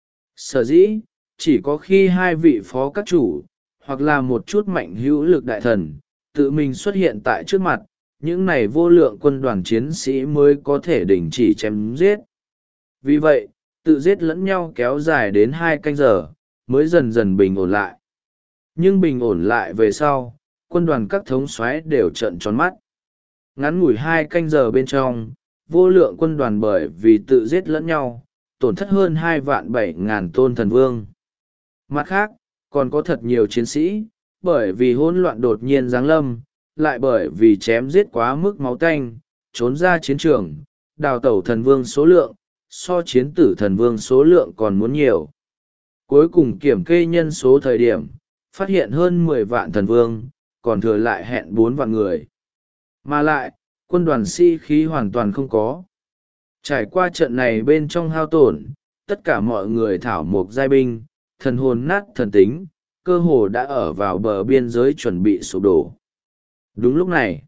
Sở dĩ, chỉ có khi hai vị phó các chủ, hoặc là một chút mạnh hữu lực đại thần, tự mình xuất hiện tại trước mặt, những này vô lượng quân đoàn chiến sĩ mới có thể đình chỉ chém giết. Vì vậy, tự giết lẫn nhau kéo dài đến 2 canh giờ, mới dần dần bình ổn lại. Nhưng bình ổn lại về sau, quân đoàn các thống soái đều trợn tròn mắt. Ngắn ngủi 2 canh giờ bên trong, vô lượng quân đoàn bởi vì tự giết lẫn nhau, tổn thất hơn 2.700.000 tôn thần vương. Mặt khác, còn có thật nhiều chiến sĩ, bởi vì hỗn loạn đột nhiên giáng lâm, lại bởi vì chém giết quá mức máu tanh, trốn ra chiến trường, đào tẩu thần vương số lượng, so chiến tử thần vương số lượng còn muốn nhiều. Cuối cùng kiểm kê nhân số thời điểm, phát hiện hơn 10 vạn thần vương, còn thừa lại hẹn 4 vạn người. Mà lại, quân đoàn sĩ khí hoàn toàn không có. Trải qua trận này bên trong hao tổn, tất cả mọi người thảo mộc giai binh, thần hồn nát thần tính, cơ hồ đã ở vào bờ biên giới chuẩn bị sụp đổ. Đúng lúc này,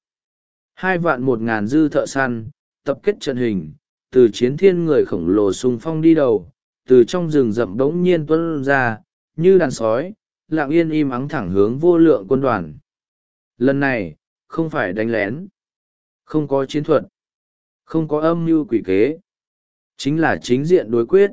2.100.000 dư thợ săn, tập kết trận hình, từ chiến thiên người khổng lồ xung phong đi đầu, từ trong rừng rậm bỗng nhiên tuôn ra, như đàn sói, lặng yên im ắng thẳng hướng vô lượng quân đoàn. Lần này, không phải đánh lén, không có chiến thuật, không có âm mưu quỷ kế, chính là chính diện đối quyết.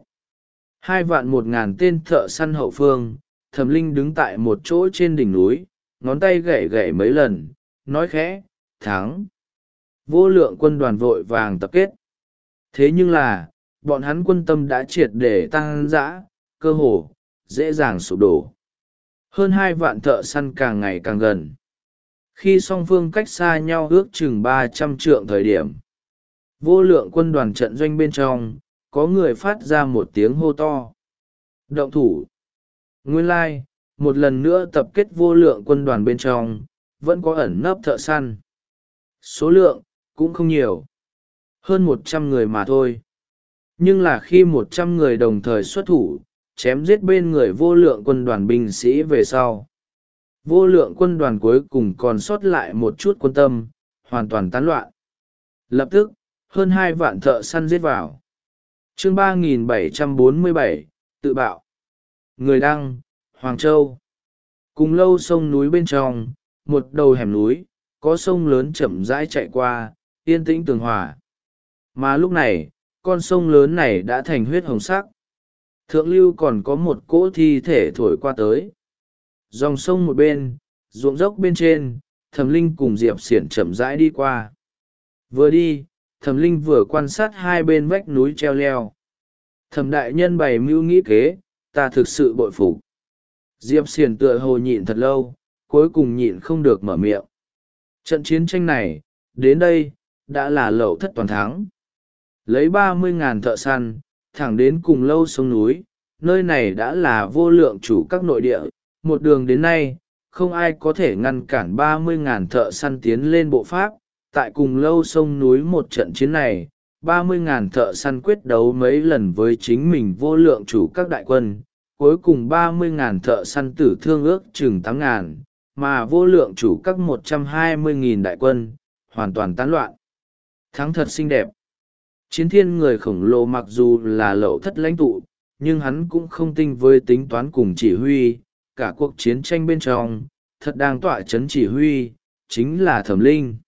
2.100.000 tên thợ săn hậu phương, Thẩm Linh đứng tại một chỗ trên đỉnh núi, ngón tay gảy gảy mấy lần, nói khẽ, thắng. Vô lượng quân đoàn vội vàng tập kết. Thế nhưng là, bọn hắn quân tâm đã triệt để tăng dã, cơ hồ dễ dàng sụp đổ. Hơn 2 vạn thợ săn càng ngày càng gần. Khi song phương cách xa nhau ước chừng 300 trượng thời điểm, vô lượng quân đoàn trận doanh bên trong, có người phát ra một tiếng hô to. Động thủ. Nguyên lai, một lần nữa tập kết vô lượng quân đoàn bên trong, vẫn có ẩn nấp thợ săn. Số lượng, cũng không nhiều. Hơn 100 người mà thôi. Nhưng là khi 100 người đồng thời xuất thủ, chém giết bên người vô lượng quân đoàn binh sĩ về sau. Vô lượng quân đoàn cuối cùng còn sót lại một chút quân tâm, hoàn toàn tán loạn. Lập tức, hơn 2 vạn thợ săn giết vào. Chương 3747, tự bạo. Người đăng, Hoàng Châu. Cùng lâu sông núi bên trong, một đầu hẻm núi, có sông lớn chậm rãi chạy qua, yên tĩnh tường hòa. Mà lúc này, con sông lớn này đã thành huyết hồng sắc. Thượng lưu còn có một cỗ thi thể thổi qua tới. Dòng sông một bên, ruộng dốc bên trên, Thẩm Linh cùng Diệp Xiển chậm rãi đi qua. Vừa đi, Thẩm Linh vừa quan sát hai bên vách núi treo leo. Thẩm đại nhân bày mưu nghĩ kế, ta thực sự bội phục. Diệp Xiển tựa hồ nhịn thật lâu, cuối cùng nhịn không được mở miệng. Trận chiến tranh này, đến đây, đã là lậu thất toàn thắng. Lấy 30.000 thợ săn, thẳng đến cùng lâu sông núi, nơi này đã là vô lượng chủ các nội địa. Một đường đến nay, không ai có thể ngăn cản 30.000 thợ săn tiến lên bộ pháp. Tại cùng lâu sông núi một trận chiến này, 30.000 thợ săn quyết đấu mấy lần với chính mình vô lượng chủ các đại quân. Cuối cùng 30.000 thợ săn tử thương ước chừng 8.000, mà vô lượng chủ các 120.000 đại quân, hoàn toàn tán loạn. Thắng thật xinh đẹp. Chiến thiên người khổng lồ mặc dù là lậu thất lãnh tụ, nhưng hắn cũng không tinh với tính toán cùng chỉ huy. Cả cuộc chiến tranh bên trong, thật đang tọa chấn chỉ huy, chính là Thẩm Linh.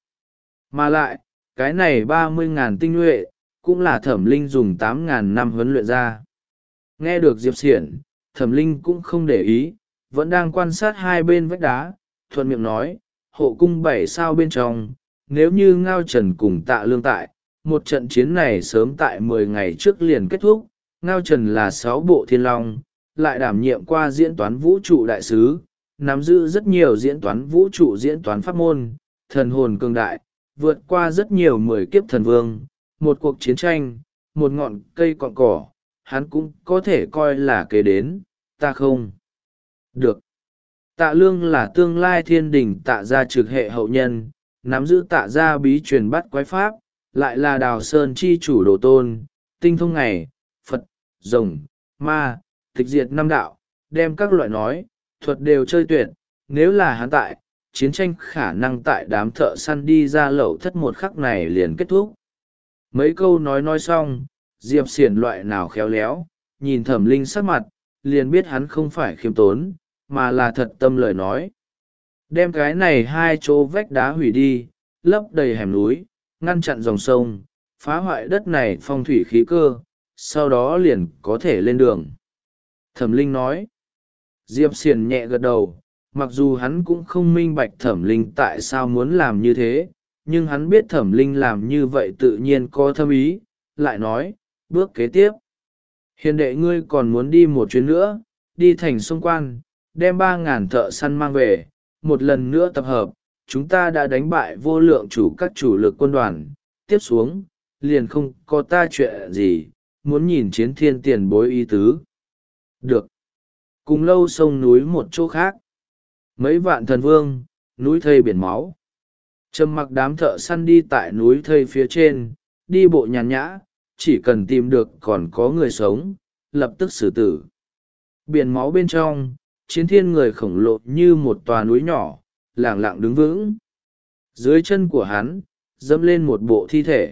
Mà lại, cái này 30.000 tinh nhuệ, cũng là Thẩm Linh dùng 8.000 năm huấn luyện ra. Nghe được Diệp Xiển, Thẩm Linh cũng không để ý, vẫn đang quan sát hai bên vách đá, thuận miệng nói, hộ cung 7 sao bên trong, nếu như Ngao Trần cùng Tạ Lương tại, một trận chiến này sớm tại 10 ngày trước liền kết thúc. Ngao Trần là 6 bộ thiên long, lại đảm nhiệm qua diễn toán vũ trụ đại sứ, nắm giữ rất nhiều diễn toán vũ trụ diễn toán pháp môn, thần hồn cường đại, vượt qua rất nhiều 10 kiếp thần vương, một cuộc chiến tranh, một ngọn cây cọn cỏ, hắn cũng có thể coi là kế đến, ta không. Được. Tạ Lương là tương lai thiên đình Tạ gia trực hệ hậu nhân, nắm giữ tạ gia bí truyền bắt quái pháp, lại là Đào Sơn chi chủ đồ tôn, tinh thông ngày, Phật, rồng, ma, tịch diệt năm đạo, đem các loại nói, thuật đều chơi tuyệt, nếu là hắn tại, chiến tranh khả năng tại đám thợ săn đi ra lẩu thất một khắc này liền kết thúc. Mấy câu nói xong, Diệp Xiển loại nào khéo léo, nhìn Thẩm Linh sắc mặt, liền biết hắn không phải khiêm tốn, mà là thật tâm lời nói. Đem cái này hai chỗ vách đá hủy đi, lấp đầy hẻm núi, ngăn chặn dòng sông, phá hoại đất này phong thủy khí cơ, sau đó liền có thể lên đường. Thẩm Linh nói. Diệp Xiển nhẹ gật đầu, mặc dù hắn cũng không minh bạch Thẩm Linh tại sao muốn làm như thế, nhưng hắn biết Thẩm Linh làm như vậy tự nhiên có thâm ý, lại nói, bước kế tiếp. Hiền đệ ngươi còn muốn đi một chuyến nữa, đi thành sông Quan, đem 3.000 thợ săn mang về, một lần nữa tập hợp, chúng ta đã đánh bại vô lượng chủ các chủ lực quân đoàn, tiếp xuống, liền không có ta chuyện gì, muốn nhìn chiến thiên tiền bối ý tứ. Được. Cùng lâu sông núi một chỗ khác. Mấy vạn thần vương, núi thây biển máu. Trầm mặc đám thợ săn đi tại núi thây phía trên, đi bộ nhàn nhã, chỉ cần tìm được còn có người sống, lập tức xử tử. Biển máu bên trong, chiến thiên người khổng lồ như một tòa núi nhỏ, lẳng lặng đứng vững. Dưới chân của hắn, dẫm lên một bộ thi thể.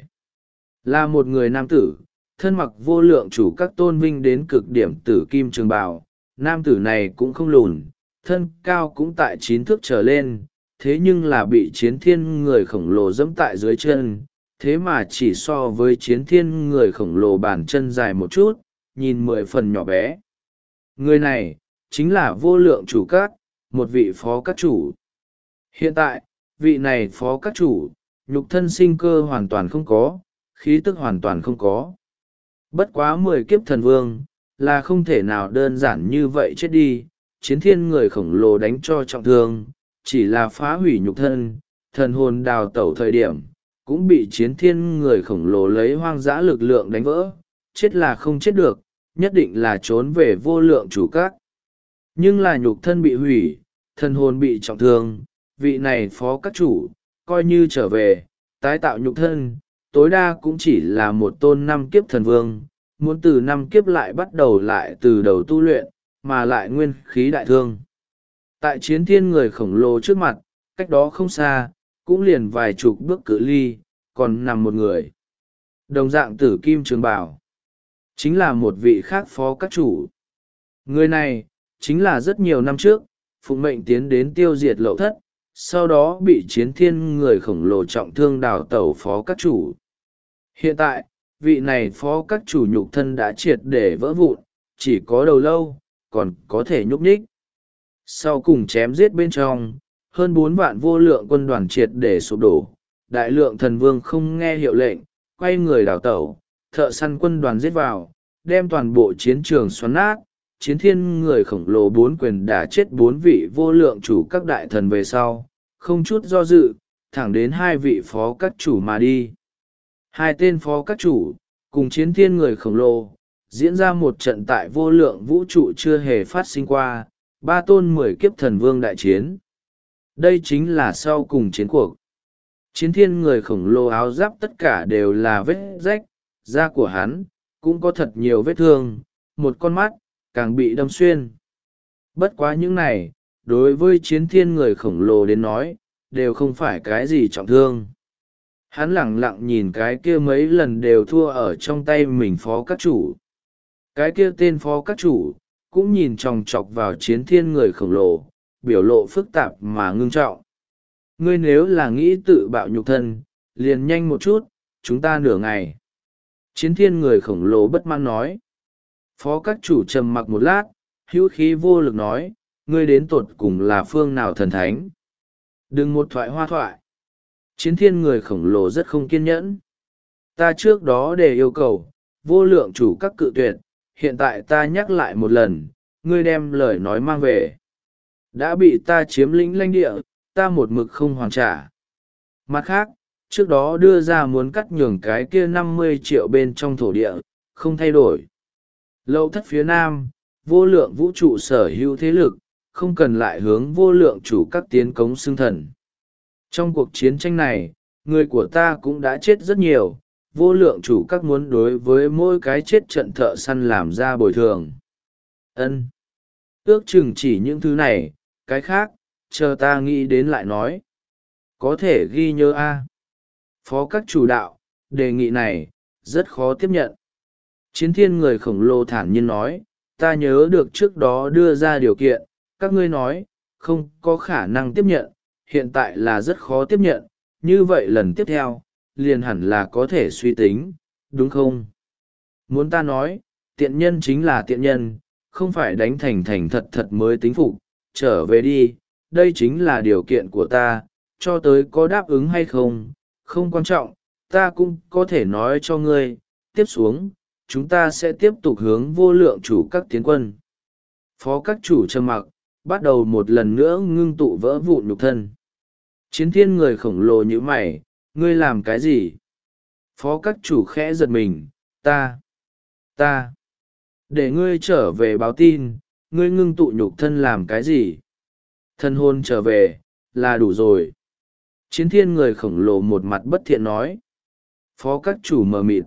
Là một người nam tử, thân mặc vô lượng chủ các tôn vinh đến cực điểm tử kim trường bào. Nam tử này cũng không lùn, thân cao cũng tại 9 thước trở lên, thế nhưng là bị chiến thiên người khổng lồ dẫm tại dưới chân, thế mà chỉ so với chiến thiên người khổng lồ bàn chân dài một chút, nhìn 10 phần nhỏ bé. Người này, chính là vô lượng chủ các, một vị phó các chủ. Hiện tại, vị này phó các chủ, nhục thân sinh cơ hoàn toàn không có, khí tức hoàn toàn không có. Bất quá 10 kiếp thần vương, là không thể nào đơn giản như vậy chết đi, chiến thiên người khổng lồ đánh cho trọng thương, chỉ là phá hủy nhục thân, thần hồn đào tẩu thời điểm, cũng bị chiến thiên người khổng lồ lấy hoang dã lực lượng đánh vỡ, chết là không chết được, nhất định là trốn về vô lượng chủ các. Nhưng là nhục thân bị hủy, thần hồn bị trọng thương, vị này phó các chủ, coi như trở về, tái tạo nhục thân, tối đa cũng chỉ là một tôn 5 kiếp thần vương, muốn từ 5 kiếp lại bắt đầu lại từ đầu tu luyện, mà lại nguyên khí đại thương. Tại chiến thiên người khổng lồ trước mặt, cách đó không xa, cũng liền vài chục bước cự ly, còn nằm một người. Đồng dạng tử kim trường bảo, chính là một vị khác phó các chủ. Người này, chính là rất nhiều năm trước, phụng mệnh tiến đến tiêu diệt lậu thất, sau đó bị chiến thiên người khổng lồ trọng thương đào tẩu phó các chủ. Hiện tại, vị này phó các chủ nhục thân đã triệt để vỡ vụn, chỉ có đầu lâu, còn có thể nhúc nhích. Sau cùng chém giết bên trong, hơn 4 vạn vô lượng quân đoàn triệt để sụp đổ, đại lượng thần vương không nghe hiệu lệnh, quay người đào tẩu, thợ săn quân đoàn giết vào, đem toàn bộ chiến trường xoắn nát, chiến thiên người khổng lồ 4 quyền đã chết 4 vị vô lượng chủ các đại thần về sau, không chút do dự, thẳng đến 2 vị phó các chủ mà đi. 2 tên phó các chủ, cùng chiến thiên người khổng lồ, diễn ra một trận tại vô lượng vũ trụ chưa hề phát sinh qua, 3 tôn 10 kiếp thần vương đại chiến. Đây chính là sau cùng chiến cuộc. Chiến thiên người khổng lồ áo giáp tất cả đều là vết rách, da của hắn, cũng có thật nhiều vết thương, một con mắt, càng bị đâm xuyên. Bất quá những này, đối với chiến thiên người khổng lồ đến nói, đều không phải cái gì trọng thương. Hắn lẳng lặng nhìn cái kia mấy lần đều thua ở trong tay mình phó các chủ. Cái kia tên phó các chủ, cũng nhìn chòng chọc vào chiến thiên người khổng lồ, biểu lộ phức tạp mà ngưng trọng. Ngươi nếu là nghĩ tự bạo nhục thân, liền nhanh một chút, chúng ta nửa ngày. Chiến thiên người khổng lồ bất mãn nói. Phó các chủ trầm mặc một lát, hữu khí vô lực nói, ngươi đến tột cùng là phương nào thần thánh. Đừng một thoại hoa thoại. Chiến thiên người khổng lồ rất không kiên nhẫn. Ta trước đó để yêu cầu, vô lượng chủ các cự tuyệt, hiện tại ta nhắc lại một lần, ngươi đem lời nói mang về. Đã bị ta chiếm lĩnh lãnh địa, ta một mực không hoàn trả. Mặt khác, trước đó đưa ra muốn cắt nhường cái kia 50 triệu bên trong thổ địa, không thay đổi. Lậu thất phía nam, vô lượng vũ trụ sở hữu thế lực, không cần lại hướng vô lượng chủ các tiến cống xưng thần. Trong cuộc chiến tranh này, người của ta cũng đã chết rất nhiều, vô lượng chủ các muốn đối với mỗi cái chết trận thợ săn làm ra bồi thường. Ân, ước chừng chỉ những thứ này, cái khác chờ ta nghĩ đến lại nói. Có thể ghi nhớ a. Phó các chủ đạo, đề nghị này rất khó tiếp nhận. Chiến thiên người khổng lồ thản nhiên nói, ta nhớ được trước đó đưa ra điều kiện, các ngươi nói không có khả năng tiếp nhận, hiện tại là rất khó tiếp nhận, như vậy lần tiếp theo liền hẳn là có thể suy tính, đúng không? Muốn ta nói, tiện nhân chính là tiện nhân, không phải đánh thành thành thật thật mới tính phục, trở về đi, đây chính là điều kiện của ta, cho tới có đáp ứng hay không, không quan trọng, ta cũng có thể nói cho ngươi, tiếp xuống, chúng ta sẽ tiếp tục hướng vô lượng chủ các tiến quân. Phó các chủ trầm mặc, bắt đầu một lần nữa ngưng tụ vỡ vụn nhục thân. Chiến thiên người khổng lồ như mày, ngươi làm cái gì? Phó các chủ khẽ giật mình, ta, để ngươi trở về báo tin, ngươi ngưng tụ nhục thân làm cái gì? Thân hồn trở về, là đủ rồi. Chiến thiên người khổng lồ một mặt bất thiện nói. Phó các chủ mờ mịt.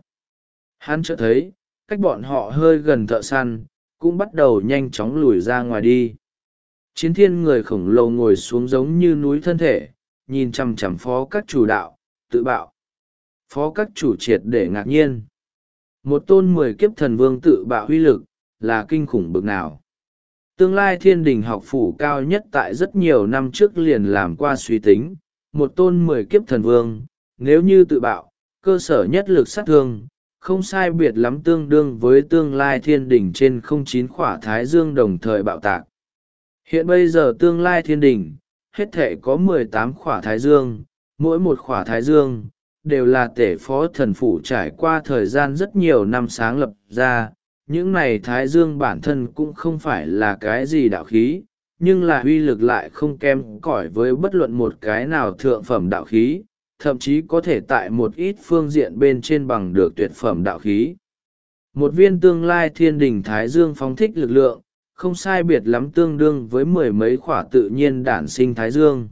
Hắn chợt thấy, cách bọn họ hơi gần thợ săn, cũng bắt đầu nhanh chóng lùi ra ngoài đi. Chiến thiên người khổng lồ ngồi xuống giống như núi thân thể, nhìn chằm chằm phó các chủ đạo, tự bạo. Phó các chủ triệt để ngạc nhiên. Một tôn 10 kiếp thần vương tự bạo uy lực, là kinh khủng bực nào. Tương lai thiên đình học phủ cao nhất tại rất nhiều năm trước liền làm qua suy tính, một tôn 10 kiếp thần vương, nếu như tự bạo, cơ sở nhất lực sát thương, không sai biệt lắm tương đương với tương lai thiên đình trên 09 khỏa thái dương đồng thời bạo tạc. Hiện bây giờ tương lai thiên đình, hết thể có 18 khỏa thái dương, mỗi một khỏa thái dương, đều là tể phó thần phủ trải qua thời gian rất nhiều năm sáng lập ra. Những này thái dương bản thân cũng không phải là cái gì đạo khí, nhưng là uy lực lại không kém cỏi với bất luận một cái nào thượng phẩm đạo khí, thậm chí có thể tại một ít phương diện bên trên bằng được tuyệt phẩm đạo khí. Một viên tương lai thiên đình thái dương phóng thích lực lượng, không sai biệt lắm tương đương với 10 mấy khỏa tự nhiên đản sinh thái dương.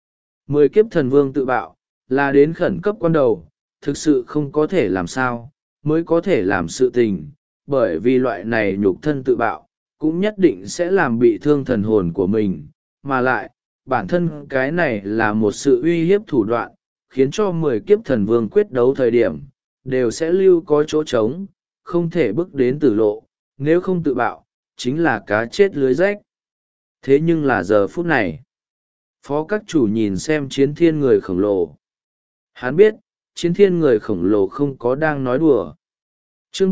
10 kiếp thần vương tự bạo, là đến khẩn cấp quan đầu, thực sự không có thể làm sao, mới có thể làm sự tình, bởi vì loại này nhục thân tự bạo, cũng nhất định sẽ làm bị thương thần hồn của mình, mà lại, bản thân cái này là một sự uy hiếp thủ đoạn, khiến cho 10 kiếp thần vương quyết đấu thời điểm, đều sẽ lưu có chỗ trống, không thể bước đến tử lộ, nếu không tự bạo, chính là cá chết lưới rách. Thế nhưng là giờ phút này, phó các chủ nhìn xem chiến thiên người khổng lồ. Hắn biết, chiến thiên người khổng lồ không có đang nói đùa. Chương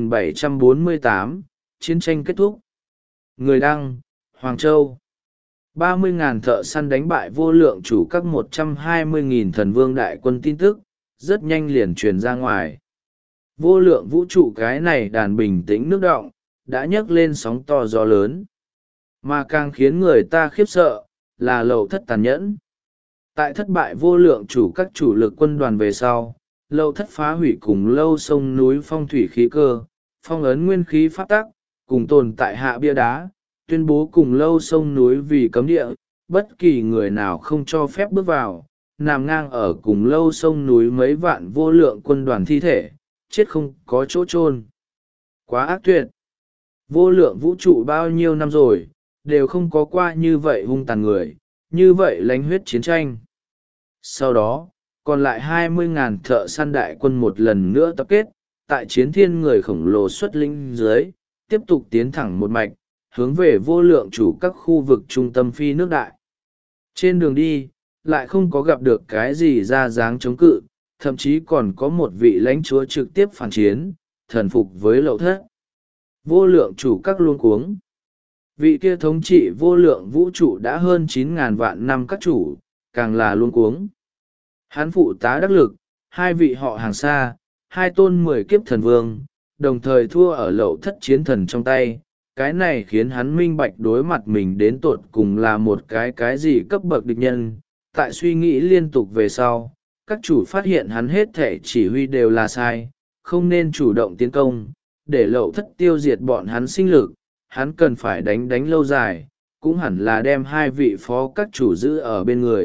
3748, chiến tranh kết thúc. Người đăng, Hoàng Châu. 30.000 thợ săn đánh bại vô lượng chủ các 120.000 thần vương đại quân tin tức, rất nhanh liền truyền ra ngoài. Vô lượng vũ trụ cái này đàn bình tĩnh nước động, đã nhấc lên sóng to gió lớn. Mà càng khiến người ta khiếp sợ, là Lậu Thất tàn nhẫn. Tại thất bại vô lượng chủ các chủ lực quân đoàn về sau, Lậu Thất phá hủy cùng lâu sông núi phong thủy khí cơ, phong ấn nguyên khí pháp tắc, cùng tồn tại hạ bia đá, tuyên bố cùng lâu sông núi vì cấm địa, bất kỳ người nào không cho phép bước vào, nằm ngang ở cùng lâu sông núi mấy vạn vô lượng quân đoàn thi thể, chết không có chỗ chôn. Quá ác tuyệt. Vô lượng vũ trụ bao nhiêu năm rồi, đều không có qua như vậy hung tàn người, như vậy lánh huyết chiến tranh. Sau đó, còn lại 20.000 thợ săn đại quân một lần nữa tập kết, tại chiến thiên người khổng lồ xuất linh dưới, tiếp tục tiến thẳng một mạch, hướng về vô lượng chủ các khu vực trung tâm phi nước đại. Trên đường đi, lại không có gặp được cái gì ra dáng chống cự, thậm chí còn có một vị lãnh chúa trực tiếp phản chiến, thần phục với Lậu Thất. Vô lượng chủ các luống cuống. Vị kia thống trị vô lượng vũ trụ đã hơn 9.000 vạn năm các chủ, càng là luống cuống. Hắn phụ tá đắc lực, hai vị họ hàng xa, hai tôn 10 kiếp thần vương, đồng thời thua ở Lậu Thất chiến thần trong tay. Cái này khiến hắn minh bạch đối mặt mình đến tột cùng là một cái gì cấp bậc địch nhân. Tại suy nghĩ liên tục về sau, các chủ phát hiện hắn hết thể chỉ huy đều là sai, không nên chủ động tiến công, để Lậu Thất tiêu diệt bọn hắn sinh lực, hắn cần phải đánh lâu dài, cũng hẳn là đem hai vị phó các chủ giữ ở bên người,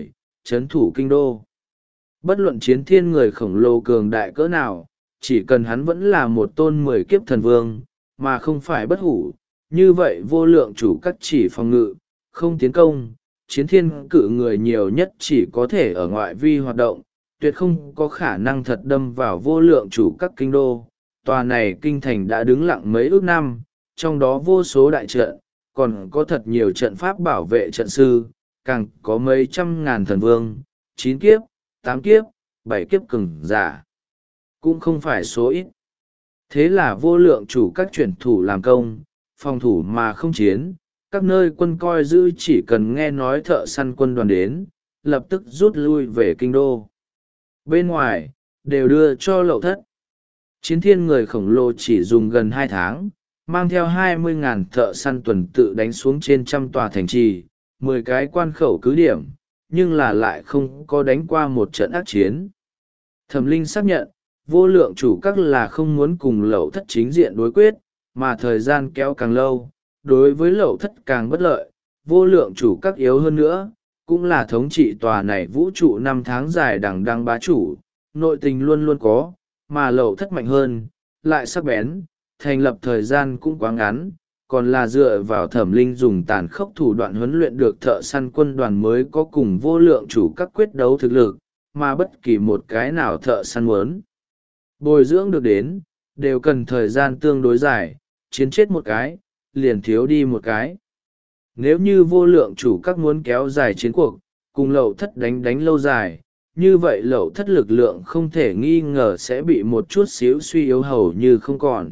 trấn thủ kinh đô. Bất luận chiến thiên người khổng lồ cường đại cỡ nào, chỉ cần hắn vẫn là một tôn 10 kiếp thần vương, mà không phải bất hủ, như vậy vô lượng chủ các chỉ phòng ngự, không tiến công, chiến thiên cự người nhiều nhất chỉ có thể ở ngoại vi hoạt động, tuyệt không có khả năng thật đâm vào vô lượng chủ các kinh đô. Tòa này kinh thành đã đứng lặng mấy ước năm, trong đó vô số đại trận, còn có thật nhiều trận pháp bảo vệ trận sư, càng có mấy trăm ngàn thần vương, 9 kiếp, 8 kiếp, 7 kiếp cường giả. Cũng không phải số ít. Thế là vô lượng chủ các chuyển thủ làm công, phòng thủ mà không chiến, các nơi quân coi giữ chỉ cần nghe nói thợ săn quân đoàn đến, lập tức rút lui về kinh đô. Bên ngoài, đều đưa cho Lậu Thất. Chiến thiên người khổng lồ chỉ dùng gần 2 tháng, mang theo 20.000 thợ săn tuần tự đánh xuống trên 100 tòa thành trì, 10 cái quan khẩu cứ điểm, nhưng là lại không có đánh qua một trận ác chiến. Thẩm Linh xác nhận, vô lượng chủ các là không muốn cùng Lậu Thất chính diện đối quyết, mà thời gian kéo càng lâu, đối với Lậu Thất càng bất lợi, vô lượng chủ các yếu hơn nữa, cũng là thống trị tòa này vũ trụ 5 tháng dài đằng đăng bá chủ, nội tình luôn luôn có, mà Lậu Thất mạnh hơn, lại sắc bén, thành lập thời gian cũng quá ngắn, còn là dựa vào Thẩm Linh dùng tàn khốc thủ đoạn huấn luyện được thợ săn quân đoàn mới có cùng vô lượng chủ các quyết đấu thực lực, mà bất kỳ một cái nào thợ săn muốn bồi dưỡng được đến, đều cần thời gian tương đối dài, chiến chết một cái, liền thiếu đi một cái. Nếu như vô lượng chủ các muốn kéo dài chiến cuộc, cùng Lậu Thất đánh lâu dài, như vậy Lậu Thất lực lượng không thể nghi ngờ sẽ bị một chút xíu suy yếu hầu như không còn.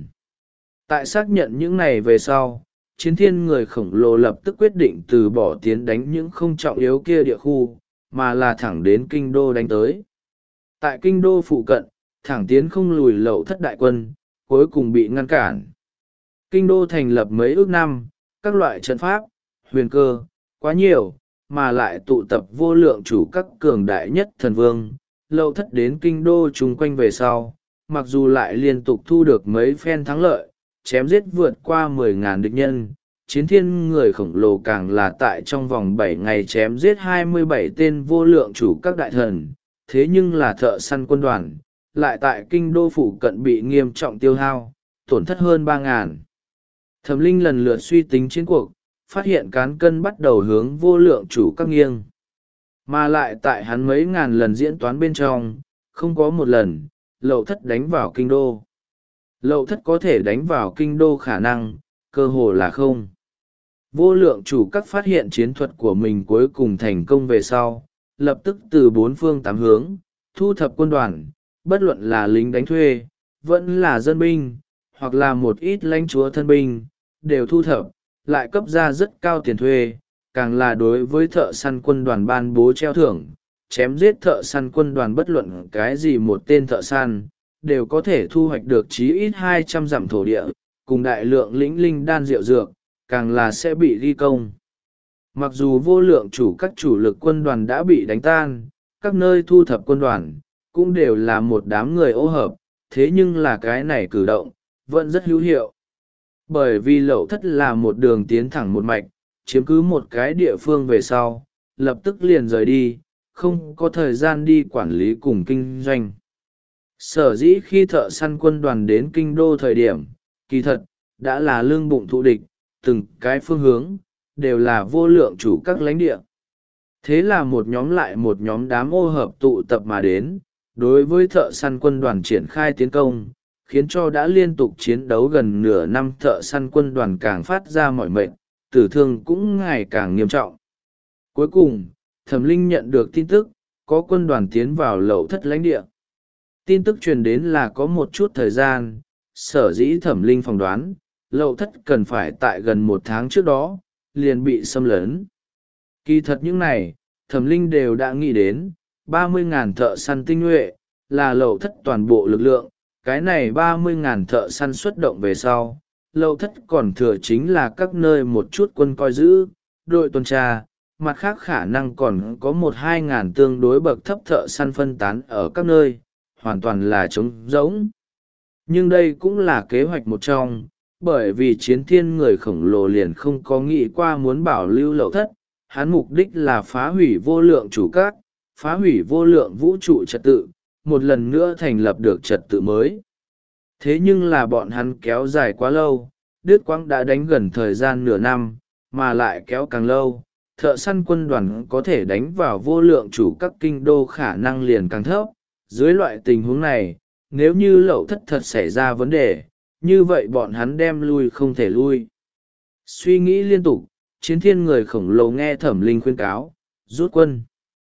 Tại xác nhận những này về sau, chiến thiên người khổng lồ lập tức quyết định từ bỏ tiến đánh những không trọng yếu kia địa khu, mà là thẳng đến kinh đô đánh tới. Tại kinh đô phụ cận, thẳng tiến không lùi Lậu Thất đại quân, cuối cùng bị ngăn cản. Kinh đô thành lập mấy ước năm, các loại trận pháp, huyền cơ, quá nhiều, mà lại tụ tập vô lượng chủ các cường đại nhất thần vương. Lậu Thất đến kinh đô chung quanh về sau, mặc dù lại liên tục thu được mấy phen thắng lợi, chém giết vượt qua 10.000 địch nhân, chiến thiên người khổng lồ càng là tại trong vòng 7 ngày chém giết 27 tên vô lượng chủ các đại thần, thế nhưng là thợ săn quân đoàn, lại tại kinh đô phụ cận bị nghiêm trọng tiêu hao, tổn thất hơn 3.000. Thẩm Linh lần lượt suy tính chiến cuộc, phát hiện cán cân bắt đầu hướng vô lượng chủ các nghiêng. Mà lại tại hắn mấy ngàn lần diễn toán bên trong, không có một lần, Lậu Thất đánh vào kinh đô. Lậu Thất có thể đánh vào kinh đô khả năng, cơ hồ là không. Vô lượng chủ các phát hiện chiến thuật của mình cuối cùng thành công về sau, lập tức từ 4 phương 8 hướng, thu thập quân đoàn, bất luận là lính đánh thuê, vẫn là dân binh, hoặc là một ít lãnh chúa thân binh, đều thu thập, lại cấp ra rất cao tiền thuê, càng là đối với thợ săn quân đoàn ban bố treo thưởng, chém giết thợ săn quân đoàn bất luận cái gì một tên thợ săn, đều có thể thu hoạch được chí ít 200 dặm thổ địa, cùng đại lượng lĩnh linh đan rượu dược, càng là sẽ bị ghi công. Mặc dù vô lượng chủ các chủ lực quân đoàn đã bị đánh tan, các nơi thu thập quân đoàn, cũng đều là một đám người ô hợp, thế nhưng là cái này cử động, vẫn rất hữu hiệu. Bởi vì Lậu Thất là một đường tiến thẳng một mạch, chiếm cứ một cái địa phương về sau, lập tức liền rời đi, không có thời gian đi quản lý cùng kinh doanh. Sở dĩ khi thợ săn quân đoàn đến kinh đô thời điểm, kỳ thật, đã là lương bụng thụ địch, từng cái phương hướng, đều là vô lượng chủ các lãnh địa. Thế là một nhóm lại một nhóm đám ô hợp tụ tập mà đến, đối với thợ săn quân đoàn triển khai tiến công, khiến cho đã liên tục chiến đấu gần nửa năm thợ săn quân đoàn càng phát ra mọi mệnh, tử thương cũng ngày càng nghiêm trọng. Cuối cùng, Thẩm Linh nhận được tin tức, có quân đoàn tiến vào Lậu Thất lãnh địa. Tin tức truyền đến là có một chút thời gian, sở dĩ Thẩm Linh phỏng đoán, Lậu Thất cần phải tại gần 1 tháng trước đó, liền bị xâm lấn. Kỳ thật những này, Thẩm Linh đều đã nghĩ đến, 30.000 thợ săn tinh nhuệ, là Lậu Thất toàn bộ lực lượng, cái này 30.000 thợ săn xuất động về sau. Lậu Thất còn thừa chính là các nơi một chút quân coi giữ, đội tuần tra, mặt khác khả năng còn có 1-2 ngàn tương đối bậc thấp thợ săn phân tán ở các nơi, hoàn toàn là trống rỗng. Nhưng đây cũng là kế hoạch một trong, bởi vì chiến thiên người khổng lồ liền không có nghĩ qua muốn bảo lưu Lậu Thất, hắn mục đích là phá hủy vô lượng chủ các, phá hủy vô lượng vũ trụ trật tự, một lần nữa thành lập được trật tự mới. Thế nhưng là bọn hắn kéo dài quá lâu, đứt quãng đã đánh gần thời gian nửa năm, mà lại kéo càng lâu, thợ săn quân đoàn có thể đánh vào vô lượng chủ các kinh đô khả năng liền càng thấp. Dưới loại tình huống này, nếu như Lậu Thất thật xảy ra vấn đề, như vậy bọn hắn đem lui không thể lui. Suy nghĩ liên tục, Chiến Thiên người khổng lồ nghe Thẩm Linh khuyên cáo, rút quân.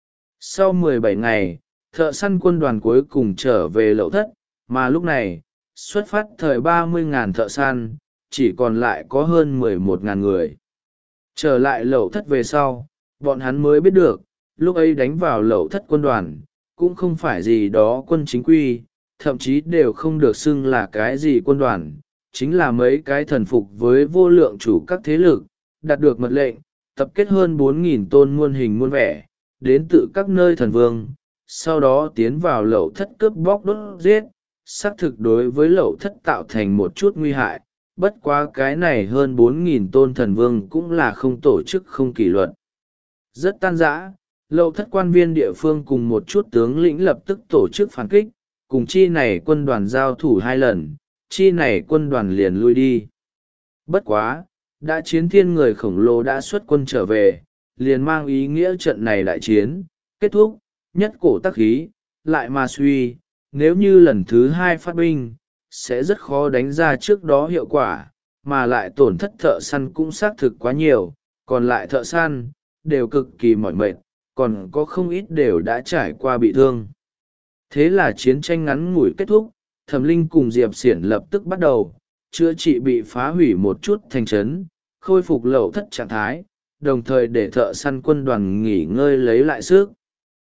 Sau 17 ngày, thợ săn quân đoàn cuối cùng trở về Lậu Thất, mà lúc này, xuất phát thời 30.000 thợ săn, chỉ còn lại có hơn 11.000 người. Trở lại Lậu Thất về sau, bọn hắn mới biết được, lúc ấy đánh vào Lậu Thất quân đoàn, cũng không phải gì đó quân chính quy, thậm chí đều không được xưng là cái gì quân đoàn, chính là mấy cái thần phục với vô lượng chủ các thế lực, đạt được mật lệnh, tập kết hơn 4.000 tôn muôn hình muôn vẻ, đến từ các nơi thần vương, sau đó tiến vào Lậu Thất cướp bóc đốt giết, xác thực đối với Lậu Thất tạo thành một chút nguy hại. Bất quá cái này hơn 4.000 tôn thần vương cũng là không tổ chức không kỷ luật. Rất tan rã, Lậu Thất quan viên địa phương cùng một chút tướng lĩnh lập tức tổ chức phản kích, cùng chi này quân đoàn giao thủ 2 lần, chi này quân đoàn liền lui đi. Bất quá, đã Chiến Thiên người khổng lồ đã xuất quân trở về, liền mang ý nghĩa trận này đại chiến, kết thúc, nhất cổ tắc khí, lại mà suy, nếu như lần thứ 2 phát binh, sẽ rất khó đánh ra trước đó hiệu quả, mà lại tổn thất thợ săn cũng xác thực quá nhiều, còn lại thợ săn, đều cực kỳ mỏi mệt, còn có không ít đều đã trải qua bị thương. Thế là chiến tranh ngắn ngủi kết thúc, Thẩm Linh cùng Diệp Xiển lập tức bắt đầu, chữa trị bị phá hủy một chút thành trấn, khôi phục Lậu Thất trạng thái, đồng thời để thợ săn quân đoàn nghỉ ngơi lấy lại sức.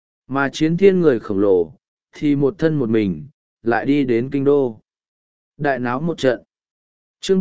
Mà Chiến Thiên người khổng lồ, thì một thân một mình, lại đi đến kinh đô. Đại náo một trận. Chương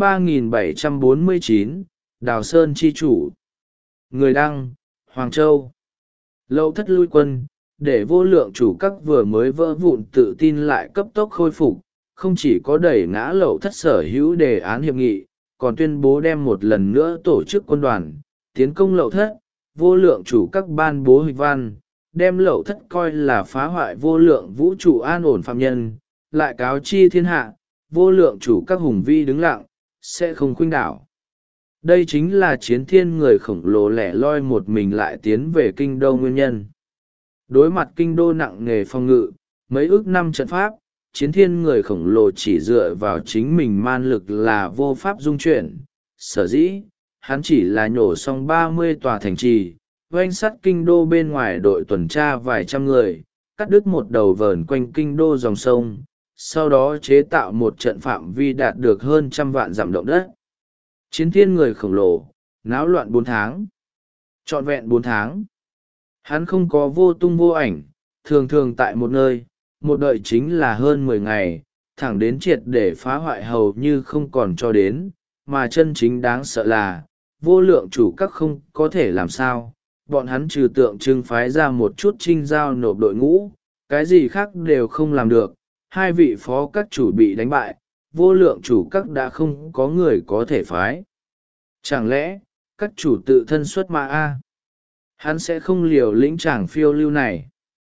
3749, Đào Sơn chi chủ. Người đăng, Hoàng Châu. Lậu Thất lui quân, để vô lượng chủ các vừa mới vỡ vụn tự tin lại cấp tốc khôi phục, không chỉ có đẩy ngã Lậu Thất sở hữu đề án hiệp nghị, còn tuyên bố đem một lần nữa tổ chức quân đoàn, tiến công Lậu Thất. Vô lượng chủ các ban bố hịch văn, đem Lậu Thất coi là phá hoại vô lượng vũ trụ an ổn phạm nhân, lại cáo chi thiên hạ, vô lượng chủ các hùng vi đứng lặng, sẽ không khuynh đảo. Đây chính là Chiến Thiên người khổng lồ lẻ loi một mình lại tiến về kinh đô nguyên nhân. Đối mặt kinh đô nặng nề phòng ngự, mấy ước năm trận pháp, Chiến Thiên người khổng lồ chỉ dựa vào chính mình man lực là vô pháp dung chuyển. Sở dĩ, hắn chỉ là nhổ xong 30 tòa thành trì, oanh sắt kinh đô bên ngoài đội tuần tra vài trăm người, cắt đứt một đầu vờn quanh kinh đô dòng sông, sau đó chế tạo một trận phạm vi đạt được hơn 100 vạn dặm động đất. Chiến Thiên người khổng lồ, náo loạn 4 tháng. Trọn vẹn 4 tháng. Hắn không có vô tung vô ảnh, thường thường tại một nơi, một đợi chính là hơn 10 ngày, thẳng đến triệt để phá hoại hầu như không còn cho đến, mà chân chính đáng sợ là, vô lượng chủ các không có thể làm sao, bọn hắn trừ tượng trưng phái ra một chút trinh giao nộp đội ngũ, cái gì khác đều không làm được. 2 vị phó các chủ bị đánh bại, vô lượng chủ các đã không có người có thể phái. Chẳng lẽ, các chủ tự thân xuất mã A? Hắn sẽ không liều lĩnh chàng phiêu lưu này.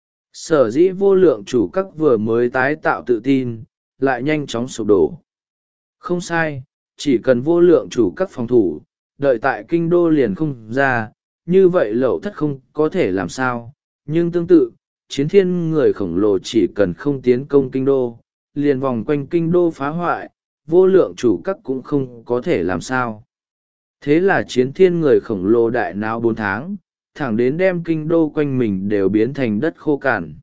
Sở dĩ vô lượng chủ các vừa mới tái tạo tự tin, lại nhanh chóng sụp đổ. Không sai, chỉ cần vô lượng chủ các phòng thủ, đợi tại kinh đô liền không ra, như vậy Lậu Thất không có thể làm sao. Nhưng tương tự, Chiến Thiên người khổng lồ chỉ cần không tiến công kinh đô, liền vòng quanh kinh đô phá hoại, vô lượng chủ các cũng không có thể làm sao. Thế là Chiến Thiên người khổng lồ đại náo 4 tháng, thẳng đến đem kinh đô quanh mình đều biến thành đất khô cằn.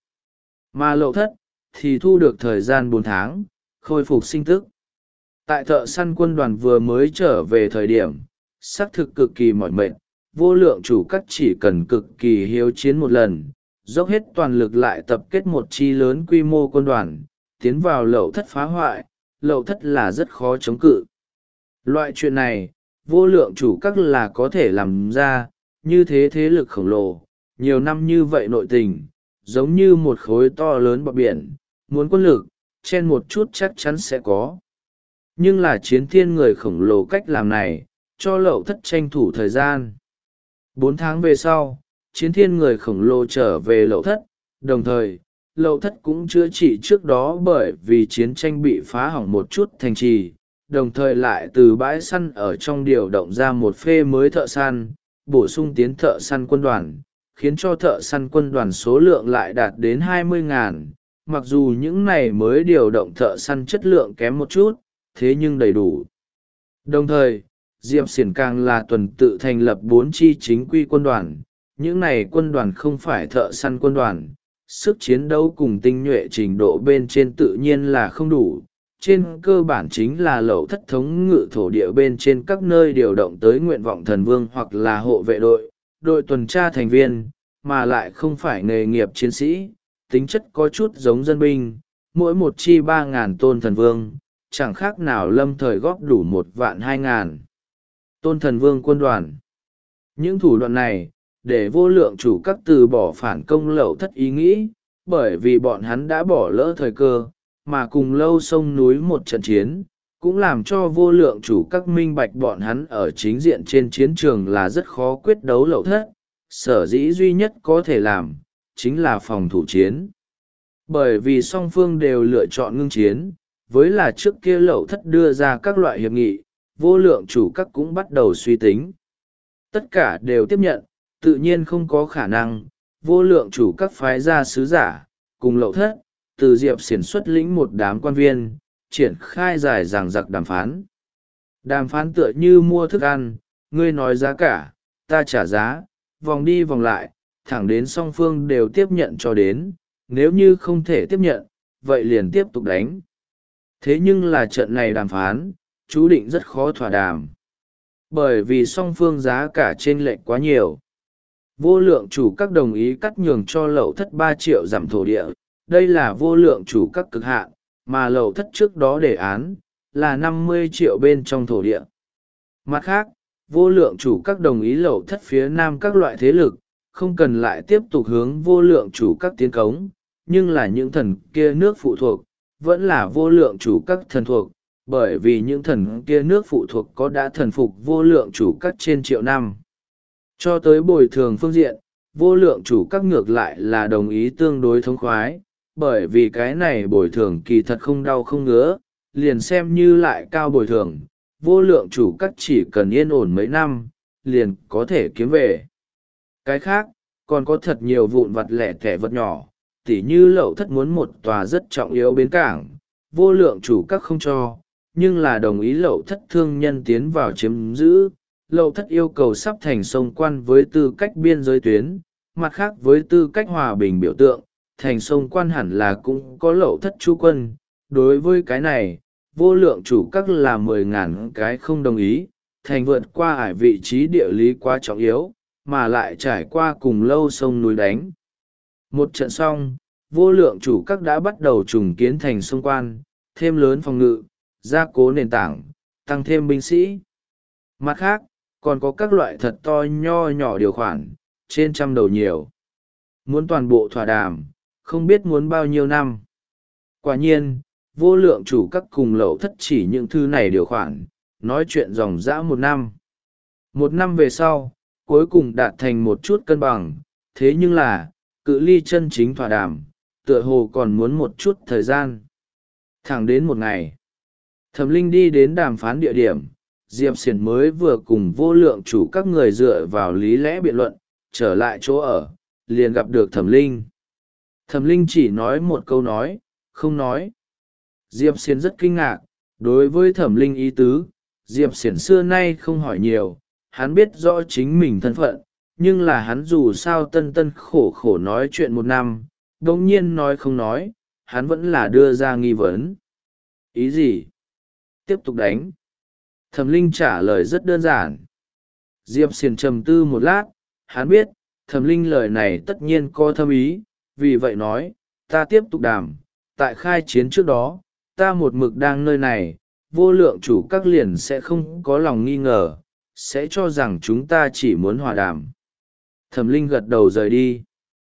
Mà Lậu Thất, thì thu được thời gian 4 tháng, khôi phục sinh tức. Tại thợ săn quân đoàn vừa mới trở về thời điểm, xác thực cực kỳ mỏi mệt, vô lượng chủ các chỉ cần cực kỳ hiếu chiến một lần, dốc hết toàn lực lại tập kết một chi lớn quy mô quân đoàn, tiến vào Lậu Thất phá hoại, Lậu Thất là rất khó chống cự. Loại chuyện này, vô lượng chủ các là có thể làm ra, như thế thế lực khổng lồ, nhiều năm như vậy nội tình, giống như một khối to lớn bọt biển, muốn quân lực, chen một chút chắc chắn sẽ có. Nhưng là Chiến Thiên người khổng lồ cách làm này, cho Lậu Thất tranh thủ thời gian. 4 tháng về sau, Chiến Thiên người khổng lồ trở về Lậu Thất, đồng thời Lậu Thất cũng chữa trị trước đó bởi vì chiến tranh bị phá hỏng một chút thành trì, đồng thời lại từ bãi săn ở trong điều động ra một phê mới thợ săn, bổ sung tiến thợ săn quân đoàn, khiến cho thợ săn quân đoàn số lượng lại đạt đến 20.000. Mặc dù những này mới điều động thợ săn chất lượng kém một chút, thế nhưng đầy đủ. Đồng thời, Diệp Xiển càng là tuần tự thành lập 4 chi chính quy quân đoàn. Những này quân đoàn không phải thợ săn quân đoàn, sức chiến đấu cùng tinh nhuệ trình độ bên trên tự nhiên là không đủ. Trên cơ bản chính là Lậu Thất thống ngự thổ địa bên trên các nơi điều động tới nguyện vọng thần vương hoặc là hộ vệ đội, đội tuần tra thành viên, mà lại không phải nghề nghiệp chiến sĩ, tính chất có chút giống dân binh, mỗi một chi 3.000 tôn thần vương, chẳng khác nào lâm thời góp đủ 1.200.000 tôn thần vương quân đoàn. Những thủ đoạn này, để vô lượng chủ các từ bỏ phản công Lậu Thất ý nghĩ, bởi vì bọn hắn đã bỏ lỡ thời cơ, mà cùng Lâu Sông Núi một trận chiến, cũng làm cho vô lượng chủ các minh bạch bọn hắn ở chính diện trên chiến trường là rất khó quyết đấu Lậu Thất, sở dĩ duy nhất có thể làm, chính là phòng thủ chiến. Bởi vì song phương đều lựa chọn ngưng chiến, với là trước kia Lậu Thất đưa ra các loại hiệp nghị, vô lượng chủ các cũng bắt đầu suy tính. Tất cả đều tiếp nhận, tự nhiên không có khả năng, vô lượng chủ các phái ra sứ giả, cùng Lậu Thất, từ Diệp Xiển xuất lĩnh một đám quan viên, triển khai dài dằng dặc đàm phán. Đàm phán tựa như mua thức ăn, ngươi nói giá cả, ta trả giá, vòng đi vòng lại, thẳng đến song phương đều tiếp nhận cho đến, nếu như không thể tiếp nhận, vậy liền tiếp tục đánh. Thế nhưng là trận này đàm phán, chú định rất khó thỏa đàm. Bởi vì song phương giá cả chênh lệch quá nhiều. Vô lượng chủ các đồng ý cắt nhường cho Lậu Thất 3 triệu giảm thổ địa, đây là vô lượng chủ các cực hạn, mà Lậu Thất trước đó đề án, là 50 triệu bên trong thổ địa. Mặt khác, vô lượng chủ các đồng ý Lậu Thất phía nam các loại thế lực, không cần lại tiếp tục hướng vô lượng chủ các tiến cống, nhưng là những thần kia nước phụ thuộc, vẫn là vô lượng chủ các thần thuộc, bởi vì những thần kia nước phụ thuộc có đã thần phục vô lượng chủ các trên triệu năm. Cho tới bồi thường phương diện, vô lượng chủ các ngược lại là đồng ý tương đối thống khoái, bởi vì cái này bồi thường kỳ thật không đau không ngứa, liền xem như lại cao bồi thường, vô lượng chủ các chỉ cần yên ổn mấy năm, liền có thể kiếm về. Cái khác, còn có thật nhiều vụn vặt lẻ thẻ vật nhỏ, tỉ như Lậu Thất muốn một tòa rất trọng yếu bến cảng, vô lượng chủ các không cho, nhưng là đồng ý Lậu Thất thương nhân tiến vào chiếm giữ. Lậu Thất yêu cầu sắp thành sông Quan với tư cách biên giới tuyến, mặt khác với tư cách hòa bình biểu tượng, thành sông Quan hẳn là cũng có Lậu Thất trú quân. Đối với cái này, vô lượng chủ các là 10.000 cái không đồng ý, thành vượt qua ải vị trí địa lý quá trọng yếu, mà lại trải qua cùng Lâu Sông Núi đánh. Một trận xong, vô lượng chủ các đã bắt đầu trùng kiến thành sông Quan, thêm lớn phòng ngự, gia cố nền tảng, tăng thêm binh sĩ. Mặt khác, còn có các loại thật to nho nhỏ điều khoản, trên trăm đầu nhiều. Muốn toàn bộ thỏa đàm, không biết muốn bao nhiêu năm. Quả nhiên, vô lượng chủ các cùng Lậu Thất chỉ những thứ này điều khoản, nói chuyện dòng dã 1 năm. 1 năm về sau, cuối cùng đạt thành một chút cân bằng, thế nhưng là, cự ly chân chính thỏa đàm, tựa hồ còn muốn một chút thời gian. Thẳng đến một ngày, Thẩm Linh đi đến đàm phán địa điểm, Diệp Xiển mới vừa cùng vô lượng chủ các người dựa vào lý lẽ biện luận, trở lại chỗ ở, liền gặp được Thẩm Linh. Thẩm Linh chỉ nói một câu nói, không nói. Diệp Xiển rất kinh ngạc, đối với Thẩm Linh ý tứ, Diệp Xiển xưa nay không hỏi nhiều, hắn biết rõ chính mình thân phận, nhưng là hắn dù sao tân tân khổ khổ nói chuyện 1 năm, đồng nhiên nói không nói, hắn vẫn là đưa ra nghi vấn. Ý gì? Tiếp tục đánh. Thẩm Linh trả lời rất đơn giản. Diệp Xiển trầm tư một lát, hắn biết, Thẩm Linh lời này tất nhiên có thâm ý, vì vậy nói, ta tiếp tục đàm, tại khai chiến trước đó, ta một mực đang nơi này, vô lượng chủ các liền sẽ không có lòng nghi ngờ, sẽ cho rằng chúng ta chỉ muốn hòa đàm. Thẩm Linh gật đầu rời đi.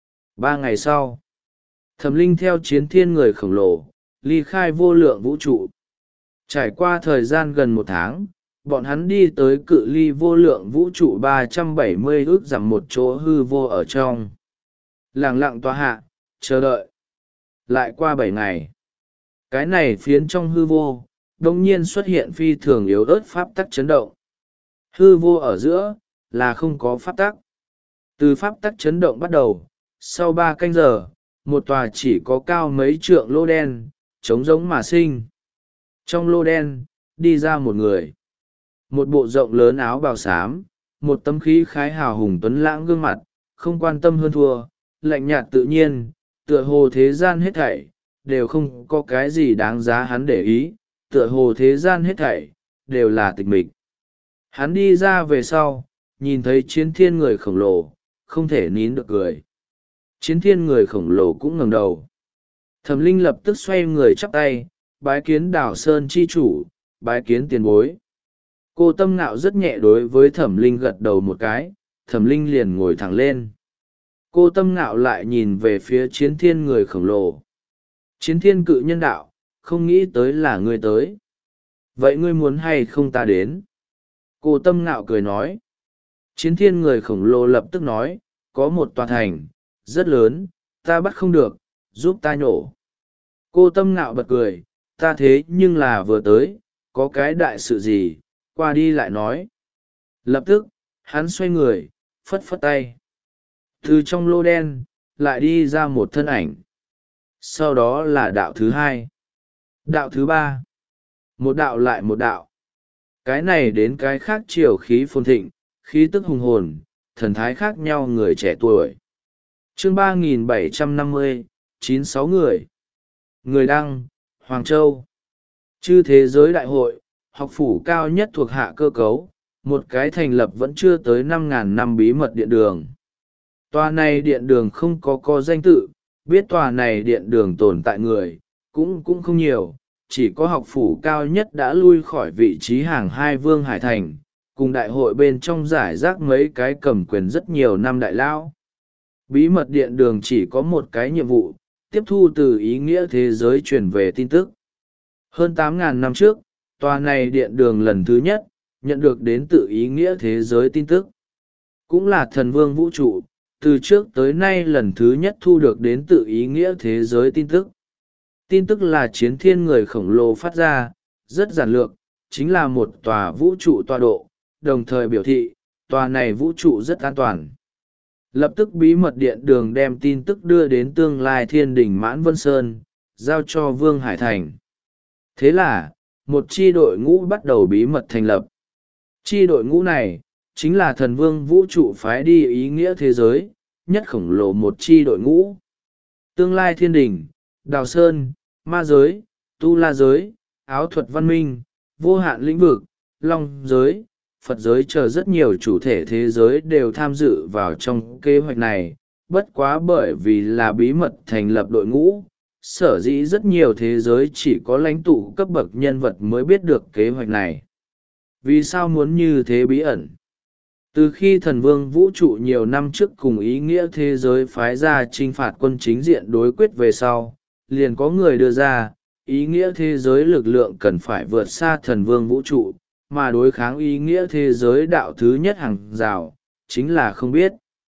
3 ngày sau, Thẩm Linh theo chiến thiên người khổng lồ, ly khai vô lượng vũ trụ. Trải qua thời gian gần 1 tháng, bọn hắn đi tới cự ly vô lượng vũ trụ 370 ước dặm một chỗ hư vô ở trong. Lặng lặng tòa hạ, chờ đợi. Lại qua 7 ngày, cái này phiến trong hư vô đông nhiên xuất hiện phi thường yếu ớt pháp tắc chấn động. Hư vô ở giữa là không có pháp tắc. Từ pháp tắc chấn động bắt đầu, sau 3 canh giờ, một tòa chỉ có cao mấy trượng lô đen trống rỗng mà sinh. Trong lô đen đi ra một người, một bộ rộng lớn áo bào xám, một tấm khí khái hào hùng tuấn lãng gương mặt, không quan tâm hơn thua, lạnh nhạt tự nhiên, tựa hồ thế gian hết thảy đều không có cái gì đáng giá hắn để ý, tựa hồ thế gian hết thảy đều là tịch mịch. Hắn đi ra về sau, nhìn thấy chiến thiên người khổng lồ, không thể nín được cười. Chiến thiên người khổng lồ cũng ngẩng đầu. Thẩm Linh lập tức xoay người chắp tay, bái kiến Đào Sơn chi chủ, bái kiến tiền bối. Cô Tâm Ngạo rất nhẹ đối với Thẩm Linh gật đầu một cái, Thẩm Linh liền ngồi thẳng lên. Cô Tâm Ngạo lại nhìn về phía chiến thiên người khổng lồ. Chiến thiên cự nhân đạo, không nghĩ tới là ngươi tới. Vậy ngươi muốn hay không ta đến? Cô Tâm Ngạo cười nói. Chiến thiên người khổng lồ lập tức nói, có một tòa thành, rất lớn, ta bắt không được, giúp ta nhổ. Cô Tâm Ngạo bật cười, ta thế nhưng là vừa tới, có cái đại sự gì, qua đi lại nói. Lập tức, hắn xoay người, phất phất tay. Từ trong lô đen, lại đi ra một thân ảnh. Sau đó là đạo thứ hai, đạo thứ ba, một đạo lại một đạo. Cái này đến cái khác chiều khí phồn thịnh, khí tức hùng hồn, thần thái khác nhau người trẻ tuổi. Chương 3750, 96 người. Người đăng, Hoàng Châu. Chư thế giới đại hội, học phủ cao nhất thuộc hạ cơ cấu, một cái thành lập vẫn chưa tới 5.000 năm bí mật điện đường. Tòa này điện đường không có danh tự, biết tòa này điện đường tồn tại người, cũng không nhiều, chỉ có học phủ cao nhất đã lui khỏi vị trí hàng hai Vương Hải Thành, cùng đại hội bên trong giải rác mấy cái cầm quyền rất nhiều năm đại lao. Bí mật điện đường chỉ có một cái nhiệm vụ, tiếp thu từ ý nghĩa thế giới truyền về tin tức. Hơn 8.000 năm trước, tòa này điện đường lần thứ nhất, nhận được đến từ ý nghĩa thế giới tin tức. Cũng là thần vương vũ trụ, từ trước tới nay lần thứ nhất thu được đến từ ý nghĩa thế giới tin tức. Tin tức là chiến thiên người khổng lồ phát ra, rất giản lược, chính là một tòa vũ trụ tọa độ, đồng thời biểu thị, tòa này vũ trụ rất an toàn. Lập tức bí mật điện đường đem tin tức đưa đến tương lai thiên đình Mãn Vân Sơn, giao cho Vương Hải Thành. Thế là, một chi đội ngũ bắt đầu bí mật thành lập. Chi đội ngũ này, chính là thần vương vũ trụ phái đi ý nghĩa thế giới, nhất khổng lồ một chi đội ngũ. Tương lai thiên đình, Đào Sơn, Ma Giới, Tu La Giới, Áo Thuật Văn Minh, Vô Hạn Lĩnh Vực, Long Giới, Phật Giới chờ rất nhiều chủ thể thế giới đều tham dự vào trong kế hoạch này, bất quá bởi vì là bí mật thành lập đội ngũ, sở dĩ rất nhiều thế giới chỉ có lãnh tụ cấp bậc nhân vật mới biết được kế hoạch này. Vì sao muốn như thế bí ẩn? Từ khi thần vương vũ trụ nhiều năm trước cùng ý nghĩa thế giới phái ra chinh phạt quân chính diện đối quyết về sau, liền có người đưa ra, ý nghĩa thế giới lực lượng cần phải vượt xa thần vương vũ trụ, mà đối kháng ý nghĩa thế giới đạo thứ nhất hàng rào, chính là không biết.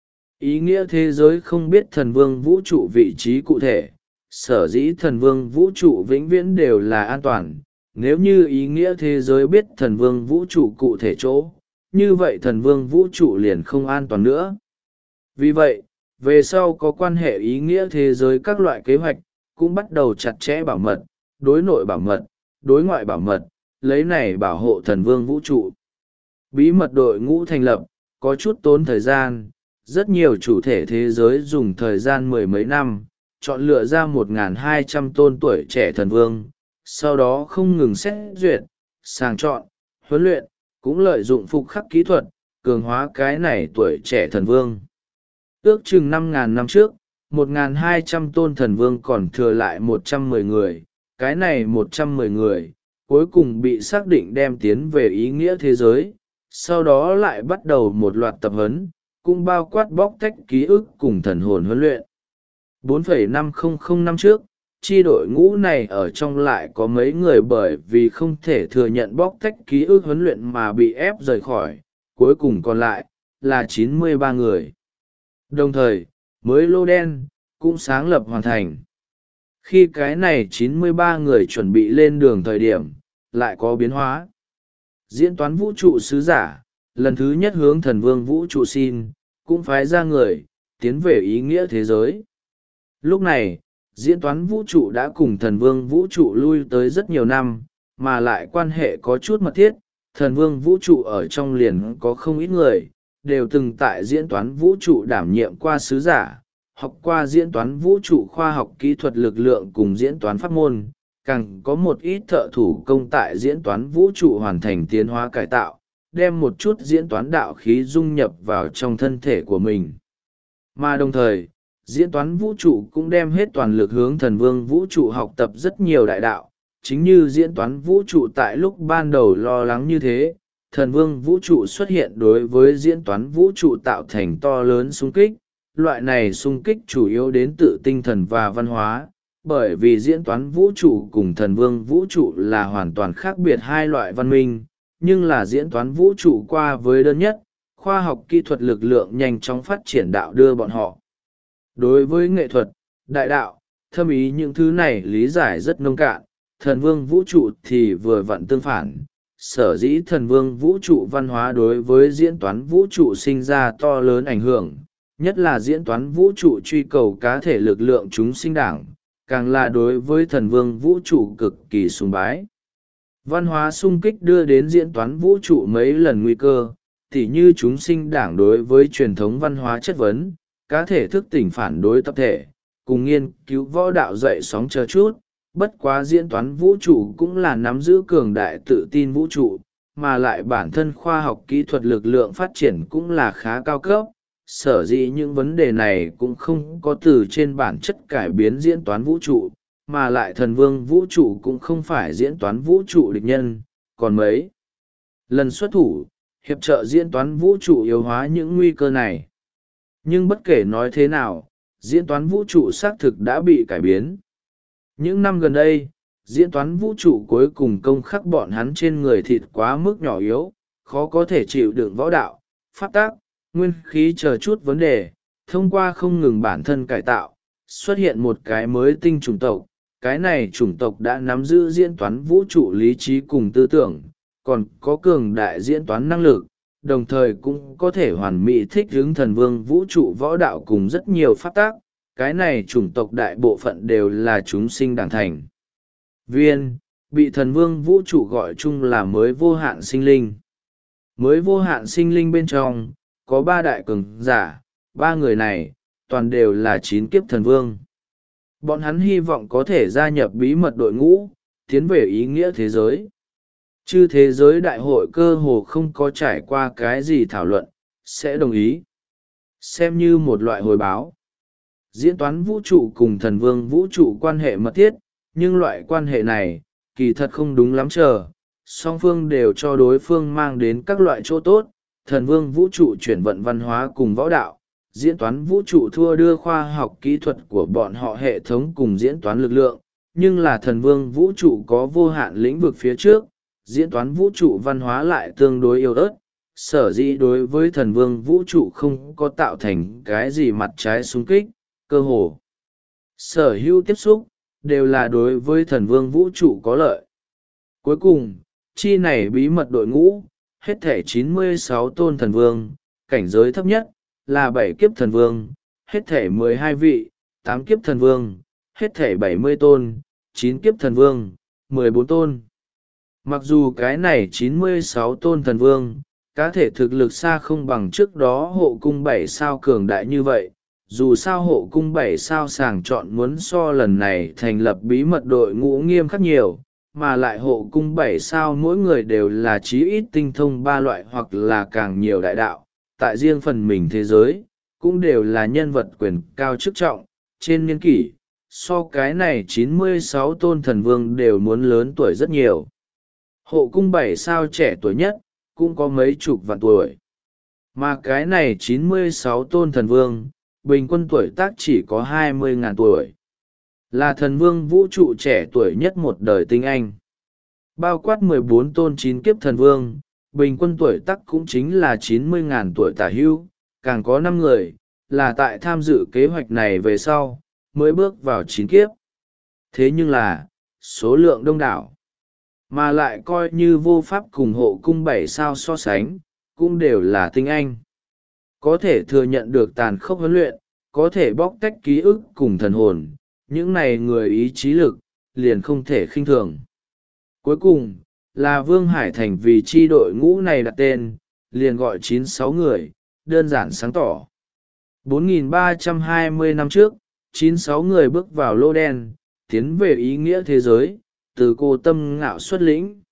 Ý nghĩa thế giới không biết thần vương vũ trụ vị trí cụ thể, sở dĩ thần vương vũ trụ vĩnh viễn đều là an toàn. Nếu như ý nghĩa thế giới biết thần vương vũ trụ cụ thể chỗ, như vậy thần vương vũ trụ liền không an toàn nữa. Vì vậy, về sau có quan hệ ý nghĩa thế giới các loại kế hoạch, cũng bắt đầu chặt chẽ bảo mật, đối nội bảo mật, đối ngoại bảo mật, lấy này bảo hộ thần vương vũ trụ. Bí mật đội ngũ thành lập, có chút tốn thời gian, rất nhiều chủ thể thế giới dùng thời gian mười mấy năm, chọn lựa ra 1.200 tôn tuổi trẻ thần vương, sau đó không ngừng xét duyệt, sàng chọn, huấn luyện, cũng lợi dụng phục khắc kỹ thuật, cường hóa cái này tuổi trẻ thần vương. Ước chừng 5.000 năm trước, 1.200 tôn thần vương còn thừa lại 110 người, cái này 110 người, cuối cùng bị xác định đem tiến về ý nghĩa thế giới, sau đó lại bắt đầu một loạt tập huấn, cũng bao quát bóc tách ký ức cùng thần hồn huấn luyện. 4,500 năm trước, chi đội ngũ này ở trong lại có mấy người bởi vì không thể thừa nhận bóc tách ký ức huấn luyện mà bị ép rời khỏi, cuối cùng còn lại là 93 người. Đồng thời, mới lô đen cũng sáng lập hoàn thành. Khi cái này 93 người chuẩn bị lên đường thời điểm, lại có biến hóa. Diễn toán vũ trụ sứ giả, lần thứ nhất hướng thần vương vũ trụ xin, cũng phái ra người, tiến về ý nghĩa thế giới. Lúc này, diễn toán vũ trụ đã cùng thần vương vũ trụ lui tới rất nhiều năm, mà lại quan hệ có chút mật thiết. Thần vương vũ trụ ở trong liền có không ít người, đều từng tại diễn toán vũ trụ đảm nhiệm qua sứ giả, học qua diễn toán vũ trụ khoa học kỹ thuật lực lượng cùng diễn toán pháp môn, càng có một ít thợ thủ công tại diễn toán vũ trụ hoàn thành tiến hóa cải tạo, đem một chút diễn toán đạo khí dung nhập vào trong thân thể của mình. Mà đồng thời, diễn toán vũ trụ cũng đem hết toàn lực hướng thần vương vũ trụ học tập rất nhiều đại đạo, chính như diễn toán vũ trụ tại lúc ban đầu lo lắng như thế. Thần vương vũ trụ xuất hiện đối với diễn toán vũ trụ tạo thành to lớn xung kích. Loại này xung kích chủ yếu đến từ tinh thần và văn hóa, bởi vì diễn toán vũ trụ cùng thần vương vũ trụ là hoàn toàn khác biệt hai loại văn minh, nhưng là diễn toán vũ trụ qua với đơn nhất, khoa học kỹ thuật lực lượng nhanh chóng phát triển đạo đưa bọn họ. Đối với nghệ thuật, đại đạo, thâm ý những thứ này lý giải rất nông cạn, thần vương vũ trụ thì vừa vặn tương phản. Sở dĩ thần vương vũ trụ văn hóa đối với diễn toán vũ trụ sinh ra to lớn ảnh hưởng, nhất là diễn toán vũ trụ truy cầu cá thể lực lượng chúng sinh đảng, càng là đối với thần vương vũ trụ cực kỳ sùng bái. Văn hóa sung kích đưa đến diễn toán vũ trụ mấy lần nguy cơ, tỉ như chúng sinh đảng đối với truyền thống văn hóa chất vấn, cá thể thức tỉnh phản đối tập thể, cùng nghiên cứu võ đạo dậy sóng chờ chút. Bất quá diễn toán vũ trụ cũng là nắm giữ cường đại tự tin vũ trụ, mà lại bản thân khoa học kỹ thuật lực lượng phát triển cũng là khá cao cấp. Sở dĩ những vấn đề này cũng không có từ trên bản chất cải biến diễn toán vũ trụ, mà lại thần vương vũ trụ cũng không phải diễn toán vũ trụ địch nhân, còn mấy lần xuất thủ, hiệp trợ diễn toán vũ trụ yếu hóa những nguy cơ này. Nhưng bất kể nói thế nào, diễn toán vũ trụ xác thực đã bị cải biến. Những năm gần đây, diễn toán vũ trụ cuối cùng công khắc bọn hắn trên người thịt quá mức nhỏ yếu, khó có thể chịu đựng võ đạo, pháp tác, nguyên khí chờ chút vấn đề, thông qua không ngừng bản thân cải tạo, xuất hiện một cái mới tinh chủng tộc. Cái này chủng tộc đã nắm giữ diễn toán vũ trụ lý trí cùng tư tưởng, còn có cường đại diễn toán năng lực, đồng thời cũng có thể hoàn mỹ thích ứng thần vương vũ trụ võ đạo cùng rất nhiều pháp tác. Cái này chủng tộc đại bộ phận đều là chúng sinh đảng thành viên, bị thần vương vũ trụ gọi chung là mới vô hạn sinh linh. Mới vô hạn sinh linh bên trong, có 3 đại cường giả, 3 người này, toàn đều là 9 kiếp thần vương. Bọn hắn hy vọng có thể gia nhập bí mật đội ngũ, tiến về ý nghĩa thế giới. Chư thế giới đại hội cơ hồ không có trải qua cái gì thảo luận, sẽ đồng ý. Xem như một loại hồi báo. Diễn toán vũ trụ cùng thần vương vũ trụ quan hệ mật thiết, nhưng loại quan hệ này, kỳ thật không đúng lắm chờ. Song phương đều cho đối phương mang đến các loại chỗ tốt, thần vương vũ trụ chuyển vận văn hóa cùng võ đạo, diễn toán vũ trụ thua đưa khoa học kỹ thuật của bọn họ hệ thống cùng diễn toán lực lượng, nhưng là thần vương vũ trụ có vô hạn lĩnh vực phía trước, diễn toán vũ trụ văn hóa lại tương đối yếu ớt, sở dĩ đối với thần vương vũ trụ không có tạo thành cái gì mặt trái xung kích, cơ hồ. Sở hữu tiếp xúc, đều là đối với thần vương vũ trụ có lợi. Cuối cùng, chi này bí mật đội ngũ, hết thể 96 tôn thần vương, cảnh giới thấp nhất, là 7 kiếp thần vương, hết thể 12 vị, 8 kiếp thần vương, hết thể 70 tôn, 9 kiếp thần vương, 14 tôn. Mặc dù cái này 96 tôn thần vương, cá thể thực lực xa không bằng trước đó hộ cung 7 sao cường đại như vậy, dù sao hộ cung 7 sao sàng chọn muốn so lần này thành lập bí mật đội ngũ nghiêm khắc nhiều, mà lại hộ cung 7 sao mỗi người đều là chí ít tinh thông 3 loại hoặc là càng nhiều đại đạo, tại riêng phần mình thế giới, cũng đều là nhân vật quyền cao chức trọng, trên niên kỷ, so cái này 96 tôn thần vương đều muốn lớn tuổi rất nhiều. Hộ cung 7 sao trẻ tuổi nhất, cũng có mấy chục vạn tuổi. Mà cái này 96 tôn thần vương, bình quân tuổi tác chỉ có 20.000 tuổi. Là thần vương vũ trụ trẻ tuổi nhất một đời tinh anh. Bao quát 14 tôn 9 kiếp thần vương, bình quân tuổi tác cũng chính là 90.000 tuổi tả hưu, càng có 5 người, là tại tham dự kế hoạch này về sau, mới bước vào 9 kiếp. Thế nhưng là số lượng đông đảo, mà lại coi như vô pháp cùng hộ cung 7 sao so sánh, cũng đều là tinh anh. Có thể thừa nhận được tàn khốc huấn luyện, có thể bóc tách ký ức cùng thần hồn, những này người ý chí lực, liền không thể khinh thường. Cuối cùng, là Vương Hải Thành vì chi đội ngũ này đặt tên, liền gọi 96 người, đơn giản sáng tỏ. 4.320 năm trước, 96 người bước vào lô đen, tiến về ý nghĩa thế giới, từ cô Tâm Ngạo xuất lĩnh.